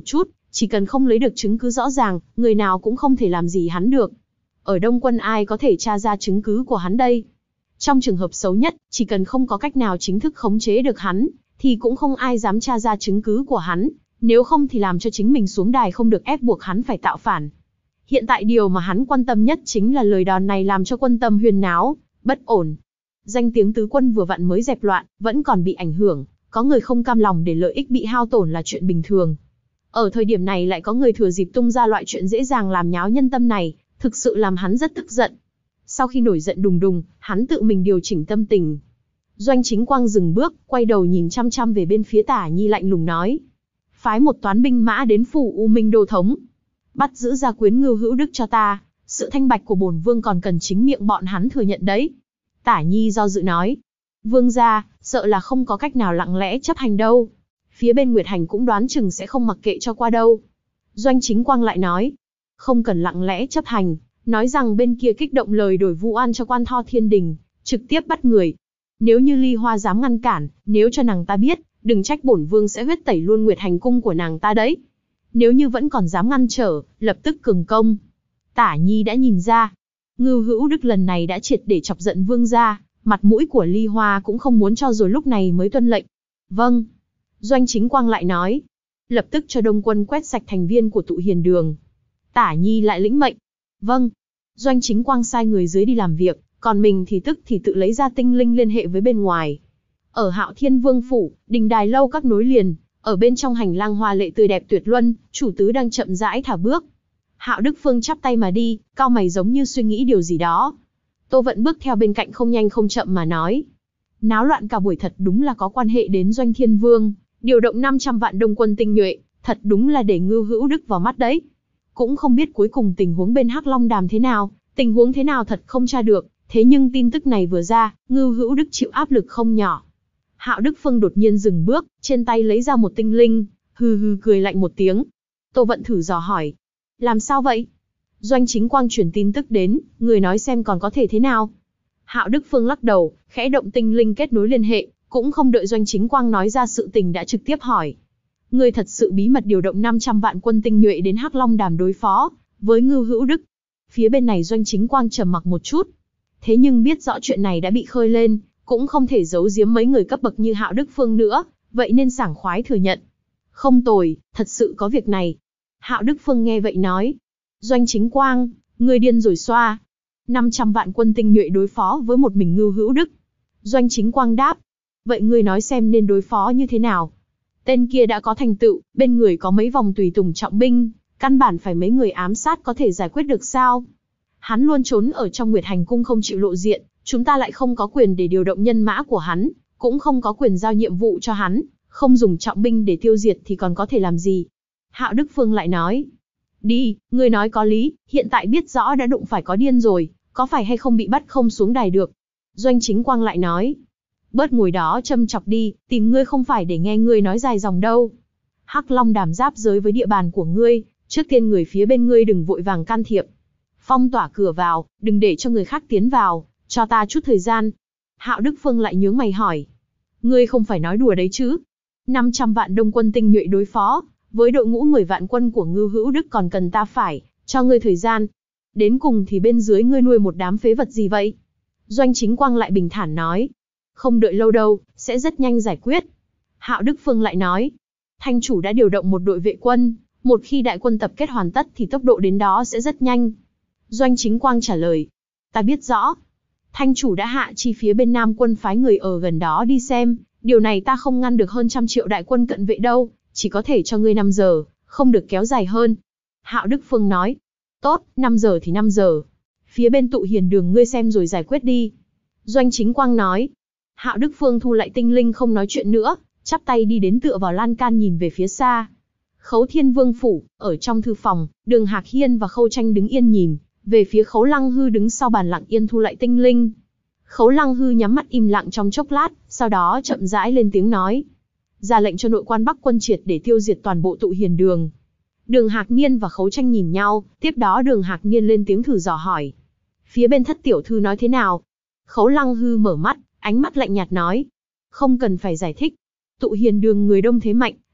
Chỉ cần không lấy được chứng cứ rõ ràng, người nào cũng không thể làm gì hắn được. Ở Đông Quân ai có thể tra ra chứng cứ của hắn đây? Trong trường hợp xấu nhất, chỉ cần không có cách nào chính thức khống chế được hắn, thì cũng không ai dám tra ra chứng cứ của hắn, nếu không thì làm cho chính mình xuống đài không được ép buộc hắn phải tạo phản. Hiện tại điều mà hắn quan tâm nhất chính là lời đồn này làm cho quân tâm huyên náo, bất ổn. Danh tiếng tứ quân vừa vặn mới dẹp loạn, vẫn còn bị ảnh hưởng, có người không cam lòng để lợi ích bị hao tổn là chuyện bình thường. Ở thời điểm này lại có người thừa dịp tung ra loại chuyện dễ dàng làm nháo nhân tâm này, thực sự làm hắn rất tức giận. Sau khi nổi giận đùng đùng, hắn tự mình điều chỉnh tâm tình. Doanh Chính Quang dừng bước, quay đầu nhìn chăm chăm về bên phía Tả Nhi lạnh lùng nói. Phái một toán binh mã đến phủ U Minh Đô Thống. Bắt giữ Gia Quyến Ngưu Hữu Đức cho ta, sự thanh bạch của bổn vương còn cần chính miệng bọn hắn thừa nhận đấy. Tả Nhi do dự nói. Vương gia, sợ là không có cách nào lặng lẽ chấp hành đâu. Phía bên Nguyệt Hành cũng đoán chừng sẽ không mặc kệ cho qua đâu. Doanh Chính Quang lại nói. Không cần lặng lẽ chấp hành, nói rằng bên kia kích động lời đổi vu oan cho quan Tho Thiên Đình, trực tiếp bắt người. Nếu như Ly Hoa dám ngăn cản, nếu cho nàng ta biết, đừng trách bổn vương sẽ huyết tẩy luôn Nguyệt Hành cung của nàng ta đấy. Nếu như vẫn còn dám ngăn trở, lập tức cường công. Tả Nhi đã nhìn ra, Ngưu Hữu Đức lần này đã triệt để chọc giận vương gia, mặt mũi của Ly Hoa cũng không muốn cho rồi lúc này mới tuân lệnh. Vâng. Doanh Chính Quang lại nói, lập tức cho Đông Quân quét sạch thành viên của tụ hiền đường. Tả Nhi lại lĩnh mệnh. Vâng. Doanh Chính Quang sai người dưới đi làm việc, còn mình thì tức thì tự lấy ra tinh linh liên hệ với bên ngoài. Ở Hạo Thiên Vương phủ, đình đài lâu các nối liền, ở bên trong hành lang hoa lệ tươi đẹp tuyệt luân, chủ tứ đang chậm rãi thả bước. Hạo Đức Phương chắp tay mà đi, cau mày giống như suy nghĩ điều gì đó. Tô Vận bước theo bên cạnh không nhanh không chậm mà nói. Náo loạn cả buổi thật đúng là có quan hệ đến Doanh Thiên Vương, điều động 500 vạn đông quân tinh nhuệ, thật đúng là để Ngưu Hữu Đức vào mắt đấy. Cũng không biết cuối cùng tình huống bên Hắc Long Đàm thế nào, tình huống thế nào thật không tra được, thế nhưng tin tức này vừa ra, Ngưu Hữu Đức chịu áp lực không nhỏ. Hạo Đức Phương đột nhiên dừng bước, trên tay lấy ra một tinh linh, hừ hừ cười lạnh một tiếng. Tô Vận thử dò hỏi. Làm sao vậy? Doanh Chính Quang truyền tin tức đến, người nói xem còn có thể thế nào. Hạo Đức Phương lắc đầu, khẽ động tinh linh kết nối liên hệ, cũng không đợi Doanh Chính Quang nói ra sự tình đã trực tiếp hỏi. Người thật sự bí mật điều động 500 vạn quân tinh nhuệ đến Hắc Long Đàm đối phó với Ngưu Hữu Đức. Phía bên này Doanh Chính Quang trầm mặc một chút. Thế nhưng biết rõ chuyện này đã bị khơi lên, cũng không thể giấu giếm mấy người cấp bậc như Hạo Đức Phương nữa, vậy nên sảng khoái thừa nhận. Không tồi, thật sự có việc này. Hạo Đức Phương nghe vậy nói. Doanh Chính Quang, ngươi điên rồi xoa. 500 vạn quân tinh nhuệ đối phó với một mình Ngưu Hữu Đức. Doanh Chính Quang đáp. Vậy ngươi nói xem nên đối phó như thế nào? Tên kia đã có thành tựu, bên người có mấy vòng tùy tùng trọng binh, căn bản phải mấy người ám sát có thể giải quyết được sao? Hắn luôn trốn ở trong Nguyệt Hành cung không chịu lộ diện, chúng ta lại không có quyền để điều động nhân mã của hắn, cũng không có quyền giao nhiệm vụ cho hắn, không dùng trọng binh để tiêu diệt thì còn có thể làm gì? Hạo Đức Phương lại nói. Đi, ngươi nói có lý, hiện tại biết rõ đã đụng phải có điên rồi, có phải hay không bị bắt không xuống đài được? Doanh Chính Quang lại nói. Bớt ngồi đó châm chọc đi, tìm ngươi không phải để nghe ngươi nói dài dòng đâu. Hắc Long Đàm giáp giới với địa bàn của ngươi, trước tiên người phía bên ngươi đừng vội vàng can thiệp. Phong tỏa cửa vào, đừng để cho người khác tiến vào, cho ta chút thời gian. Hạo Đức Phương lại nhướng mày hỏi. Ngươi không phải nói đùa đấy chứ? 500 vạn đông quân tinh nhuệ đối phó, với đội ngũ 10 vạn quân của Ngưu Hữu Đức còn cần ta phải cho ngươi thời gian. Đến cùng thì bên dưới ngươi nuôi một đám phế vật gì vậy? Doanh Chính Quang lại bình thản nói. Không đợi lâu đâu, sẽ rất nhanh giải quyết. Hạo Đức Phương lại nói. Thanh chủ đã điều động một đội vệ quân, một khi đại quân tập kết hoàn tất thì tốc độ đến đó sẽ rất nhanh. Doanh Chính Quang trả lời. Ta biết rõ. Thanh chủ đã hạ chi phía bên Nam quân phái người ở gần đó đi xem, điều này ta không ngăn được hơn 100 triệu đại quân cận vệ đâu, chỉ có thể cho ngươi 5 giờ, không được kéo dài hơn. Hạo Đức Phương nói. Tốt, 5 giờ thì 5 giờ. Phía bên tụ hiền đường ngươi xem rồi giải quyết đi. Doanh Chính Quang nói. Hạo Đức Phương thu lại tinh linh không nói chuyện nữa, chắp tay đi đến tựa vào lan can nhìn về phía xa. Khấu Thiên Vương phủ, ở trong thư phòng, Đường Hạc Hiên và Khâu Tranh đứng yên nhìn, về phía Khấu Lăng Hư đứng sau bàn lặng yên thu lại tinh linh. Khấu Lăng Hư nhắm mắt im lặng trong chốc lát, sau đó chậm rãi lên tiếng nói. Ra lệnh cho nội quan Bắc quân triệt để tiêu diệt toàn bộ tụ hiền đường. Đường Hạc Niên và Khấu Tranh nhìn nhau, tiếp đó Đường Hạc Niên lên tiếng thử dò hỏi. Phía bên thất tiểu thư nói thế nào? Khấu Lăng Hư mở mắt, ánh mắt lạnh nhạt nói. Không cần phải giải thích. Tụ hiền đường người đông thế mạnh,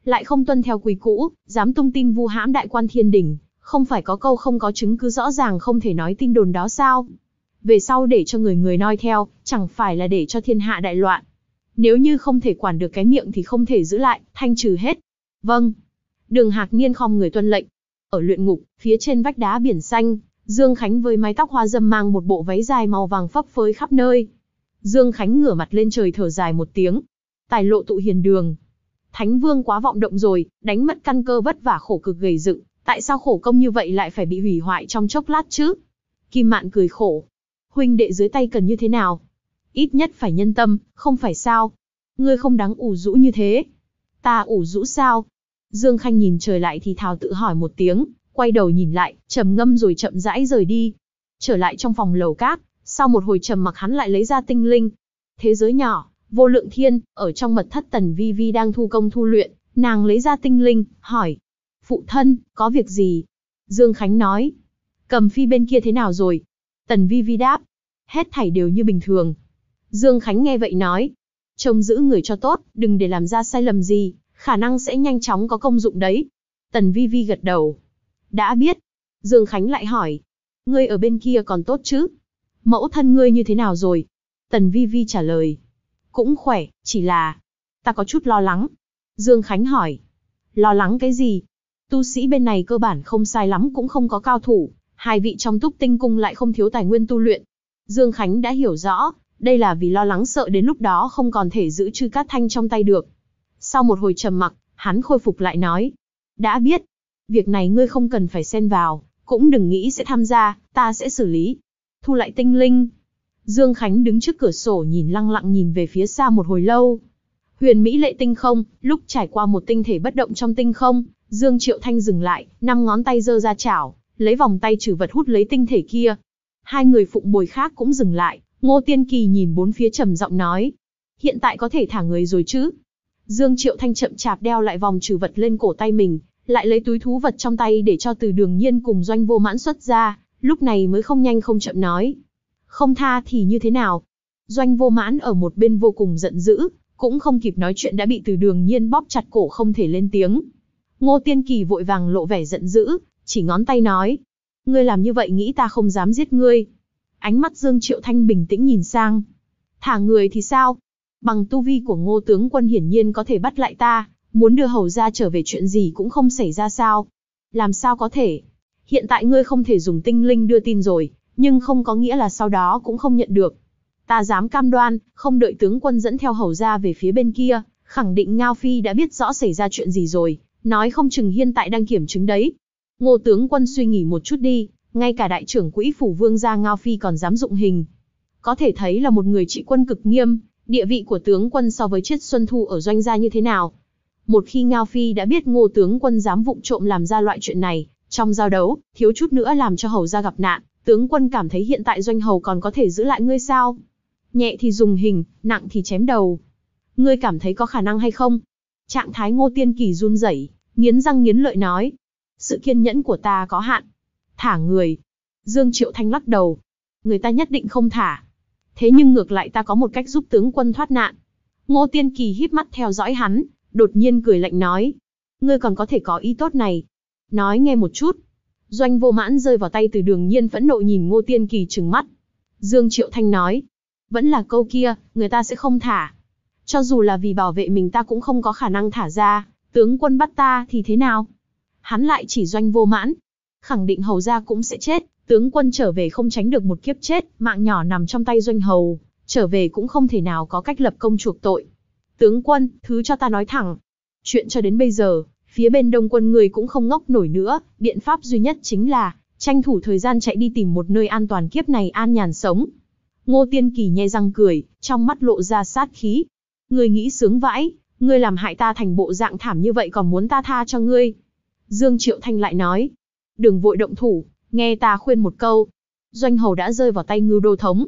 lại không tuân theo quy cũ, dám tung tin vu hãm đại quan thiên đình, không phải có câu không có chứng cứ rõ ràng không thể nói tin đồn đó sao? Về sau để cho người người noi theo, chẳng phải là để cho thiên hạ đại loạn. Nếu như không thể quản được cái miệng thì không thể giữ lại, thanh trừ hết. Vâng. Đường Hạc Niên khom người tuân lệnh. Ở luyện ngục, phía trên vách đá biển xanh, Dương Khánh với mái tóc hoa dâm mang một bộ váy dài màu vàng phấp phới khắp nơi. Dương Khánh ngửa mặt lên trời thở dài một tiếng. Tài lộ tụ hiền đường. Thánh Vương quá vọng động rồi, đánh mất căn cơ vất vả khổ cực gầy dựng, tại sao khổ công như vậy lại phải bị hủy hoại trong chốc lát chứ? Kim Mạn cười khổ. Huynh đệ dưới tay cần như thế nào? Ít nhất phải nhân tâm, không phải sao? Ngươi không đáng ủ rũ như thế. Ta ủ rũ sao? Dương Khanh nhìn trời lại thì thào tự hỏi một tiếng, quay đầu nhìn lại, trầm ngâm rồi chậm rãi rời đi. Trở lại trong phòng lầu cát, sau một hồi trầm mặc hắn lại lấy ra tinh linh. Thế giới nhỏ, vô lượng thiên, ở trong mật thất Tần Vi Vi đang thu công thu luyện, nàng lấy ra tinh linh, hỏi. Phụ thân, có việc gì? Dương Khánh nói. Cầm Phi bên kia thế nào rồi? Tần Vi Vi đáp. Hết thảy đều như bình thường. Dương Khánh nghe vậy nói. Trông giữ người cho tốt, đừng để làm ra sai lầm gì, khả năng sẽ nhanh chóng có công dụng đấy. Tần Vi Vi gật đầu. Đã biết. Dương Khánh lại hỏi. Ngươi ở bên kia còn tốt chứ? Mẫu thân ngươi như thế nào rồi? Tần Vi Vi trả lời. Cũng khỏe, chỉ là... Ta có chút lo lắng. Dương Khánh hỏi. Lo lắng cái gì? Tu sĩ bên này cơ bản không sai lắm cũng không có cao thủ, hai vị trong Túc Tinh Cung lại không thiếu tài nguyên tu luyện. Dương Khánh đã hiểu rõ, đây là vì lo lắng sợ đến lúc đó không còn thể giữ Trư Cát Thanh trong tay được. Sau một hồi trầm mặc, hắn khôi phục lại nói. Đã biết. Việc này ngươi không cần phải xen vào, cũng đừng nghĩ sẽ tham gia, ta sẽ xử lý. Thu lại tinh linh. Dương Khánh đứng trước cửa sổ nhìn lăng lặng nhìn về phía xa một hồi lâu. Huyền mỹ lệ tinh không, lúc trải qua một tinh thể bất động trong tinh không, Dương Triệu Thanh dừng lại, 5 ngón tay giơ ra chảo, lấy vòng tay trừ vật hút lấy tinh thể kia. Hai người phụng bồi khác cũng dừng lại, Ngô Tiên Kỳ nhìn bốn phía trầm giọng nói. Hiện tại có thể thả người rồi chứ? Dương Triệu Thanh chậm chạp đeo lại vòng trừ vật lên cổ tay mình, lại lấy túi thú vật trong tay để cho Từ Đường Nhiên cùng Doanh Vô Mãn xuất ra, lúc này mới không nhanh không chậm nói. Không tha thì như thế nào? Doanh Vô Mãn ở một bên vô cùng giận dữ, cũng không kịp nói chuyện đã bị Từ Đường Nhiên bóp chặt cổ không thể lên tiếng. Ngô Tiên Kỳ vội vàng lộ vẻ giận dữ, chỉ ngón tay nói. Ngươi làm như vậy nghĩ ta không dám giết ngươi. Ánh mắt Dương Triệu Thanh bình tĩnh nhìn sang. Thả người thì sao? Bằng tu vi của Ngô tướng quân hiển nhiên có thể bắt lại ta, muốn đưa hầu ra trở về chuyện gì cũng không xảy ra sao? Làm sao có thể? Hiện tại ngươi không thể dùng tinh linh đưa tin rồi, nhưng không có nghĩa là sau đó cũng không nhận được. Ta dám cam đoan, không đợi tướng quân dẫn theo hầu ra về phía bên kia, khẳng định Ngao Phi đã biết rõ xảy ra chuyện gì rồi, nói không chừng hiện tại đang kiểm chứng đấy. Ngô tướng quân suy nghĩ một chút đi, ngay cả đại trưởng quỹ phủ vương gia Ngao Phi còn dám dụng hình. Có thể thấy là một người trị quân cực nghiêm, địa vị của tướng quân so với Triết Xuân Thu ở Doanh gia như thế nào. Một khi Ngao Phi đã biết Ngô tướng quân dám vụng trộm làm ra loại chuyện này, trong giao đấu, thiếu chút nữa làm cho hầu gia gặp nạn, tướng quân cảm thấy hiện tại Doanh hầu còn có thể giữ lại ngươi sao? Nhẹ thì dùng hình, nặng thì chém đầu. Ngươi cảm thấy có khả năng hay không? Trạng thái Ngô Tiên Kỳ run rẩy, nghiến răng nghiến lợi nói. Sự kiên nhẫn của ta có hạn. Thả người. Dương Triệu Thanh lắc đầu. Người ta nhất định không thả. Thế nhưng ngược lại ta có một cách giúp tướng quân thoát nạn. Ngô Tiên Kỳ híp mắt theo dõi hắn, đột nhiên cười lạnh nói. Ngươi còn có thể có ý tốt này. Nói nghe một chút. Doanh Vô Mãn rơi vào tay Từ Đường Nhiên phẫn nộ nhìn Ngô Tiên Kỳ trừng mắt. Dương Triệu Thanh nói. Vẫn là câu kia, người ta sẽ không thả. Cho dù là vì bảo vệ mình ta cũng không có khả năng thả ra, tướng quân bắt ta thì thế nào? Hắn lại chỉ Doanh Vô Mãn. Khẳng định hầu gia cũng sẽ chết, tướng quân trở về không tránh được một kiếp chết, mạng nhỏ nằm trong tay Doanh hầu, trở về cũng không thể nào có cách lập công chuộc tội. Tướng quân, thứ cho ta nói thẳng. Chuyện cho đến bây giờ, phía bên Đông quân người cũng không ngốc nổi nữa, biện pháp duy nhất chính là tranh thủ thời gian chạy đi tìm một nơi an toàn kiếp này an nhàn sống. Ngô Tiên Kỳ nhe răng cười, trong mắt lộ ra sát khí. Ngươi nghĩ sướng vãi, ngươi làm hại ta thành bộ dạng thảm như vậy còn muốn ta tha cho ngươi. Dương Triệu Thanh lại nói, đừng vội động thủ, nghe ta khuyên một câu. Doanh hầu đã rơi vào tay Ngưu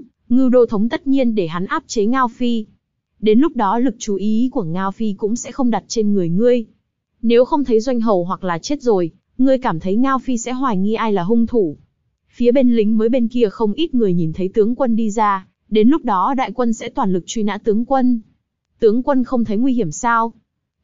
Đô Thống tất nhiên để hắn áp chế Ngao Phi. Đến lúc đó lực chú ý của Ngao Phi cũng sẽ không đặt trên người ngươi. Nếu không thấy Doanh hầu hoặc là chết rồi, ngươi cảm thấy Ngao Phi sẽ hoài nghi ai là hung thủ. Phía bên lính mới bên kia không ít người nhìn thấy tướng quân đi ra, đến lúc đó đại quân sẽ toàn lực truy nã tướng quân. Tướng quân không thấy nguy hiểm sao?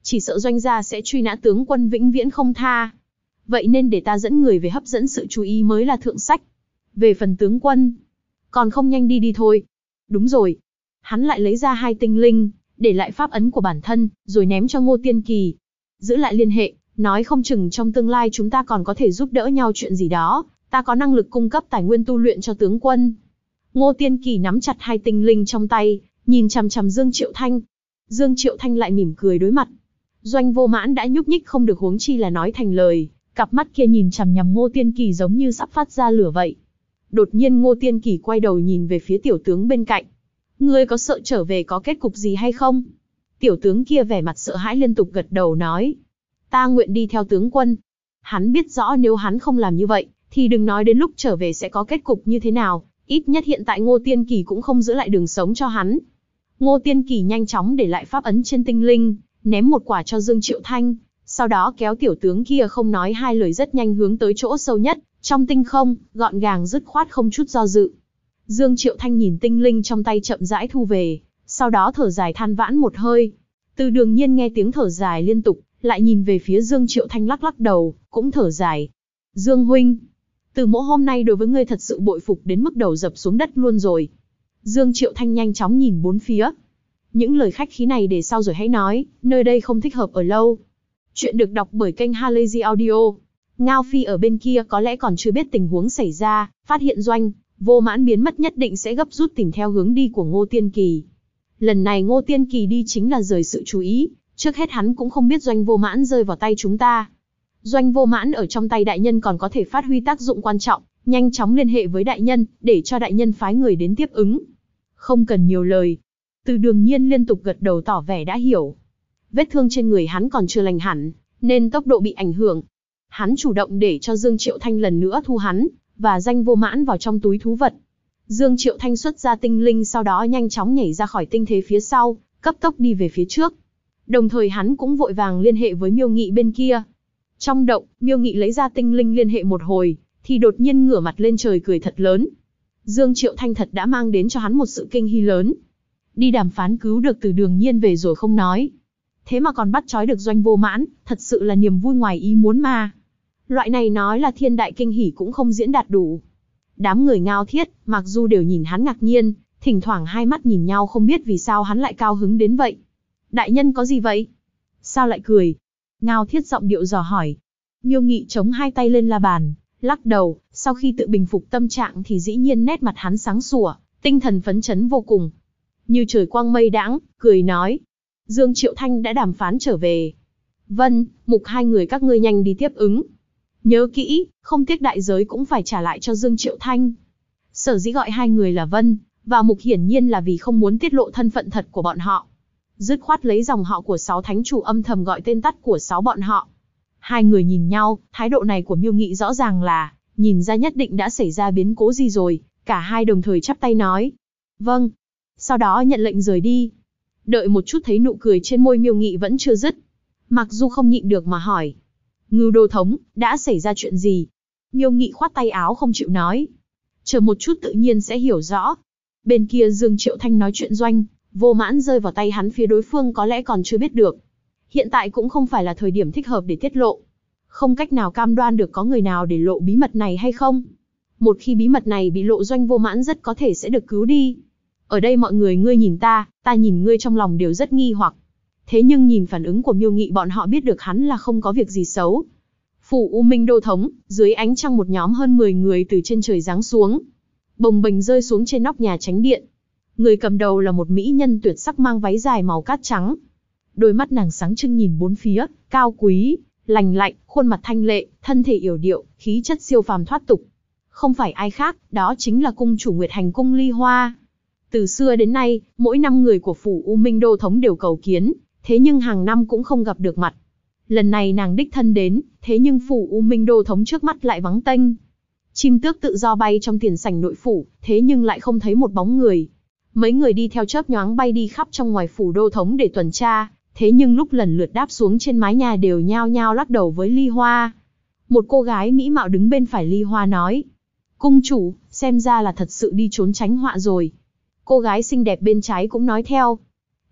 Chỉ sợ Doanh gia sẽ truy nã tướng quân vĩnh viễn không tha. Vậy nên để ta dẫn người về hấp dẫn sự chú ý mới là thượng sách. Về phần tướng quân, còn không nhanh đi thôi. Đúng rồi. Hắn lại lấy ra 2 tinh linh, để lại pháp ấn của bản thân, rồi ném cho Ngô Tiên Kỳ. Giữ lại liên hệ, nói không chừng trong tương lai chúng ta còn có thể giúp đỡ nhau chuyện gì đó, ta có năng lực cung cấp tài nguyên tu luyện cho tướng quân. Ngô Tiên Kỳ nắm chặt 2 tinh linh trong tay, nhìn chằm chằm Dương Triệu Thanh. Dương Triệu Thanh lại mỉm cười đối mặt. Doanh Vô Mãn đã nhúc nhích không được, huống chi là nói thành lời, cặp mắt kia nhìn chằm nhằm Ngô Tiên Kỳ giống như sắp phát ra lửa vậy. Đột nhiên Ngô Tiên Kỳ quay đầu nhìn về phía tiểu tướng bên cạnh. Ngươi có sợ trở về có kết cục gì hay không? Tiểu tướng kia vẻ mặt sợ hãi liên tục gật đầu nói. Ta nguyện đi theo tướng quân. Hắn biết rõ nếu hắn không làm như vậy, thì đừng nói đến lúc trở về sẽ có kết cục như thế nào, ít nhất hiện tại Ngô Tiên Kỳ cũng không giữ lại đường sống cho hắn. Ngô Tiên Kỳ nhanh chóng để lại pháp ấn trên tinh linh, ném một quả cho Dương Triệu Thanh, sau đó kéo tiểu tướng kia không nói hai lời rất nhanh hướng tới chỗ sâu nhất, trong tinh không, gọn gàng dứt khoát không chút do dự. Dương Triệu Thanh nhìn tinh linh trong tay chậm rãi thu về, sau đó thở dài than vãn một hơi. Từ Đường Nhiên nghe tiếng thở dài liên tục, lại nhìn về phía Dương Triệu Thanh lắc lắc đầu, cũng thở dài. Dương huynh, Từ Mỗ hôm nay đối với ngươi thật sự bội phục đến mức đầu dập xuống đất luôn rồi. Dương Triệu Thanh nhanh chóng nhìn bốn phía. Những lời khách khí này để sau rồi hãy nói, nơi đây không thích hợp ở lâu. Chuyện được đọc bởi kênh Halazy Audio. Ngao Phi ở bên kia có lẽ còn chưa biết tình huống xảy ra, phát hiện Doanh Vô Mãn biến mất nhất định sẽ gấp rút tìm theo hướng đi của Ngô Tiên Kỳ. Lần này Ngô Tiên Kỳ đi chính là rời sự chú ý, trước hết hắn cũng không biết Doanh Vô Mãn rơi vào tay chúng ta. Doanh Vô Mãn ở trong tay đại nhân còn có thể phát huy tác dụng quan trọng, nhanh chóng liên hệ với đại nhân, để cho đại nhân phái người đến tiếp ứng. Không cần nhiều lời. Từ Đường Nhiên liên tục gật đầu tỏ vẻ đã hiểu. Vết thương trên người hắn còn chưa lành hẳn, nên tốc độ bị ảnh hưởng. Hắn chủ động để cho Dương Triệu Thanh lần nữa thu hắn và Doanh Vô Mãn vào trong túi thú vật. Dương Triệu Thanh xuất ra tinh linh, sau đó nhanh chóng nhảy ra khỏi tinh thế phía sau, cấp tốc đi về phía trước. Đồng thời hắn cũng vội vàng liên hệ với Miêu Nghị bên kia. Trong động, Miêu Nghị lấy ra tinh linh liên hệ một hồi, thì đột nhiên ngửa mặt lên trời cười thật lớn. Dương Triệu Thanh thật đã mang đến cho hắn một sự kinh hỉ lớn. Đi đàm phán cứu được Từ Đường Nhiên về rồi không nói, thế mà còn bắt trói được Doanh Vô Mãn, thật sự là niềm vui ngoài ý muốn mà. Loại này nói là thiên đại kinh hỉ cũng không diễn đạt đủ. Đám người Ngao Thiết, mặc dù đều nhìn hắn ngạc nhiên, thỉnh thoảng hai mắt nhìn nhau không biết vì sao hắn lại cao hứng đến vậy. Đại nhân có gì vậy? Sao lại cười? Ngao Thiết giọng điệu dò hỏi. Miêu Nghị chống hai tay lên la bàn, lắc đầu, sau khi tự bình phục tâm trạng thì dĩ nhiên nét mặt hắn sáng sủa, tinh thần phấn chấn vô cùng. Như trời quang mây đãng, cười nói. Dương Triệu Thanh đã đàm phán trở về. Vân, Mục hai người các ngươi nhanh đi tiếp ứng. Nhớ kỹ, không tiếc đại giới cũng phải trả lại cho Dương Triệu Thanh. Sở dĩ gọi hai người là Vân và Mục hiển nhiên là vì không muốn tiết lộ thân phận thật của bọn họ. Dứt khoát lấy dòng họ của 6 thánh chủ âm thầm gọi tên tắt của 6 bọn họ. Hai người nhìn nhau, thái độ này của Miêu Nghị rõ ràng là nhìn ra nhất định đã xảy ra biến cố gì rồi. Cả hai đồng thời chắp tay nói vâng, sau đó nhận lệnh rời đi. Đợi một chút thấy nụ cười trên môi Miêu Nghị vẫn chưa dứt, mặc dù không nhịn được mà hỏi. Ngưu đô thống, đã xảy ra chuyện gì? Miêu Nghị khoát tay áo không chịu nói. Chờ một chút tự nhiên sẽ hiểu rõ. Bên kia Dương Triệu Thanh nói chuyện Doanh Vô Mãn rơi vào tay hắn, phía đối phương có lẽ còn chưa biết được. Hiện tại cũng không phải là thời điểm thích hợp để tiết lộ. Không cách nào cam đoan được có người nào để lộ bí mật này hay không. Một khi bí mật này bị lộ, Doanh Vô Mãn rất có thể sẽ được cứu đi. Ở đây mọi người ngươi nhìn ta nhìn ngươi trong lòng đều rất nghi hoặc. Thế nhưng nhìn phản ứng của Miêu Nghị bọn họ biết được hắn là không có việc gì xấu. Phủ U Minh đô thống, dưới ánh trăng một nhóm hơn 10 người từ trên trời giáng xuống. Bồng bềnh rơi xuống trên nóc nhà Chánh Điện. Người cầm đầu là một mỹ nhân tuyệt sắc mang váy dài màu cát trắng. Đôi mắt nàng sáng trưng nhìn bốn phía, cao quý, lành lạnh, khuôn mặt thanh lệ, thân thể yểu điệu, khí chất siêu phàm thoát tục. Không phải ai khác, đó chính là cung chủ Nguyệt Hành Cung Ly Hoa. Từ xưa đến nay, mỗi năm người của phủ U Minh đô thống đều cầu kiến, thế nhưng hàng năm cũng không gặp được mặt. Lần này nàng đích thân đến, thế nhưng phủ U Minh đô thống trước mắt lại vắng tênh. Chim tước tự do bay trong tiền sảnh nội phủ, thế nhưng lại không thấy một bóng người. Mấy người đi theo chớp nhoáng bay đi khắp trong ngoài phủ đô thống để tuần tra, thế nhưng lúc lần lượt đáp xuống trên mái nhà đều nhao nhao lắc đầu với Ly Hoa. Một cô gái mỹ mạo đứng bên phải Ly Hoa nói. Cung chủ, xem ra là thật sự đi trốn tránh họa rồi. Cô gái xinh đẹp bên trái cũng nói theo.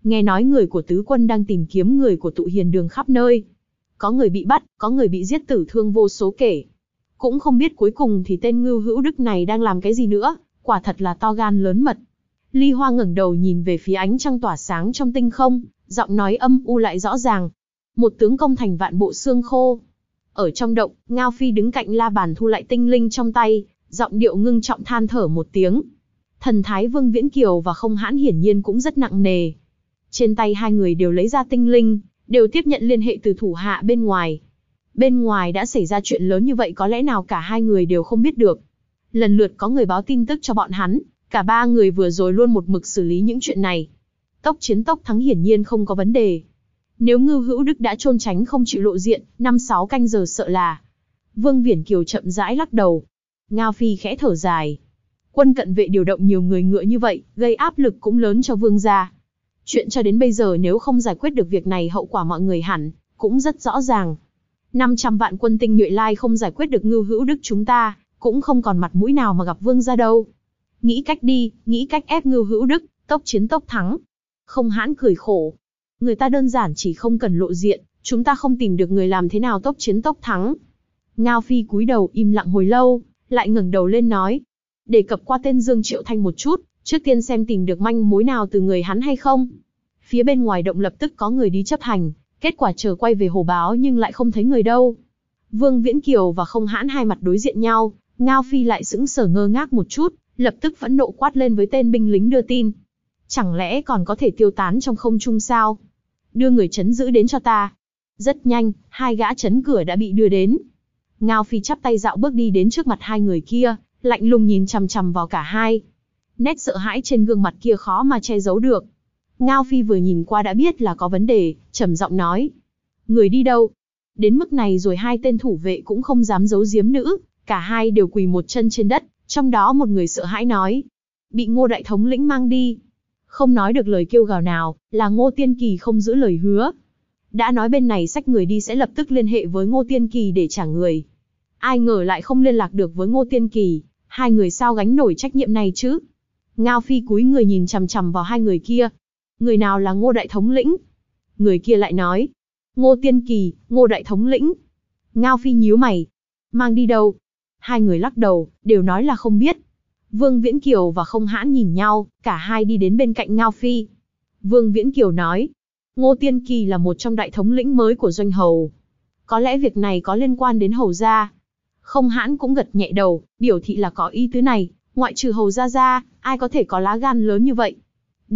Nghe nói người của tứ quân đang tìm kiếm người của tụ hiền đường khắp nơi. Có người bị bắt, có người bị giết tử thương vô số kể. Cũng không biết cuối cùng thì tên Ngưu Hữu Đức này đang làm cái gì nữa, quả thật là to gan lớn mật. Ly Hoa ngẩng đầu nhìn về phía ánh trăng tỏa sáng trong tinh không, giọng nói âm u lại rõ ràng. Một tướng công thành vạn bộ xương khô. Ở trong động, Ngao Phi đứng cạnh la bàn thu lại tinh linh trong tay, giọng điệu ngưng trọng than thở một tiếng. Thần thái Vương Viễn Kiều và Không Hãn hiển nhiên cũng rất nặng nề. Trên tay hai người đều lấy ra tinh linh, đều tiếp nhận liên hệ từ thủ hạ bên ngoài. Bên ngoài đã xảy ra chuyện lớn như vậy có lẽ nào cả hai người đều không biết được. Lần lượt có người báo tin tức cho bọn hắn, cả ba người vừa rồi luôn một mực xử lý những chuyện này. Tốc chiến tốc thắng hiển nhiên không có vấn đề. Nếu Ngưu Hữu Đức đã trôn tránh không chịu lộ diện, 5-6 canh giờ sợ là... Vương Viễn Kiều chậm rãi lắc đầu. Ngao Phi khẽ thở dài. Quân cận vệ điều động nhiều người ngựa như vậy, gây áp lực cũng lớn cho Vương gia. Chuyện cho đến bây giờ nếu không giải quyết được việc này hậu quả mọi người hẳn cũng rất rõ ràng. 500 vạn quân tinh nhuệ lai không giải quyết được Ngưu Hữu Đức chúng ta, cũng không còn mặt mũi nào mà gặp Vương gia đâu. Nghĩ cách đi, nghĩ cách ép Ngưu Hữu Đức, tốc chiến tốc thắng. Không Hãn cười khổ. Người ta đơn giản chỉ không cần lộ diện, chúng ta không tìm được người làm thế nào tốc chiến tốc thắng. Ngao Phi cúi đầu im lặng hồi lâu, lại ngẩng đầu lên nói. Đề cập qua tên Dương Triệu Thanh một chút, trước tiên xem tìm được manh mối nào từ người hắn hay không. Phía bên ngoài động lập tức có người đi chấp hành, kết quả chờ quay về hồ báo nhưng lại không thấy người đâu. Vương Viễn Kiều và Không Hãn hai mặt đối diện nhau, Ngao Phi lại sững sờ ngơ ngác một chút, lập tức phẫn nộ quát lên với tên binh lính đưa tin. Chẳng lẽ còn có thể tiêu tán trong không trung sao? Đưa người trấn giữ đến cho ta. Rất nhanh, hai gã trấn cửa đã bị đưa đến. Ngao Phi chắp tay dạo bước đi đến trước mặt hai người kia, lạnh lùng nhìn chằm chằm vào cả hai. Nét sợ hãi trên gương mặt kia khó mà che giấu được. Ngao Phi vừa nhìn qua đã biết là có vấn đề, trầm giọng nói. Người đi đâu? Đến mức này rồi hai tên thủ vệ cũng không dám giấu giếm nữ, cả hai đều quỳ một chân trên đất, trong đó một người sợ hãi nói. Bị Ngô đại thống lĩnh mang đi. Không nói được lời kêu gào nào, là Ngô Tiên Kỳ không giữ lời hứa. Đã nói bên này xách người đi sẽ lập tức liên hệ với Ngô Tiên Kỳ để trả người. Ai ngờ lại không liên lạc được với Ngô Tiên Kỳ, hai người sao gánh nổi trách nhiệm này chứ? Ngao Phi cúi người nhìn chằm chằm vào hai người kia. Người nào là Ngô đại thống lĩnh? Người kia lại nói. Ngô Tiên Kỳ, Ngô đại thống lĩnh. Ngao Phi nhíu mày. Mang đi đâu? Hai người lắc đầu, đều nói là không biết. Vương Viễn Kiều và Không Hãn nhìn nhau, cả hai đi đến bên cạnh Ngao Phi. Vương Viễn Kiều nói. Ngô Tiên Kỳ là một trong đại thống lĩnh mới của Doanh Hầu. Có lẽ việc này có liên quan đến Hầu gia. Không Hãn cũng gật nhẹ đầu, biểu thị là có ý tứ này, ngoại trừ Hầu gia ra, ai có thể có lá gan lớn như vậy.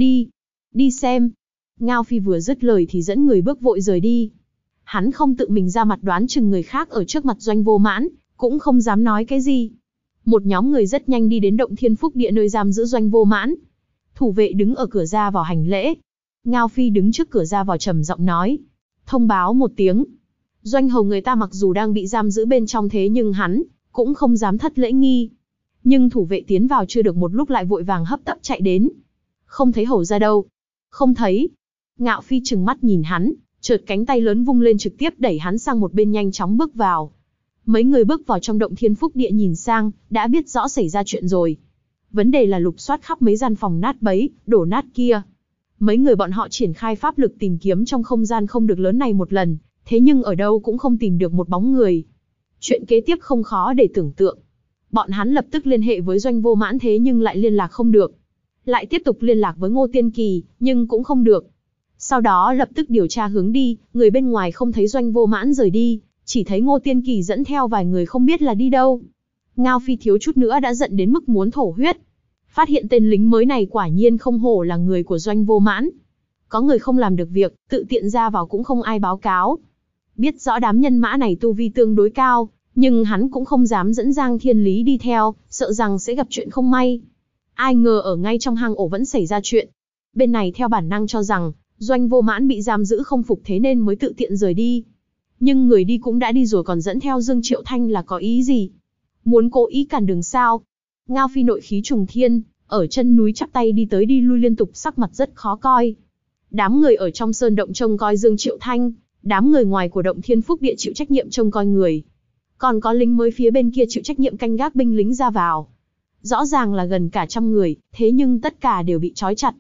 Đi xem. Ngao Phi vừa dứt lời thì dẫn người bước vội rời đi. Hắn không tự mình ra mặt đoán chừng người khác ở trước mặt Doanh Vô Mãn, cũng không dám nói cái gì. Một nhóm người rất nhanh đi đến động Thiên Phúc Địa nơi giam giữ Doanh Vô Mãn. Thủ vệ đứng ở cửa ra vào hành lễ. Ngao Phi đứng trước cửa ra vào trầm giọng nói. Thông báo một tiếng. Doanh Hầu người ta mặc dù đang bị giam giữ bên trong thế nhưng hắn cũng không dám thất lễ nghi. Nhưng thủ vệ tiến vào chưa được một lúc lại vội vàng hấp tấp chạy đến. Không thấy Hầu ra đâu. Không thấy. Ngạo Phi trừng mắt nhìn hắn, chợt cánh tay lớn vung lên trực tiếp đẩy hắn sang một bên nhanh chóng bước vào. Mấy người bước vào trong động Thiên Phúc Địa nhìn sang, đã biết rõ xảy ra chuyện rồi. Vấn đề là lục soát khắp mấy gian phòng nát bấy, đổ nát kia. Mấy người bọn họ triển khai pháp lực tìm kiếm trong không gian không được lớn này một lần, thế nhưng ở đâu cũng không tìm được một bóng người. Chuyện kế tiếp không khó để tưởng tượng. Bọn hắn lập tức liên hệ với Doanh Vô Mãn thế nhưng lại liên lạc không được. Lại tiếp tục liên lạc với Ngô Tiên Kỳ, nhưng cũng không được. Sau đó lập tức điều tra hướng đi, người bên ngoài không thấy Doanh Vô Mãn rời đi, chỉ thấy Ngô Tiên Kỳ dẫn theo vài người không biết là đi đâu. Ngao Phi thiếu chút nữa đã giận đến mức muốn thổ huyết. Phát hiện tên lính mới này quả nhiên không hổ là người của Doanh Vô Mãn. Có người không làm được việc, tự tiện ra vào cũng không ai báo cáo. Biết rõ đám nhân mã này tu vi tương đối cao, nhưng hắn cũng không dám dẫn Giang Thiên Lý đi theo, sợ rằng sẽ gặp chuyện không may. Ai ngờ ở ngay trong hang ổ vẫn xảy ra chuyện. Bên này theo bản năng cho rằng, Doanh Vô Mãn bị giam giữ không phục thế nên mới tự tiện rời đi. Nhưng người đi cũng đã đi rồi còn dẫn theo Dương Triệu Thanh là có ý gì? Muốn cố ý cản đường sao? Ngao Phi nội khí trùng thiên, ở chân núi chắp tay đi tới đi lui liên tục sắc mặt rất khó coi. Đám người ở trong sơn động trông coi Dương Triệu Thanh, đám người ngoài của động Thiên Phúc Địa chịu trách nhiệm trông coi người. Còn có lính mới phía bên kia chịu trách nhiệm canh gác binh lính ra vào. Rõ ràng là gần cả trăm người, thế nhưng tất cả đều bị trói chặt.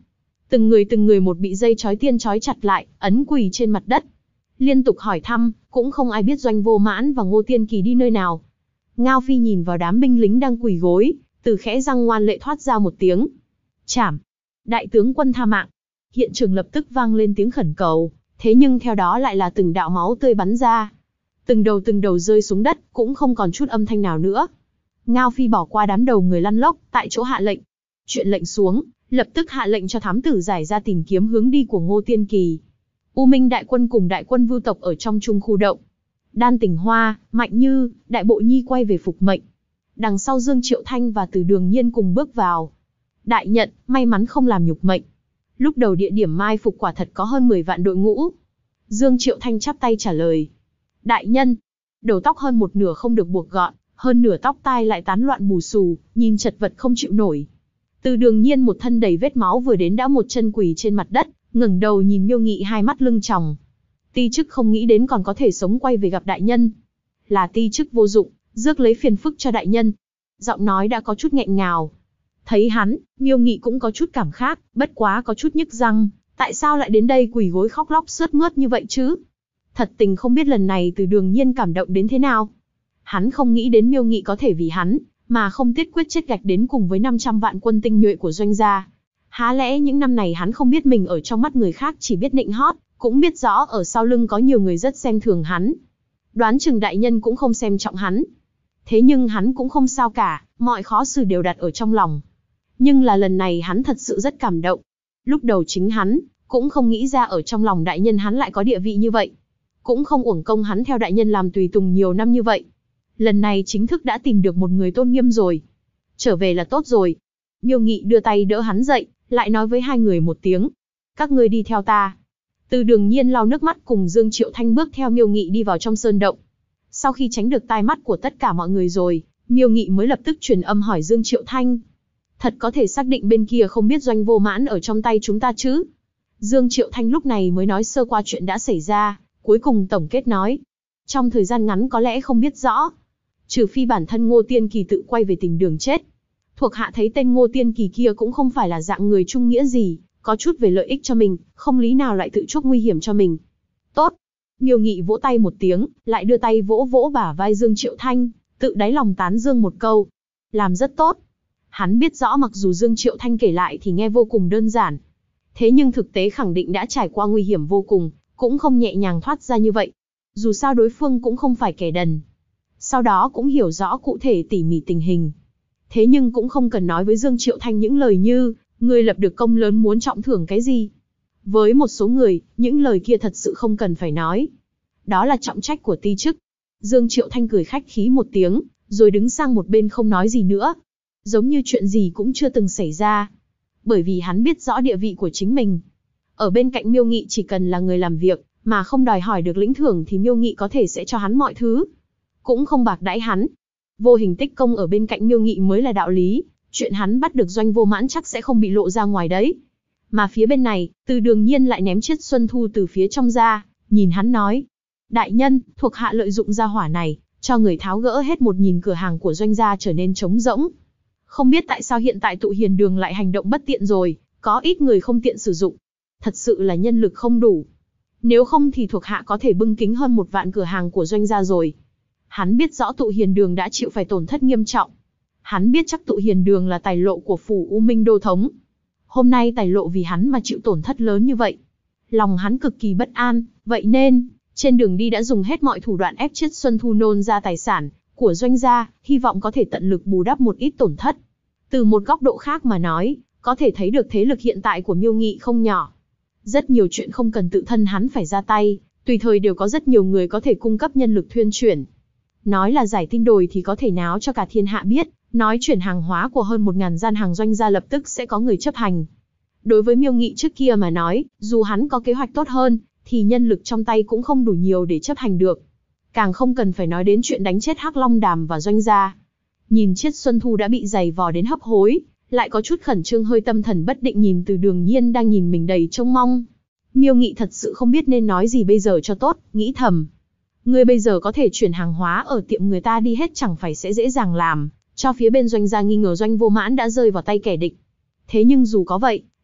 Từng người một bị dây chói tiên chói chặt lại, ấn quỳ trên mặt đất. Liên tục hỏi thăm, cũng không ai biết Doanh Vô Mãn và Ngô Tiên Kỳ đi nơi nào. Ngao Phi nhìn vào đám binh lính đang quỳ gối, từ khẽ răng ngoan lệ thoát ra một tiếng. Chảm! Đại tướng quân tha mạng! Hiện trường lập tức vang lên tiếng khẩn cầu, thế nhưng theo đó lại là từng đạo máu tươi bắn ra. Từng đầu rơi xuống đất, cũng không còn chút âm thanh nào nữa. Ngao Phi bỏ qua đám đầu người lăn lóc, tại chỗ hạ lệnh. Chuyện lệnh xuống, lập tức hạ lệnh cho thám tử giải ra tìm kiếm hướng đi của Ngô Tiên Kỳ. U Minh đại quân cùng đại quân Vưu tộc ở trong trung khu động. Đan Tỉnh Hoa, Mạnh Như, Đại Bộ Nhi quay về phục mệnh. Đằng sau Dương Triệu Thanh và Từ Đường Nhiên cùng bước vào. Đại nhận, may mắn không làm nhục mệnh. Lúc đầu địa điểm mai phục quả thật có hơn 10 vạn đội ngũ. Dương Triệu Thanh chắp tay trả lời. Đại nhân, đầu tóc hơn một nửa không được buộc gọn, hơn nửa tóc tai lại tán loạn bù xù, nhìn chật vật không chịu nổi. Từ Đường Nhiên một thân đầy vết máu vừa đến đã một chân quỳ trên mặt đất, ngẩng đầu nhìn Miêu Nghị hai mắt lưng tròng. Ti chức không nghĩ đến còn có thể sống quay về gặp đại nhân. Là ti chức vô dụng, rước lấy phiền phức cho đại nhân. Giọng nói đã có chút nghẹn ngào. Thấy hắn, Miêu Nghị cũng có chút cảm khác, bất quá có chút nhức răng. Tại sao lại đến đây quỳ gối khóc lóc sướt mướt như vậy chứ? Thật tình không biết lần này Từ Đường Nhiên cảm động đến thế nào. Hắn không nghĩ đến Miêu Nghị có thể vì hắn, mà không tiết quyết chết gạch đến cùng với 500 vạn quân tinh nhuệ của Doanh gia. Há lẽ những năm này hắn không biết mình ở trong mắt người khác chỉ biết nịnh hót, cũng biết rõ ở sau lưng có nhiều người rất xem thường hắn. Đoán chừng đại nhân cũng không xem trọng hắn. Thế nhưng hắn cũng không sao cả, mọi khó xử đều đặt ở trong lòng. Nhưng là lần này hắn thật sự rất cảm động. Lúc đầu chính hắn, cũng không nghĩ ra ở trong lòng đại nhân hắn lại có địa vị như vậy. Cũng không uổng công hắn theo đại nhân làm tùy tùng nhiều năm như vậy. Lần này chính thức đã tìm được một người tôn nghiêm rồi. Trở về là tốt rồi. Miêu Nghị đưa tay đỡ hắn dậy, lại nói với hai người một tiếng. Các ngươi đi theo ta. Từ Đường Nhiên lau nước mắt cùng Dương Triệu Thanh bước theo Miêu Nghị đi vào trong sơn động. Sau khi tránh được tai mắt của tất cả mọi người rồi, Miêu Nghị mới lập tức truyền âm hỏi Dương Triệu Thanh. Thật có thể xác định bên kia không biết Doanh Vô Mãn ở trong tay chúng ta chứ? Dương Triệu Thanh lúc này mới nói sơ qua chuyện đã xảy ra, cuối cùng tổng kết nói. Trong thời gian ngắn có lẽ không biết rõ. Trừ phi bản thân Ngô Tiên Kỳ tự quay về tìm đường chết. Thuộc hạ thấy tên Ngô Tiên Kỳ kia cũng không phải là dạng người trung nghĩa gì, có chút về lợi ích cho mình, không lý nào lại tự chuốc nguy hiểm cho mình. Tốt. Miêu Nghị vỗ tay một tiếng, lại đưa tay vỗ vỗ bả vai Dương Triệu Thanh, tự đáy lòng tán dương một câu. Làm rất tốt. Hắn biết rõ mặc dù Dương Triệu Thanh kể lại thì nghe vô cùng đơn giản. Thế nhưng thực tế khẳng định đã trải qua nguy hiểm vô cùng, cũng không nhẹ nhàng thoát ra như vậy. Dù sao đối phương cũng không phải kẻ đần. Sau đó cũng hiểu rõ cụ thể tỉ mỉ tình hình. Thế nhưng cũng không cần nói với Dương Triệu Thanh những lời như, người lập được công lớn muốn trọng thưởng cái gì. Với một số người, những lời kia thật sự không cần phải nói. Đó là trọng trách của ti chức. Dương Triệu Thanh cười khách khí một tiếng, rồi đứng sang một bên không nói gì nữa. Giống như chuyện gì cũng chưa từng xảy ra. Bởi vì hắn biết rõ địa vị của chính mình. Ở bên cạnh Miêu Nghị chỉ cần là người làm việc, mà không đòi hỏi được lĩnh thưởng thì Miêu Nghị có thể sẽ cho hắn mọi thứ. Cũng không bạc đãi hắn. Vô hình tích công ở bên cạnh Miêu Nghị mới là đạo lý, chuyện hắn bắt được Doanh Vô Mãn chắc sẽ không bị lộ ra ngoài đấy. Mà phía bên này, Từ Đường Nhiên lại ném chiếc Xuân Thu từ phía trong ra, nhìn hắn nói. Đại nhân, thuộc hạ lợi dụng gia hỏa này, cho người tháo gỡ hết 1000 cửa hàng của Doanh gia trở nên trống rỗng. Không biết tại sao hiện tại tụ hiền đường lại hành động bất tiện rồi, có ít người không tiện sử dụng. Thật sự là nhân lực không đủ. Nếu không thì thuộc hạ có thể bưng kính hơn 1 vạn cửa hàng của Doanh gia rồi. Hắn biết rõ tụ hiền đường đã chịu phải tổn thất nghiêm trọng. Hắn biết chắc tụ hiền đường là tài lộ của phủ U Minh đô thống. Hôm nay tài lộ vì hắn mà chịu tổn thất lớn như vậy. Lòng hắn cực kỳ bất an, vậy nên, trên đường đi đã dùng hết mọi thủ đoạn ép Chiết Xuân Thu nôn ra tài sản của Doanh gia, hy vọng có thể tận lực bù đắp một ít tổn thất. Từ một góc độ khác mà nói, có thể thấy được thế lực hiện tại của Miêu Nghị không nhỏ. Rất nhiều chuyện không cần tự thân hắn phải ra tay, tùy thời đều có rất nhiều người có thể cung cấp nhân lực thuyên chuyển. Nói là giải tin đồn thì có thể náo cho cả thiên hạ biết, nói chuyển hàng hóa của hơn 1000 gian hàng Doanh gia lập tức sẽ có người chấp hành. Đối với Miêu Nghị trước kia mà nói, dù hắn có kế hoạch tốt hơn, thì nhân lực trong tay cũng không đủ nhiều để chấp hành được. Càng không cần phải nói đến chuyện đánh chết Hắc Long Đàm và Doanh gia. Nhìn Chiết Xuân Thu đã bị giày vò đến hấp hối, lại có chút khẩn trương hơi tâm thần bất định nhìn Từ Đường Nhiên đang nhìn mình đầy trông mong. Miêu Nghị thật sự không biết nên nói gì bây giờ cho tốt, nghĩ thầm. Ngươi bây giờ có thể chuyển hàng hóa ở tiệm người ta đi hết chẳng phải sẽ dễ dàng làm, cho phía bên Doanh gia nghi ngờ Doanh Vô Mãn đã rơi vào tay kẻ địch. Thế nhưng dù có vậy,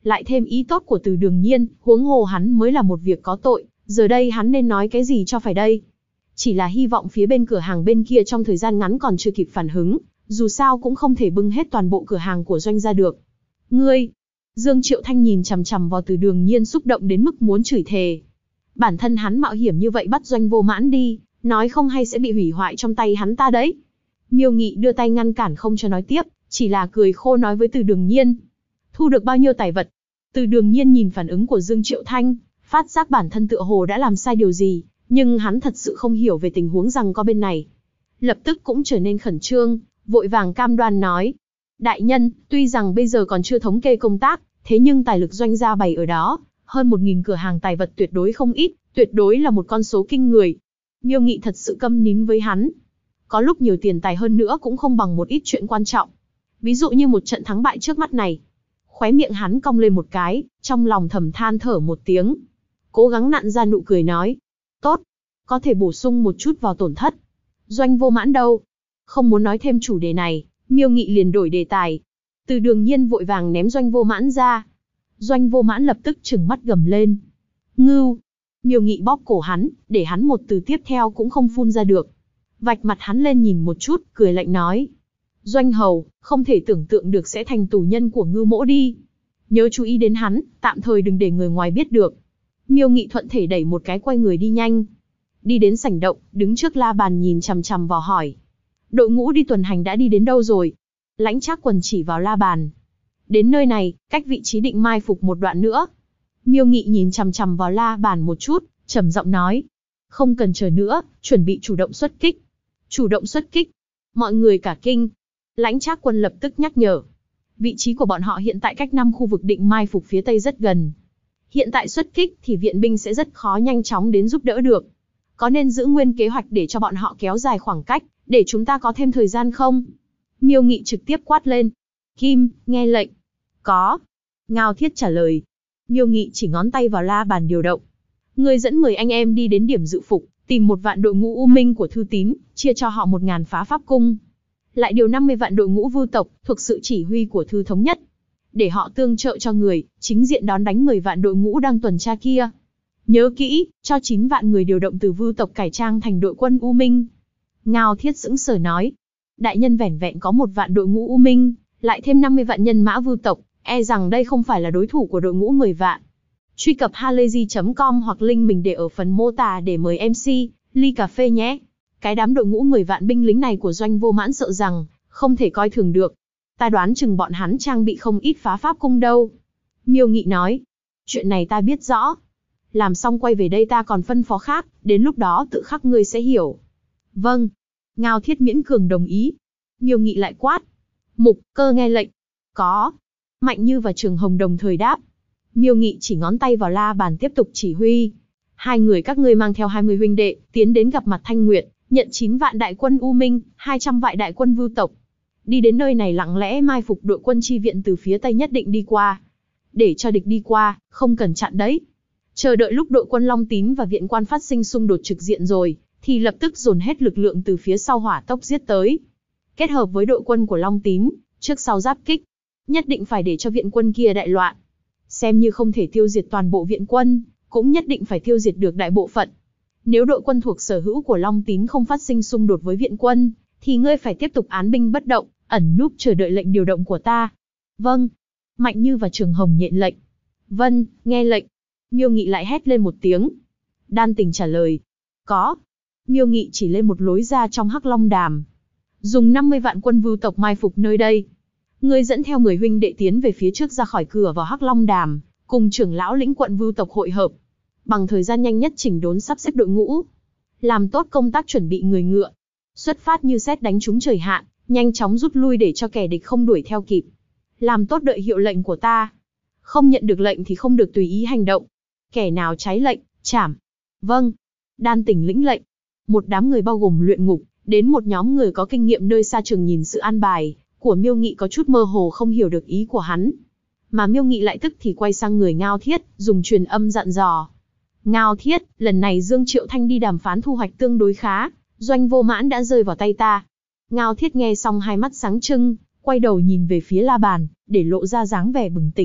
Lại thêm ý tốt của Từ Đường Nhiên, huống hồ hắn mới là một việc có tội, giờ đây hắn nên nói cái gì cho phải đây? Chỉ là hy vọng phía bên cửa hàng bên kia trong thời gian ngắn còn chưa kịp phản hứng, dù sao cũng không thể bưng hết toàn bộ cửa hàng của doanh ra được. Ngươi! Dương Triệu Thanh nhìn chằm chằm vào Từ Đường Nhiên xúc động đến mức muốn chửi thề. Bản thân hắn mạo hiểm như vậy bắt Doanh Vô Mãn đi, nói không hay sẽ bị hủy hoại trong tay hắn ta đấy. Miêu Nghị đưa tay ngăn cản không cho nói tiếp, chỉ là cười khô nói với Từ Đường Nhiên. Thu được bao nhiêu tài vật? Từ Đường Nhiên nhìn phản ứng của Dương Triệu Thanh, phát giác bản thân tựa hồ đã làm sai điều gì, nhưng hắn thật sự không hiểu về tình huống rằng có bên này. Lập tức cũng trở nên khẩn trương, vội vàng cam đoan nói. Đại nhân, tuy rằng bây giờ còn chưa thống kê công tác, thế nhưng tài lực doanh gia bày ở đó, hơn 1.000 cửa hàng tài vật tuyệt đối không ít, tuyệt đối là một con số kinh người. Miêu Nghị thật sự câm nín với hắn. Có lúc nhiều tiền tài hơn nữa cũng không bằng một ít chuyện quan trọng. Ví dụ như một trận thắng bại trước mắt này. Khóe miệng hắn cong lên một cái, trong lòng thầm than thở một tiếng. Cố gắng nặn ra nụ cười nói. Tốt, có thể bổ sung một chút vào tổn thất. Doanh Vô Mãn đâu? Không muốn nói thêm chủ đề này, Miêu Nghị liền đổi đề tài. Từ Đường Nhiên vội vàng ném Doanh Vô Mãn ra. Doanh Vô Mãn lập tức trừng mắt gầm lên. Ngưu! Miêu Nghị bóp cổ hắn, để hắn một từ tiếp theo cũng không phun ra được. Vạch mặt hắn lên nhìn một chút, cười lạnh nói. Doanh hầu, không thể tưởng tượng được sẽ thành tù nhân của Ngưu mỗ đi. Nhớ chú ý đến hắn, tạm thời đừng để người ngoài biết được. Miêu Nghị thuận thể đẩy một cái quay người đi nhanh. Đi đến sảnh động, đứng trước la bàn nhìn chằm chằm vào hỏi. Đội ngũ đi tuần hành đã đi đến đâu rồi? Lãnh Trác Quần chỉ vào la bàn. Đến nơi này, cách vị trí định mai phục một đoạn nữa. Miêu Nghị nhìn chằm chằm vào la bàn một chút, trầm giọng nói. Không cần chờ nữa, chuẩn bị chủ động xuất kích. Chủ động xuất kích. Mọi người cả kinh. Lãnh Trác Quân lập tức nhắc nhở. Vị trí của bọn họ hiện tại cách 5 khu vực định mai phục phía tây rất gần. Hiện tại xuất kích thì viện binh sẽ rất khó nhanh chóng đến giúp đỡ được. Có nên giữ nguyên kế hoạch để cho bọn họ kéo dài khoảng cách, để chúng ta có thêm thời gian không? Miêu Nghị trực tiếp quát lên. Kim, nghe lệnh. Có. Ngao Thiết trả lời. Miêu Nghị chỉ ngón tay vào la bàn điều động. Người dẫn 10 anh em đi đến điểm dự phục, tìm 1 vạn đội ngũ U Minh của Thư Tín, chia cho họ 1.000 phá pháp cung. Lại điều 50 vạn đội ngũ Vưu tộc, thuộc sự chỉ huy của Thư Thống Nhất. Để họ tương trợ cho người, chính diện đón đánh 10 vạn đội ngũ đang tuần tra kia. Nhớ kỹ, cho 9 vạn người điều động từ Vưu tộc cải trang thành đội quân U Minh. Ngao Thiết sững sờ nói. Đại nhân vẻn vẹn có 1 vạn đội ngũ U Minh, lại thêm 50 vạn nhân mã Vưu tộc, e rằng đây không phải là đối thủ của đội ngũ 10 vạn. Truy cập halayzi.com hoặc link mình để ở phần mô tả để mời MC, ly cà phê nhé. Cái đám đội ngũ 10 vạn binh lính này của Doanh Vô Mãn sợ rằng, không thể coi thường được. Ta đoán chừng bọn hắn trang bị không ít phá pháp cung đâu. Miêu Nghị nói. Chuyện này ta biết rõ. Làm xong quay về đây ta còn phân phó khác, đến lúc đó tự khắc ngươi sẽ hiểu. Vâng. Ngao Thiết miễn cường đồng ý. Miêu Nghị lại quát. Mục Cơ nghe lệnh. Có. Mạnh Như và Trường Hồng đồng thời đáp. Miêu Nghị chỉ ngón tay vào la bàn tiếp tục chỉ huy. 2 người các ngươi mang theo 20 huynh đệ, tiến đến gặp mặt Thanh Nguyệt, nhận 9 vạn đại quân U Minh, 200 vạn đại quân Vưu tộc. Đi đến nơi này lặng lẽ mai phục đội quân chi viện từ phía tây nhất định đi qua. Để cho địch đi qua, không cần chặn đấy. Chờ đợi lúc đội quân Long Tín và viện quan phát sinh xung đột trực diện rồi, thì lập tức dồn hết lực lượng từ phía sau hỏa tốc giết tới. Kết hợp với đội quân của Long Tín, trước sau giáp kích. Nhất định phải để cho viện quân kia đại loạn. Xem như không thể tiêu diệt toàn bộ viện quân, cũng nhất định phải tiêu diệt được đại bộ phận. Nếu đội quân thuộc sở hữu của Long Tín không phát sinh xung đột với viện quân, thì ngươi phải tiếp tục án binh bất động, ẩn núp chờ đợi lệnh điều động của ta. Vâng. Mạnh Như và Trường Hồng nhện lệnh. Vâng, nghe lệnh. Miêu Nghị lại hét lên một tiếng. Đan Tình trả lời. Có. Miêu Nghị chỉ lên một lối ra trong Hắc Long Đàm. Dùng 50 vạn quân Vưu tộc mai phục nơi đây. Ngươi dẫn theo 10 huynh đệ tiến về phía trước ra khỏi cửa vào Hắc Long Đàm, cùng trưởng lão lĩnh quận Vưu tộc hội hợp. Bằng thời gian nhanh nhất chỉnh đốn sắp xếp đội ngũ. Làm tốt công tác chuẩn bị người ngựa. Xuất phát như sét đánh trúng trời hạn, nhanh chóng rút lui để cho kẻ địch không đuổi theo kịp. Làm tốt đợi hiệu lệnh của ta. Không nhận được lệnh thì không được tùy ý hành động. Kẻ nào trái lệnh, chảm. Vâng. Đan Tình lĩnh lệnh. Một đám người bao gồm Luyện Ngục, đến một nhóm người có kinh nghiệm nơi xa trường nhìn sự an bài của Miêu Nghị có chút mơ hồ không hiểu được ý của hắn. Mà Miêu Nghị lại tức thì quay sang người Ngao Thiết, dùng truyền âm dặn dò. Ngao Thiết, lần này Dương Triệu Thanh đi đàm phán thu hoạch tương đối khá, Doanh Vô Mãn đã rơi vào tay ta. Ngao Thiết nghe xong hai mắt sáng trưng, quay đầu nhìn về phía la bàn, để lộ ra dáng vẻ bừng tỉnh,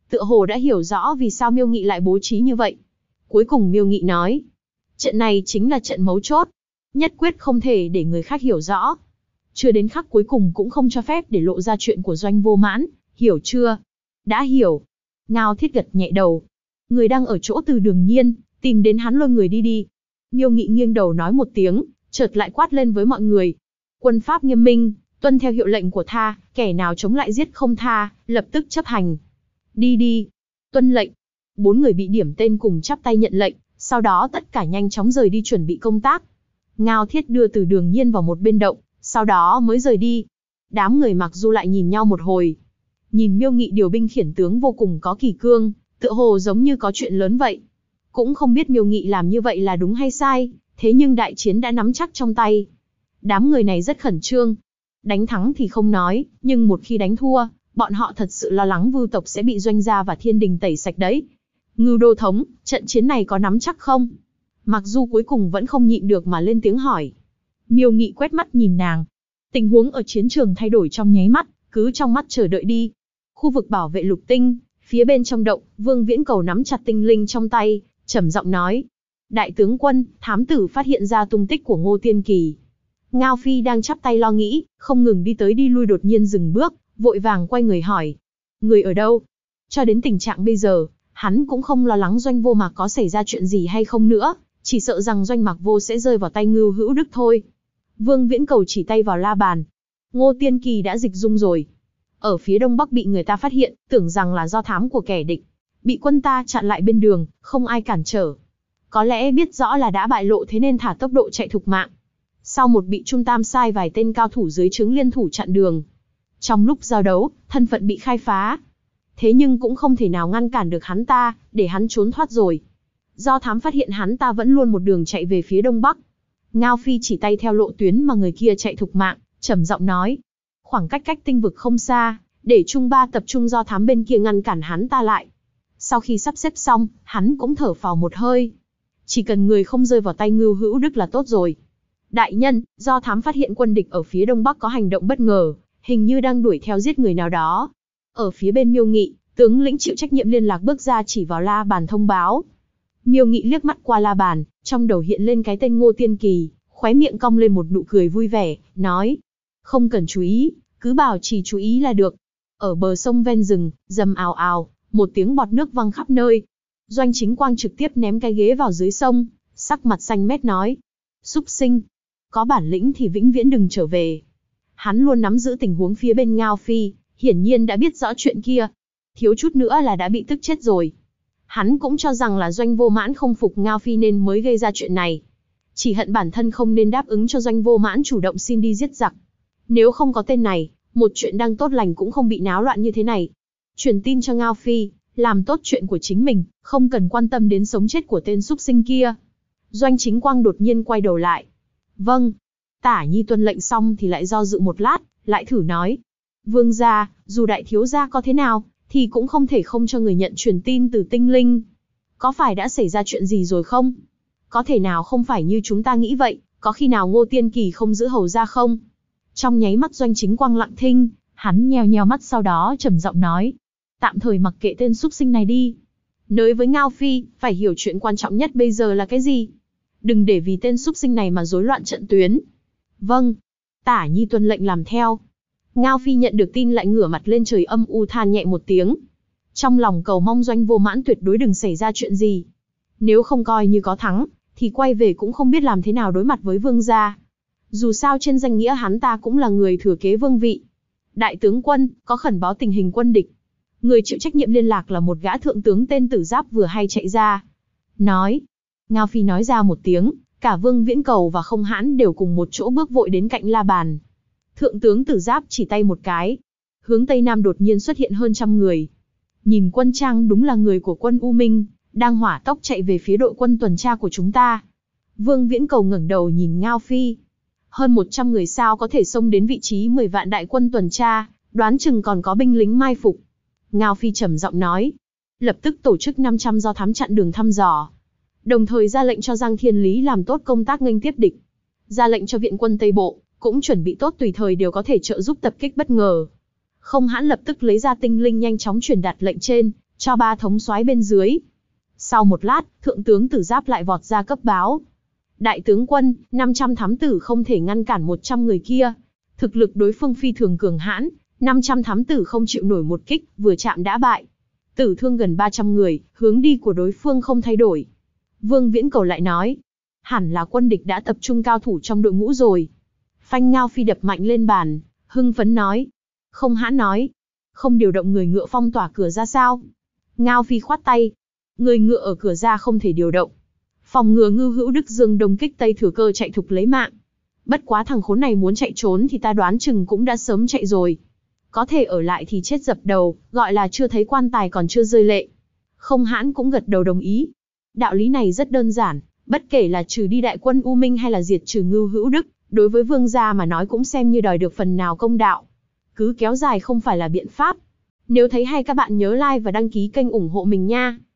tựa hồ đã hiểu rõ vì sao Miêu Nghị lại bố trí như vậy. Cuối cùng Miêu Nghị nói, trận này chính là trận mấu chốt, nhất quyết không thể để người khác hiểu rõ. Chưa đến khắc cuối cùng cũng không cho phép để lộ ra chuyện của Doanh Vô Mãn, hiểu chưa? Đã hiểu. Ngao Thiết gật nhẹ đầu. Người đang ở chỗ Từ Đường Nhiên, tìm đến hắn lôi người đi đi. Miêu Nghị nghiêng đầu nói một tiếng, chợt lại quát lên với mọi người. Quân pháp nghiêm minh, tuân theo hiệu lệnh của ta, kẻ nào chống lại giết không tha, lập tức chấp hành. Đi đi. Tuân lệnh. 4 người bị điểm tên cùng chắp tay nhận lệnh, sau đó tất cả nhanh chóng rời đi chuẩn bị công tác. Ngao Thiết đưa Từ Đường Nhiên vào một bên động, sau đó mới rời đi. Đám người Mặc Du lại nhìn nhau một hồi. Nhìn Miêu Nghị điều binh khiển tướng vô cùng có kỳ cương, tựa hồ giống như có chuyện lớn vậy. Cũng không biết Miêu Nghị làm như vậy là đúng hay sai, thế nhưng đại chiến đã nắm chắc trong tay. Đám người này rất khẩn trương. Đánh thắng thì không nói, nhưng một khi đánh thua, bọn họ thật sự lo lắng Vưu tộc sẽ bị Doanh gia và Thiên Đình tẩy sạch đấy. Ngưu Đô Thống, trận chiến này có nắm chắc không? Mặc dù cuối cùng vẫn không nhịn được mà lên tiếng hỏi. Miêu Nghị quét mắt nhìn nàng. Tình huống ở chiến trường thay đổi trong nháy mắt, cứ trong mắt chờ đợi đi. Khu vực bảo vệ lục tinh, phía bên trong động, Vương Viễn Cầu nắm chặt tinh linh trong tay, trầm giọng nói. Đại tướng quân, thám tử phát hiện ra tung tích của Ngô Tiên Kỳ. Ngao Phi đang chắp tay lo nghĩ, không ngừng đi tới đi lui đột nhiên dừng bước, vội vàng quay người hỏi. Người ở đâu? Cho đến tình trạng bây giờ, hắn cũng không lo lắng Doanh Vô Mạc có xảy ra chuyện gì hay không nữa, chỉ sợ rằng Doanh Mạc Vô sẽ rơi vào tay Ngưu Hữu Đức thôi. Vương Viễn Cầu chỉ tay vào la bàn. Ngô Tiên Kỳ đã dịch dung rồi. Ở phía đông bắc bị người ta phát hiện, tưởng rằng là do thám của kẻ địch. Bị quân ta chặn lại bên đường, không ai cản trở. Có lẽ biết rõ là đã bại lộ thế nên thả tốc độ chạy thục mạng. Sau một bị Trung Tam sai vài tên cao thủ dưới trướng liên thủ chặn đường. Trong lúc giao đấu, thân phận bị khai phá. Thế nhưng cũng không thể nào ngăn cản được hắn ta, để hắn trốn thoát rồi. Do thám phát hiện hắn ta vẫn luôn một đường chạy về phía đông bắc. Ngao Phi chỉ tay theo lộ tuyến mà người kia chạy thục mạng, trầm giọng nói. Khoảng cách tinh vực không xa, để Trung Ba tập trung do thám bên kia ngăn cản hắn ta lại. Sau khi sắp xếp xong, hắn cũng thở phào một hơi. Chỉ cần người không rơi vào tay Ngưu Hữu Đức là tốt rồi. Đại nhân, do thám phát hiện quân địch ở phía đông bắc có hành động bất ngờ, hình như đang đuổi theo giết người nào đó. Ở phía bên Miêu Nghị, tướng lĩnh chịu trách nhiệm liên lạc bước ra chỉ vào la bàn thông báo. Miêu Nghị liếc mắt qua la bàn, trong đầu hiện lên cái tên Ngô Tiên Kỳ, khóe miệng cong lên một nụ cười vui vẻ, nói. Không cần chú ý, cứ bảo chỉ chú ý là được. Ở bờ sông ven rừng, rầm ào ào, một tiếng bọt nước văng khắp nơi. Doanh Chính Quang trực tiếp ném cái ghế vào dưới sông, sắc mặt xanh mét nói. Súc sinh, có bản lĩnh thì vĩnh viễn đừng trở về. Hắn luôn nắm giữ tình huống phía bên Ngao Phi, hiển nhiên đã biết rõ chuyện kia. Thiếu chút nữa là đã bị tức chết rồi. Hắn cũng cho rằng là Doanh Vô Mãn không phục Ngao Phi nên mới gây ra chuyện này. Chỉ hận bản thân không nên đáp ứng cho Doanh Vô Mãn chủ động xin đi giết giặc. Nếu không có tên này, một chuyện đang tốt lành cũng không bị náo loạn như thế này. Truyền tin cho Ngao Phi, làm tốt chuyện của chính mình, không cần quan tâm đến sống chết của tên súc sinh kia. Doanh Chính Quang đột nhiên quay đầu lại. Vâng. Tả Nhi tuân lệnh xong thì lại do dự một lát, lại thử nói. Vương gia, dù đại thiếu gia có thế nào, thì cũng không thể không cho người nhận truyền tin từ tinh linh. Có phải đã xảy ra chuyện gì rồi không? Có thể nào không phải như chúng ta nghĩ vậy, có khi nào Ngô Tiên Kỳ không giữ hầu ra không? Trong nháy mắt Doanh Chính Quang lặng thinh, hắn nheo nheo mắt sau đó trầm giọng nói. Tạm thời mặc kệ tên súc sinh này đi. Nói với Ngao Phi, phải hiểu chuyện quan trọng nhất bây giờ là cái gì? Đừng để vì tên súc sinh này mà rối loạn trận tuyến. Vâng. Tả Nhi tuân lệnh làm theo. Ngao Phi nhận được tin lại ngửa mặt lên trời âm u than nhẹ một tiếng. Trong lòng cầu mong Doanh Vô Mãn tuyệt đối đừng xảy ra chuyện gì. Nếu không coi như có thắng, thì quay về cũng không biết làm thế nào đối mặt với vương gia. Dù sao trên danh nghĩa hắn ta cũng là người thừa kế vương vị. Đại tướng quân, có khẩn báo tình hình quân địch. Người chịu trách nhiệm liên lạc là một gã thượng tướng tên Tử Giáp vừa hay chạy ra. Nói. Ngao Phi nói ra một tiếng, cả Vương Viễn Cầu và Không Hãn đều cùng một chỗ bước vội đến cạnh la bàn. Thượng tướng Tử Giáp chỉ tay một cái. Hướng Tây Nam đột nhiên xuất hiện hơn 100 người. Nhìn quân trang đúng là người của quân U Minh, đang hỏa tốc chạy về phía đội quân tuần tra của chúng ta. Vương Viễn Cầu ngẩng đầu nhìn Ngao Phi. Hơn 100 người sao có thể xông đến vị trí 10 vạn đại quân tuần tra, đoán chừng còn có binh lính mai phục. Ngao Phi trầm giọng nói. Lập tức tổ chức 500 do thám chặn đường thăm dò. Đồng thời ra lệnh cho Giang Thiên Lý làm tốt công tác nghênh tiếp địch. Ra lệnh cho viện quân Tây Bộ, cũng chuẩn bị tốt tùy thời đều có thể trợ giúp tập kích bất ngờ. Không Hãn lập tức lấy ra tinh linh nhanh chóng truyền đạt lệnh trên, cho 3 thống soái bên dưới. Sau một lát, thượng tướng Tử Giáp lại vọt ra cấp báo. Đại tướng quân, 500 thám tử không thể ngăn cản 100 người kia. Thực lực đối phương phi thường cường hãn, 500 thám tử không chịu nổi một kích, vừa chạm đã bại. Tử thương gần 300 người, hướng đi của đối phương không thay đổi. Vương Viễn Cầu lại nói, hẳn là quân địch đã tập trung cao thủ trong đội ngũ rồi. Phanh Ngao Phi đập mạnh lên bàn, hưng phấn nói. Không Hãn nói, không điều động người ngựa phong tỏa cửa ra sao? Ngao Phi khoát tay, người ngựa ở cửa ra không thể điều động. Phòng ngừa Ngưu Hữu Đức Dương Đông kích Tây thừa cơ chạy thục lấy mạng. Bất quá thằng khốn này muốn chạy trốn thì ta đoán chừng cũng đã sớm chạy rồi. Có thể ở lại thì chết dập đầu, gọi là chưa thấy quan tài còn chưa rơi lệ. Không Hãn cũng gật đầu đồng ý. Đạo lý này rất đơn giản, bất kể là trừ đi đại quân U Minh hay là diệt trừ Ngưu Hữu Đức, đối với vương gia mà nói cũng xem như đòi được phần nào công đạo. Cứ kéo dài không phải là biện pháp. Nếu thấy hay các bạn nhớ like và đăng ký kênh ủng hộ mình nha.